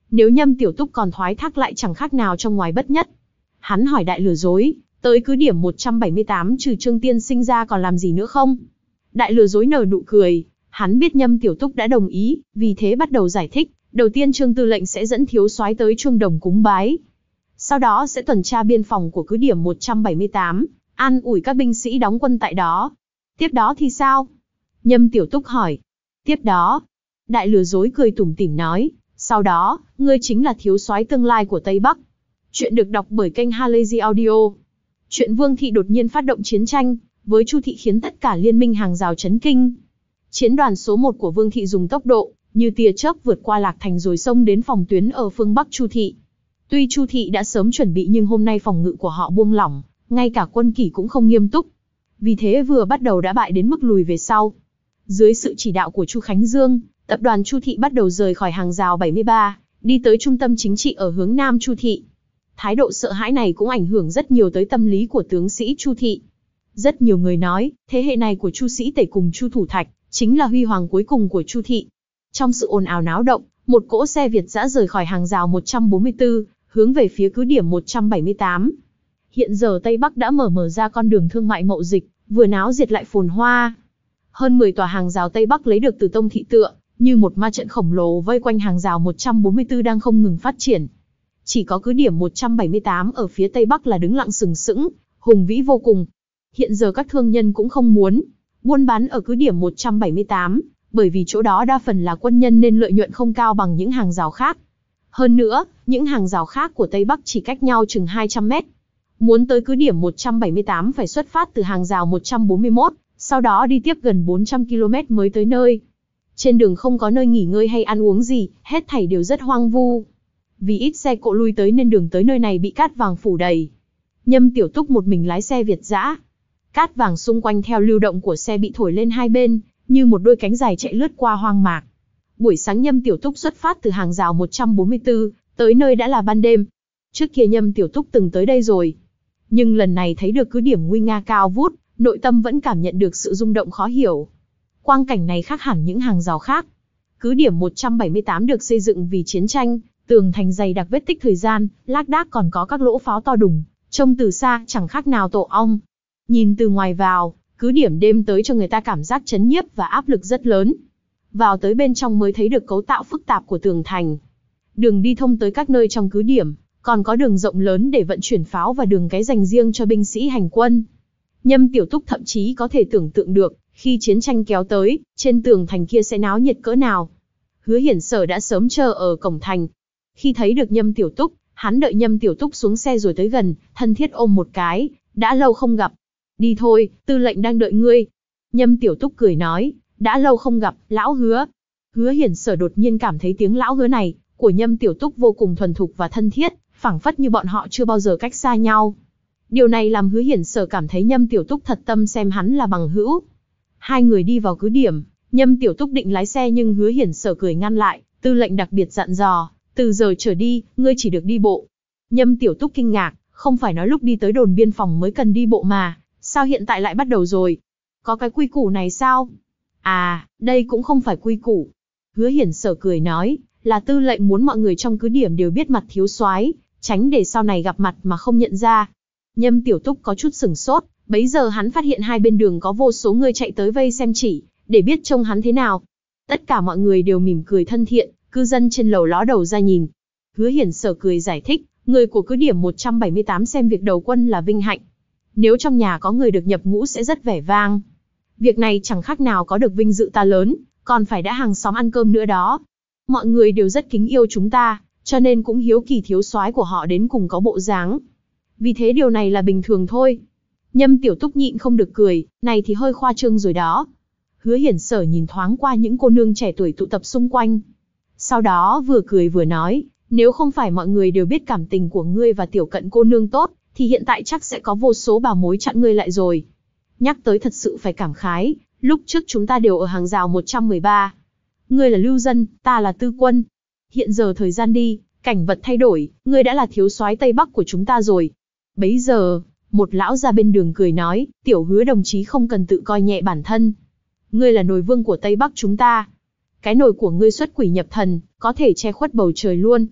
Nếu Nhâm Tiểu Túc còn thoái thác lại chẳng khác nào trong ngoài bất nhất. Hắn hỏi đại lừa dối, tới cứ điểm một trăm bảy mươi tám trừ Trương tiên sinh ra còn làm gì nữa không? Đại lừa dối nở nụ cười, hắn biết Nhâm Tiểu Túc đã đồng ý, vì thế bắt đầu giải thích. Đầu tiên Trương tư lệnh sẽ dẫn thiếu soái tới Chuông Đồng cúng bái. Sau đó sẽ tuần tra biên phòng của cứ điểm một trăm bảy mươi tám, an ủi các binh sĩ đóng quân tại đó. Tiếp đó thì sao? Nhâm Tiểu Túc hỏi. Tiếp đó, đại lừa dối cười tủm tỉm nói, sau đó, ngươi chính là thiếu soái tương lai của Tây Bắc. Chuyện được đọc bởi kênh Halazy Audio. Chuyện Vương Thị đột nhiên phát động chiến tranh với Chu Thị khiến tất cả liên minh hàng rào chấn kinh. Chiến đoàn số một của Vương Thị dùng tốc độ như tia chớp vượt qua Lạc Thành rồi xông đến phòng tuyến ở phương Bắc Chu Thị. Tuy Chu Thị đã sớm chuẩn bị nhưng hôm nay phòng ngự của họ buông lỏng, ngay cả quân kỷ cũng không nghiêm túc. Vì thế vừa bắt đầu đã bại đến mức lùi về sau. Dưới sự chỉ đạo của Chu Khánh Dương, tập đoàn Chu Thị bắt đầu rời khỏi hàng rào bảy mươi ba, đi tới trung tâm chính trị ở hướng Nam Chu Thị. Thái độ sợ hãi này cũng ảnh hưởng rất nhiều tới tâm lý của tướng sĩ Chu Thị. Rất nhiều người nói, thế hệ này của Chu Sĩ Tể cùng Chu Thủ Thạch chính là huy hoàng cuối cùng của Chu Thị. Trong sự ồn ào náo động, một cỗ xe Việt dã rời khỏi hàng rào một trăm bốn mươi tư, hướng về phía cứ điểm một trăm bảy mươi tám. Hiện giờ Tây Bắc đã mở mở ra con đường thương mại mậu dịch, vừa náo diệt lại phồn hoa. Hơn mười tòa hàng rào Tây Bắc lấy được từ Tông Thị tựa, như một ma trận khổng lồ vây quanh hàng rào một trăm bốn mươi tư đang không ngừng phát triển. Chỉ có cứ điểm một trăm bảy mươi tám ở phía Tây Bắc là đứng lặng sừng sững, hùng vĩ vô cùng. Hiện giờ các thương nhân cũng không muốn buôn bán ở cứ điểm một trăm bảy mươi tám, bởi vì chỗ đó đa phần là quân nhân nên lợi nhuận không cao bằng những hàng rào khác. Hơn nữa, những hàng rào khác của Tây Bắc chỉ cách nhau chừng hai trăm mét. Muốn tới cứ điểm một trăm bảy mươi tám phải xuất phát từ hàng rào một trăm bốn mươi mốt, sau đó đi tiếp gần bốn trăm ki lô mét mới tới nơi. Trên đường không có nơi nghỉ ngơi hay ăn uống gì, hết thảy đều rất hoang vu. Vì ít xe cộ lui tới nên đường tới nơi này bị cát vàng phủ đầy. Nhâm Tiểu Túc một mình lái xe Việt dã. Cát vàng xung quanh theo lưu động của xe bị thổi lên hai bên, như một đôi cánh dài chạy lướt qua hoang mạc. Buổi sáng Nhâm Tiểu Túc xuất phát từ hàng rào một trăm bốn mươi tư, tới nơi đã là ban đêm. Trước kia Nhâm Tiểu Túc từng tới đây rồi. Nhưng lần này thấy được cứ điểm nguy nga cao vút, nội tâm vẫn cảm nhận được sự rung động khó hiểu. Quang cảnh này khác hẳn những hàng rào khác. Cứ điểm một trăm bảy mươi tám được xây dựng vì chiến tranh, tường thành dày đặc vết tích thời gian, lác đác còn có các lỗ pháo to đùng, trông từ xa chẳng khác nào tổ ong. Nhìn từ ngoài vào, cứ điểm đêm tới cho người ta cảm giác chấn nhiếp và áp lực rất lớn. Vào tới bên trong mới thấy được cấu tạo phức tạp của tường thành. Đường đi thông tới các nơi trong cứ điểm, còn có đường rộng lớn để vận chuyển pháo và đường cái dành riêng cho binh sĩ hành quân. Nhâm Tiểu Túc thậm chí có thể tưởng tượng được, khi chiến tranh kéo tới, trên tường thành kia sẽ náo nhiệt cỡ nào. Hứa Hiển Sở đã sớm chờ ở cổng thành. Khi thấy được Nhâm Tiểu Túc, hắn đợi Nhâm Tiểu Túc xuống xe rồi tới gần, thân thiết ôm một cái, đã lâu không gặp. Đi thôi, tư lệnh đang đợi ngươi. Nhâm Tiểu Túc cười nói, đã lâu không gặp, lão Hứa. Hứa Hiển Sở đột nhiên cảm thấy tiếng lão Hứa này của Nhâm Tiểu Túc vô cùng thuần thục và thân thiết, phảng phất như bọn họ chưa bao giờ cách xa nhau. Điều này làm Hứa Hiển Sở cảm thấy Nhâm Tiểu Túc thật tâm xem hắn là bằng hữu. Hai người đi vào cứ điểm, Nhâm Tiểu Túc định lái xe nhưng Hứa Hiển Sở cười ngăn lại, tư lệnh đặc biệt dặn dò, từ giờ trở đi, ngươi chỉ được đi bộ. Nhâm Tiểu Túc kinh ngạc, không phải nói lúc đi tới đồn biên phòng mới cần đi bộ mà, sao hiện tại lại bắt đầu rồi? Có cái quy củ này sao? À, đây cũng không phải quy củ. Hứa Hiển Sở cười nói, là tư lệnh muốn mọi người trong cứ điểm đều biết mặt thiếu soái, tránh để sau này gặp mặt mà không nhận ra. Nhâm Tiểu Túc có chút sửng sốt, bấy giờ hắn phát hiện hai bên đường có vô số người chạy tới vây xem chỉ, để biết trông hắn thế nào. Tất cả mọi người đều mỉm cười thân thiện, cư dân trên lầu ló đầu ra nhìn. Hứa Hiển Sở cười giải thích, người của cứ điểm một trăm bảy mươi tám xem việc đầu quân là vinh hạnh. Nếu trong nhà có người được nhập ngũ sẽ rất vẻ vang. Việc này chẳng khác nào có được vinh dự ta lớn, còn phải đã hàng xóm ăn cơm nữa đó. Mọi người đều rất kính yêu chúng ta, cho nên cũng hiếu kỳ thiếu soái của họ đến cùng có bộ dáng. Vì thế điều này là bình thường thôi. Nhâm Tiểu Túc nhịn không được cười, này thì hơi khoa trương rồi đó. Hứa Hiển Sở nhìn thoáng qua những cô nương trẻ tuổi tụ tập xung quanh. Sau đó vừa cười vừa nói, nếu không phải mọi người đều biết cảm tình của ngươi và Tiểu Cận cô nương tốt, thì hiện tại chắc sẽ có vô số bà mối chặn ngươi lại rồi. Nhắc tới thật sự phải cảm khái, lúc trước chúng ta đều ở hàng rào một trăm mười ba. Ngươi là lưu dân, ta là tư quân. Hiện giờ thời gian đi, cảnh vật thay đổi, ngươi đã là thiếu soái Tây Bắc của chúng ta rồi. Bấy giờ, một lão ra bên đường cười nói, Tiểu Hứa đồng chí không cần tự coi nhẹ bản thân. Ngươi là nồi vương của Tây Bắc chúng ta. Cái nồi của ngươi xuất quỷ nhập thần, có thể che khuất bầu trời luôn.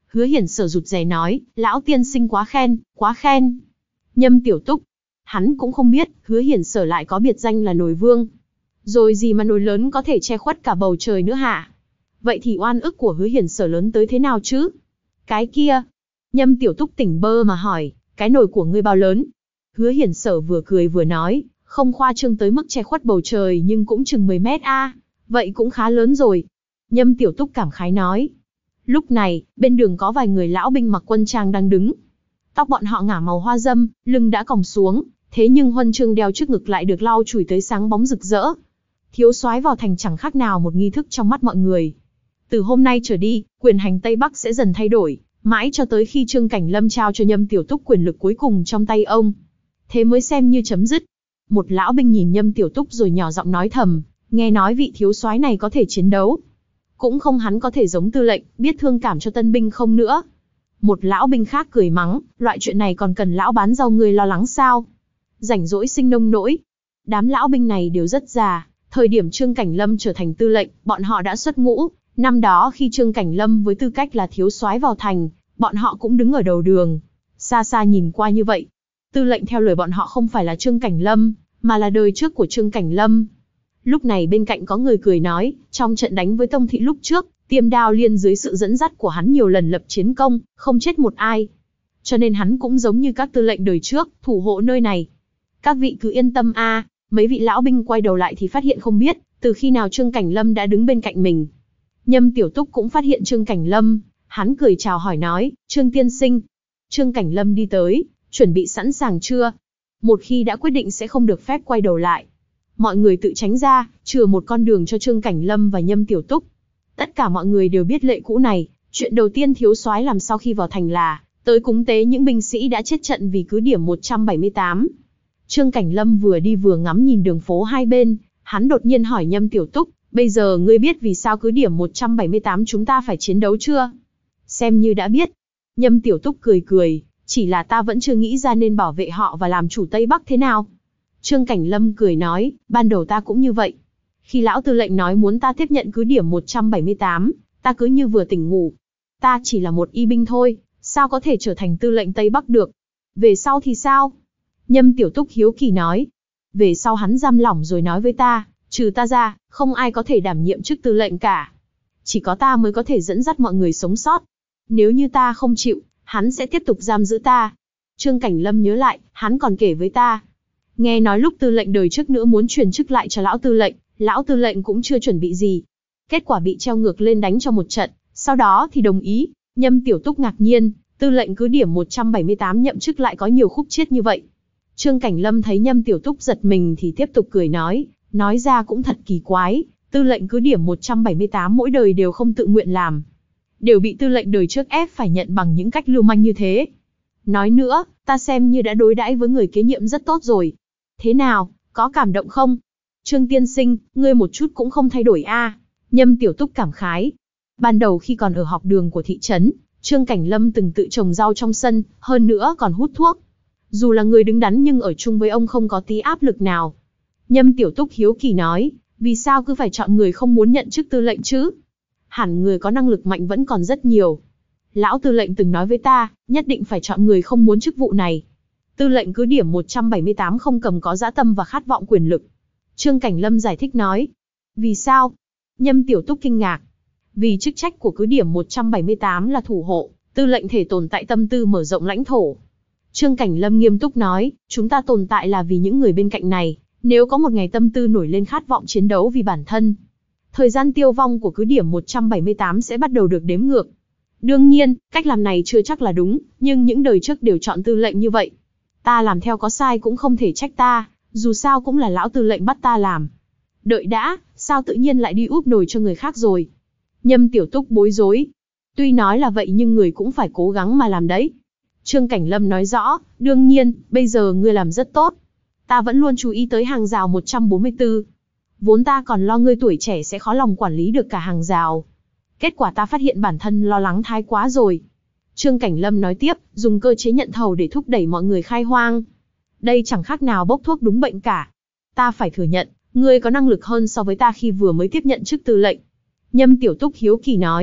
Hứa Hiển Sở rụt rè nói, lão tiên sinh quá khen, quá khen. Nhâm Tiểu Túc, hắn cũng không biết, Hứa Hiển Sở lại có biệt danh là nồi vương. Rồi gì mà nồi lớn có thể che khuất cả bầu trời nữa hả? Vậy thì oan ức của Hứa Hiển Sở lớn tới thế nào chứ? Cái kia, Nhâm Tiểu Túc tỉnh bơ mà hỏi, cái nồi của ngươi bao lớn? Hứa Hiển Sở vừa cười vừa nói, không khoa trương tới mức che khuất bầu trời nhưng cũng chừng mười mét a, à. Vậy cũng khá lớn rồi. Nhâm Tiểu Túc cảm khái nói. Lúc này, bên đường có vài người lão binh mặc quân trang đang đứng. Tóc bọn họ ngả màu hoa dâm, lưng đã còng xuống, thế nhưng huân chương đeo trước ngực lại được lau chùi tới sáng bóng rực rỡ. Thiếu soái vào thành chẳng khác nào một nghi thức trong mắt mọi người. Từ hôm nay trở đi, quyền hành Tây Bắc sẽ dần thay đổi, mãi cho tới khi Trương Cảnh Lâm trao cho Nhâm Tiểu Túc quyền lực cuối cùng trong tay ông. Thế mới xem như chấm dứt. Một lão binh nhìn Nhâm Tiểu Túc rồi nhỏ giọng nói thầm, nghe nói vị thiếu soái này có thể chiến đấu. Cũng không hắn có thể giống tư lệnh, biết thương cảm cho tân binh không nữa. Một lão binh khác cười mắng, loại chuyện này còn cần lão bán rau người lo lắng sao? Rảnh rỗi sinh nông nỗi. Đám lão binh này đều rất già, thời điểm Trương Cảnh Lâm trở thành tư lệnh, bọn họ đã xuất ngũ. Năm đó khi Trương Cảnh Lâm với tư cách là thiếu soái vào thành, bọn họ cũng đứng ở đầu đường. Xa xa nhìn qua như vậy, tư lệnh theo lời bọn họ không phải là Trương Cảnh Lâm, mà là đời trước của Trương Cảnh Lâm. Lúc này bên cạnh có người cười nói, trong trận đánh với Tông Thị lúc trước, Tiêm Đao Liên dưới sự dẫn dắt của hắn nhiều lần lập chiến công, không chết một ai. Cho nên hắn cũng giống như các tư lệnh đời trước, thủ hộ nơi này. Các vị cứ yên tâm a. Mấy vị lão binh quay đầu lại thì phát hiện không biết, từ khi nào Trương Cảnh Lâm đã đứng bên cạnh mình. Nhâm Tiểu Túc cũng phát hiện Trương Cảnh Lâm, hắn cười chào hỏi nói, Trương tiên sinh. Trương Cảnh Lâm đi tới, chuẩn bị sẵn sàng chưa? Một khi đã quyết định sẽ không được phép quay đầu lại. Mọi người tự tránh ra, chừa một con đường cho Trương Cảnh Lâm và Nhâm Tiểu Túc. Tất cả mọi người đều biết lệ cũ này, chuyện đầu tiên thiếu soái làm sau khi vào thành là tới cúng tế những binh sĩ đã chết trận vì cứ điểm một trăm bảy mươi tám. Trương Cảnh Lâm vừa đi vừa ngắm nhìn đường phố hai bên, hắn đột nhiên hỏi Nhâm Tiểu Túc, bây giờ ngươi biết vì sao cứ điểm một trăm bảy mươi tám chúng ta phải chiến đấu chưa? Xem như đã biết. Nhâm Tiểu Túc cười cười, chỉ là ta vẫn chưa nghĩ ra nên bảo vệ họ và làm chủ Tây Bắc thế nào. Trương Cảnh Lâm cười nói, ban đầu ta cũng như vậy. Khi lão tư lệnh nói muốn ta tiếp nhận cứ điểm một trăm bảy mươi tám, ta cứ như vừa tỉnh ngủ. Ta chỉ là một y binh thôi, sao có thể trở thành tư lệnh Tây Bắc được? Về sau thì sao? Nhâm Tiểu Túc hiếu kỳ nói. Về sau hắn giam lỏng rồi nói với ta, trừ ta ra, không ai có thể đảm nhiệm chức tư lệnh cả. Chỉ có ta mới có thể dẫn dắt mọi người sống sót. Nếu như ta không chịu, hắn sẽ tiếp tục giam giữ ta. Trương Cảnh Lâm nhớ lại, hắn còn kể với ta. Nghe nói lúc tư lệnh đời trước nữa muốn truyền chức lại cho lão tư lệnh, lão tư lệnh cũng chưa chuẩn bị gì. Kết quả bị treo ngược lên đánh cho một trận, sau đó thì đồng ý. Nhâm Tiểu Túc ngạc nhiên, tư lệnh cứ điểm một trăm bảy mươi tám nhậm chức lại có nhiều khúc chiết như vậy. Trương Cảnh Lâm thấy Nhâm Tiểu Túc giật mình thì tiếp tục cười nói, nói ra cũng thật kỳ quái, tư lệnh cứ điểm một trăm bảy mươi tám mỗi đời đều không tự nguyện làm. Đều bị tư lệnh đời trước ép phải nhận bằng những cách lưu manh như thế. Nói nữa, ta xem như đã đối đãi với người kế nhiệm rất tốt rồi. Thế nào, có cảm động không? Trương tiên sinh, ngươi một chút cũng không thay đổi a. À? Nhâm Tiểu Túc cảm khái. Ban đầu khi còn ở học đường của thị trấn, Trương Cảnh Lâm từng tự trồng rau trong sân, hơn nữa còn hút thuốc. Dù là người đứng đắn nhưng ở chung với ông không có tí áp lực nào. Nhâm Tiểu Túc hiếu kỳ nói, vì sao cứ phải chọn người không muốn nhận chức tư lệnh chứ? Hẳn người có năng lực mạnh vẫn còn rất nhiều. Lão tư lệnh từng nói với ta, nhất định phải chọn người không muốn chức vụ này. Tư lệnh cứ điểm một trăm bảy mươi tám không cầm có dã tâm và khát vọng quyền lực. Trương Cảnh Lâm giải thích nói. Vì sao? Nhâm Tiểu Túc kinh ngạc. Vì chức trách của cứ điểm một trăm bảy mươi tám là thủ hộ, tư lệnh thể tồn tại tâm tư mở rộng lãnh thổ. Trương Cảnh Lâm nghiêm túc nói, chúng ta tồn tại là vì những người bên cạnh này, nếu có một ngày tâm tư nổi lên khát vọng chiến đấu vì bản thân. Thời gian tiêu vong của cứ điểm một trăm bảy mươi tám sẽ bắt đầu được đếm ngược. Đương nhiên, cách làm này chưa chắc là đúng, nhưng những đời trước đều chọn tư lệnh như vậy. Ta làm theo có sai cũng không thể trách ta, dù sao cũng là lão tư lệnh bắt ta làm. Đợi đã, sao tự nhiên lại đi úp nồi cho người khác rồi? Nhâm Tiểu Túc bối rối. Tuy nói là vậy nhưng người cũng phải cố gắng mà làm đấy. Trương Cảnh Lâm nói rõ, đương nhiên, bây giờ ngươi làm rất tốt. Ta vẫn luôn chú ý tới hàng rào một trăm bốn mươi tư. Vốn ta còn lo ngươi tuổi trẻ sẽ khó lòng quản lý được cả hàng rào. Kết quả ta phát hiện bản thân lo lắng thái quá rồi. Trương Cảnh Lâm nói tiếp, dùng cơ chế nhận thầu để thúc đẩy mọi người khai hoang. Đây chẳng khác nào bốc thuốc đúng bệnh cả. Ta phải thừa nhận, ngươi có năng lực hơn so với ta khi vừa mới tiếp nhận chức tư lệnh. Nhâm Tiểu Túc hiếu kỳ nói,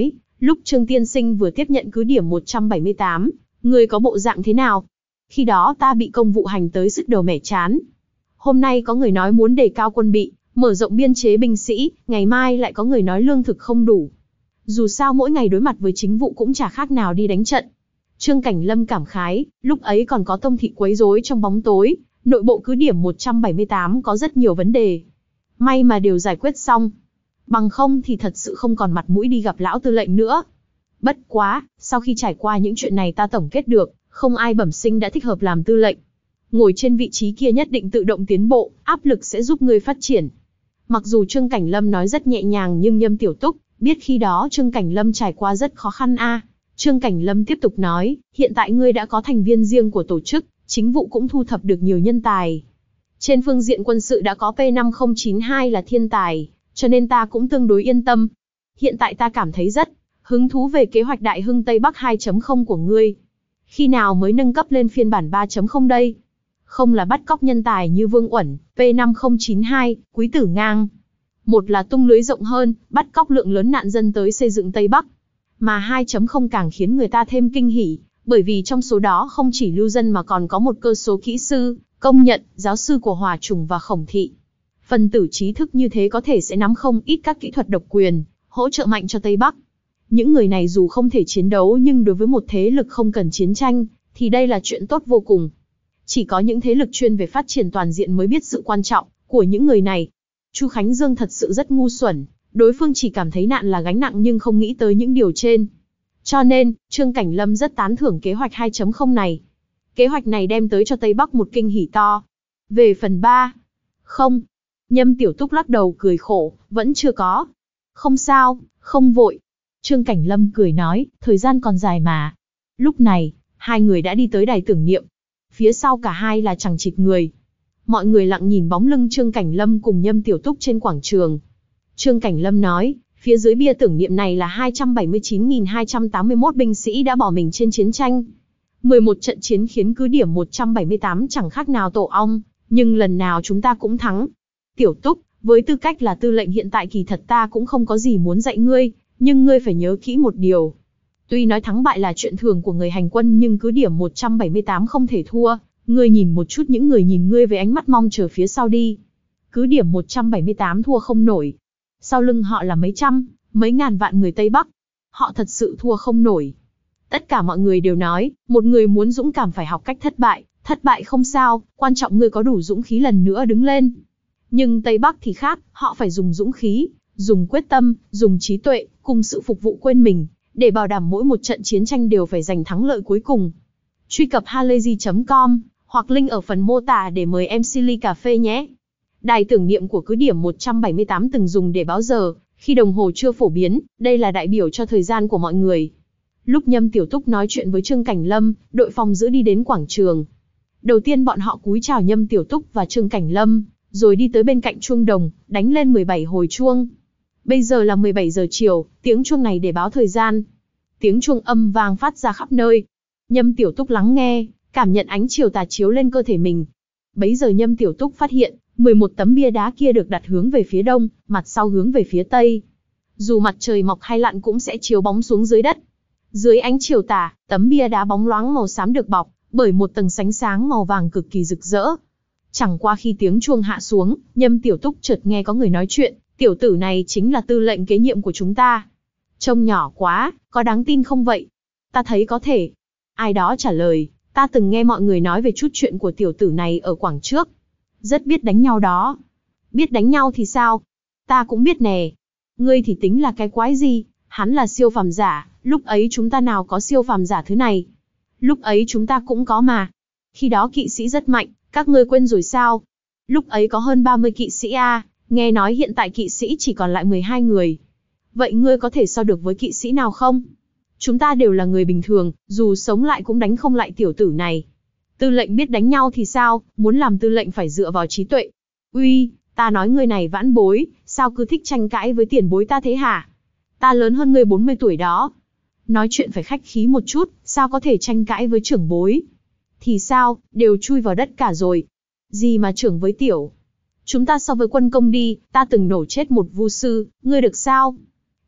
Lúc Trương tiên sinh vừa tiếp nhận cứ điểm một trăm bảy mươi tám, ngươi có bộ dạng thế nào? Khi đó ta bị công vụ hành tới sứt đầu mẻ chán. Hôm nay có người nói muốn đề cao quân bị, mở rộng biên chế binh sĩ, ngày mai lại có người nói lương thực không đủ. Dù sao mỗi ngày đối mặt với chính vụ cũng chả khác nào đi đánh trận. Trương Cảnh Lâm cảm khái, lúc ấy còn có Tông thị quấy rối trong bóng tối, nội bộ cứ điểm một trăm bảy mươi tám có rất nhiều vấn đề. May mà đều giải quyết xong. Bằng không thì thật sự không còn mặt mũi đi gặp lão tư lệnh nữa. Bất quá, sau khi trải qua những chuyện này ta tổng kết được, không ai bẩm sinh đã thích hợp làm tư lệnh. Ngồi trên vị trí kia nhất định tự động tiến bộ, áp lực sẽ giúp ngươi phát triển. Mặc dù Trương Cảnh Lâm nói rất nhẹ nhàng nhưng Nhâm Tiểu Túc biết khi đó Trương Cảnh Lâm trải qua rất khó khăn a. À. Trương Cảnh Lâm tiếp tục nói, hiện tại ngươi đã có thành viên riêng của tổ chức, chính vụ cũng thu thập được nhiều nhân tài. Trên phương diện quân sự đã có P năm không chín hai là thiên tài, cho nên ta cũng tương đối yên tâm. Hiện tại ta cảm thấy rất hứng thú về kế hoạch Đại Hưng Tây Bắc hai chấm không của ngươi. Khi nào mới nâng cấp lên phiên bản ba chấm không đây? Không là bắt cóc nhân tài như Vương Uẩn, P năm không chín hai, Quý Tử Ngang. Một là tung lưới rộng hơn, bắt cóc lượng lớn nạn dân tới xây dựng Tây Bắc. Mà hai chấm không càng khiến người ta thêm kinh hỉ, bởi vì trong số đó không chỉ lưu dân mà còn có một cơ số kỹ sư, công nhận, giáo sư của Hòa Trùng và Khổng Thị. Phần tử trí thức như thế có thể sẽ nắm không ít các kỹ thuật độc quyền, hỗ trợ mạnh cho Tây Bắc. Những người này dù không thể chiến đấu nhưng đối với một thế lực không cần chiến tranh, thì đây là chuyện tốt vô cùng. Chỉ có những thế lực chuyên về phát triển toàn diện mới biết sự quan trọng của những người này. Chu Khánh Dương thật sự rất ngu xuẩn, đối phương chỉ cảm thấy nạn là gánh nặng nhưng không nghĩ tới những điều trên. Cho nên, Trương Cảnh Lâm rất tán thưởng kế hoạch hai chấm không này. Kế hoạch này đem tới cho Tây Bắc một kinh hỉ to. Về phần ba, không. Nhâm Tiểu Túc lắc đầu cười khổ, vẫn chưa có. Không sao, không vội. Trương Cảnh Lâm cười nói, thời gian còn dài mà. Lúc này, hai người đã đi tới đài tưởng niệm. Phía sau cả hai là chằng chịt người. Mọi người lặng nhìn bóng lưng Trương Cảnh Lâm cùng Nhâm Tiểu Túc trên quảng trường. Trương Cảnh Lâm nói, phía dưới bia tưởng niệm này là hai trăm bảy mươi chín nghìn hai trăm tám mươi mốt binh sĩ đã bỏ mình trên chiến tranh. mười một trận chiến khiến cứ điểm một trăm bảy mươi tám chẳng khác nào tổ ong, nhưng lần nào chúng ta cũng thắng. Tiểu Túc, với tư cách là tư lệnh hiện tại kỳ thật ta cũng không có gì muốn dạy ngươi, nhưng ngươi phải nhớ kỹ một điều. Tuy nói thắng bại là chuyện thường của người hành quân nhưng cứ điểm một trăm bảy mươi tám không thể thua, ngươi nhìn một chút những người nhìn ngươi với ánh mắt mong chờ phía sau đi. Cứ điểm một trăm bảy mươi tám thua không nổi. Sau lưng họ là mấy trăm, mấy ngàn vạn người Tây Bắc. Họ thật sự thua không nổi. Tất cả mọi người đều nói, một người muốn dũng cảm phải học cách thất bại, thất bại không sao, quan trọng ngươi có đủ dũng khí lần nữa đứng lên. Nhưng Tây Bắc thì khác, họ phải dùng dũng khí, dùng quyết tâm, dùng trí tuệ, cùng sự phục vụ quên mình, để bảo đảm mỗi một trận chiến tranh đều phải giành thắng lợi cuối cùng. Truy cập halayzi chấm com, hoặc link ở phần mô tả để mời em xê ly cà phê nhé. Đài tưởng niệm của cứ điểm một trăm bảy mươi tám từng dùng để báo giờ, khi đồng hồ chưa phổ biến, đây là đại biểu cho thời gian của mọi người. Lúc Nhâm Tiểu Túc nói chuyện với Trương Cảnh Lâm, đội phòng giữ đi đến quảng trường. Đầu tiên bọn họ cúi chào Nhâm Tiểu Túc và Trương Cảnh Lâm, rồi đi tới bên cạnh chuông đồng, đánh lên mười bảy hồi chuông. Bây giờ là mười bảy giờ chiều, tiếng chuông này để báo thời gian. Tiếng chuông âm vang phát ra khắp nơi. Nhâm Tiểu Túc lắng nghe, cảm nhận ánh chiều tà chiếu lên cơ thể mình. Bấy giờ Nhâm Tiểu Túc phát hiện, mười một tấm bia đá kia được đặt hướng về phía đông, mặt sau hướng về phía tây. Dù mặt trời mọc hay lặn cũng sẽ chiếu bóng xuống dưới đất. Dưới ánh chiều tà, tấm bia đá bóng loáng màu xám được bọc bởi một tầng sánh sáng màu vàng cực kỳ rực rỡ. Chẳng qua khi tiếng chuông hạ xuống, Nhâm Tiểu Túc chợt nghe có người nói chuyện, tiểu tử này chính là tư lệnh kế nhiệm của chúng ta. Trông nhỏ quá, có đáng tin không vậy? Ta thấy có thể. Ai đó trả lời, ta từng nghe mọi người nói về chút chuyện của tiểu tử này ở Quảng trước. Rất biết đánh nhau đó. Biết đánh nhau thì sao? Ta cũng biết nè. Ngươi thì tính là cái quái gì? Hắn là siêu phàm giả, lúc ấy chúng ta nào có siêu phàm giả thứ này? Lúc ấy chúng ta cũng có mà. Khi đó kỵ sĩ rất mạnh, các ngươi quên rồi sao? Lúc ấy có hơn ba mươi kỵ sĩ a, nghe nói hiện tại kỵ sĩ chỉ còn lại mười hai người. Vậy ngươi có thể so được với kỵ sĩ nào không? Chúng ta đều là người bình thường, dù sống lại cũng đánh không lại tiểu tử này. Tư lệnh biết đánh nhau thì sao, muốn làm tư lệnh phải dựa vào trí tuệ. Uy, ta nói ngươi này vãn bối, sao cứ thích tranh cãi với tiền bối ta thế hả? Ta lớn hơn ngươi bốn mươi tuổi đó. Nói chuyện phải khách khí một chút, sao có thể tranh cãi với trưởng bối? Thì sao, đều chui vào đất cả rồi. Gì mà trưởng với tiểu? Chúng ta so với quân công đi, ta từng nổ chết một vu sư, ngươi được sao?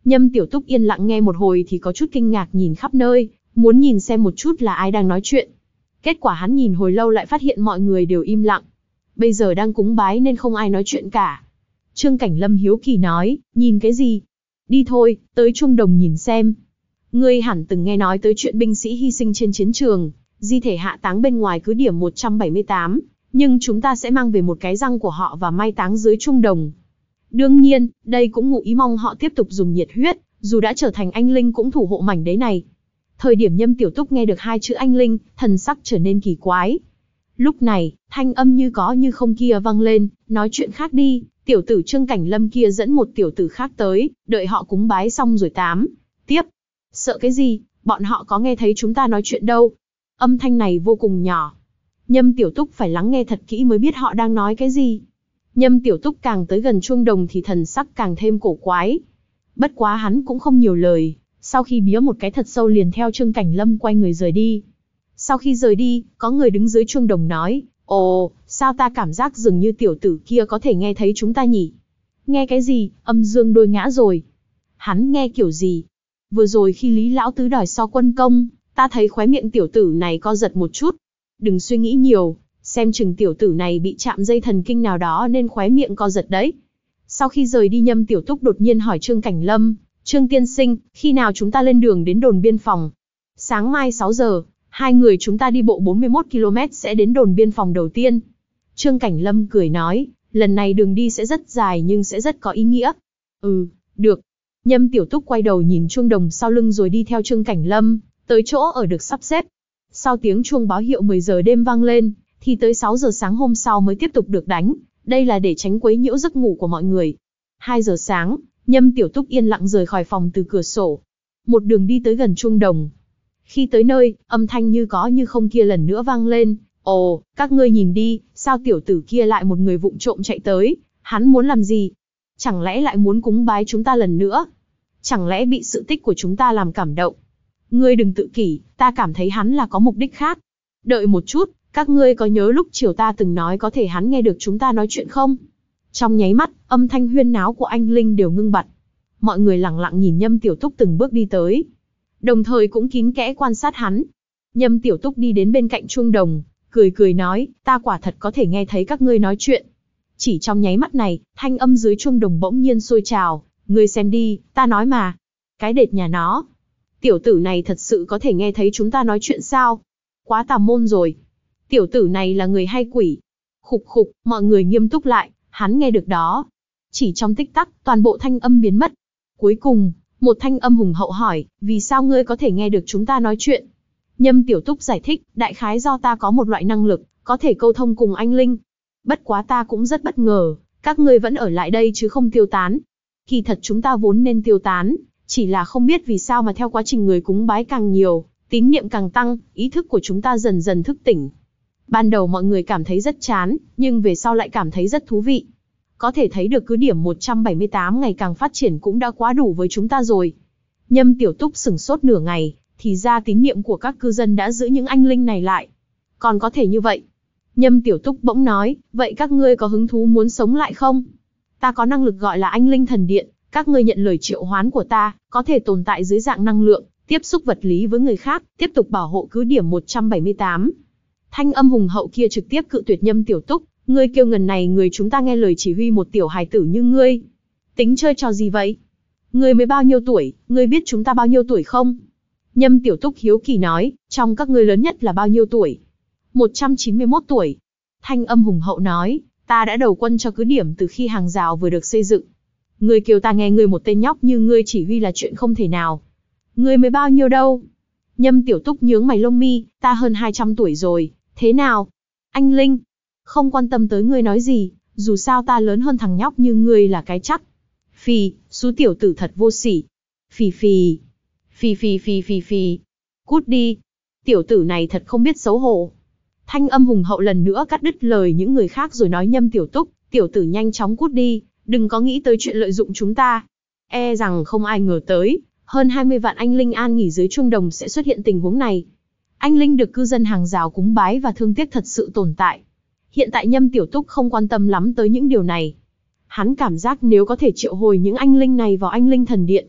Nhâm Tiểu Túc yên lặng nghe một hồi thì có chút kinh ngạc nhìn khắp nơi, muốn nhìn xem một chút là ai đang nói chuyện. Kết quả hắn nhìn hồi lâu lại phát hiện mọi người đều im lặng. Bây giờ đang cúng bái nên không ai nói chuyện cả. Trương Cảnh Lâm hiếu kỳ nói, nhìn cái gì? Đi thôi, tới Chuông Đồng nhìn xem. Ngươi hẳn từng nghe nói tới chuyện binh sĩ hy sinh trên chiến trường, di thể hạ táng bên ngoài cứ điểm một trăm bảy mươi tám, nhưng chúng ta sẽ mang về một cái răng của họ và mai táng dưới Chuông Đồng. Đương nhiên, đây cũng ngụ ý mong họ tiếp tục dùng nhiệt huyết, dù đã trở thành anh linh cũng thủ hộ mảnh đấy này. Thời điểm Nhâm Tiểu Túc nghe được hai chữ anh linh, thần sắc trở nên kỳ quái. Lúc này, thanh âm như có như không kia vang lên, nói chuyện khác đi, tiểu tử Trương Cảnh Lâm kia dẫn một tiểu tử khác tới, đợi họ cúng bái xong rồi tám. Tiếp. Sợ cái gì, bọn họ có nghe thấy chúng ta nói chuyện đâu. Âm thanh này vô cùng nhỏ. Nhâm Tiểu Túc phải lắng nghe thật kỹ mới biết họ đang nói cái gì. Nhâm Tiểu Túc càng tới gần Chuông Đồng thì thần sắc càng thêm cổ quái. Bất quá hắn cũng không nhiều lời, sau khi bía một cái thật sâu liền theo Trương Cảnh Lâm quay người rời đi. Sau khi rời đi, có người đứng dưới Chuông Đồng nói, ồ, sao ta cảm giác dường như tiểu tử kia có thể nghe thấy chúng ta nhỉ? Nghe cái gì, âm dương đôi ngã rồi. Hắn nghe kiểu gì? Vừa rồi khi Lý Lão Tứ đòi so quân công, ta thấy khóe miệng tiểu tử này co giật một chút. Đừng suy nghĩ nhiều, xem chừng tiểu tử này bị chạm dây thần kinh nào đó nên khóe miệng co giật đấy. Sau khi rời đi Nhâm Tiểu Túc đột nhiên hỏi Trương Cảnh Lâm, Trương tiên sinh, khi nào chúng ta lên đường đến đồn biên phòng? Sáng mai sáu giờ, hai người chúng ta đi bộ bốn mươi mốt ki lô mét sẽ đến đồn biên phòng đầu tiên. Trương Cảnh Lâm cười nói, lần này đường đi sẽ rất dài nhưng sẽ rất có ý nghĩa. Ừ, được. Nhâm Tiểu Túc quay đầu nhìn Chuông Đồng sau lưng rồi đi theo Trương Cảnh Lâm, tới chỗ ở được sắp xếp. Sau tiếng chuông báo hiệu mười giờ đêm vang lên, thì tới sáu giờ sáng hôm sau mới tiếp tục được đánh, đây là để tránh quấy nhiễu giấc ngủ của mọi người. hai giờ sáng, Nhâm Tiểu Túc yên lặng rời khỏi phòng từ cửa sổ. Một đường đi tới gần Chuông Đồng. Khi tới nơi, âm thanh như có như không kia lần nữa vang lên, ồ, các ngươi nhìn đi, sao tiểu tử kia lại một người vụng trộm chạy tới, hắn muốn làm gì? Chẳng lẽ lại muốn cúng bái chúng ta lần nữa? Chẳng lẽ bị sự tích của chúng ta làm cảm động? Ngươi đừng tự kỷ, ta cảm thấy hắn là có mục đích khác. Đợi một chút, các ngươi có nhớ lúc chiều ta từng nói có thể hắn nghe được chúng ta nói chuyện không? Trong nháy mắt, âm thanh huyên náo của anh Linh đều ngưng bặt. Mọi người lặng lặng nhìn Nhâm Tiểu Túc từng bước đi tới, đồng thời cũng kín kẽ quan sát hắn. Nhâm Tiểu Túc đi đến bên cạnh Chuông Đồng, cười cười nói, ta quả thật có thể nghe thấy các ngươi nói chuyện. Chỉ trong nháy mắt này, thanh âm dưới Chuông Đồng bỗng nhiên sôi trào, ngươi xem đi, ta nói mà. Cái đệt nhà nó. Tiểu tử này thật sự có thể nghe thấy chúng ta nói chuyện sao? Quá tà môn rồi. Tiểu tử này là người hay quỷ? Khục khục, mọi người nghiêm túc lại, hắn nghe được đó. Chỉ trong tích tắc, toàn bộ thanh âm biến mất. Cuối cùng, một thanh âm hùng hậu hỏi, vì sao ngươi có thể nghe được chúng ta nói chuyện? Nhâm Tiểu Túc giải thích, đại khái do ta có một loại năng lực, có thể câu thông cùng anh Linh. Bất quá ta cũng rất bất ngờ, các ngươi vẫn ở lại đây chứ không tiêu tán. Kỳ thật chúng ta vốn nên tiêu tán, chỉ là không biết vì sao mà theo quá trình người cúng bái càng nhiều, tín niệm càng tăng, ý thức của chúng ta dần dần thức tỉnh. Ban đầu mọi người cảm thấy rất chán, nhưng về sau lại cảm thấy rất thú vị. Có thể thấy được cứ điểm một trăm bảy mươi tám ngày càng phát triển cũng đã quá đủ với chúng ta rồi. Nhâm Tiểu Túc sửng sốt nửa ngày, thì ra tín niệm của các cư dân đã giữ những anh linh này lại. Còn có thể như vậy. Nhâm Tiểu Túc bỗng nói, vậy các ngươi có hứng thú muốn sống lại không? Ta có năng lực gọi là anh linh thần điện, các ngươi nhận lời triệu hoán của ta, có thể tồn tại dưới dạng năng lượng, tiếp xúc vật lý với người khác, tiếp tục bảo hộ cứ điểm một trăm bảy mươi tám. Thanh âm hùng hậu kia trực tiếp cự tuyệt Nhâm Tiểu Túc, ngươi kêu ngần này người chúng ta nghe lời chỉ huy một tiểu hài tử như ngươi. Tính chơi trò gì vậy? Ngươi mới bao nhiêu tuổi, ngươi biết chúng ta bao nhiêu tuổi không? Nhâm Tiểu Túc hiếu kỳ nói, trong các ngươi lớn nhất là bao nhiêu tuổi? một trăm chín mươi mốt tuổi. Thanh âm hùng hậu nói, ta đã đầu quân cho cứ điểm từ khi hàng rào vừa được xây dựng. Ngươi kêu ta nghe ngươi một tên nhóc như ngươi chỉ huy là chuyện không thể nào. Ngươi mới bao nhiêu đâu? Nhâm Tiểu Túc nhướng mày lông mi, ta hơn hai trăm tuổi rồi, thế nào? Anh Linh, không quan tâm tới ngươi nói gì, dù sao ta lớn hơn thằng nhóc như ngươi là cái chắc. Phì, xú tiểu tử thật vô sỉ. Phì phì, phì phì phì phì phì, cút đi. Tiểu tử này thật không biết xấu hổ. Thanh âm hùng hậu lần nữa cắt đứt lời những người khác rồi nói Nhâm Tiểu Túc, tiểu tử nhanh chóng cút đi, đừng có nghĩ tới chuyện lợi dụng chúng ta. E rằng không ai ngờ tới, hơn hai mươi vạn anh linh an nghỉ dưới Chuông Đồng sẽ xuất hiện tình huống này. Anh linh được cư dân hàng rào cúng bái và thương tiếc thật sự tồn tại. Hiện tại Nhâm Tiểu Túc không quan tâm lắm tới những điều này. Hắn cảm giác nếu có thể triệu hồi những anh linh này vào anh linh thần điện,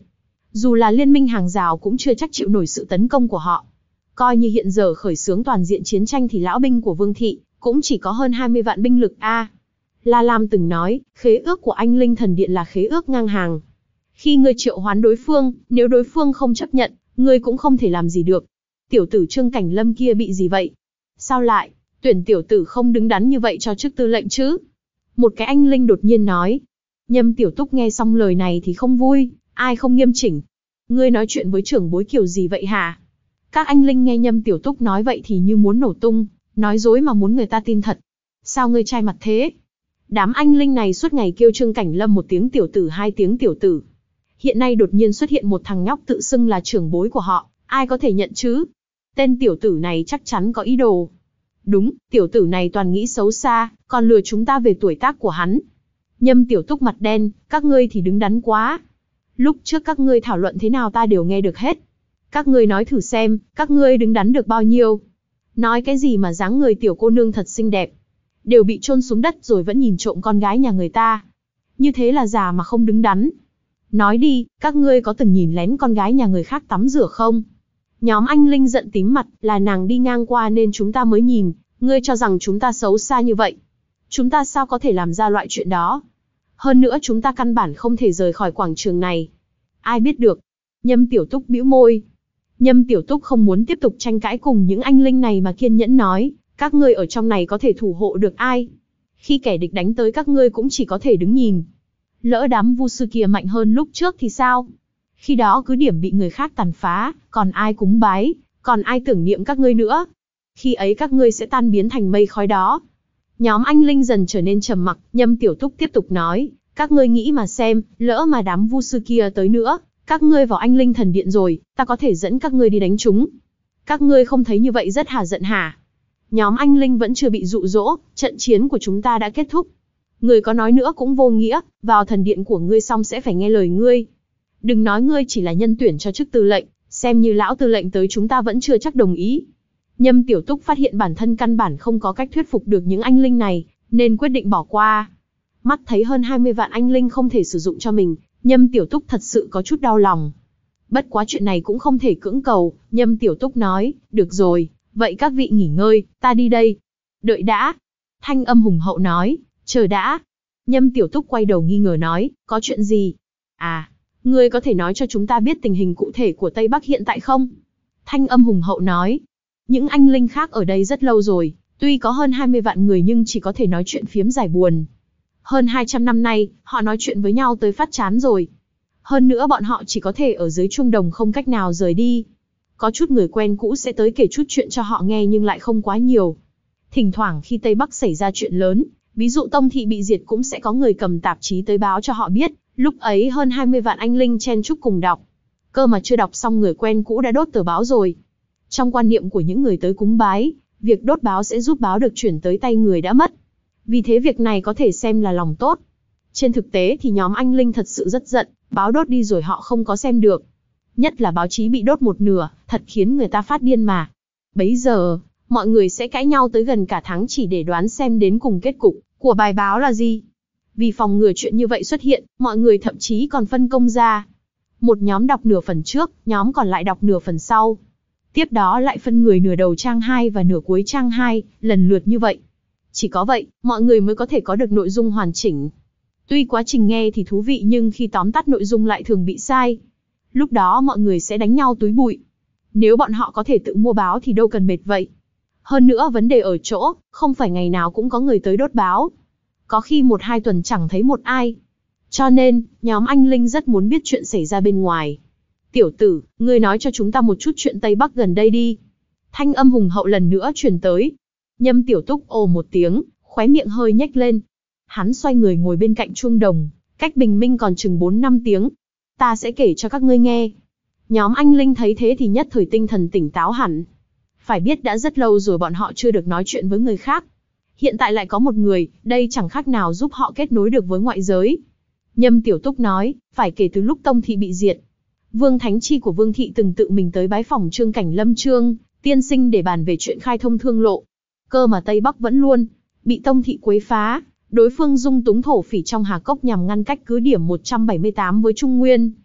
Dù là liên minh hàng rào cũng chưa chắc chịu nổi sự tấn công của họ. Coi như hiện giờ khởi xướng toàn diện chiến tranh thì lão binh của Vương thị cũng chỉ có hơn hai mươi vạn binh lực a. À, La Lam từng nói, khế ước của anh Linh Thần Điện là khế ước ngang hàng. Khi ngươi triệu hoán đối phương, nếu đối phương không chấp nhận, ngươi cũng không thể làm gì được. Tiểu tử Trương Cảnh Lâm kia bị gì vậy? Sao lại, tuyển tiểu tử không đứng đắn như vậy cho chức tư lệnh chứ? Một cái anh Linh đột nhiên nói. Nhâm Tiểu Túc nghe xong lời này thì không vui, ai không nghiêm chỉnh. Ngươi nói chuyện với trưởng bối kiểu gì vậy hả? Các anh Linh nghe Nhâm Tiểu Túc nói vậy thì như muốn nổ tung, nói dối mà muốn người ta tin thật. Sao ngươi trai mặt thế? Đám anh Linh này suốt ngày kêu Trương Cảnh Lâm một tiếng tiểu tử hai tiếng tiểu tử. Hiện nay đột nhiên xuất hiện một thằng nhóc tự xưng là trưởng bối của họ, ai có thể nhận chứ? Tên tiểu tử này chắc chắn có ý đồ. Đúng, tiểu tử này toàn nghĩ xấu xa, còn lừa chúng ta về tuổi tác của hắn. Nhâm Tiểu Túc mặt đen, các ngươi thì đứng đắn quá. Lúc trước các ngươi thảo luận thế nào ta đều nghe được hết. Các ngươi nói thử xem, các ngươi đứng đắn được bao nhiêu? Nói cái gì mà dáng người tiểu cô nương thật xinh đẹp. Đều bị chôn xuống đất rồi vẫn nhìn trộm con gái nhà người ta. Như thế là già mà không đứng đắn. Nói đi, các ngươi có từng nhìn lén con gái nhà người khác tắm rửa không? Nhóm anh Linh giận tím mặt, là nàng đi ngang qua nên chúng ta mới nhìn, ngươi cho rằng chúng ta xấu xa như vậy. Chúng ta sao có thể làm ra loại chuyện đó? Hơn nữa chúng ta căn bản không thể rời khỏi quảng trường này. Ai biết được? Nhâm Tiểu Túc bĩu môi. Nhâm Tiểu Túc không muốn tiếp tục tranh cãi cùng những anh Linh này mà kiên nhẫn nói, các ngươi ở trong này có thể thủ hộ được ai? Khi kẻ địch đánh tới các ngươi cũng chỉ có thể đứng nhìn. Lỡ đám vu sư kia mạnh hơn lúc trước thì sao? Khi đó cứ điểm bị người khác tàn phá, còn ai cúng bái, còn ai tưởng niệm các ngươi nữa? Khi ấy các ngươi sẽ tan biến thành mây khói đó. Nhóm anh Linh dần trở nên trầm mặc, Nhâm Tiểu Túc tiếp tục nói, các ngươi nghĩ mà xem, lỡ mà đám vu sư kia tới nữa, các ngươi vào anh Linh Thần Điện rồi, ta có thể dẫn các ngươi đi đánh chúng. Các ngươi không thấy như vậy rất hà giận hả? Nhóm anh Linh vẫn chưa bị dụ dỗ, trận chiến của chúng ta đã kết thúc. Người có nói nữa cũng vô nghĩa, vào thần điện của ngươi xong sẽ phải nghe lời ngươi. Đừng nói ngươi chỉ là nhân tuyển cho chức tư lệnh, xem như lão tư lệnh tới chúng ta vẫn chưa chắc đồng ý. Nhâm Tiểu Túc phát hiện bản thân căn bản không có cách thuyết phục được những anh Linh này, nên quyết định bỏ qua. Mắt thấy hơn hai mươi vạn anh Linh không thể sử dụng cho mình, Nhâm Tiểu Túc thật sự có chút đau lòng. Bất quá chuyện này cũng không thể cưỡng cầu, Nhâm Tiểu Túc nói, được rồi, vậy các vị nghỉ ngơi, ta đi đây. Đợi đã. Thanh âm hùng hậu nói, chờ đã. Nhâm Tiểu Túc quay đầu nghi ngờ nói, có chuyện gì? À, ngươi có thể nói cho chúng ta biết tình hình cụ thể của Tây Bắc hiện tại không? Thanh âm hùng hậu nói, những anh Linh khác ở đây rất lâu rồi, tuy có hơn hai mươi vạn người nhưng chỉ có thể nói chuyện phiếm giải buồn. Hơn hai trăm năm nay, họ nói chuyện với nhau tới phát chán rồi. Hơn nữa bọn họ chỉ có thể ở dưới chuông đồng không cách nào rời đi. Có chút người quen cũ sẽ tới kể chút chuyện cho họ nghe nhưng lại không quá nhiều. Thỉnh thoảng khi Tây Bắc xảy ra chuyện lớn, ví dụ Tông thị bị diệt cũng sẽ có người cầm tạp chí tới báo cho họ biết, lúc ấy hơn hai mươi vạn anh Linh chen chúc cùng đọc. Cơ mà chưa đọc xong người quen cũ đã đốt tờ báo rồi. Trong quan niệm của những người tới cúng bái, việc đốt báo sẽ giúp báo được chuyển tới tay người đã mất. Vì thế việc này có thể xem là lòng tốt. Trên thực tế thì nhóm anh Linh thật sự rất giận, báo đốt đi rồi họ không có xem được. Nhất là báo chí bị đốt một nửa, thật khiến người ta phát điên mà. Bấy giờ, mọi người sẽ cãi nhau tới gần cả tháng chỉ để đoán xem đến cùng kết cục của bài báo là gì. Vì phòng ngừa chuyện như vậy xuất hiện, mọi người thậm chí còn phân công ra. Một nhóm đọc nửa phần trước, nhóm còn lại đọc nửa phần sau. Tiếp đó lại phân người nửa đầu trang hai và nửa cuối trang hai, lần lượt như vậy. Chỉ có vậy, mọi người mới có thể có được nội dung hoàn chỉnh. Tuy quá trình nghe thì thú vị nhưng khi tóm tắt nội dung lại thường bị sai. Lúc đó mọi người sẽ đánh nhau túi bụi. Nếu bọn họ có thể tự mua báo thì đâu cần mệt vậy. Hơn nữa vấn đề ở chỗ, không phải ngày nào cũng có người tới đốt báo. Có khi một hai tuần chẳng thấy một ai. Cho nên, nhóm anh Linh rất muốn biết chuyện xảy ra bên ngoài. Tiểu tử, ngươi nói cho chúng ta một chút chuyện Tây Bắc gần đây đi. Thanh âm hùng hậu lần nữa truyền tới. Nhâm Tiểu Túc ồ một tiếng, khóe miệng hơi nhếch lên. Hắn xoay người ngồi bên cạnh chuông đồng, cách bình minh còn chừng bốn năm tiếng. Ta sẽ kể cho các ngươi nghe. Nhóm anh Linh thấy thế thì nhất thời tinh thần tỉnh táo hẳn. Phải biết đã rất lâu rồi bọn họ chưa được nói chuyện với người khác. Hiện tại lại có một người, đây chẳng khác nào giúp họ kết nối được với ngoại giới. Nhâm Tiểu Túc nói, phải kể từ lúc Tông thị bị diệt. Vương Thánh Chi của Vương thị từng tự mình tới bái phỏng Trương Cảnh Lâm Trương tiên sinh để bàn về chuyện khai thông thương lộ. Cơ mà Tây Bắc vẫn luôn bị Tông thị quấy phá, đối phương dung túng thổ phỉ trong Hà Cốc nhằm ngăn cách cứ điểm một trăm bảy mươi tám với Trung Nguyên.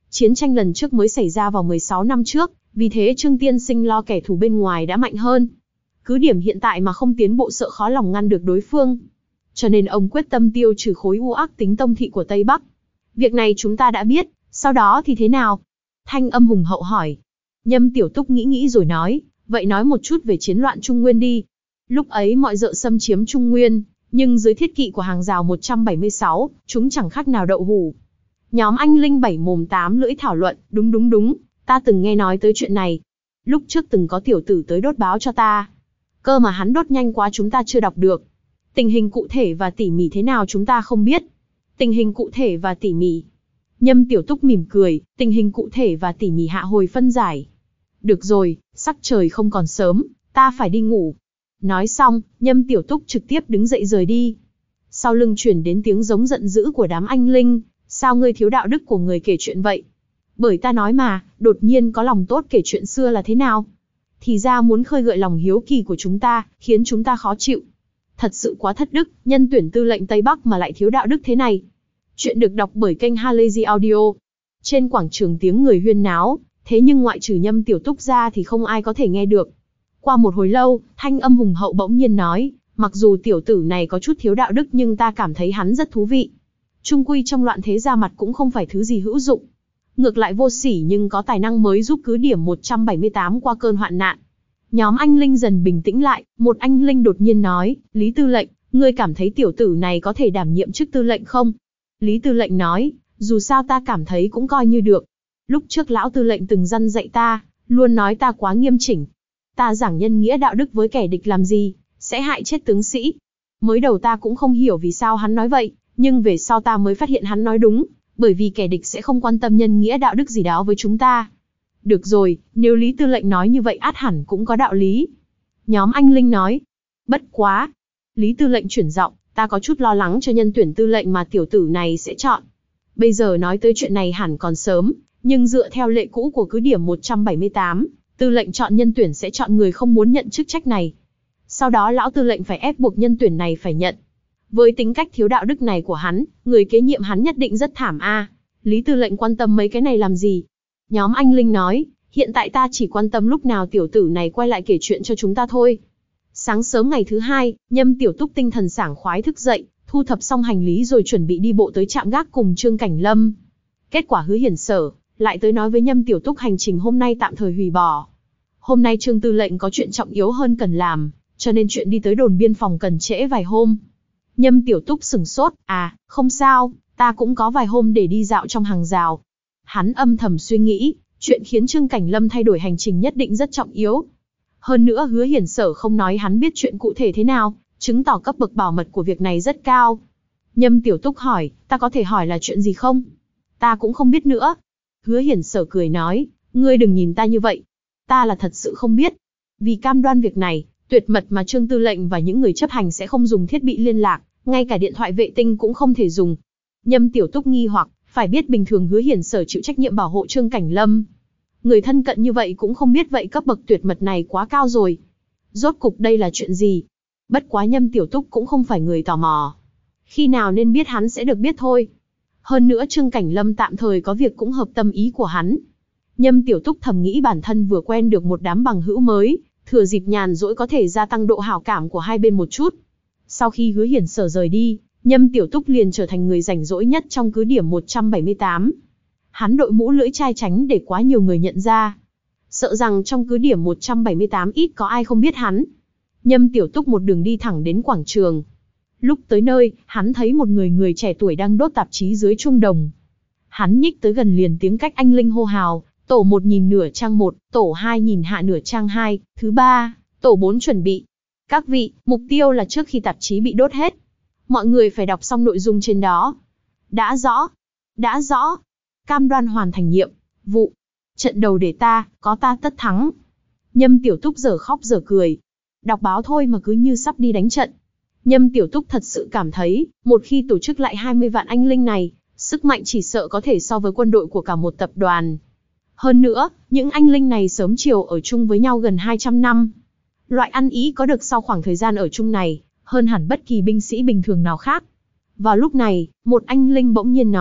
Chiến tranh lần trước mới xảy ra vào mười sáu năm trước, vì thế Trương Tiên Sinh lo kẻ thù bên ngoài đã mạnh hơn. Cứ điểm hiện tại mà không tiến bộ sợ khó lòng ngăn được đối phương. Cho nên ông quyết tâm tiêu trừ khối u ác tính tông thị của Tây Bắc. Việc này chúng ta đã biết, sau đó thì thế nào? Thanh âm hùng hậu hỏi. Nhâm Tiểu Túc nghĩ nghĩ rồi nói, vậy nói một chút về chiến loạn Trung Nguyên đi. Lúc ấy mọi dợ xâm chiếm Trung Nguyên, nhưng dưới thiết kỵ của hàng rào một trăm bảy mươi sáu, chúng chẳng khác nào đậu hũ. Nhóm anh Linh bảy mồm tám lưỡi thảo luận, đúng đúng đúng, ta từng nghe nói tới chuyện này. Lúc trước từng có tiểu tử tới đốt báo cho ta. Cơ mà hắn đốt nhanh quá chúng ta chưa đọc được. Tình hình cụ thể và tỉ mỉ thế nào chúng ta không biết. Tình hình cụ thể và tỉ mỉ. Nhâm Tiểu Túc mỉm cười, tình hình cụ thể và tỉ mỉ hạ hồi phân giải. Được rồi, sắc trời không còn sớm, ta phải đi ngủ. Nói xong, Nhâm Tiểu Túc trực tiếp đứng dậy rời đi. Sau lưng truyền đến tiếng giống giận dữ của đám anh Linh, sao ngươi thiếu đạo đức của người kể chuyện vậy? Bởi ta nói mà, đột nhiên có lòng tốt kể chuyện xưa là thế nào? Thì ra muốn khơi gợi lòng hiếu kỳ của chúng ta, khiến chúng ta khó chịu. Thật sự quá thất đức, nhân tuyển tư lệnh Tây Bắc mà lại thiếu đạo đức thế này. Chuyện được đọc bởi kênh Halazy Audio. Trên quảng trường tiếng người huyên náo, thế nhưng ngoại trừ Nhâm Tiểu Túc ra thì không ai có thể nghe được. Qua một hồi lâu, thanh âm hùng hậu bỗng nhiên nói, mặc dù tiểu tử này có chút thiếu đạo đức nhưng ta cảm thấy hắn rất thú vị. Trung quy trong loạn thế ra mặt cũng không phải thứ gì hữu dụng. Ngược lại vô sỉ nhưng có tài năng mới giúp cứ điểm một trăm bảy mươi tám qua cơn hoạn nạn. Nhóm anh Linh dần bình tĩnh lại, một anh Linh đột nhiên nói, Lý Tư lệnh, ngươi cảm thấy tiểu tử này có thể đảm nhiệm chức tư lệnh không? Lý Tư lệnh nói, dù sao ta cảm thấy cũng coi như được. Lúc trước lão tư lệnh từng răn dạy ta, luôn nói ta quá nghiêm chỉnh. Ta giảng nhân nghĩa đạo đức với kẻ địch làm gì, sẽ hại chết tướng sĩ. Mới đầu ta cũng không hiểu vì sao hắn nói vậy, nhưng về sau ta mới phát hiện hắn nói đúng, bởi vì kẻ địch sẽ không quan tâm nhân nghĩa đạo đức gì đó với chúng ta. Được rồi, nếu Lý Tư lệnh nói như vậy át hẳn cũng có đạo lý. Nhóm anh Linh nói, bất quá. Lý Tư lệnh chuyển giọng, ta có chút lo lắng cho nhân tuyển tư lệnh mà tiểu tử này sẽ chọn. Bây giờ nói tới chuyện này hẳn còn sớm, nhưng dựa theo lệ cũ của cứ điểm một trăm bảy mươi tám, tư lệnh chọn nhân tuyển sẽ chọn người không muốn nhận chức trách này. Sau đó lão tư lệnh phải ép buộc nhân tuyển này phải nhận. Với tính cách thiếu đạo đức này của hắn, người kế nhiệm hắn nhất định rất thảm a. À. Lý Tư lệnh quan tâm mấy cái này làm gì? Nhóm anh Linh nói, hiện tại ta chỉ quan tâm lúc nào tiểu tử này quay lại kể chuyện cho chúng ta thôi. Sáng sớm ngày thứ hai, Nhâm Tiểu Túc tinh thần sảng khoái thức dậy, thu thập xong hành lý rồi chuẩn bị đi bộ tới trạm gác cùng Trương Cảnh Lâm. Kết quả Hứa Hiển Sở lại tới nói với Nhâm Tiểu Túc hành trình hôm nay tạm thời hủy bỏ. Hôm nay Trương tư lệnh có chuyện trọng yếu hơn cần làm, cho nên chuyện đi tới đồn biên phòng cần trễ vài hôm. Nhâm Tiểu Túc sửng sốt, à, không sao, ta cũng có vài hôm để đi dạo trong hàng rào. Hắn âm thầm suy nghĩ, chuyện khiến Trương Cảnh Lâm thay đổi hành trình nhất định rất trọng yếu. Hơn nữa Hứa Hiển Sở không nói hắn biết chuyện cụ thể thế nào, chứng tỏ cấp bậc bảo mật của việc này rất cao. Nhâm Tiểu Túc hỏi, ta có thể hỏi là chuyện gì không? Ta cũng không biết nữa. Hứa Hiển Sở cười nói, ngươi đừng nhìn ta như vậy. Ta là thật sự không biết. Vì cam đoan việc này, tuyệt mật mà Trương tư lệnh và những người chấp hành sẽ không dùng thiết bị liên lạc, ngay cả điện thoại vệ tinh cũng không thể dùng. Nhâm Tiểu Túc nghi hoặc, phải biết bình thường Hứa Hiển Sở chịu trách nhiệm bảo hộ Trương Cảnh Lâm. Người thân cận như vậy cũng không biết vậy cấp bậc tuyệt mật này quá cao rồi. Rốt cục đây là chuyện gì? Bất quá Nhâm Tiểu Túc cũng không phải người tò mò. Khi nào nên biết hắn sẽ được biết thôi. Hơn nữa Trương Cảnh Lâm tạm thời có việc cũng hợp tâm ý của hắn. Nhâm Tiểu Túc thầm nghĩ bản thân vừa quen được một đám bằng hữu mới, thừa dịp nhàn rỗi có thể gia tăng độ hảo cảm của hai bên một chút. Sau khi Hứa Hiển Sở rời đi, Nhâm Tiểu Túc liền trở thành người rảnh rỗi nhất trong cứ điểm một trăm bảy mươi tám. Hắn đội mũ lưỡi chai tránh để quá nhiều người nhận ra. Sợ rằng trong cứ điểm một trăm bảy mươi tám ít có ai không biết hắn. Nhâm Tiểu Túc một đường đi thẳng đến quảng trường. Lúc tới nơi, hắn thấy một người người trẻ tuổi đang đốt tạp chí dưới chuông đồng. Hắn nhích tới gần liền tiếng cách anh Linh hô hào, tổ một nhìn nửa trang một, tổ hai nhìn hạ nửa trang hai, thứ ba, tổ bốn chuẩn bị. Các vị, mục tiêu là trước khi tạp chí bị đốt hết. Mọi người phải đọc xong nội dung trên đó. Đã rõ, đã rõ. Cam đoan hoàn thành nhiệm vụ. Trận đầu để ta, có ta tất thắng. Nhâm Tiểu Túc giờ khóc giờ cười. Đọc báo thôi mà cứ như sắp đi đánh trận. Nhâm Tiểu Túc thật sự cảm thấy, một khi tổ chức lại hai mươi vạn anh Linh này, sức mạnh chỉ sợ có thể so với quân đội của cả một tập đoàn. Hơn nữa, những anh Linh này sớm chiều ở chung với nhau gần hai trăm năm. Loại ăn ý có được sau khoảng thời gian ở chung này, hơn hẳn bất kỳ binh sĩ bình thường nào khác. Vào lúc này, một anh Linh bỗng nhiên nói,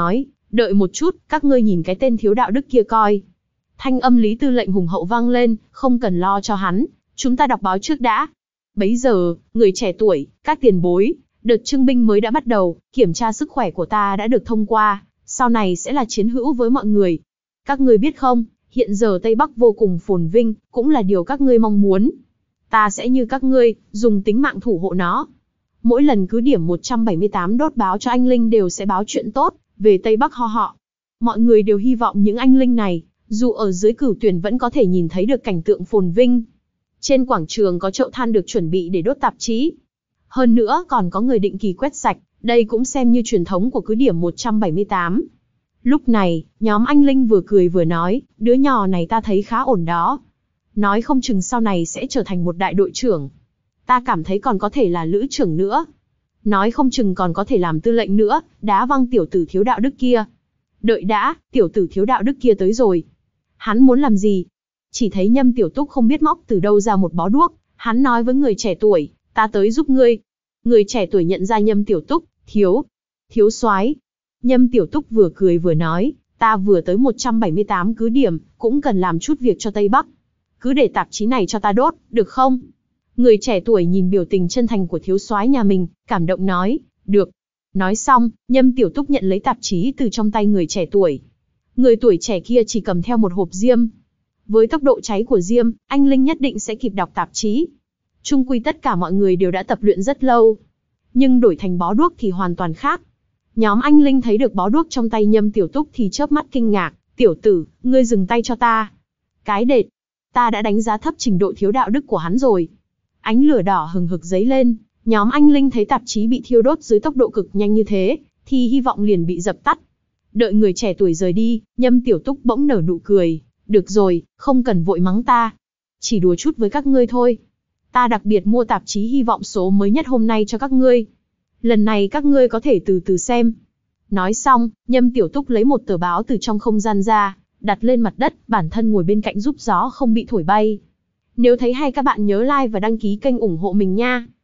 Đợi một chút, các ngươi nhìn cái tên thiếu đạo đức kia coi. Thanh âm Lý Tư lệnh hùng hậu vang lên, không cần lo cho hắn, chúng ta đọc báo trước đã. Bấy giờ, người trẻ tuổi, các tiền bối, đợt trưng binh mới đã bắt đầu, kiểm tra sức khỏe của ta đã được thông qua, sau này sẽ là chiến hữu với mọi người. Các ngươi biết không, hiện giờ Tây Bắc vô cùng phồn vinh, cũng là điều các ngươi mong muốn. Ta sẽ như các ngươi, dùng tính mạng thủ hộ nó. Mỗi lần cứ điểm một trăm bảy mươi tám đốt báo cho anh linh đều sẽ báo chuyện tốt về Tây Bắc ho họ. Mọi người đều hy vọng những anh linh này, dù ở dưới cửu tuyển vẫn có thể nhìn thấy được cảnh tượng phồn vinh. Trên quảng trường có chậu than được chuẩn bị để đốt tạp chí. Hơn nữa còn có người định kỳ quét sạch, đây cũng xem như truyền thống của cứ điểm một trăm bảy mươi tám. Lúc này, nhóm anh linh vừa cười vừa nói, đứa nhỏ này ta thấy khá ổn đó. Nói không chừng sau này sẽ trở thành một đại đội trưởng. Ta cảm thấy còn có thể là lữ trưởng nữa. Nói không chừng còn có thể làm tư lệnh nữa, đá văng tiểu tử thiếu đạo đức kia. Đợi đã, tiểu tử thiếu đạo đức kia tới rồi. Hắn muốn làm gì? Chỉ thấy Nhâm Tiểu Túc không biết móc từ đâu ra một bó đuốc, hắn nói với người trẻ tuổi, ta tới giúp ngươi. Người trẻ tuổi nhận ra Nhâm Tiểu Túc, thiếu, thiếu soái. Nhâm Tiểu Túc vừa cười vừa nói, ta vừa tới một trăm bảy mươi tám cứ điểm, cũng cần làm chút việc cho Tây Bắc. Cứ để tạp chí này cho ta đốt, được không? Người trẻ tuổi nhìn biểu tình chân thành của thiếu soái nhà mình, cảm động nói, được. Nói xong, Nhâm Tiểu Túc nhận lấy tạp chí từ trong tay người trẻ tuổi. Người tuổi trẻ kia chỉ cầm theo một hộp diêm. Với tốc độ cháy của diêm, anh linh nhất định sẽ kịp đọc tạp chí. Chung quy tất cả mọi người đều đã tập luyện rất lâu. Nhưng đổi thành bó đuốc thì hoàn toàn khác. Nhóm anh linh thấy được bó đuốc trong tay Nhâm Tiểu Túc thì chớp mắt kinh ngạc, tiểu tử, ngươi dừng tay cho ta. Cái đệt, ta đã đánh giá thấp trình độ thiếu đạo đức của hắn rồi. Ánh lửa đỏ hừng hực dấy lên, nhóm anh linh thấy tạp chí bị thiêu đốt dưới tốc độ cực nhanh như thế, thì hy vọng liền bị dập tắt. Đợi người trẻ tuổi rời đi, Nhâm Tiểu Túc bỗng nở nụ cười, được rồi, không cần vội mắng ta. Chỉ đùa chút với các ngươi thôi. Ta đặc biệt mua tạp chí hy vọng số mới nhất hôm nay cho các ngươi. Lần này các ngươi có thể từ từ xem. Nói xong, Nhâm Tiểu Túc lấy một tờ báo từ trong không gian ra, đặt lên mặt đất, bản thân ngồi bên cạnh giúp gió không bị thổi bay. Nếu thấy hay các bạn nhớ like và đăng ký kênh ủng hộ mình nha.